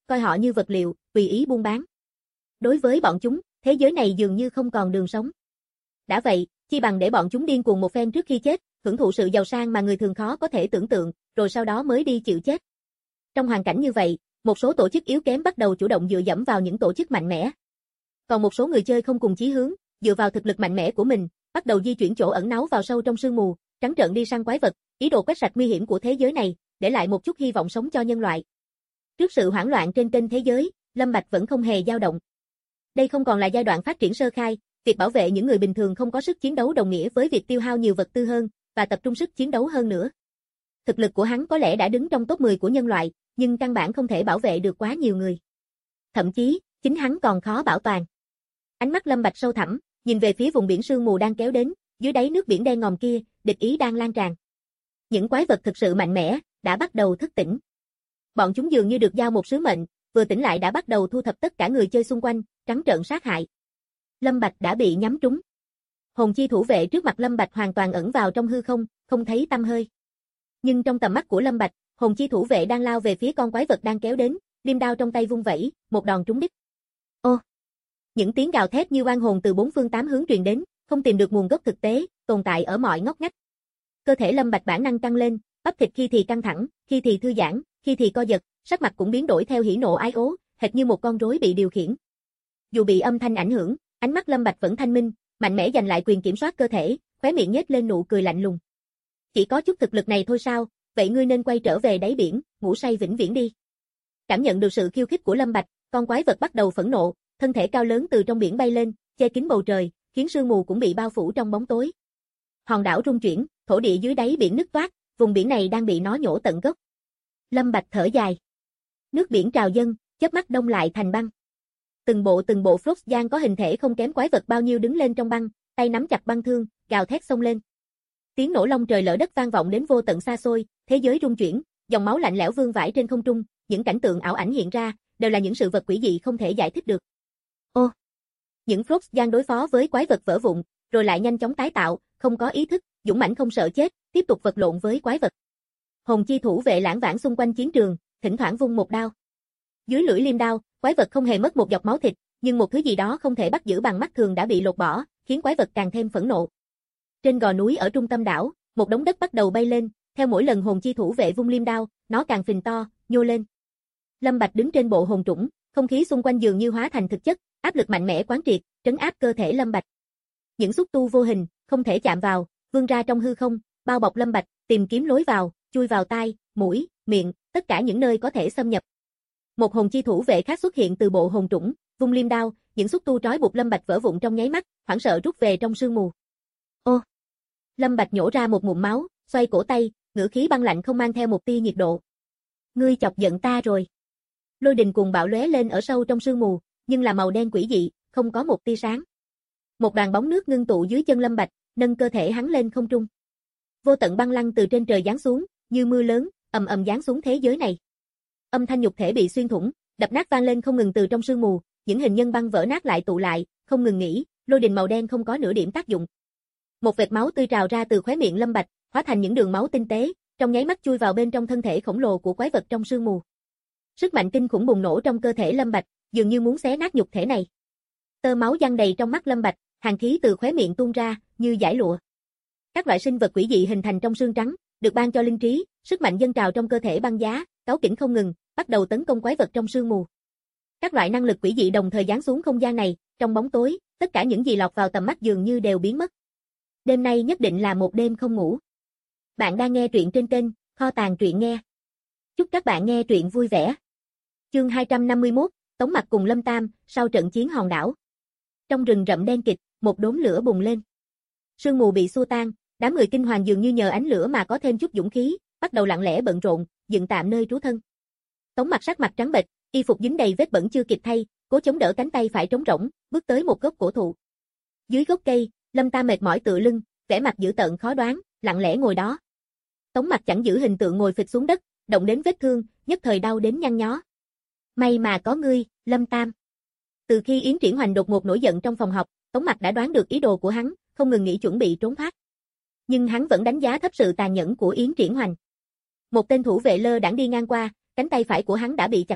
coi họ như vật liệu, tùy ý buôn bán. Đối với bọn chúng, thế giới này dường như không còn đường sống. Đã vậy, chi bằng để bọn chúng điên cuồng một phen trước khi chết, hưởng thụ sự giàu sang mà người thường khó có thể tưởng tượng, rồi sau đó mới đi chịu chết. Trong hoàn cảnh như vậy, một số tổ chức yếu kém bắt đầu chủ động dựa dẫm vào những tổ chức mạnh mẽ. Còn một số người chơi không cùng chí hướng, dựa vào thực lực mạnh mẽ của mình, bắt đầu di chuyển chỗ ẩn náu vào sâu trong sương mù, trắng trợn đi săn quái vật, ý đồ quét sạch nguy hiểm của thế giới này, để lại một chút hy vọng sống cho nhân loại. Trước sự hoảng loạn trên kênh thế giới, Lâm Bạch vẫn không hề dao động. Đây không còn là giai đoạn phát triển sơ khai, việc bảo vệ những người bình thường không có sức chiến đấu đồng nghĩa với việc tiêu hao nhiều vật tư hơn và tập trung sức chiến đấu hơn nữa. Thực lực của hắn có lẽ đã đứng trong top 10 của nhân loại, nhưng căn bản không thể bảo vệ được quá nhiều người. Thậm chí, chính hắn còn khó bảo toàn. Ánh mắt Lâm Bạch sâu thẳm, nhìn về phía vùng biển sương mù đang kéo đến, dưới đáy nước biển đen ngòm kia, địch ý đang lan tràn. Những quái vật thực sự mạnh mẽ đã bắt đầu thức tỉnh. Bọn chúng dường như được giao một sứ mệnh, vừa tỉnh lại đã bắt đầu thu thập tất cả người chơi xung quanh, trắng trợn sát hại. Lâm Bạch đã bị nhắm trúng. Hồn chi thủ vệ trước mặt Lâm Bạch hoàn toàn ẩn vào trong hư không, không thấy tăm hơi. Nhưng trong tầm mắt của Lâm Bạch, hồn chi thủ vệ đang lao về phía con quái vật đang kéo đến, liêm đao trong tay vung vẩy, một đòn trúng đích. Ô! Những tiếng gào thét như oan hồn từ bốn phương tám hướng truyền đến, không tìm được nguồn gốc thực tế, tồn tại ở mọi ngóc ngách. Cơ thể Lâm Bạch bản năng căng lên, bắp thịt khi thì căng thẳng, khi thì thư giãn, khi thì co giật, sắc mặt cũng biến đổi theo hỉ nộ ái ố, hệt như một con rối bị điều khiển. Dù bị âm thanh ảnh hưởng, ánh mắt Lâm Bạch vẫn thanh minh, mạnh mẽ giành lại quyền kiểm soát cơ thể, khóe miệng nhếch lên nụ cười lạnh lùng. Chỉ có chút thực lực này thôi sao, vậy ngươi nên quay trở về đáy biển, ngủ say vĩnh viễn đi. Cảm nhận được sự khiêu khích của Lâm Bạch, con quái vật bắt đầu phẫn nộ, thân thể cao lớn từ trong biển bay lên, che kín bầu trời, khiến sương mù cũng bị bao phủ trong bóng tối. Hòn đảo rung chuyển, thổ địa dưới đáy biển nứt toác, vùng biển này đang bị nó nhổ tận gốc. Lâm Bạch thở dài. Nước biển trào dâng, chớp mắt đông lại thành băng. Từng bộ Frostjan có hình thể không kém quái vật bao nhiêu đứng lên trong băng, tay nắm chặt băng thương, gào thét xông lên. Tiếng nổ long trời lở đất vang vọng đến vô tận xa xôi, thế giới rung chuyển, dòng máu lạnh lẽo vương vãi trên không trung, những cảnh tượng ảo ảnh hiện ra, đều là những sự vật quỷ dị không thể giải thích được. Ô! Những Frostjan đối phó với quái vật vỡ vụn, rồi lại nhanh chóng tái tạo, không có ý thức, dũng mãnh không sợ chết, tiếp tục vật lộn với quái vật. Hồn chi thủ vệ lãng vãng xung quanh chiến trường, thỉnh thoảng vung một đao. Dưới lưỡi liêm đao, quái vật không hề mất một giọt máu thịt, nhưng một thứ gì đó không thể bắt giữ bằng mắt thường đã bị lột bỏ, khiến quái vật càng thêm phẫn nộ. Trên gò núi ở trung tâm đảo, một đống đất bắt đầu bay lên, theo mỗi lần hồn chi thủ vệ vung liêm đao, nó càng phình to, nhô lên. Lâm Bạch đứng trên bộ hồn trũng, không khí xung quanh dường như hóa thành thực chất, áp lực mạnh mẽ quán triệt, trấn áp cơ thể Lâm Bạch. Những xúc tu vô hình, không thể chạm vào, vươn ra trong hư không, bao bọc Lâm Bạch, tìm kiếm lối vào, chui vào tai, mũi, miệng, tất cả những nơi có thể xâm nhập. Một hồn chi thủ vệ khác xuất hiện từ bộ hồn trũng, vung liêm đao, những xúc tu trói buộc Lâm Bạch vỡ vụn trong nháy mắt, hoảng sợ rút về trong sương mù. Ô! Lâm Bạch nhổ ra một ngụm máu, xoay cổ tay, ngữ khí băng lạnh không mang theo một tia nhiệt độ. Ngươi chọc giận ta rồi. Lôi đình cuồng bạo lóe lên ở sâu trong sương mù, nhưng là màu đen quỷ dị, không có một tia sáng. Một đoàn bóng nước ngưng tụ dưới chân Lâm Bạch, nâng cơ thể hắn lên không trung. Vô tận băng lăng từ trên trời giáng xuống, như mưa lớn, ầm ầm giáng xuống thế giới này. Âm thanh nhục thể bị xuyên thủng, đập nát vang lên không ngừng từ trong sương mù, những hình nhân băng vỡ nát lại tụ lại, không ngừng nghỉ, lôi đình màu đen không có nửa điểm tác dụng. Một vệt máu tươi trào ra từ khóe miệng Lâm Bạch, hóa thành những đường máu tinh tế, trong nháy mắt chui vào bên trong thân thể khổng lồ của quái vật trong sương mù. Sức mạnh kinh khủng bùng nổ trong cơ thể Lâm Bạch, dường như muốn xé nát nhục thể này. Tơ máu giăng đầy trong mắt Lâm Bạch, hàn khí từ khóe miệng tuôn ra, như dải lụa. Các loại sinh vật quỷ dị hình thành trong xương trắng, được ban cho linh trí, sức mạnh dâng trào trong cơ thể băng giá, cáu kỉnh không ngừng, bắt đầu tấn công quái vật trong sương mù. Các loại năng lực quỷ dị đồng thời giáng xuống không gian này, trong bóng tối, tất cả những gì lọt vào tầm mắt dường như đều biến mất. Đêm nay nhất định là một đêm không ngủ. Bạn đang nghe truyện trên kênh Kho tàng truyện nghe. Chúc các bạn nghe truyện vui vẻ. Chương 251, Tống Mặc cùng Lâm Tam, sau trận chiến hòn đảo. Trong rừng rậm đen kịt, một đốm lửa bùng lên. Sương mù bị xua tan, đám người kinh hoàng dường như nhờ ánh lửa mà có thêm chút dũng khí, bắt đầu lặng lẽ bận rộn, dựng tạm nơi trú thân. Tống Mặc sắc mặt trắng bệch, y phục dính đầy vết bẩn chưa kịp thay, cố chống đỡ cánh tay phải trống rỗng, bước tới một gốc cổ thụ. Dưới gốc cây, Lâm Tam mệt mỏi tựa lưng, vẻ mặt dữ tợn khó đoán, lặng lẽ ngồi đó. Tống Mặc chẳng giữ hình tượng ngồi phịch xuống đất, động đến vết thương, nhất thời đau đến nhăn nhó. May mà có ngươi, Lâm Tam. Từ khi Yến Triển Hoành đột ngột nổi giận trong phòng học, Tống Mặc đã đoán được ý đồ của hắn, không ngừng nghĩ chuẩn bị trốn thoát. Nhưng hắn vẫn đánh giá thấp sự tàn nhẫn của Yến Triển Hoành. Một tên thủ vệ lơ đãng đi ngang qua, cánh tay phải của hắn đã bị chặt đứt,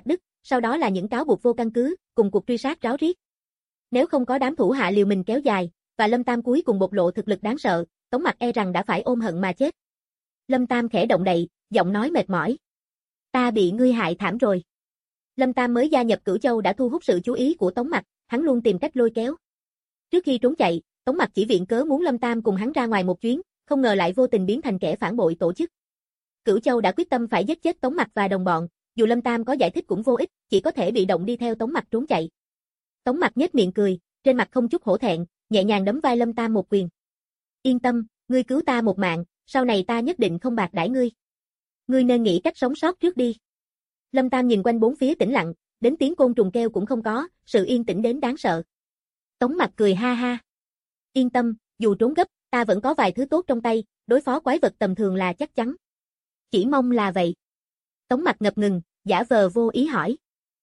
sau đó là những cáo buộc vô căn cứ, cùng cuộc truy sát ráo riết. Nếu không có đám thủ hạ liều mình kéo dài, và Lâm Tam cuối cùng bộc lộ thực lực đáng sợ, Tống Mặc e rằng đã phải ôm hận mà chết. Lâm Tam khẽ động đậy, giọng nói mệt mỏi. Ta bị ngươi hại thảm rồi. Lâm Tam mới gia nhập Cửu Châu đã thu hút sự chú ý của Tống Mặc, hắn luôn tìm cách lôi kéo. Trước khi trốn chạy, Tống Mặc chỉ viện cớ muốn Lâm Tam cùng hắn ra ngoài một chuyến, không ngờ lại vô tình biến thành kẻ phản bội tổ chức. Cửu Châu đã quyết tâm phải giết chết Tống Mặc và đồng bọn, dù Lâm Tam có giải thích cũng vô ích, chỉ có thể bị động đi theo Tống Mặc trốn chạy. Tống Mặc nhếch miệng cười, trên mặt không chút hổ thẹn, nhẹ nhàng đấm vai Lâm Tam một quyền. Yên tâm, ngươi cứu ta một mạng, sau này ta nhất định không bạc đãi ngươi. Ngươi nên nghĩ cách sống sót trước đi. Lâm Tam nhìn quanh bốn phía tĩnh lặng, đến tiếng côn trùng kêu cũng không có, sự yên tĩnh đến đáng sợ. Tống Mặc cười ha ha. Yên tâm, dù trốn gấp, ta vẫn có vài thứ tốt trong tay, đối phó quái vật tầm thường là chắc chắn. Chỉ mong là vậy. Tống Mặc ngập ngừng, giả vờ vô ý hỏi.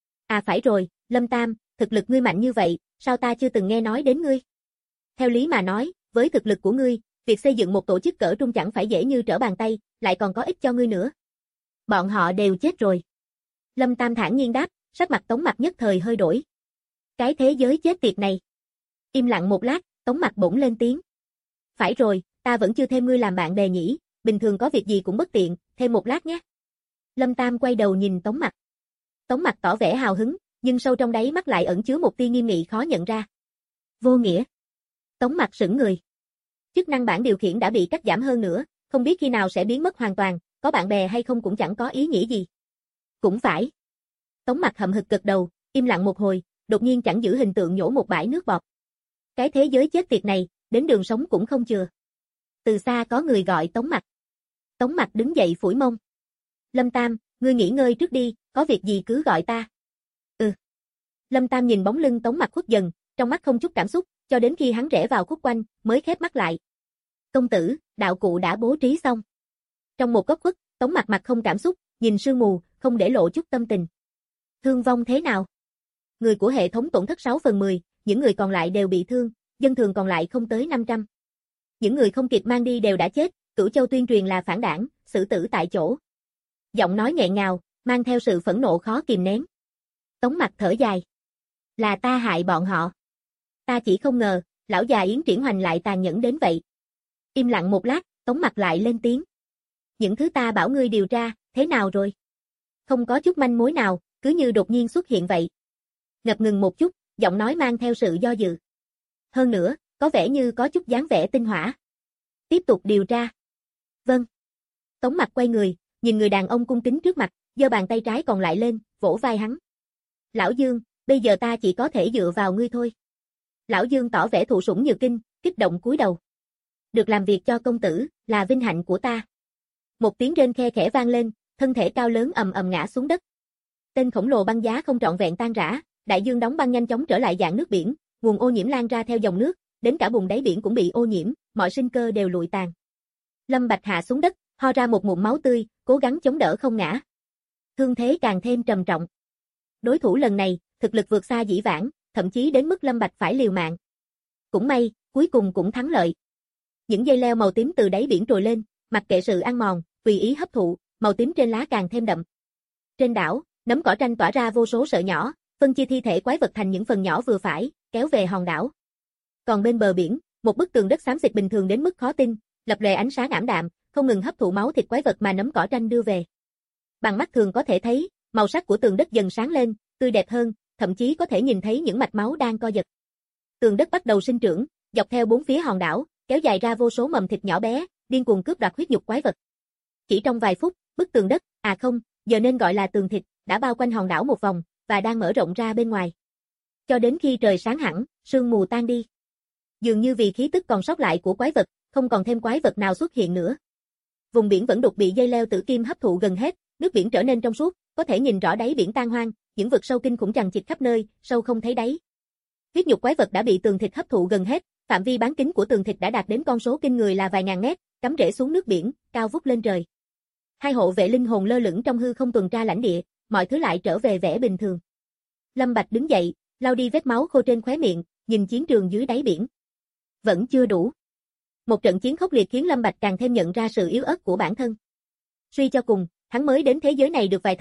À phải rồi, Lâm Tam, thực lực ngươi mạnh như vậy, sao ta chưa từng nghe nói đến ngươi? Theo lý mà nói, với thực lực của ngươi, việc xây dựng một tổ chức cỡ trung chẳng phải dễ như trở bàn tay, lại còn có ích cho ngươi nữa. Bọn họ đều chết rồi. Lâm Tam thản nhiên đáp, sắc mặt Tống Mặc nhất thời hơi đổi. Cái thế giới chết tiệt này. Im lặng một lát, Tống Mặc bỗng lên tiếng. Phải rồi, ta vẫn chưa thêm ngươi làm bạn bè nhỉ, bình thường có việc gì cũng bất tiện, thêm một lát nhé. Lâm Tam quay đầu nhìn Tống Mặc. Tống Mặc tỏ vẻ hào hứng, nhưng sâu trong đáy mắt lại ẩn chứa một tia nghiêm nghị khó nhận ra. Vô nghĩa. Tống Mặc sững người. Chức năng bảng điều khiển đã bị cắt giảm hơn nữa, không biết khi nào sẽ biến mất hoàn toàn, có bạn bè hay không cũng chẳng có ý nghĩa gì. Cũng phải. Tống Mặc hậm hực gật đầu, im lặng một hồi, đột nhiên chẳng giữ hình tượng nhổ một bãi nước bọt. Cái thế giới chết tiệt này, đến đường sống cũng không chừa. Từ xa có người gọi Tống Mặc. Tống Mặc đứng dậy phủi mông. Lâm Tam, ngươi nghỉ ngơi trước đi, có việc gì cứ gọi ta. Ừ. Lâm Tam nhìn bóng lưng Tống Mặc khuất dần, trong mắt không chút cảm xúc, cho đến khi hắn rẽ vào khúc quanh, mới khép mắt lại. Công tử, đạo cụ đã bố trí xong. Trong một góc khuất, Tống Mặc mặt không cảm xúc, nhìn sương mù, không để lộ chút tâm tình. Thương vong thế nào? Người của hệ thống tổn thất 6/10, những người còn lại đều bị thương, dân thường còn lại không tới 500. Những người không kịp mang đi đều đã chết, Cửu Châu tuyên truyền là phản đảng, xử tử tại chỗ. Giọng nói nghẹn ngào, mang theo sự phẫn nộ khó kìm nén. Tống Mặc thở dài. Là ta hại bọn họ. Ta chỉ không ngờ, lão già Yến Triển Hoành lại tàn nhẫn đến vậy. Im lặng một lát, Tống Mặc lại lên tiếng. Những thứ ta bảo ngươi điều tra, thế nào rồi? Không có chút manh mối nào, cứ như đột nhiên xuất hiện vậy. Ngập ngừng một chút, giọng nói mang theo sự do dự. Hơn nữa, có vẻ như có chút dáng vẻ tinh hỏa. Tiếp tục điều tra. Vâng. Tống Mặc quay người, nhìn người đàn ông cung kính trước mặt, giơ bàn tay trái còn lại lên, vỗ vai hắn. Lão Dương, bây giờ ta chỉ có thể dựa vào ngươi thôi. Lão Dương tỏ vẻ thụ sủng nhược kinh, kích động cúi đầu. Được làm việc cho công tử, là vinh hạnh của ta. Một tiếng rên khe khẽ vang lên, thân thể cao lớn ầm ầm ngã xuống đất. Tên khổng lồ băng giá không trọn vẹn tan rã, đại dương đóng băng nhanh chóng trở lại dạng nước biển, nguồn ô nhiễm lan ra theo dòng nước, đến cả bùn đáy biển cũng bị ô nhiễm, mọi sinh cơ đều lụi tàn. Lâm Bạch hạ xuống đất, ho ra một ngụm máu tươi, cố gắng chống đỡ không ngã. Thương thế càng thêm trầm trọng. Đối thủ lần này, thực lực vượt xa dĩ vãng, thậm chí đến mức Lâm Bạch phải liều mạng. Cũng may, cuối cùng cũng thắng lợi. Những dây leo màu tím từ đáy biển trồi lên, mặc kệ sự ăn mòn, tùy ý hấp thụ, màu tím trên lá càng thêm đậm. Trên đảo, nấm cỏ tranh tỏa ra vô số sợi nhỏ, phân chia thi thể quái vật thành những phần nhỏ vừa phải, kéo về hòn đảo. Còn bên bờ biển, một bức tường đất xám xịt bình thường đến mức khó tin, lập lòe ánh sáng ảm đạm, không ngừng hấp thụ máu thịt quái vật mà nấm cỏ tranh đưa về. Bằng mắt thường có thể thấy, màu sắc của tường đất dần sáng lên, tươi đẹp hơn, thậm chí có thể nhìn thấy những mạch máu đang co giật. Tường đất bắt đầu sinh trưởng, dọc theo bốn phía hòn đảo, kéo dài ra vô số mầm thịt nhỏ bé, điên cuồng cướp đoạt huyết nhục quái vật. Chỉ trong vài phút, bức tường đất, à không, giờ nên gọi là tường thịt, đã bao quanh hòn đảo một vòng và đang mở rộng ra bên ngoài. Cho đến khi trời sáng hẳn, sương mù tan đi. Dường như vì khí tức còn sót lại của quái vật, không còn thêm quái vật nào xuất hiện nữa. Vùng biển vẫn đục bị dây leo tử kim hấp thụ gần hết, nước biển trở nên trong suốt, có thể nhìn rõ đáy biển tan hoang, những vực sâu kinh khủng chằng chịt khắp nơi, sâu không thấy đáy. Huyết nhục quái vật đã bị tường thịt hấp thụ gần hết, phạm vi bán kính của tường thịt đã đạt đến con số kinh người là vài ngàn mét, cắm rễ xuống nước biển, cao vút lên trời. Hai hộ vệ linh hồn lơ lửng trong hư không tuần tra lãnh địa, mọi thứ lại trở về vẻ bình thường. Lâm Bạch đứng dậy, lau đi vết máu khô trên khóe miệng, nhìn chiến trường dưới đáy biển. Vẫn chưa đủ. Một trận chiến khốc liệt khiến Lâm Bạch càng thêm nhận ra sự yếu ớt của bản thân. Suy cho cùng, hắn mới đến thế giới này được vài tháng,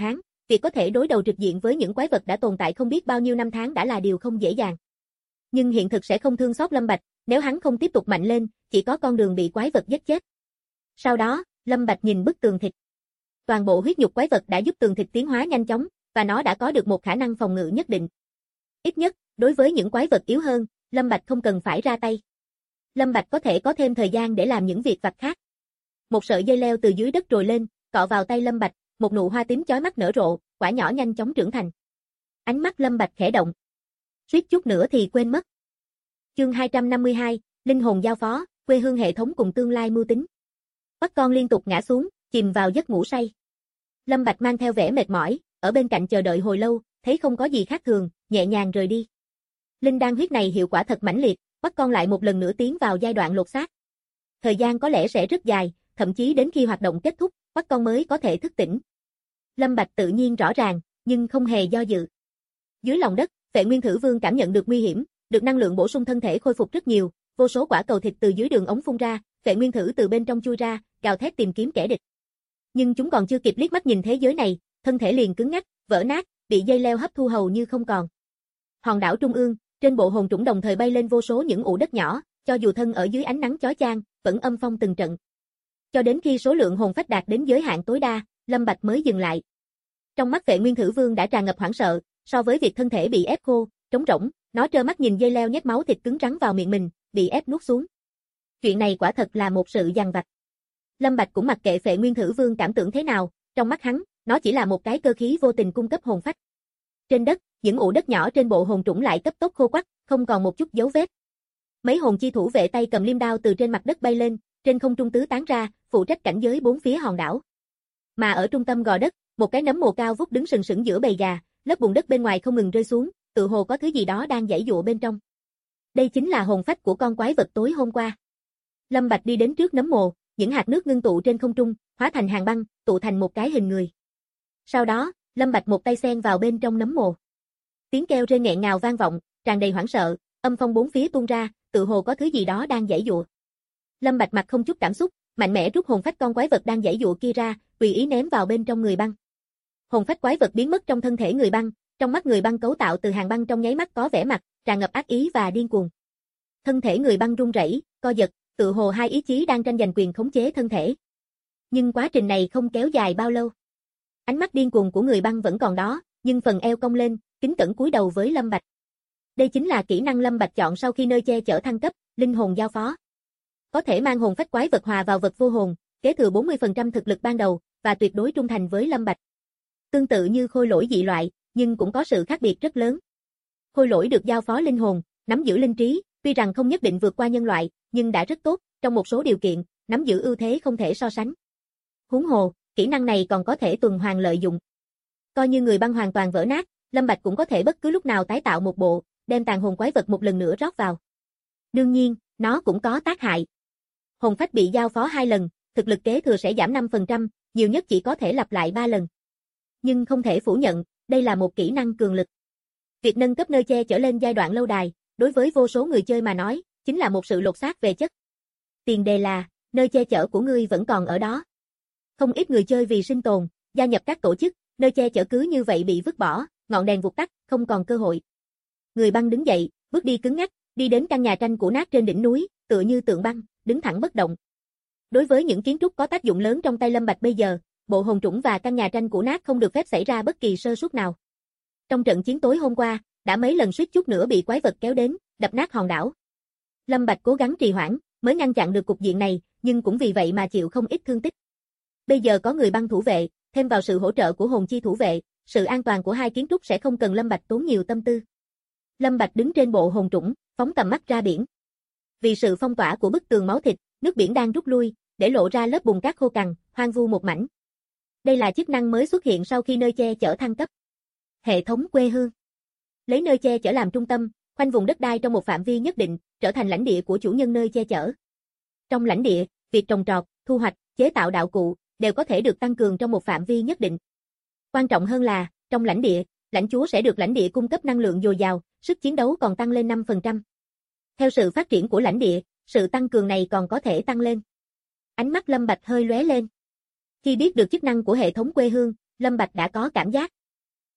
việc có thể đối đầu trực diện với những quái vật đã tồn tại không biết bao nhiêu năm tháng đã là điều không dễ dàng. Nhưng hiện thực sẽ không thương xót Lâm Bạch, nếu hắn không tiếp tục mạnh lên, chỉ có con đường bị quái vật giết chết. Sau đó, Lâm Bạch nhìn bức tường thịt. Toàn bộ huyết nhục quái vật đã giúp tường thịt tiến hóa nhanh chóng, và nó đã có được một khả năng phòng ngự nhất định. Ít nhất, đối với những quái vật yếu hơn, Lâm Bạch không cần phải ra tay. Lâm Bạch có thể có thêm thời gian để làm những việc vặt khác. Một sợi dây leo từ dưới đất trồi lên, cọ vào tay Lâm Bạch, một nụ hoa tím chói mắt nở rộ, quả nhỏ nhanh chóng trưởng thành. Ánh mắt Lâm Bạch khẽ động. Suýt chút nữa thì quên mất. Chương 252, Linh hồn giao phó, quê hương hệ thống cùng tương lai mưu tính. Bắt con liên tục ngã xuống, chìm vào giấc ngủ say. Lâm Bạch mang theo vẻ mệt mỏi, ở bên cạnh chờ đợi hồi lâu, thấy không có gì khác thường, nhẹ nhàng rời đi. Linh đan huyết này hiệu quả thật mãnh liệt, bắt con lại một lần nữa tiến vào giai đoạn lột xác. Thời gian có lẽ sẽ rất dài, thậm chí đến khi hoạt động kết thúc, bắt con mới có thể thức tỉnh. Lâm Bạch tự nhiên rõ ràng, nhưng không hề do dự. Dưới lòng đất, Phệ Nguyên Thử Vương cảm nhận được nguy hiểm, được năng lượng bổ sung thân thể khôi phục rất nhiều, vô số quả cầu thịt từ dưới đường ống phun ra, Phệ Nguyên Thử từ bên trong chui ra, gào thét tìm kiếm kẻ địch. Nhưng chúng còn chưa kịp liếc mắt nhìn thế giới này, thân thể liền cứng ngắc, vỡ nát, bị dây leo hấp thu hầu như không còn. Hòn đảo trung ương, trên bộ hồn trũng đồng thời bay lên vô số những ụ đất nhỏ, cho dù thân ở dưới ánh nắng chói chang, vẫn âm phong từng trận. Cho đến khi số lượng hồn phách đạt đến giới hạn tối đa, Lâm Bạch mới dừng lại. Trong mắt Phệ Nguyên Thử Vương đã tràn ngập hoảng sợ, so với việc thân thể bị ép khô, trống rỗng, nó trơ mắt nhìn dây leo nhét máu thịt cứng rắn vào miệng mình, bị ép nuốt xuống. Chuyện này quả thật là một sự dằn vặt. Lâm Bạch cũng mặc kệ Phệ Nguyên Thử Vương cảm tưởng thế nào, trong mắt hắn, nó chỉ là một cái cơ khí vô tình cung cấp hồn phách. Trên đất, những ụ đất nhỏ trên bộ hồn trũng lại cấp tốc khô quắt, không còn một chút dấu vết. Mấy hồn chi thủ vệ tay cầm liêm đao từ trên mặt đất bay lên, trên không trung tứ tán ra, phụ trách cảnh giới bốn phía hòn đảo. Mà ở trung tâm gò đất, một cái nấm mồ cao vút đứng sừng sững giữa bầy gà, lớp bùn đất bên ngoài không ngừng rơi xuống, tự hồ có thứ gì đó đang giãy giụa bên trong. Đây chính là hồn phách của con quái vật tối hôm qua. Lâm Bạch đi đến trước nấm mồ, những hạt nước ngưng tụ trên không trung, hóa thành hàng băng, tụ thành một cái hình người. Sau đó, Lâm Bạch một tay xen vào bên trong nấm mồ. Tiếng kêu rên nghẹn ngào vang vọng, tràn đầy hoảng sợ, âm phong bốn phía tuôn ra, tự hồ có thứ gì đó đang giãy giụa. Lâm Bạch mặt không chút cảm xúc, mạnh mẽ rút hồn phách con quái vật đang giãy giụa kia ra, tùy ý ném vào bên trong người băng. Hồn phách quái vật biến mất trong thân thể người băng, trong mắt người băng cấu tạo từ hàng băng trong nháy mắt có vẻ mặt tràn ngập ác ý và điên cuồng. Thân thể người băng run rẩy, co giật, tự hồ hai ý chí đang tranh giành quyền khống chế thân thể. Nhưng quá trình này không kéo dài bao lâu. Ánh mắt điên cuồng của người băng vẫn còn đó, nhưng phần eo cong lên, kính cẩn cúi đầu với Lâm Bạch. Đây chính là kỹ năng Lâm Bạch chọn sau khi nơi che chở thăng cấp, linh hồn giao phó. Có thể mang hồn phách quái vật hòa vào vật vô hồn, kế thừa 40% thực lực ban đầu, và tuyệt đối trung thành với Lâm Bạch. Tương tự như khôi lỗi dị loại, nhưng cũng có sự khác biệt rất lớn. Khôi lỗi được giao phó linh hồn, nắm giữ linh trí, tuy rằng không nhất định vượt qua nhân loại, nhưng đã rất tốt, trong một số điều kiện, nắm giữ ưu thế không thể so sánh. Huống hồ, kỹ năng này còn có thể tuần hoàn lợi dụng. Coi như người băng hoàn toàn vỡ nát, Lâm Bạch cũng có thể bất cứ lúc nào tái tạo một bộ, đem tàn hồn quái vật một lần nữa rót vào. Đương nhiên, nó cũng có tác hại. Hồn phách bị giao phó 2 lần, thực lực kế thừa sẽ giảm 5%, nhiều nhất chỉ có thể lặp lại 3 lần. Nhưng không thể phủ nhận, đây là một kỹ năng cường lực. Việc nâng cấp nơi che trở lên giai đoạn lâu đài, đối với vô số người chơi mà nói, chính là một sự lột xác về chất. Tiền đề là, nơi che chở của ngươi vẫn còn ở đó. Không ít người chơi vì sinh tồn, gia nhập các tổ chức, nơi che chở cứ như vậy bị vứt bỏ, ngọn đèn vụt tắt, không còn cơ hội. Người băng đứng dậy, bước đi cứng ngắc, đi đến căn nhà tranh cũ nát trên đỉnh núi, tựa như tượng băng, đứng thẳng bất động. Đối với những kiến trúc có tác dụng lớn trong tay Lâm Bạch bây giờ, bộ hồn trũng và căn nhà tranh cũ nát không được phép xảy ra bất kỳ sơ suất nào. Trong trận chiến tối hôm qua, đã mấy lần suýt chút nữa bị quái vật kéo đến, đập nát hòn đảo. Lâm Bạch cố gắng trì hoãn, mới ngăn chặn được cục diện này, nhưng cũng vì vậy mà chịu không ít thương tích. Bây giờ có người băng thủ vệ, thêm vào sự hỗ trợ của hồn chi thủ vệ, sự an toàn của hai kiến trúc sẽ không cần Lâm Bạch tốn nhiều tâm tư. Lâm Bạch đứng trên bộ hồn trũng, phóng tầm mắt ra biển. Vì sự phong tỏa của bức tường máu thịt, nước biển đang rút lui, để lộ ra lớp bùn cát khô cằn, hoang vu một mảnh. Đây là chức năng mới xuất hiện sau khi nơi che chở thăng cấp. Hệ thống quê hương. Lấy nơi che chở làm trung tâm, khoanh vùng đất đai trong một phạm vi nhất định, trở thành lãnh địa của chủ nhân nơi che chở. Trong lãnh địa, việc trồng trọt, thu hoạch, chế tạo đạo cụ đều có thể được tăng cường trong một phạm vi nhất định. Quan trọng hơn là, trong lãnh địa, lãnh chúa sẽ được lãnh địa cung cấp năng lượng dồi dào, sức chiến đấu còn tăng lên 5%. Theo sự phát triển của lãnh địa, sự tăng cường này còn có thể tăng lên. Ánh mắt Lâm Bạch hơi lóe lên. Khi biết được chức năng của hệ thống quê hương, Lâm Bạch đã có cảm giác,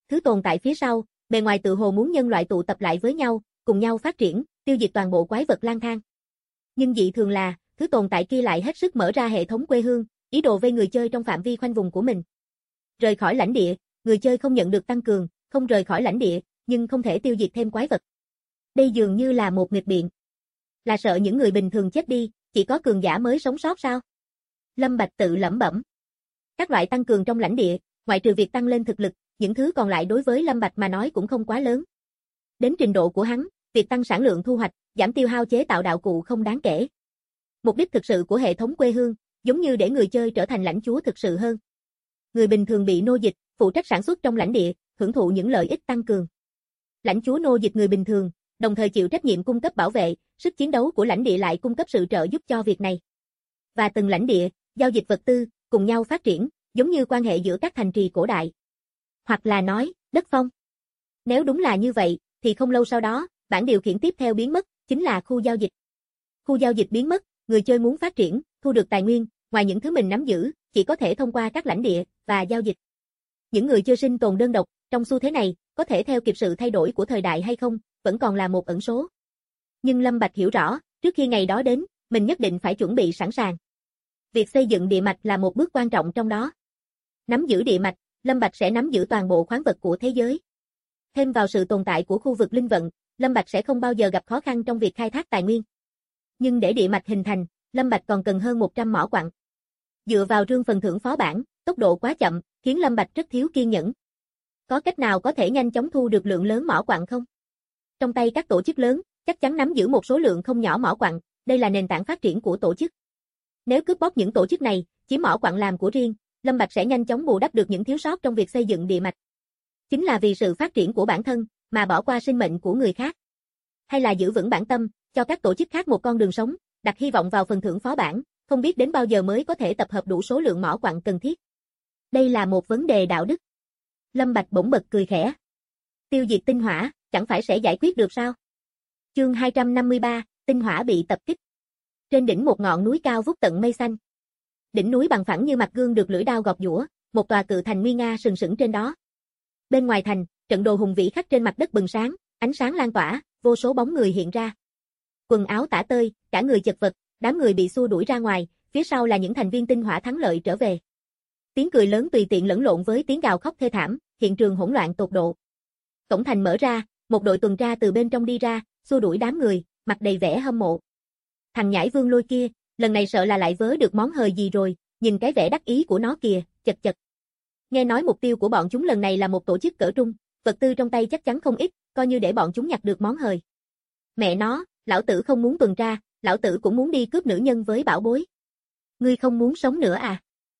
Thứ tồn tại phía sau, bề ngoài tự hồ muốn nhân loại tụ tập lại với nhau, cùng nhau phát triển, tiêu diệt toàn bộ quái vật lang thang. Nhưng dị thường là, thứ tồn tại kia lại hết sức mở ra hệ thống quê hương, ý đồ vây người chơi trong phạm vi khoanh vùng của mình. Rời khỏi lãnh địa, người chơi không nhận được tăng cường, không rời khỏi lãnh địa, nhưng không thể tiêu diệt thêm quái vật. Đây dường như là một nghịch biện. Là sợ những người bình thường chết đi, chỉ có cường giả mới sống sót sao? Lâm Bạch tự lẩm bẩm. Các loại tăng cường trong lãnh địa, ngoại trừ việc tăng lên thực lực, những thứ còn lại đối với Lâm Bạch mà nói cũng không quá lớn. Đến trình độ của hắn, việc tăng sản lượng thu hoạch, giảm tiêu hao chế tạo đạo cụ không đáng kể. Mục đích thực sự của hệ thống quê hương, giống như để người chơi trở thành lãnh chúa thực sự hơn. Người bình thường bị nô dịch, phụ trách sản xuất trong lãnh địa, hưởng thụ những lợi ích tăng cường. Lãnh chúa nô dịch người bình thường, đồng thời chịu trách nhiệm cung cấp bảo vệ, sức chiến đấu của lãnh địa lại cung cấp sự trợ giúp cho việc này. Và từng lãnh địa, giao dịch vật tư, cùng nhau phát triển, giống như quan hệ giữa các thành trì cổ đại. Hoặc là nói, đất phong. Nếu đúng là như vậy, thì không lâu sau đó, bảng điều khiển tiếp theo biến mất, chính là khu giao dịch. Khu giao dịch biến mất, người chơi muốn phát triển, thu được tài nguyên, ngoài những thứ mình nắm giữ, chỉ có thể thông qua các lãnh địa và giao dịch. Những người chơi sinh tồn đơn độc, trong xu thế này, có thể theo kịp sự thay đổi của thời đại hay không, vẫn còn là một ẩn số. Nhưng Lâm Bạch hiểu rõ, trước khi ngày đó đến, mình nhất định phải chuẩn bị sẵn sàng. Việc xây dựng địa mạch là một bước quan trọng trong đó. Nắm giữ địa mạch, Lâm Bạch sẽ nắm giữ toàn bộ khoáng vật của thế giới. Thêm vào sự tồn tại của khu vực linh vận, Lâm Bạch sẽ không bao giờ gặp khó khăn trong việc khai thác tài nguyên. Nhưng để địa mạch hình thành, Lâm Bạch còn cần hơn 100 mỏ quặng. Dựa vào rương phần thưởng phó bản, tốc độ quá chậm, khiến Lâm Bạch rất thiếu kiên nhẫn. Có cách nào có thể nhanh chóng thu được lượng lớn mỏ quặng không? Trong tay các tổ chức lớn, chắc chắn nắm giữ một số lượng không nhỏ mỏ quặng, đây là nền tảng phát triển của tổ chức. Nếu cướp bóc những tổ chức này, chiếm mỏ quặng làm của riêng, Lâm Bạch sẽ nhanh chóng bù đắp được những thiếu sót trong việc xây dựng địa mạch. Chính là vì sự phát triển của bản thân, mà bỏ qua sinh mệnh của người khác. Hay là giữ vững bản tâm, cho các tổ chức khác một con đường sống, đặt hy vọng vào phần thưởng phó bản, không biết đến bao giờ mới có thể tập hợp đủ số lượng mỏ quặng cần thiết. Đây là một vấn đề đạo đức. Lâm Bạch bỗng bật cười khẽ. Tiêu diệt tinh hỏa, chẳng phải sẽ giải quyết được sao? Chương 253, tinh hỏa bị tập kích. Trên đỉnh một ngọn núi cao vút tận mây xanh. Đỉnh núi bằng phẳng như mặt gương được lưỡi đao gọt giũa, một tòa cự thành nguy nga sừng sững trên đó. Bên ngoài thành, trận đồ hùng vĩ khắc trên mặt đất bừng sáng, ánh sáng lan tỏa, vô số bóng người hiện ra. Quần áo tả tơi, cả người chật vật, đám người bị xua đuổi ra ngoài, phía sau là những thành viên tinh hỏa thắng lợi trở về. Tiếng cười lớn tùy tiện lẫn lộn với tiếng gào khóc thê thảm, hiện trường hỗn loạn tột độ. Cổng thành mở ra, một đội tuần tra từ bên trong đi ra, xua đuổi đám người, mặt đầy vẻ hâm mộ. Thằng nhãi Vương Lôi kia, lần này sợ là lại vớ được món hời gì rồi, nhìn cái vẻ đắc ý của nó kìa, chật chật. Nghe nói mục tiêu của bọn chúng lần này là một tổ chức cỡ trung, vật tư trong tay chắc chắn không ít, coi như để bọn chúng nhặt được món hời. Mẹ nó, lão tử không muốn tuần tra, lão tử cũng muốn đi cướp nữ nhân với bảo bối. Ngươi không muốn sống nữa à?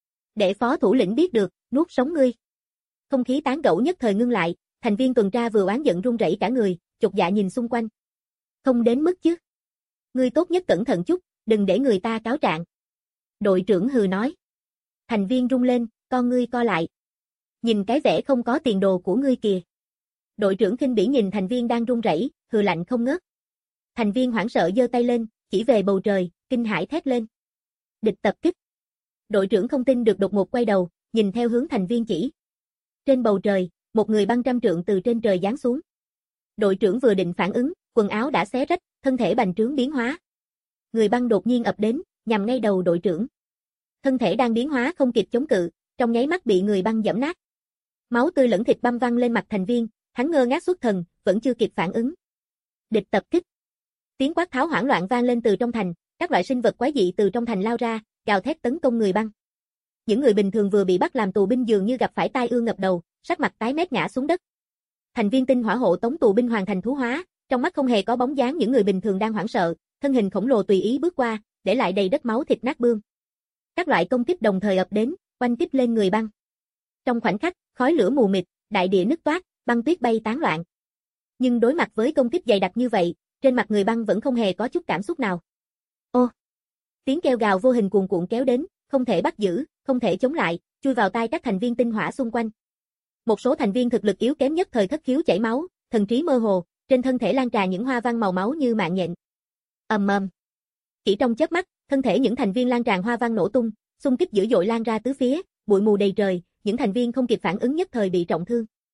Để phó thủ lĩnh biết được, nuốt sống ngươi. Không khí tán gẫu nhất thời ngưng lại, thành viên tuần tra vừa oán giận run rẩy cả người, chột dạ nhìn xung quanh. Không đến mức chứ. Ngươi tốt nhất cẩn thận chút, đừng để người ta cáo trạng. Đội trưởng hừ nói. Thành viên rung lên, con ngươi co lại. Nhìn cái vẻ không có tiền đồ của ngươi kìa. Đội trưởng khinh bỉ nhìn thành viên đang run rẩy, hừ lạnh không ngớt. Thành viên hoảng sợ giơ tay lên, chỉ về bầu trời, kinh hãi thét lên. Địch tập kích. Đội trưởng không tin được đột ngột quay đầu, nhìn theo hướng thành viên chỉ. Trên bầu trời, một người băng trăm trượng từ trên trời giáng xuống. Đội trưởng vừa định phản ứng, quần áo đã xé rách, thân thể bành trướng biến hóa. Người băng đột nhiên ập đến, nhằm ngay đầu đội trưởng. Thân thể đang biến hóa không kịp chống cự, trong nháy mắt bị người băng giẫm nát. Máu tươi lẫn thịt băm văng lên mặt thành viên, hắn ngơ ngác xuất thần, vẫn chưa kịp phản ứng. Địch tập kích. Tiếng quát tháo hoảng loạn vang lên từ trong thành, các loại sinh vật quái dị từ trong thành lao ra, gào thét tấn công người băng. Những người bình thường vừa bị bắt làm tù binh dường như gặp phải tai ương ngập đầu, sắc mặt tái mét ngã xuống đất. Thành viên tinh hỏa hộ tống tù binh hoàn thành thú hóa, trong mắt không hề có bóng dáng những người bình thường đang hoảng sợ, thân hình khổng lồ tùy ý bước qua, để lại đầy đất máu thịt nát bươm. Các loại công kích đồng thời ập đến, oanh kích lên người băng. Trong khoảnh khắc, khói lửa mù mịt, đại địa nứt toác, băng tuyết bay tán loạn. Nhưng đối mặt với công kích dày đặc như vậy, trên mặt người băng vẫn không hề có chút cảm xúc nào. Ô! Tiếng kêu gào vô hình cuồn cuộn kéo đến, không thể bắt giữ, không thể chống lại, chui vào tai các thành viên tinh hỏa xung quanh. Một số thành viên thực lực yếu kém nhất thời thất khiếu chảy máu, thần trí mơ hồ, trên thân thể lan tràn những hoa văn màu máu như mạng nhện. Ầm ầm. Chỉ trong chớp mắt, thân thể những thành viên lan tràn hoa văn nổ tung, xung kích dữ dội lan ra tứ phía, bụi mù đầy trời, những thành viên không kịp phản ứng nhất thời bị trọng thương.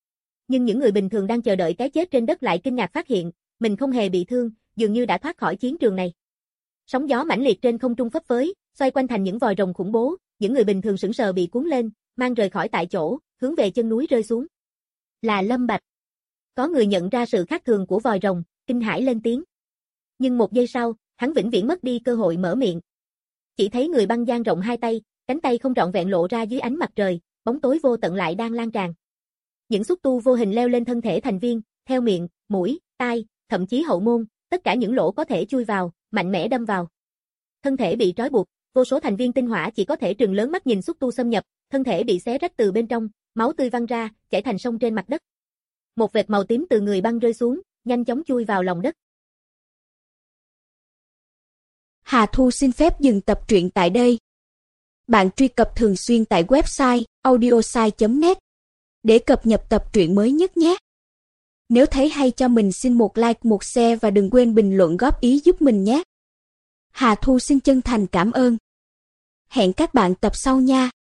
Nhưng những người bình thường đang chờ đợi cái chết trên đất lại kinh ngạc phát hiện, mình không hề bị thương, dường như đã thoát khỏi chiến trường này. Sóng gió mãnh liệt trên không trung phấp phới, xoay quanh thành những vòi rồng khủng bố, những người bình thường sững sờ bị cuốn lên, mang rời khỏi tại chỗ, hướng về chân núi rơi xuống. Là Lâm Bạch. Có người nhận ra sự khác thường của vòi rồng, kinh hãi lên tiếng. Nhưng một giây sau, hắn vĩnh viễn mất đi cơ hội mở miệng. Chỉ thấy người băng dang rộng hai tay, cánh tay không trọn vẹn lộ ra dưới ánh mặt trời, bóng tối vô tận lại đang lan tràn. Những xúc tu vô hình leo lên thân thể thành viên, theo miệng, mũi, tai, thậm chí hậu môn, tất cả những lỗ có thể chui vào, mạnh mẽ đâm vào. Thân thể bị trói buộc, vô số thành viên tinh hỏa chỉ có thể trừng lớn mắt nhìn xúc tu xâm nhập, thân thể bị xé rách từ bên trong, máu tươi văng ra, chảy thành sông trên mặt đất. Một vệt màu tím từ người băng rơi xuống, nhanh chóng chui vào lòng đất. Hà Thu xin phép dừng tập truyện tại đây. Bạn truy cập thường xuyên tại website audiosai.net để cập nhật tập truyện mới nhất nhé. Nếu thấy hay cho mình xin một like, một share và đừng quên bình luận góp ý giúp mình nhé. Hà Thu xin chân thành cảm ơn. Hẹn các bạn tập sau nha.